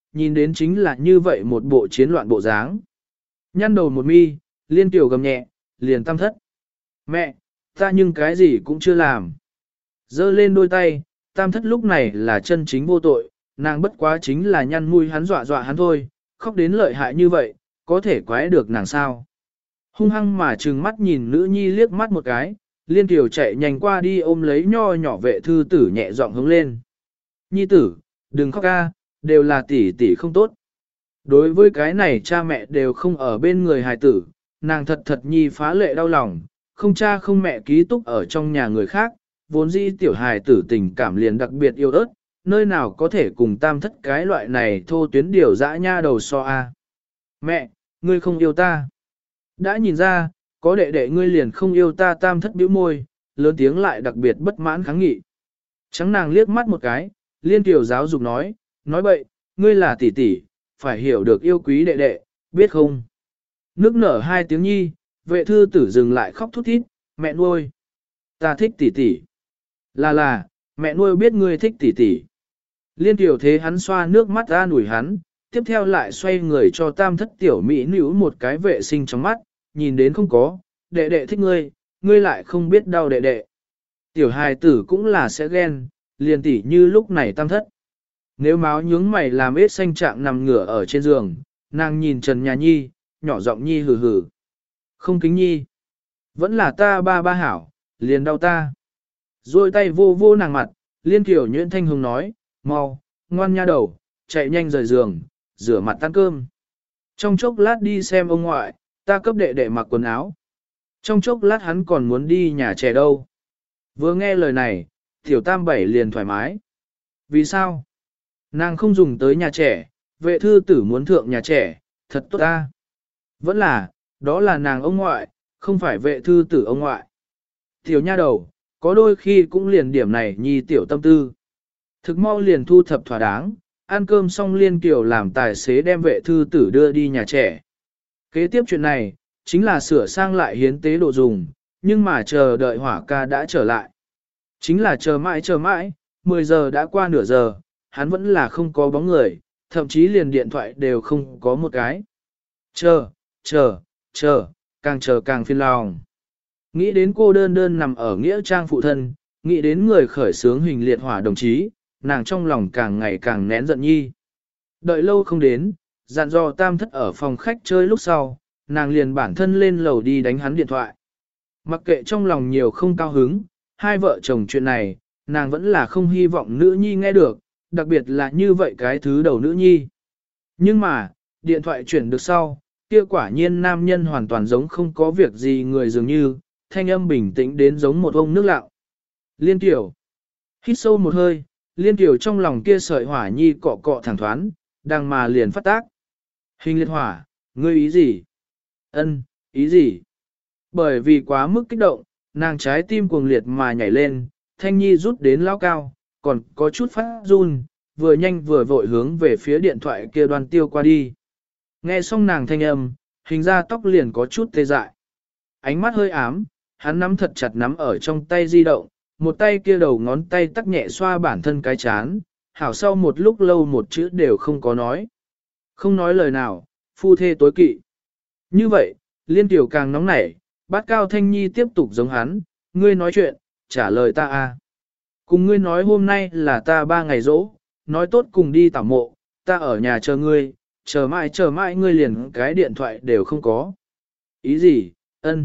nhìn đến chính là như vậy một bộ chiến loạn bộ dáng. Nhăn đầu một mi, Liên Kiều gầm nhẹ, liền tam thất. Mẹ, ta nhưng cái gì cũng chưa làm. Giơ lên đôi tay, tam thất lúc này là chân chính vô tội, nàng bất quá chính là nhăn mũi hắn dọa dọa hắn thôi, khóc đến lợi hại như vậy, có thể quái được nàng sao. Hung hăng mà trừng mắt nhìn nữ nhi liếc mắt một cái, Liên Kiều chạy nhanh qua đi ôm lấy nho nhỏ vệ thư tử nhẹ giọng hướng lên. Nhi tử, đừng khóc ca, đều là tỷ tỷ không tốt. Đối với cái này cha mẹ đều không ở bên người hài tử, nàng thật thật nhi phá lệ đau lòng, không cha không mẹ ký túc ở trong nhà người khác, vốn dĩ tiểu hài tử tình cảm liền đặc biệt yêu ớt, nơi nào có thể cùng tam thất cái loại này thô tuyến điều dã nha đầu so a. Mẹ, ngươi không yêu ta. Đã nhìn ra, có đệ đệ ngươi liền không yêu ta, tam thất bĩu môi, lớn tiếng lại đặc biệt bất mãn kháng nghị. Trắng nàng liếc mắt một cái, Liên Kiều giáo dục nói, nói bậy, ngươi là tỷ tỷ, phải hiểu được yêu quý đệ đệ, biết không? Nước nở hai tiếng nhi, vệ thư tử dừng lại khóc thút thít, mẹ nuôi. Ta thích tỷ tỷ. Là là, mẹ nuôi biết ngươi thích tỷ tỷ. Liên Kiều thế hắn xoa nước mắt ra nủi hắn, tiếp theo lại xoay người cho tam thất tiểu mỹ nữ một cái vệ sinh trong mắt, nhìn đến không có, đệ đệ thích ngươi, ngươi lại không biết đau đệ đệ. Tiểu hài tử cũng là sẽ ghen, liền tỉ như lúc này tam thất. Nếu máu nhướng mày làm ết xanh trạng nằm ngửa ở trên giường, nàng nhìn Trần Nhà Nhi, nhỏ giọng Nhi hừ hừ. Không kính Nhi. Vẫn là ta ba ba hảo, liền đau ta. Rồi tay vô vô nàng mặt, Liên Kiều nhuyễn thanh hùng nói, mau, ngoan nha đầu, chạy nhanh rời giường, rửa mặt ăn cơm. Trong chốc lát đi xem ông ngoại, ta cấp đệ đệ mặc quần áo. Trong chốc lát hắn còn muốn đi nhà trẻ đâu. Vừa nghe lời này, tiểu tam bảy liền thoải mái. Vì sao? Nàng không dùng tới nhà trẻ, vệ thư tử muốn thượng nhà trẻ, thật tốt ta. Vẫn là, đó là nàng ông ngoại, không phải vệ thư tử ông ngoại. Tiểu nha đầu, có đôi khi cũng liền điểm này nhi tiểu tâm tư. Thực mau liền thu thập thỏa đáng, ăn cơm xong Liên Kiều làm tài xế đem vệ thư tử đưa đi nhà trẻ. Kế tiếp chuyện này, chính là sửa sang lại hiến tế đồ dùng, nhưng mà chờ đợi hỏa ca đã trở lại. Chính là chờ mãi chờ mãi, mười giờ đã qua nửa giờ, hắn vẫn là không có bóng người, thậm chí liền điện thoại đều không có một cái. Chờ, chờ, chờ, càng chờ càng phiền lòng. Nghĩ đến cô đơn đơn nằm ở nghĩa trang phụ thân, nghĩ đến người khởi xướng hình liệt hỏa đồng chí, nàng trong lòng càng ngày càng nén giận nhi. Đợi lâu không đến, dặn dò tam thất ở phòng khách chơi lúc sau, nàng liền bản thân lên lầu đi đánh hắn điện thoại. Mặc kệ trong lòng nhiều không cao hứng, hai vợ chồng chuyện này, nàng vẫn là không hy vọng nữ nhi nghe được, đặc biệt là như vậy cái thứ đầu nữ nhi. Nhưng mà, điện thoại chuyển được sau, kia quả nhiên nam nhân hoàn toàn giống không có việc gì người dường như, thanh âm bình tĩnh đến giống một ông nước lặng. Liên Kiều hít sâu một hơi, Liên Kiều trong lòng kia sợi hỏa nhi cọ cọ thẳng thoáng, đang mà liền phát tác. Hình liệt hỏa, ngươi ý gì? Ân, ý gì? Bởi vì quá mức kích động, nàng trái tim cuồng liệt mà nhảy lên, thanh nhi rút đến lao cao, còn có chút phát run, vừa nhanh vừa vội hướng về phía điện thoại kia đoan tiêu qua đi. Nghe xong nàng thanh âm, hình ra tóc liền có chút tê dại. Ánh mắt hơi ám, hắn nắm thật chặt nắm ở trong tay di động, một tay kia đầu ngón tay tắc nhẹ xoa bản thân cái chán, hảo sau một lúc lâu một chữ đều không có nói. Không nói lời nào, phu thê tối kỵ. Như vậy, Liên Kiều càng nóng nảy, bát cao thanh nhi tiếp tục giống hắn, ngươi nói chuyện, trả lời ta a. Cùng ngươi nói hôm nay là ta ba ngày rỗ, nói tốt cùng đi tảo mộ, ta ở nhà chờ ngươi, chờ mãi chờ mãi ngươi liền cái điện thoại đều không có. Ý gì, ân?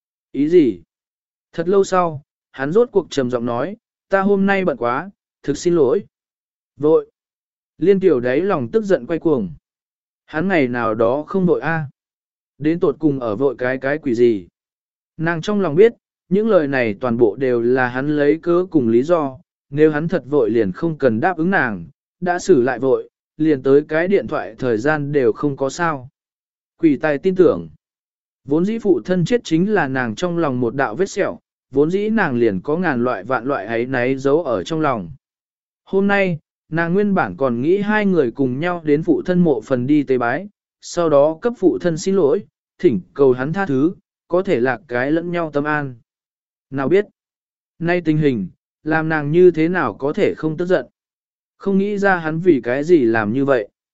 Ý gì? Thật lâu sau, hắn rốt cuộc trầm giọng nói, ta hôm nay bận quá, thực xin lỗi. Vội. Liên Kiều đấy lòng tức giận quay cuồng. Hắn ngày nào đó không vội a. Đến tột cùng ở vội cái cái quỷ gì. Nàng trong lòng biết, những lời này toàn bộ đều là hắn lấy cớ cùng lý do, nếu hắn thật vội liền không cần đáp ứng nàng, đã xử lại vội, liền tới cái điện thoại thời gian đều không có sao. Quỷ tài tin tưởng. Vốn dĩ phụ thân chết chính là nàng trong lòng một đạo vết sẹo, vốn dĩ nàng liền có ngàn loại vạn loại ấy náy giấu ở trong lòng. Hôm nay, nàng nguyên bản còn nghĩ hai người cùng nhau đến phụ thân mộ phần đi tế bái, sau đó cấp phụ thân xin lỗi, thỉnh cầu hắn tha thứ, có thể lạc cái lẫn nhau tâm an. Nào biết, nay tình hình, làm nàng như thế nào có thể không tức giận. Không nghĩ ra hắn vì cái gì làm như vậy.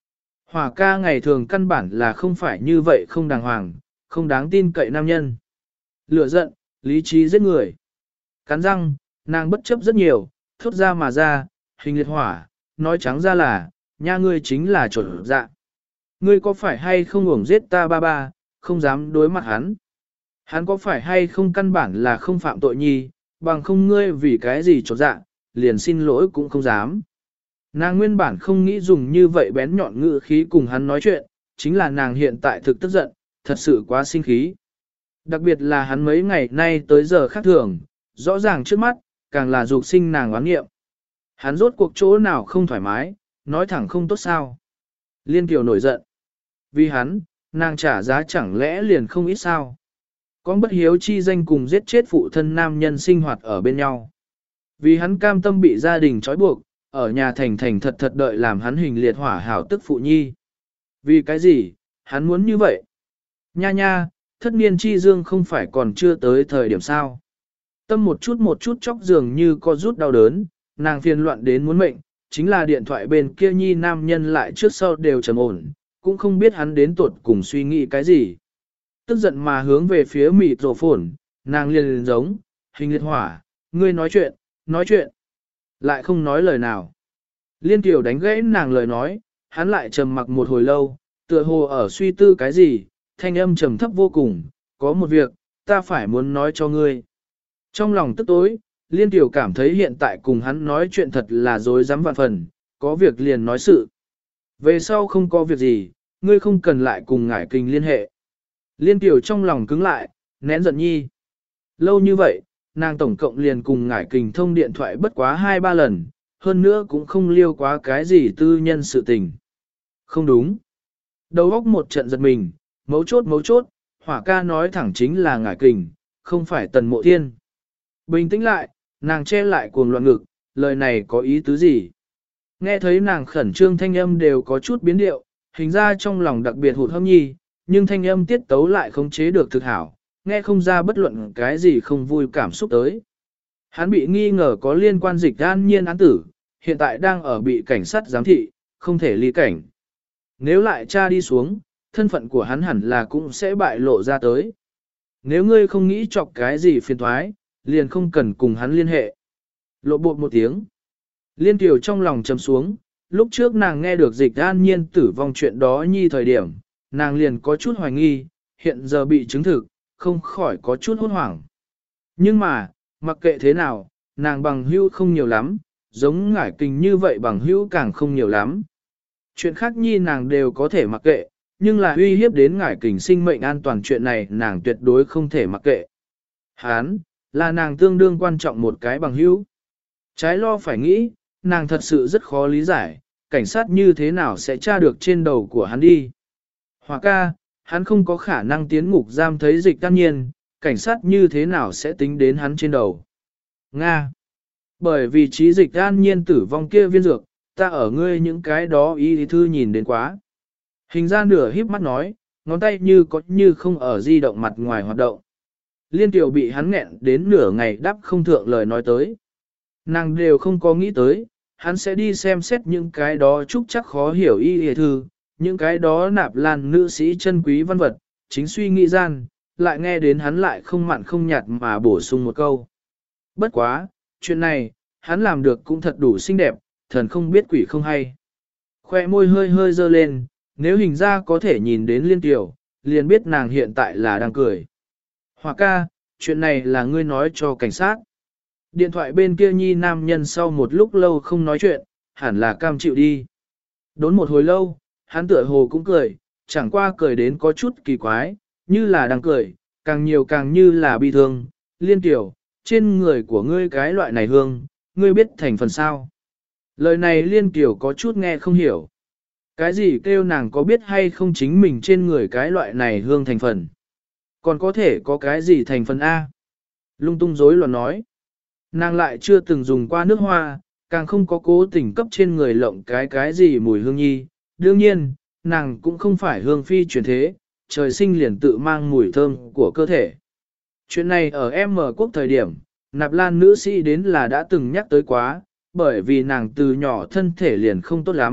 Hỏa ca ngày thường căn bản là không phải như vậy không đàng hoàng, không đáng tin cậy nam nhân. Lửa giận, lý trí giết người. Cắn răng, nàng bất chấp rất nhiều, thốt ra mà ra, hình liệt hỏa, nói trắng ra là, nha ngươi chính là trộn dạ. Ngươi có phải hay không uổng giết ta ba ba, không dám đối mặt hắn. Hắn có phải hay không căn bản là không phạm tội nhi, bằng không ngươi vì cái gì trộn dạ, liền xin lỗi cũng không dám. Nàng nguyên bản không nghĩ dùng như vậy bén nhọn ngữ khí cùng hắn nói chuyện, chính là nàng hiện tại thực tức giận, thật sự quá sinh khí. Đặc biệt là hắn mấy ngày nay tới giờ khác thường, rõ ràng trước mắt, càng là dục sinh nàng oán nghiệm. Hắn rốt cuộc chỗ nào không thoải mái, nói thẳng không tốt sao. Liên Kiều nổi giận. Vì hắn, nàng trả giá chẳng lẽ liền không ít sao. Con bất hiếu chi danh cùng giết chết phụ thân nam nhân sinh hoạt ở bên nhau. Vì hắn cam tâm bị gia đình trói buộc, ở nhà thành thành thật thật đợi làm hắn hình liệt hỏa hảo tức phụ nhi. Vì cái gì, hắn muốn như vậy? Nha nha, thất niên chi dương không phải còn chưa tới thời điểm sao. Tâm một chút một chút chóc dường như có rút đau đớn, nàng phiền loạn đến muốn mệnh, chính là điện thoại bên kia nhi nam nhân lại trước sau đều trầm ổn, cũng không biết hắn đến tuột cùng suy nghĩ cái gì. Tức giận mà hướng về phía mịt rổ phồn, nàng liền liền giống, hình liệt hỏa, ngươi nói chuyện, nói chuyện, lại không nói lời nào. Liên Kiều đánh gãy nàng lời nói, hắn lại trầm mặc một hồi lâu, tựa hồ ở suy tư cái gì, thanh âm trầm thấp vô cùng, có một việc, ta phải muốn nói cho ngươi. Trong lòng tức tối, Liên Kiều cảm thấy hiện tại cùng hắn nói chuyện thật là dối dám vạn phần, có việc liền nói sự. Về sau không có việc gì, ngươi không cần lại cùng ngải kinh liên hệ. Liên Kiều trong lòng cứng lại, nén giận nhi. Lâu như vậy, nàng tổng cộng liền cùng ngải kình thông điện thoại bất quá hai ba lần, hơn nữa cũng không liêu quá cái gì tư nhân sự tình. Không đúng. Đầu óc một trận giật mình, mấu chốt mấu chốt, hỏa ca nói thẳng chính là ngải kình, không phải tần mộ thiên. Bình tĩnh lại, nàng che lại cuồng loạn ngực, lời này có ý tứ gì? Nghe thấy nàng khẩn trương thanh âm đều có chút biến điệu, hình ra trong lòng đặc biệt hụt hâm nhi, nhưng thanh âm tiết tấu lại không chế được thực hảo, nghe không ra bất luận cái gì không vui cảm xúc tới. Hắn bị nghi ngờ có liên quan dịch an nhiên án tử, hiện tại đang ở bị cảnh sát giám thị, không thể ly cảnh. Nếu lại tra đi xuống, thân phận của hắn hẳn là cũng sẽ bại lộ ra tới. Nếu ngươi không nghĩ chọc cái gì phiền thoái, liền không cần cùng hắn liên hệ. Lộ bột một tiếng. Liên Kiều trong lòng trầm xuống, lúc trước nàng nghe được dịch an nhiên tử vong chuyện đó nhi thời điểm, nàng liền có chút hoài nghi, hiện giờ bị chứng thực, không khỏi có chút hốt hoảng. Nhưng mà, mặc kệ thế nào, nàng bằng hữu không nhiều lắm, giống ngải kình như vậy bằng hữu càng không nhiều lắm. Chuyện khác nhi nàng đều có thể mặc kệ, nhưng là uy hiếp đến ngải kình sinh mệnh an toàn chuyện này nàng tuyệt đối không thể mặc kệ. Hán, là nàng tương đương quan trọng một cái bằng hữu. Trái lo phải nghĩ, nàng thật sự rất khó lý giải, cảnh sát như thế nào sẽ tra được trên đầu của hắn đi. Hỏa ca, hắn không có khả năng tiến ngục giam thấy dịch an nhiên, cảnh sát như thế nào sẽ tính đến hắn trên đầu. Nga. Bởi vì trí dịch an nhiên tử vong kia viên dược, ta ở ngươi những cái đó ý thư nhìn đến quá. Hình ra nửa híp mắt nói, ngón tay như có như không ở di động mặt ngoài hoạt động. Liên Kiều bị hắn nghẹn đến nửa ngày đáp không thượng lời nói tới. Nàng đều không có nghĩ tới, hắn sẽ đi xem xét những cái đó chúc chắc khó hiểu y hề thư, những cái đó nạp lan nữ sĩ chân quý văn vật, chính suy nghĩ gian, lại nghe đến hắn lại không mặn không nhạt mà bổ sung một câu. Bất quá, chuyện này, hắn làm được cũng thật đủ xinh đẹp, thần không biết quỷ không hay. Khoe môi hơi hơi dơ lên, nếu hình ra có thể nhìn đến Liên Kiều, liền biết nàng hiện tại là đang cười. Hỏa ca, chuyện này là ngươi nói cho cảnh sát. Điện thoại bên kia nhi nam nhân sau một lúc lâu không nói chuyện, hẳn là cam chịu đi. Đốn một hồi lâu, hắn tựa hồ cũng cười, chẳng qua cười đến có chút kỳ quái, như là đang cười, càng nhiều càng như là bi thương. Liên Kiều, trên người của ngươi cái loại này hương, ngươi biết thành phần sao? Lời này Liên Kiều có chút nghe không hiểu. Cái gì kêu nàng có biết hay không chính mình trên người cái loại này hương thành phần? Còn có thể có cái gì thành phần A? Lung tung rối loạn nói. Nàng lại chưa từng dùng qua nước hoa, càng không có cố tình cấp trên người lộng cái cái gì mùi hương nhi. Đương nhiên, nàng cũng không phải hương phi chuyển thế, trời sinh liền tự mang mùi thơm của cơ thể. Chuyện này ở M quốc thời điểm, nạp lan nữ sĩ đến là đã từng nhắc tới quá, bởi vì nàng từ nhỏ thân thể liền không tốt lắm,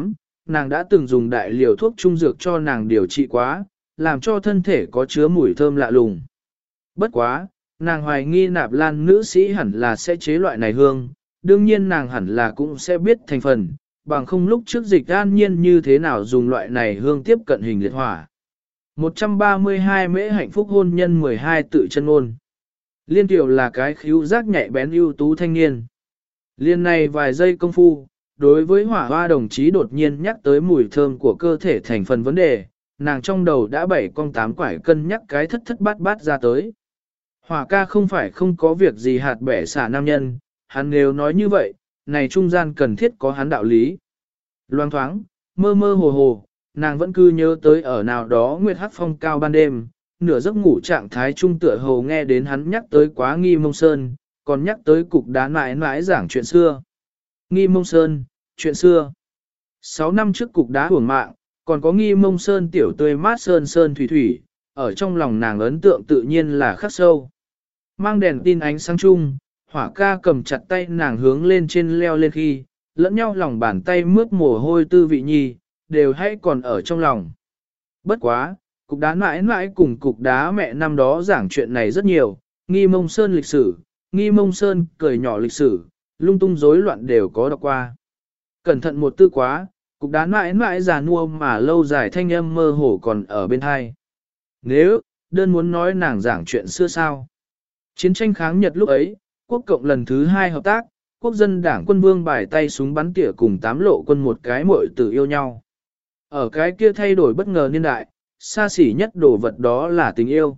nàng đã từng dùng đại liều thuốc trung dược cho nàng điều trị quá, làm cho thân thể có chứa mùi thơm lạ lùng. Bất quá, nàng hoài nghi Nạp Lan nữ sĩ hẳn là sẽ chế loại này hương, đương nhiên nàng hẳn là cũng sẽ biết thành phần, bằng không lúc trước Dịch An Nhiên như thế nào dùng loại này hương tiếp cận hình liệt hỏa. một trăm ba mươi hai mễ hạnh phúc hôn nhân mười hai tự chân ngôn. Liên Tiểu là cái khíu giác nhạy bén ưu tú thanh niên. Liên này vài giây công phu, đối với hỏa hoa đồng chí đột nhiên nhắc tới mùi thơm của cơ thể thành phần vấn đề, nàng trong đầu đã bảy con tám quải cân nhắc cái thất thất bát bát ra tới. Hỏa ca không phải không có việc gì hạt bẻ xả nam nhân, hắn nếu nói như vậy, này trung gian cần thiết có hắn đạo lý. Loang thoáng, mơ mơ hồ hồ, nàng vẫn cứ nhớ tới ở nào đó nguyệt hắc phong cao ban đêm, nửa giấc ngủ trạng thái trung tựa hồ nghe đến hắn nhắc tới quá Nghi Mông Sơn, còn nhắc tới cục đá mãi mãi giảng chuyện xưa. Nghi Mông Sơn, chuyện xưa. Sáu năm trước cục đá hưởng mạng, còn có Nghi Mông Sơn tiểu tươi mát sơn sơn thủy thủy, ở trong lòng nàng ấn tượng tự nhiên là khắc sâu. Mang đèn tin ánh sáng chung, hỏa ca cầm chặt tay nàng hướng lên trên leo lên khi, lẫn nhau lòng bàn tay mướt mồ hôi tư vị nhi, đều hay còn ở trong lòng. Bất quá, cục đá mãi mãi cùng cục đá mẹ năm đó giảng chuyện này rất nhiều, Nghi Mông Sơn lịch sử, Nghi Mông Sơn cười nhỏ lịch sử, lung tung rối loạn đều có đọc qua. Cẩn thận một tư quá, cục đá mãi mãi già nua mà lâu dài thanh âm mơ hồ còn ở bên hai. Nếu, đơn muốn nói nàng giảng chuyện xưa sao. Chiến tranh kháng Nhật lúc ấy, quốc cộng lần thứ hai hợp tác, quốc dân đảng quân vương bài tay súng bắn tỉa cùng tám lộ quân một cái muội tử yêu nhau. Ở cái kia thay đổi bất ngờ niên đại, xa xỉ nhất đồ vật đó là tình yêu.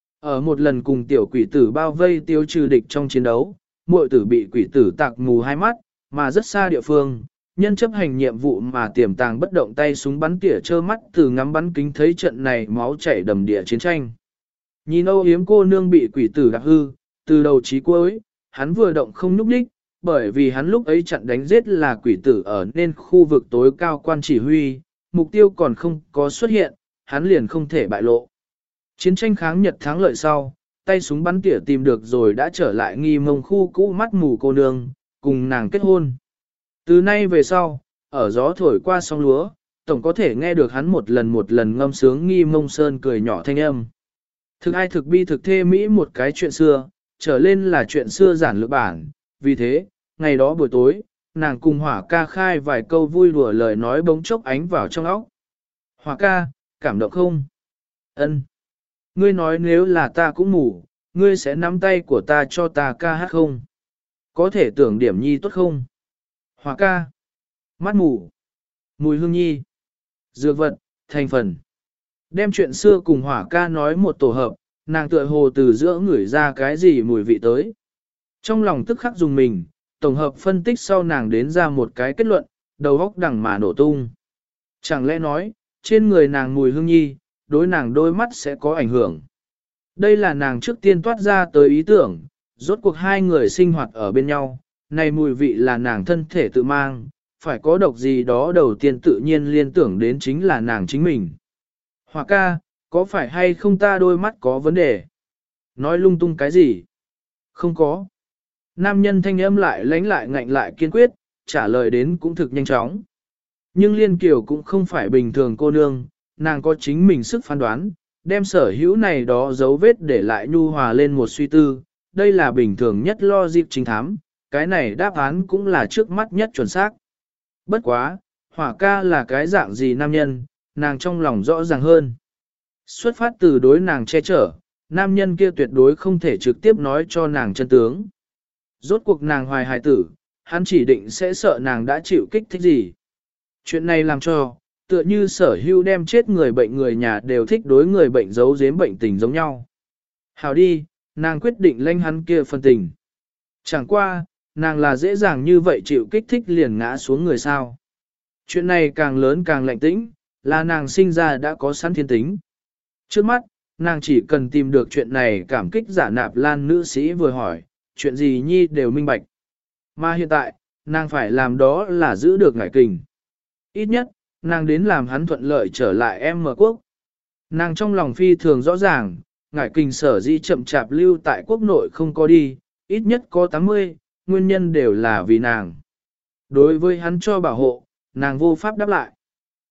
Ở một lần cùng tiểu quỷ tử bao vây tiêu trừ địch trong chiến đấu, muội tử bị quỷ tử tạc mù hai mắt, mà rất xa địa phương, nhân chấp hành nhiệm vụ mà tiềm tàng bất động tay súng bắn tỉa trơ mắt từ ngắm bắn kính thấy trận này máu chảy đầm địa chiến tranh. Nhìn âu yếm cô nương bị quỷ tử đạp hư, từ đầu chí cuối, hắn vừa động không nhúc nhích, bởi vì hắn lúc ấy chặn đánh giết là quỷ tử ở nên khu vực tối cao quan chỉ huy, mục tiêu còn không có xuất hiện, hắn liền không thể bại lộ. Chiến tranh kháng Nhật thắng lợi sau, tay súng bắn tỉa tìm được rồi đã trở lại Nghi Mông khu cũ mắt mù cô nương, cùng nàng kết hôn. Từ nay về sau, ở gió thổi qua sông lúa, tổng có thể nghe được hắn một lần một lần ngâm sướng Nghi Mông Sơn cười nhỏ thanh âm. Thực ai thực bi thực thê mỹ một cái chuyện xưa, trở lên là chuyện xưa giản lược bản, vì thế, ngày đó buổi tối, nàng cùng Hỏa ca khai vài câu vui đùa lời nói bỗng chốc ánh vào trong óc. Hỏa ca, cảm động không? Ân. Ngươi nói nếu là ta cũng ngủ, ngươi sẽ nắm tay của ta cho ta ca hát không? Có thể tưởng điểm nhi tốt không? Hỏa ca. Mắt mù. Mùi hương nhi. Dược vật, thành phần. Đem chuyện xưa cùng Hỏa ca nói một tổ hợp, nàng tựa hồ từ giữa ngửi ra cái gì mùi vị tới. Trong lòng tức khắc dùng mình, tổng hợp phân tích sau nàng đến ra một cái kết luận, đầu óc đằng mà nổ tung. Chẳng lẽ nói, trên người nàng mùi hương nhi, đối nàng đôi mắt sẽ có ảnh hưởng. Đây là nàng trước tiên toát ra tới ý tưởng, rốt cuộc hai người sinh hoạt ở bên nhau, này mùi vị là nàng thân thể tự mang, phải có độc gì đó đầu tiên tự nhiên liên tưởng đến chính là nàng chính mình. Hỏa ca, có phải hay không ta đôi mắt có vấn đề? Nói lung tung cái gì? Không có. Nam nhân thanh âm lại lánh lại ngạnh lại kiên quyết, trả lời đến cũng thực nhanh chóng. Nhưng Liên Kiều cũng không phải bình thường cô nương, nàng có chính mình sức phán đoán, đem sở hữu này đó dấu vết để lại nhu hòa lên một suy tư, đây là bình thường nhất lo dịp chính thám, cái này đáp án cũng là trước mắt nhất chuẩn xác. Bất quá, Hỏa ca là cái dạng gì nam nhân, nàng trong lòng rõ ràng hơn. Xuất phát từ đối nàng che chở, nam nhân kia tuyệt đối không thể trực tiếp nói cho nàng chân tướng. Rốt cuộc nàng hoài hài tử, hắn chỉ định sẽ sợ nàng đã chịu kích thích gì. Chuyện này làm cho, tựa như sở hưu đem chết người bệnh người nhà đều thích đối người bệnh giấu giếm bệnh tình giống nhau. Hào đi, nàng quyết định lanh hắn kia phân tình. Chẳng qua, nàng là dễ dàng như vậy chịu kích thích liền ngã xuống người sao. Chuyện này càng lớn càng lạnh tĩnh, là nàng sinh ra đã có sẵn thiên tính. Trước mắt, nàng chỉ cần tìm được chuyện này cảm kích giả Nạp Lan nữ sĩ vừa hỏi, chuyện gì nhi đều minh bạch. Mà hiện tại, nàng phải làm đó là giữ được ngải kình. Ít nhất, nàng đến làm hắn thuận lợi trở lại em mở quốc. Nàng trong lòng phi thường rõ ràng, ngải kình sở di chậm chạp lưu tại quốc nội không có đi, ít nhất có tám mươi, nguyên nhân đều là vì nàng. Đối với hắn cho bảo hộ, nàng vô pháp đáp lại.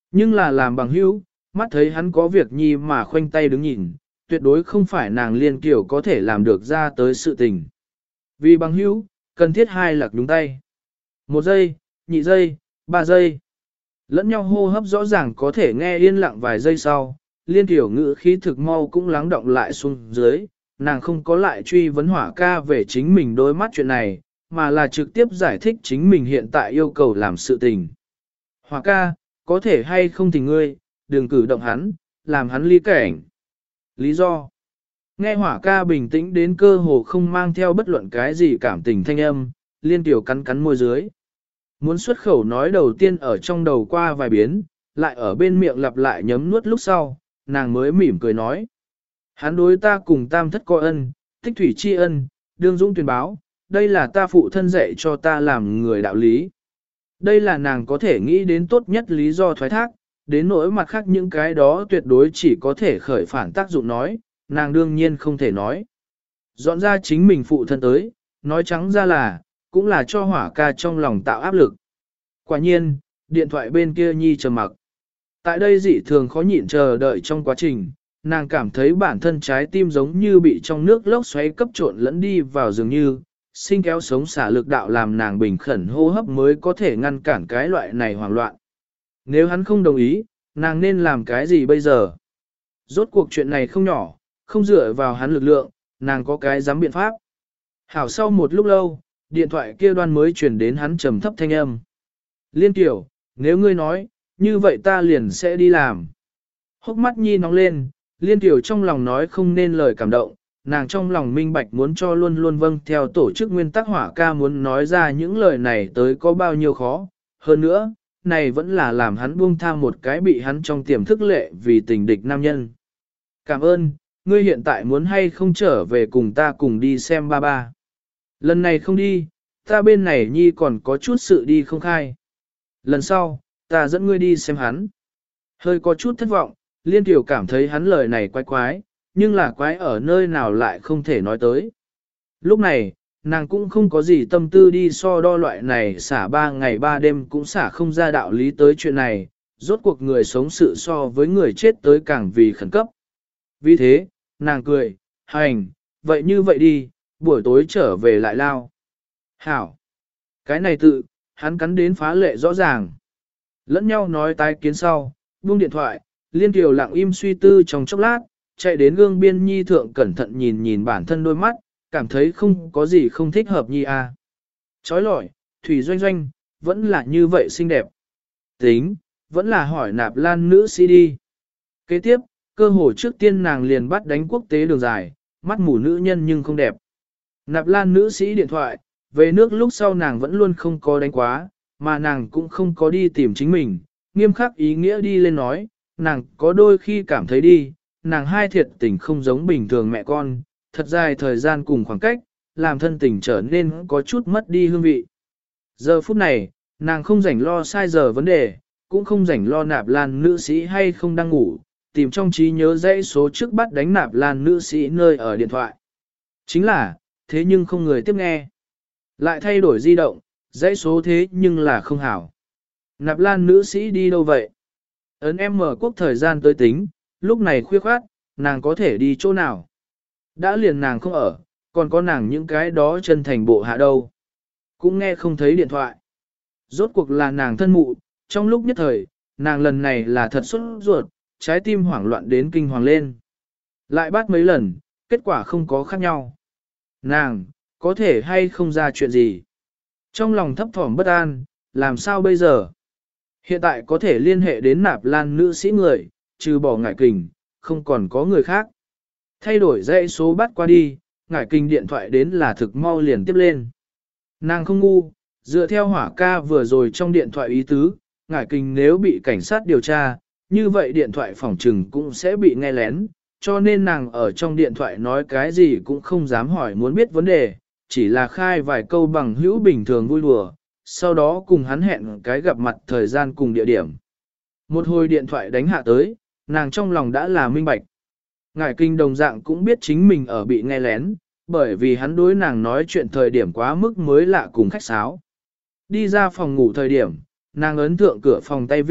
Nhưng là làm bằng hữu, mắt thấy hắn có việc nhi mà khoanh tay đứng nhìn, tuyệt đối không phải nàng Liên Kiều có thể làm được ra tới sự tình. Vì bằng hữu, cần thiết hai lạc đúng tay. Một giây, nhị giây, ba giây. Lẫn nhau hô hấp rõ ràng có thể nghe yên lặng vài giây sau, Liên Kiều ngữ khí thực mau cũng lắng động lại xuống dưới, nàng không có lại truy vấn Hỏa ca về chính mình đôi mắt chuyện này, mà là trực tiếp giải thích chính mình hiện tại yêu cầu làm sự tình. Hỏa ca, có thể hay không thì ngươi, đừng cử động hắn, làm hắn ly cảnh. Lý do? Nghe Hỏa ca bình tĩnh đến cơ hồ không mang theo bất luận cái gì cảm tình thanh âm, Liên Tiểu cắn cắn môi dưới. Muốn xuất khẩu nói đầu tiên ở trong đầu qua vài biến, lại ở bên miệng lặp lại nhấm nuốt lúc sau, nàng mới mỉm cười nói. Hắn đối ta cùng tam thất coi ân, tích thủy tri ân, đương dũng tuyên báo, đây là ta phụ thân dạy cho ta làm người đạo lý. Đây là nàng có thể nghĩ đến tốt nhất lý do thoái thác, đến nỗi mặt khác những cái đó tuyệt đối chỉ có thể khởi phản tác dụng nói, nàng đương nhiên không thể nói. Dọn ra chính mình phụ thân tới, nói trắng ra là, cũng là cho Hỏa ca trong lòng tạo áp lực. Quả nhiên, điện thoại bên kia Nhi trầm mặc. Tại đây dị thường khó nhịn chờ đợi trong quá trình, nàng cảm thấy bản thân trái tim giống như bị trong nước lốc xoáy cấp trộn lẫn đi vào dường như, sinh kéo sống xả lực đạo làm nàng bình khẩn hô hấp mới có thể ngăn cản cái loại này hoảng loạn. Nếu hắn không đồng ý, nàng nên làm cái gì bây giờ? Rốt cuộc chuyện này không nhỏ, không dựa vào hắn lực lượng, nàng có cái dám biện pháp. Hảo sau một lúc lâu, điện thoại kia đoan mới truyền đến hắn trầm thấp thanh âm. Liên Tiểu, nếu ngươi nói, như vậy ta liền sẽ đi làm. Hốc mắt Nhi nóng lên, Liên Tiểu trong lòng nói không nên lời cảm động, nàng trong lòng minh bạch muốn cho luôn luôn vâng theo tổ chức nguyên tắc Hỏa ca muốn nói ra những lời này tới có bao nhiêu khó. Hơn nữa, này vẫn là làm hắn buông tha một cái bị hắn trong tiềm thức lệ vì tình địch nam nhân. Cảm ơn, ngươi hiện tại muốn hay không trở về cùng ta cùng đi xem ba ba. Lần này không đi, ta bên này Nhi còn có chút sự đi không khai. Lần sau, ta dẫn ngươi đi xem hắn. Hơi có chút thất vọng, Liên Tiểu cảm thấy hắn lời này quái quái, nhưng là quái ở nơi nào lại không thể nói tới. Lúc này, nàng cũng không có gì tâm tư đi so đo loại này xả ba ngày ba đêm cũng xả không ra đạo lý tới chuyện này, rốt cuộc người sống sự so với người chết tới càng vì khẩn cấp. Vì thế, nàng cười, hành, vậy như vậy đi, buổi tối trở về lại lao. Hảo! Cái này tự, hắn cắn đến phá lệ rõ ràng. Lẫn nhau nói tái kiến sau, buông điện thoại, Liên Kiều lặng im suy tư trong chốc lát, chạy đến gương biên Nhi thượng cẩn thận nhìn nhìn bản thân đôi mắt, cảm thấy không có gì không thích hợp Nhi à. Chói lọi, thủy doanh doanh, vẫn là như vậy xinh đẹp. Tính, vẫn là hỏi Nạp Lan nữ sĩ đi. Kế tiếp, cơ hội trước tiên nàng liền bắt đánh quốc tế đường dài, mắt mù nữ nhân nhưng không đẹp. Nạp Lan nữ sĩ điện thoại, về nước lúc sau nàng vẫn luôn không có đánh quá, mà nàng cũng không có đi tìm chính mình, nghiêm khắc ý nghĩa đi lên nói, nàng có đôi khi cảm thấy đi, nàng hai thiệt tình không giống bình thường mẹ con, thật dài thời gian cùng khoảng cách, làm thân tình trở nên có chút mất đi hương vị. Giờ phút này, nàng không rảnh lo sai giờ vấn đề, cũng không rảnh lo Nạp Lan nữ sĩ hay không đang ngủ, tìm trong trí nhớ dãy số trước bắt đánh Nạp Lan nữ sĩ nơi ở điện thoại. Chính là, thế nhưng không người tiếp nghe. Lại thay đổi di động, dãy số thế nhưng là không hảo. Nạp Lan nữ sĩ đi đâu vậy? Ấn em mở quốc thời gian tới tính, lúc này khuya khoát, nàng có thể đi chỗ nào? Đã liền nàng không ở, còn có nàng những cái đó chân thành bộ hạ đâu. Cũng nghe không thấy điện thoại. Rốt cuộc là nàng thân mụ, trong lúc nhất thời, nàng lần này là thật xuất ruột, trái tim hoảng loạn đến kinh hoàng lên. Lại bắt mấy lần, kết quả không có khác nhau. Nàng, có thể hay không ra chuyện gì? Trong lòng thấp thỏm bất an, làm sao bây giờ? Hiện tại có thể liên hệ đến Nạp Lan nữ sĩ người, trừ bỏ Ngải Kình, không còn có người khác. Thay đổi dãy số bắt qua đi, Ngải Kình điện thoại đến là thực mau liền tiếp lên. Nàng không ngu, dựa theo Hỏa ca vừa rồi trong điện thoại ý tứ, Ngải Kình nếu bị cảnh sát điều tra, như vậy điện thoại phòng trừng cũng sẽ bị nghe lén, cho nên nàng ở trong điện thoại nói cái gì cũng không dám hỏi muốn biết vấn đề, chỉ là khai vài câu bằng hữu bình thường vui đùa, sau đó cùng hắn hẹn cái gặp mặt thời gian cùng địa điểm. Một hồi điện thoại đánh hạ tới, nàng trong lòng đã là minh bạch. Ngải Kinh đồng dạng cũng biết chính mình ở bị nghe lén, bởi vì hắn đối nàng nói chuyện thời điểm quá mức mới lạ cùng khách sáo. Đi ra phòng ngủ thời điểm, nàng ấn thượng cửa phòng tay vịt,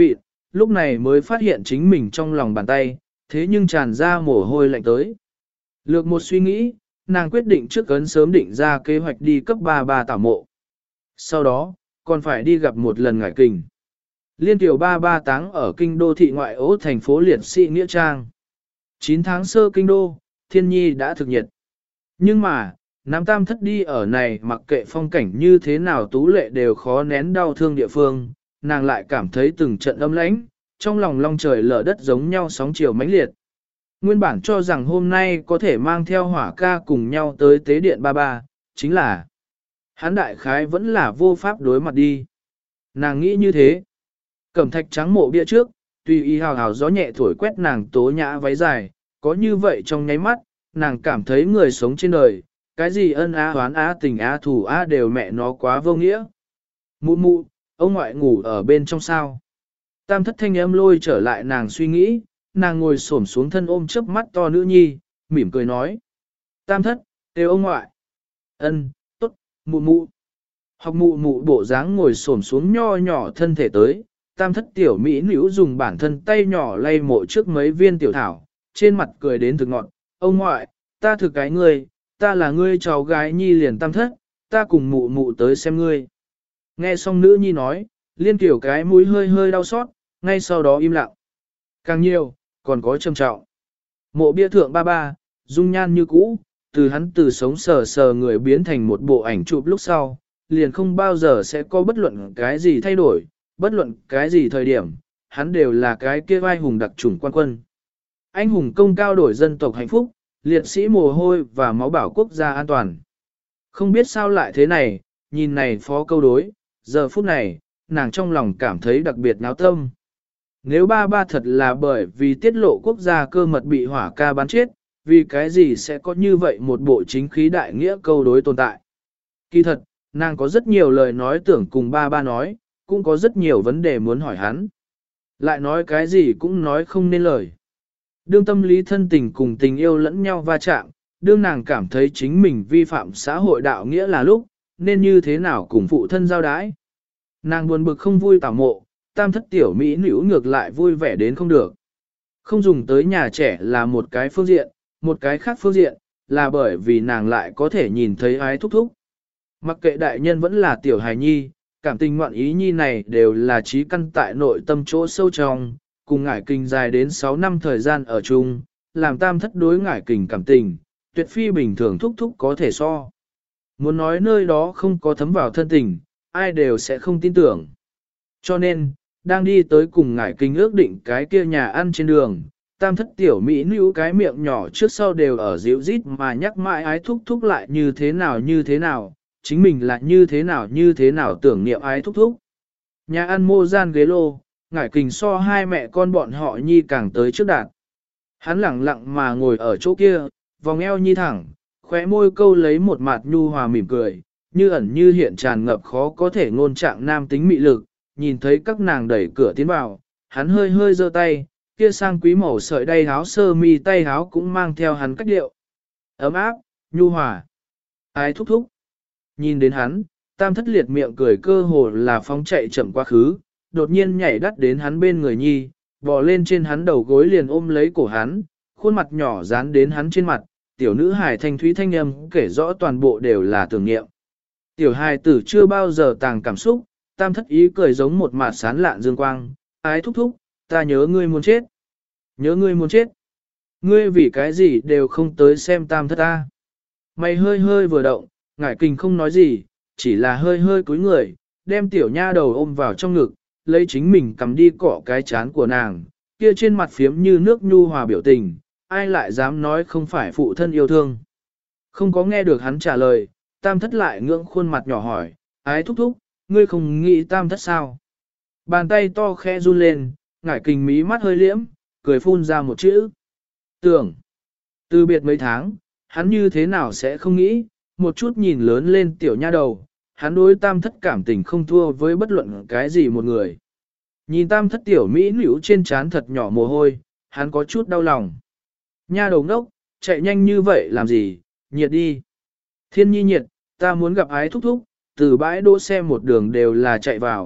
lúc này mới phát hiện chính mình trong lòng bàn tay, thế nhưng tràn ra mồ hôi lạnh tới. Lược một suy nghĩ, nàng quyết định trước ấn sớm định ra kế hoạch đi cấp ba ba tảo mộ. Sau đó, còn phải đi gặp một lần ngải kình. Liên tiểu ba ba táng ở kinh đô thị ngoại ố thành phố liệt sĩ Nghĩa Trang. chín tháng sơ kinh đô, thiên nhi đã thực nhiệt. Nhưng mà, Nam Tam thất đi ở này mặc kệ phong cảnh như thế nào tú lệ đều khó nén đau thương địa phương, nàng lại cảm thấy từng trận âm lãnh, trong lòng long trời lở đất giống nhau sóng chiều mãnh liệt. Nguyên bản cho rằng hôm nay có thể mang theo hỏa ca cùng nhau tới tế điện ba ba, chính là hắn đại khái vẫn là vô pháp đối mặt đi. Nàng nghĩ như thế. Cẩm thạch trắng mộ bia trước, tùy ý hào hào gió nhẹ thổi quét nàng tố nhã váy dài, có như vậy trong nháy mắt, nàng cảm thấy người sống trên đời, cái gì ân á hoán á tình á thù á đều mẹ nó quá vô nghĩa. Mụ mụ, ông ngoại ngủ ở bên trong sao. Tam thất thanh âm lôi trở lại nàng suy nghĩ, nàng ngồi xổm xuống thân ôm chớp mắt to nữ nhi, mỉm cười nói. Tam thất, kêu ông ngoại. Ân, tốt, mụ mụ. Học mụ mụ bộ dáng ngồi xổm xuống nho nhỏ thân thể tới, tam thất tiểu mỹ nữ dùng bản thân tay nhỏ lay mộ trước mấy viên tiểu thảo, trên mặt cười đến thực ngọn. Ông ngoại, ta thực cái ngươi, ta là ngươi cháu gái nhi liền tam thất, ta cùng mụ mụ tới xem ngươi. Nghe xong nữ nhi nói, liên tiểu cái mũi hơi hơi đau xót, ngay sau đó im lặng. Càng nhiều, còn có trầm trọng. Mộ bia thượng ba ba, dung nhan như cũ, từ hắn từ sống sờ sờ người biến thành một bộ ảnh chụp lúc sau, liền không bao giờ sẽ có bất luận cái gì thay đổi, bất luận cái gì thời điểm, hắn đều là cái kia vai hùng đặc chủng quan quân. Anh hùng công cao đổi dân tộc hạnh phúc, liệt sĩ mồ hôi và máu bảo quốc gia an toàn. Không biết sao lại thế này, nhìn này phó câu đối, giờ phút này, nàng trong lòng cảm thấy đặc biệt náo tâm. Nếu ba ba thật là bởi vì tiết lộ quốc gia cơ mật bị hỏa ca bắn chết, vì cái gì sẽ có như vậy một bộ chính khí đại nghĩa câu đối tồn tại. Kỳ thật, nàng có rất nhiều lời nói tưởng cùng ba ba nói, cũng có rất nhiều vấn đề muốn hỏi hắn. Lại nói cái gì cũng nói không nên lời. Đương tâm lý thân tình cùng tình yêu lẫn nhau va chạm, đương nàng cảm thấy chính mình vi phạm xã hội đạo nghĩa là lúc, nên như thế nào cùng phụ thân giao đái. Nàng buồn bực không vui tảo mộ, tam thất tiểu mỹ nữ ngược lại vui vẻ đến không được. Không dùng tới nhà trẻ là một cái phương diện, một cái khác phương diện, là bởi vì nàng lại có thể nhìn thấy ái thúc thúc. Mặc kệ đại nhân vẫn là tiểu hài nhi, cảm tình ngoạn ý nhi này đều là trí căn tại nội tâm chỗ sâu trong, cùng ngải kình dài đến sáu năm thời gian ở chung, làm tam thất đối ngải kình cảm tình, tuyệt phi bình thường thúc thúc có thể so. Muốn nói nơi đó không có thấm vào thân tình, ai đều sẽ không tin tưởng. Cho nên, đang đi tới cùng ngải kình ước định cái kia nhà ăn trên đường, tam thất tiểu mỹ nữ cái miệng nhỏ trước sau đều ở dịu rít mà nhắc mãi ái thúc thúc lại như thế nào như thế nào, chính mình là như thế nào như thế nào tưởng niệm ái thúc thúc. Nhà ăn mô gian ghế lô, ngải kình so hai mẹ con bọn họ nhi càng tới trước đạt. Hắn lặng lặng mà ngồi ở chỗ kia, vòng eo nhi thẳng, khóe môi câu lấy một mặt nhu hòa mỉm cười, như ẩn như hiện tràn ngập khó có thể ngôn trạng nam tính mị lực, nhìn thấy các nàng đẩy cửa tiến vào, hắn hơi hơi giơ tay, kia sang quý màu sợi đay áo sơ mi tay áo cũng mang theo hắn cách điệu. Ấm áp, nhu hòa, ái thúc thúc. Nhìn đến hắn, tam thất liệt miệng cười cơ hồ là phóng chạy chậm quá khứ, đột nhiên nhảy đắt đến hắn bên người nhi, bò lên trên hắn đầu gối liền ôm lấy cổ hắn, khuôn mặt nhỏ dán đến hắn trên mặt, tiểu nữ hài thanh thúy thanh âm kể rõ toàn bộ đều là tưởng niệm. Tiểu hài tử chưa bao giờ tàng cảm xúc, tam thất ý cười giống một mạt sán lạn dương quang, ái thúc thúc, ta nhớ ngươi muốn chết. Nhớ ngươi muốn chết. Ngươi vì cái gì đều không tới xem tam thất ta. Mày hơi hơi vừa động, ngải kình không nói gì, chỉ là hơi hơi cúi người, đem tiểu nha đầu ôm vào trong ngực, lấy chính mình cầm đi cọ cái chán của nàng, kia trên mặt phiếm như nước nhu hòa biểu tình, ai lại dám nói không phải phụ thân yêu thương. Không có nghe được hắn trả lời, tam thất lại ngưỡng khuôn mặt nhỏ hỏi, ái thúc thúc, ngươi không nghĩ tam thất sao? Bàn tay to khẽ run lên, ngải kình mí mắt hơi liễm, cười phun ra một chữ. Tưởng, từ biệt mấy tháng, hắn như thế nào sẽ không nghĩ, một chút nhìn lớn lên tiểu nha đầu, hắn đối tam thất cảm tình không thua với bất luận cái gì một người. Nhìn tam thất tiểu mỹ nữ trên trán thật nhỏ mồ hôi, hắn có chút đau lòng. Nha đầu ngốc, chạy nhanh như vậy làm gì, nhiệt đi. Thiên nhi nhiệt, ta muốn gặp ái thúc thúc, từ bãi đỗ xe một đường đều là chạy vào,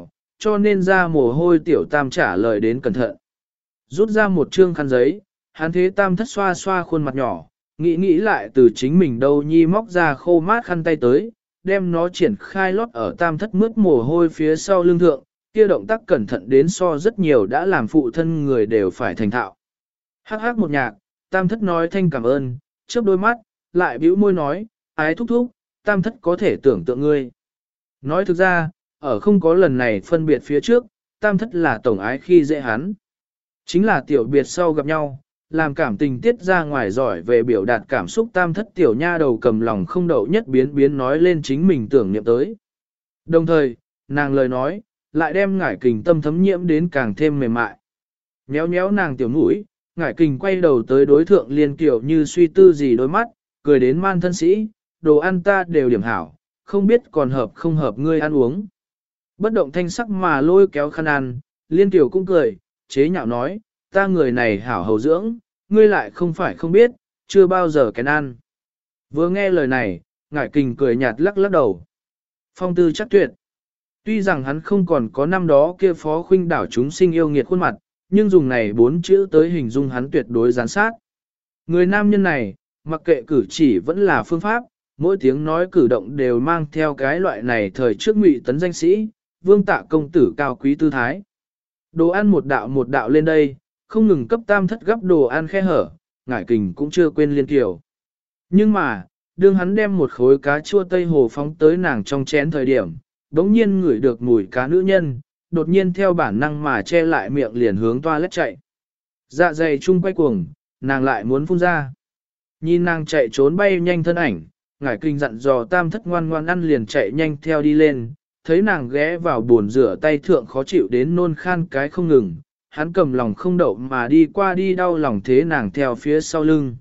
cho nên ra mồ hôi tiểu tam trả lời đến cẩn thận. Rút ra một trương khăn giấy, hắn thế tam thất xoa xoa khuôn mặt nhỏ, nghĩ nghĩ lại từ chính mình đâu nhi móc ra khô mát khăn tay tới, đem nó triển khai lót ở tam thất mướt mồ hôi phía sau lưng thượng, kia động tác cẩn thận đến so rất nhiều đã làm phụ thân người đều phải thành thạo. Hắc hắc một nhạc, tam thất nói thanh cảm ơn, chớp đôi mắt, lại bĩu môi nói, ái thúc thúc, tam thất có thể tưởng tượng ngươi. Nói thực ra, ở không có lần này phân biệt phía trước, tam thất là tổng ái khi dễ hắn. Chính là tiểu biệt sau gặp nhau, làm cảm tình tiết ra ngoài giỏi về biểu đạt cảm xúc tam thất tiểu nha đầu cầm lòng không đậu nhất biến biến nói lên chính mình tưởng niệm tới. Đồng thời, nàng lời nói, lại đem ngải kình tâm thấm nhiễm đến càng thêm mềm mại. Nhéo nhéo nàng tiểu mũi, ngải kình quay đầu tới đối thượng liên kiểu như suy tư gì đôi mắt, cười đến man thân sĩ, đồ ăn ta đều điểm hảo, không biết còn hợp không hợp ngươi ăn uống. Bất động thanh sắc mà lôi kéo khăn ăn, liên tiểu cũng cười, chế nhạo nói, ta người này hảo hầu dưỡng, ngươi lại không phải không biết, chưa bao giờ kén ăn. Vừa nghe lời này, ngải kình cười nhạt lắc lắc đầu. Phong tư chắc tuyệt. Tuy rằng hắn không còn có năm đó kia phó khuynh đảo chúng sinh yêu nghiệt khuôn mặt, nhưng dùng này bốn chữ tới hình dung hắn tuyệt đối gián sát. Người nam nhân này, mặc kệ cử chỉ vẫn là phương pháp, mỗi tiếng nói cử động đều mang theo cái loại này thời trước ngụy tấn danh sĩ, vương tạ công tử cao quý tư thái. Đồ ăn một đạo một đạo lên đây, không ngừng cấp tam thất gấp đồ ăn khe hở, ngải kình cũng chưa quên liên kiểu. Nhưng mà, đương hắn đem một khối cá chua tây hồ phóng tới nàng trong chén thời điểm, đống nhiên ngửi được mùi cá nữ nhân, đột nhiên theo bản năng mà che lại miệng liền hướng toilet chạy. Dạ dày chung quay cuồng, nàng lại muốn phun ra. Nhìn nàng chạy trốn bay nhanh thân ảnh, ngải kinh dặn dò tam thất ngoan ngoan ăn liền chạy nhanh theo đi lên, thấy nàng ghé vào bồn rửa tay thượng khó chịu đến nôn khan cái không ngừng, hắn cầm lòng không đậu mà đi qua đi đau lòng thế nàng theo phía sau lưng.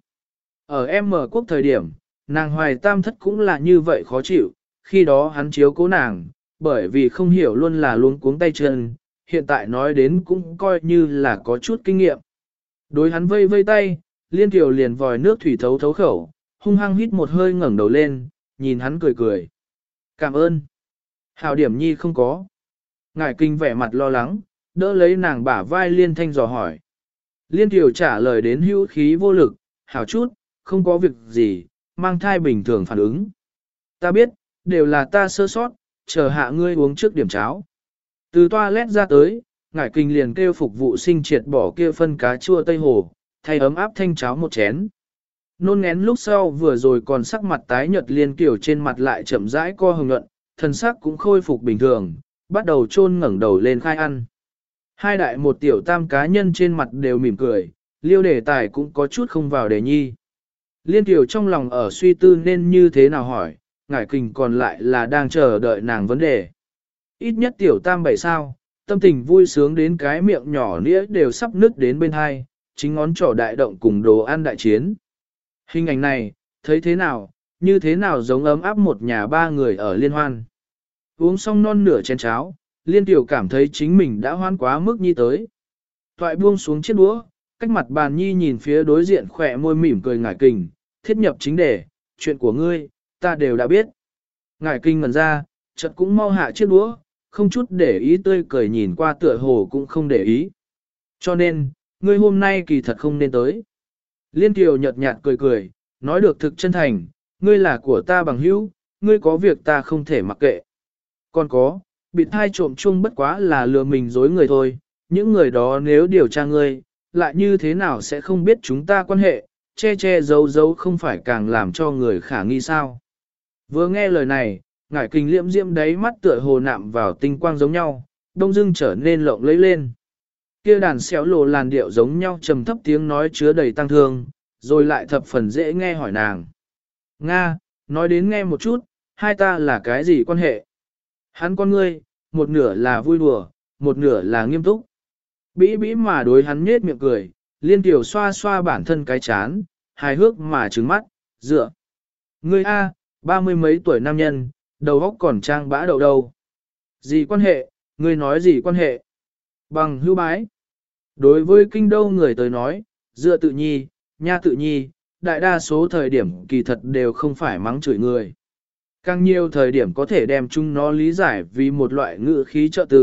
Ở em mở quốc thời điểm, nàng hoài tam thất cũng là như vậy khó chịu, khi đó hắn chiếu cố nàng, bởi vì không hiểu luôn là luống cuống tay chân, hiện tại nói đến cũng coi như là có chút kinh nghiệm. Đối hắn vây vây tay, liên tiểu liền vòi nước thủy thấu thấu khẩu, hung hăng hít một hơi ngẩng đầu lên, nhìn hắn cười cười. Cảm ơn. Hảo điểm nhi không có. Ngải kinh vẻ mặt lo lắng, đỡ lấy nàng bả vai liên thanh dò hỏi. Liên tiểu trả lời đến hữu khí vô lực, hảo chút, không có việc gì, mang thai bình thường phản ứng. Ta biết, đều là ta sơ sót, chờ hạ ngươi uống trước điểm cháo. Từ toilet ra tới, ngải kinh liền kêu phục vụ sinh triệt bỏ kia phân cá chua tây hồ, thay ấm áp thanh cháo một chén. Nôn ngén lúc sau vừa rồi còn sắc mặt tái nhợt liên kiểu trên mặt lại chậm rãi co hồng nhuận, thần sắc cũng khôi phục bình thường, bắt đầu chôn ngẩng đầu lên khai ăn. Hai đại một tiểu tam cá nhân trên mặt đều mỉm cười, liêu đề tài cũng có chút không vào đề nhi. Liên tiểu trong lòng ở suy tư nên như thế nào hỏi, ngải kình còn lại là đang chờ đợi nàng vấn đề. Ít nhất tiểu tam bảy sao, tâm tình vui sướng đến cái miệng nhỏ nĩa đều sắp nứt đến bên hai, chính ngón trỏ đại động cùng đồ ăn đại chiến. Hình ảnh này, thấy thế nào, như thế nào giống ấm áp một nhà ba người ở liên hoan. Uống xong non nửa chén cháo, liên tiểu cảm thấy chính mình đã hoan quá mức nhi tới. Toại buông xuống chiếc đũa, cách mặt bàn nhi nhìn phía đối diện khỏe môi mỉm cười ngải kình, thiết nhập chính đề, chuyện của ngươi, ta đều đã biết. Ngải kinh ngẩn ra, chợt cũng mau hạ chiếc đũa, không chút để ý tươi cười nhìn qua tựa hồ cũng không để ý. Cho nên, ngươi hôm nay kỳ thật không nên tới. Liên Kiều nhợt nhạt cười cười, nói được thực chân thành, ngươi là của ta bằng hữu, ngươi có việc ta không thể mặc kệ. Còn có, bị thai trộm chung bất quá là lừa mình dối người thôi, những người đó nếu điều tra ngươi, lại như thế nào sẽ không biết chúng ta quan hệ, che che giấu giấu không phải càng làm cho người khả nghi sao. Vừa nghe lời này, ngải kinh liễm diễm đáy mắt tựa hồ nạm vào tinh quang giống nhau, đông dưng trở nên lộng lẫy lên. Kia đàn xéo lộ làn điệu giống nhau trầm thấp tiếng nói chứa đầy tăng thương, rồi lại thập phần dễ nghe hỏi nàng. Nga, nói đến nghe một chút, hai ta là cái gì quan hệ? Hắn con ngươi, một nửa là vui đùa, một nửa là nghiêm túc. Bĩ bĩ mà đối hắn nhết miệng cười, liên tiểu xoa xoa bản thân cái chán, hài hước mà trứng mắt, dựa. Ngươi A, ba mươi mấy tuổi nam nhân, đầu óc còn trang bã đậu đâu. Gì quan hệ, ngươi nói gì quan hệ? Bằng hữu bái. Đối với kinh đô người tới nói, dựa tự nhi, nha tự nhi, đại đa số thời điểm kỳ thật đều không phải mắng chửi người. Càng nhiều thời điểm có thể đem chúng nó lý giải vì một loại ngữ khí trợ từ,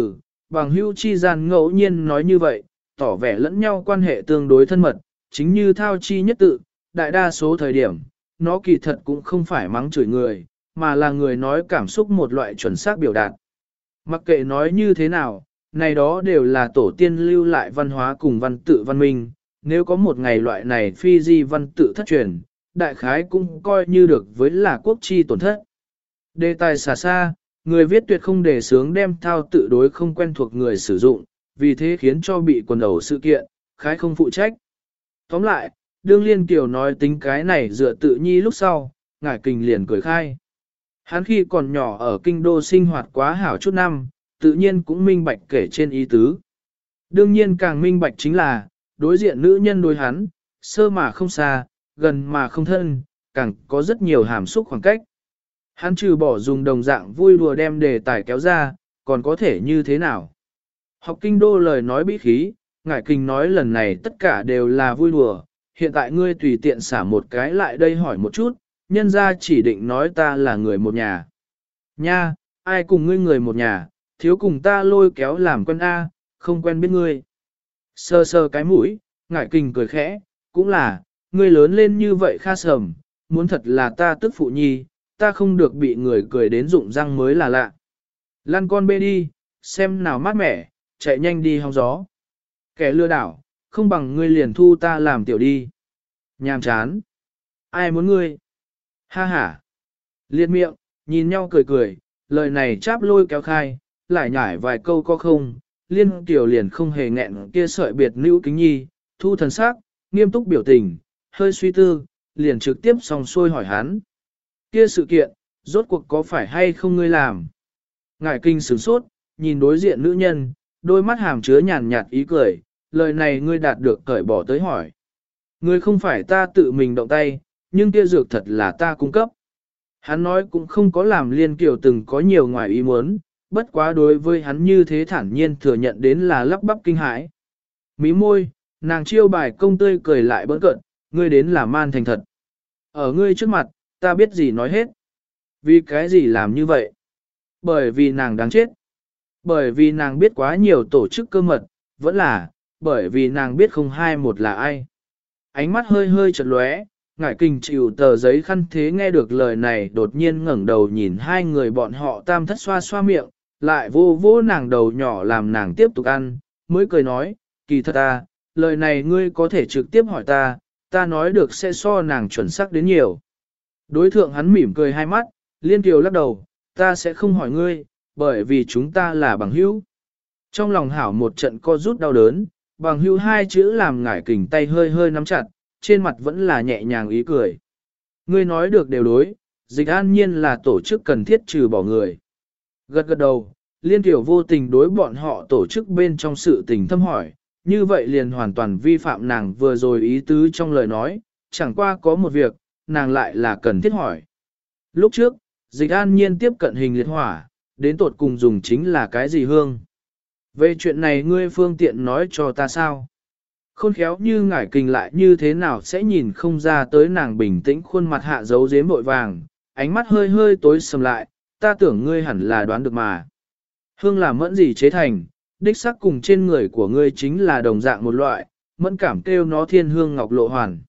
bằng hữu chi gian ngẫu nhiên nói như vậy, tỏ vẻ lẫn nhau quan hệ tương đối thân mật, chính như thao chi nhất tự, đại đa số thời điểm, nó kỳ thật cũng không phải mắng chửi người, mà là người nói cảm xúc một loại chuẩn xác biểu đạt. Mặc kệ nói như thế nào, này đó đều là tổ tiên lưu lại văn hóa cùng văn tự văn minh, nếu có một ngày loại này phi di văn tự thất truyền, đại khái cũng coi như được với là quốc chi tổn thất. Đề tài xả xa, người viết tuyệt không để sướng đem thao tự đối không quen thuộc người sử dụng, vì thế khiến cho bị quần đầu sự kiện, khái không phụ trách. Tóm lại, đương Liên Kiều nói tính cái này dựa tự nhi lúc sau, ngải kình liền cười khai. Hắn khi còn nhỏ ở kinh đô sinh hoạt quá hảo chút năm, tự nhiên cũng minh bạch kể trên ý tứ. Đương nhiên càng minh bạch chính là, đối diện nữ nhân đối hắn, sơ mà không xa, gần mà không thân, càng có rất nhiều hàm xúc khoảng cách. Hắn trừ bỏ dùng đồng dạng vui đùa đem đề tài kéo ra, còn có thể như thế nào? Học kinh đô lời nói bí khí, ngải kinh nói lần này tất cả đều là vui đùa, hiện tại ngươi tùy tiện xả một cái lại đây hỏi một chút, nhân ra chỉ định nói ta là người một nhà. Nha, ai cùng ngươi người một nhà, thiếu cùng ta lôi kéo làm quen A, không quen biết ngươi. Sơ sơ cái mũi, ngải kinh cười khẽ, cũng là, ngươi lớn lên như vậy kha sầm, muốn thật là ta tức phụ nhi, ta không được bị người cười đến rụng răng mới là lạ. Lăn con bê đi, xem nào mát mẻ, chạy nhanh đi hong gió. Kẻ lừa đảo, không bằng ngươi liền thu ta làm tiểu đi. Nhàm chán. Ai muốn ngươi? Ha ha. Liệt miệng, nhìn nhau cười cười, lời này cháp lôi kéo khai, lại nhải vài câu có không, liên tiểu liền không hề nghẹn kia sợi biệt nữ kính nhi, thu thần sắc, nghiêm túc biểu tình, hơi suy tư, liền trực tiếp song xuôi hỏi hắn. Kia sự kiện, rốt cuộc có phải hay không ngươi làm? Ngải kinh sửng sốt, nhìn đối diện nữ nhân, đôi mắt hàm chứa nhàn nhạt ý cười, lời này ngươi đạt được cởi bỏ tới hỏi. Ngươi không phải ta tự mình động tay, nhưng kia dược thật là ta cung cấp. Hắn nói cũng không có làm Liên Kiều từng có nhiều ngoài ý muốn, bất quá đối với hắn như thế thản nhiên thừa nhận đến là lắp bắp kinh hãi. Mí môi, nàng chiêu bài công tươi cười lại bỡn cợt, ngươi đến là man thành thật. Ở ngươi trước mặt, ta biết gì nói hết. Vì cái gì làm như vậy? Bởi vì nàng đáng chết. Bởi vì nàng biết quá nhiều tổ chức cơ mật, vẫn là, bởi vì nàng biết không hai một là ai. Ánh mắt hơi hơi chật lóe, ngải kinh chịu tờ giấy khăn thế nghe được lời này đột nhiên ngẩng đầu nhìn hai người bọn họ tam thất xoa xoa miệng, lại vô vô nàng đầu nhỏ làm nàng tiếp tục ăn, mới cười nói, kỳ thật ta, lời này ngươi có thể trực tiếp hỏi ta, ta nói được sẽ so nàng chuẩn xác đến nhiều. Đối thượng hắn mỉm cười hai mắt, Liên Kiều lắc đầu, ta sẽ không hỏi ngươi, bởi vì chúng ta là bằng hữu. Trong lòng hảo một trận co rút đau đớn, bằng hữu hai chữ làm ngải kình tay hơi hơi nắm chặt, trên mặt vẫn là nhẹ nhàng ý cười. Ngươi nói được đều đối, dịch an nhiên là tổ chức cần thiết trừ bỏ người. Gật gật đầu, Liên Kiều vô tình đối bọn họ tổ chức bên trong sự tình thâm hỏi, như vậy liền hoàn toàn vi phạm nàng vừa rồi ý tứ trong lời nói, chẳng qua có một việc, nàng lại là cần thiết hỏi. Lúc trước, dịch an nhiên tiếp cận hình liệt hỏa, đến tột cùng dùng chính là cái gì hương? Về chuyện này ngươi phương tiện nói cho ta sao? Khôn khéo như ngải kình lại như thế nào sẽ nhìn không ra tới nàng bình tĩnh khuôn mặt hạ dấu dếm bội vàng, ánh mắt hơi hơi tối sầm lại, ta tưởng ngươi hẳn là đoán được mà. Hương là mẫn gì chế thành, đích sắc cùng trên người của ngươi chính là đồng dạng một loại, mẫn cảm kêu nó thiên hương ngọc lộ hoàn.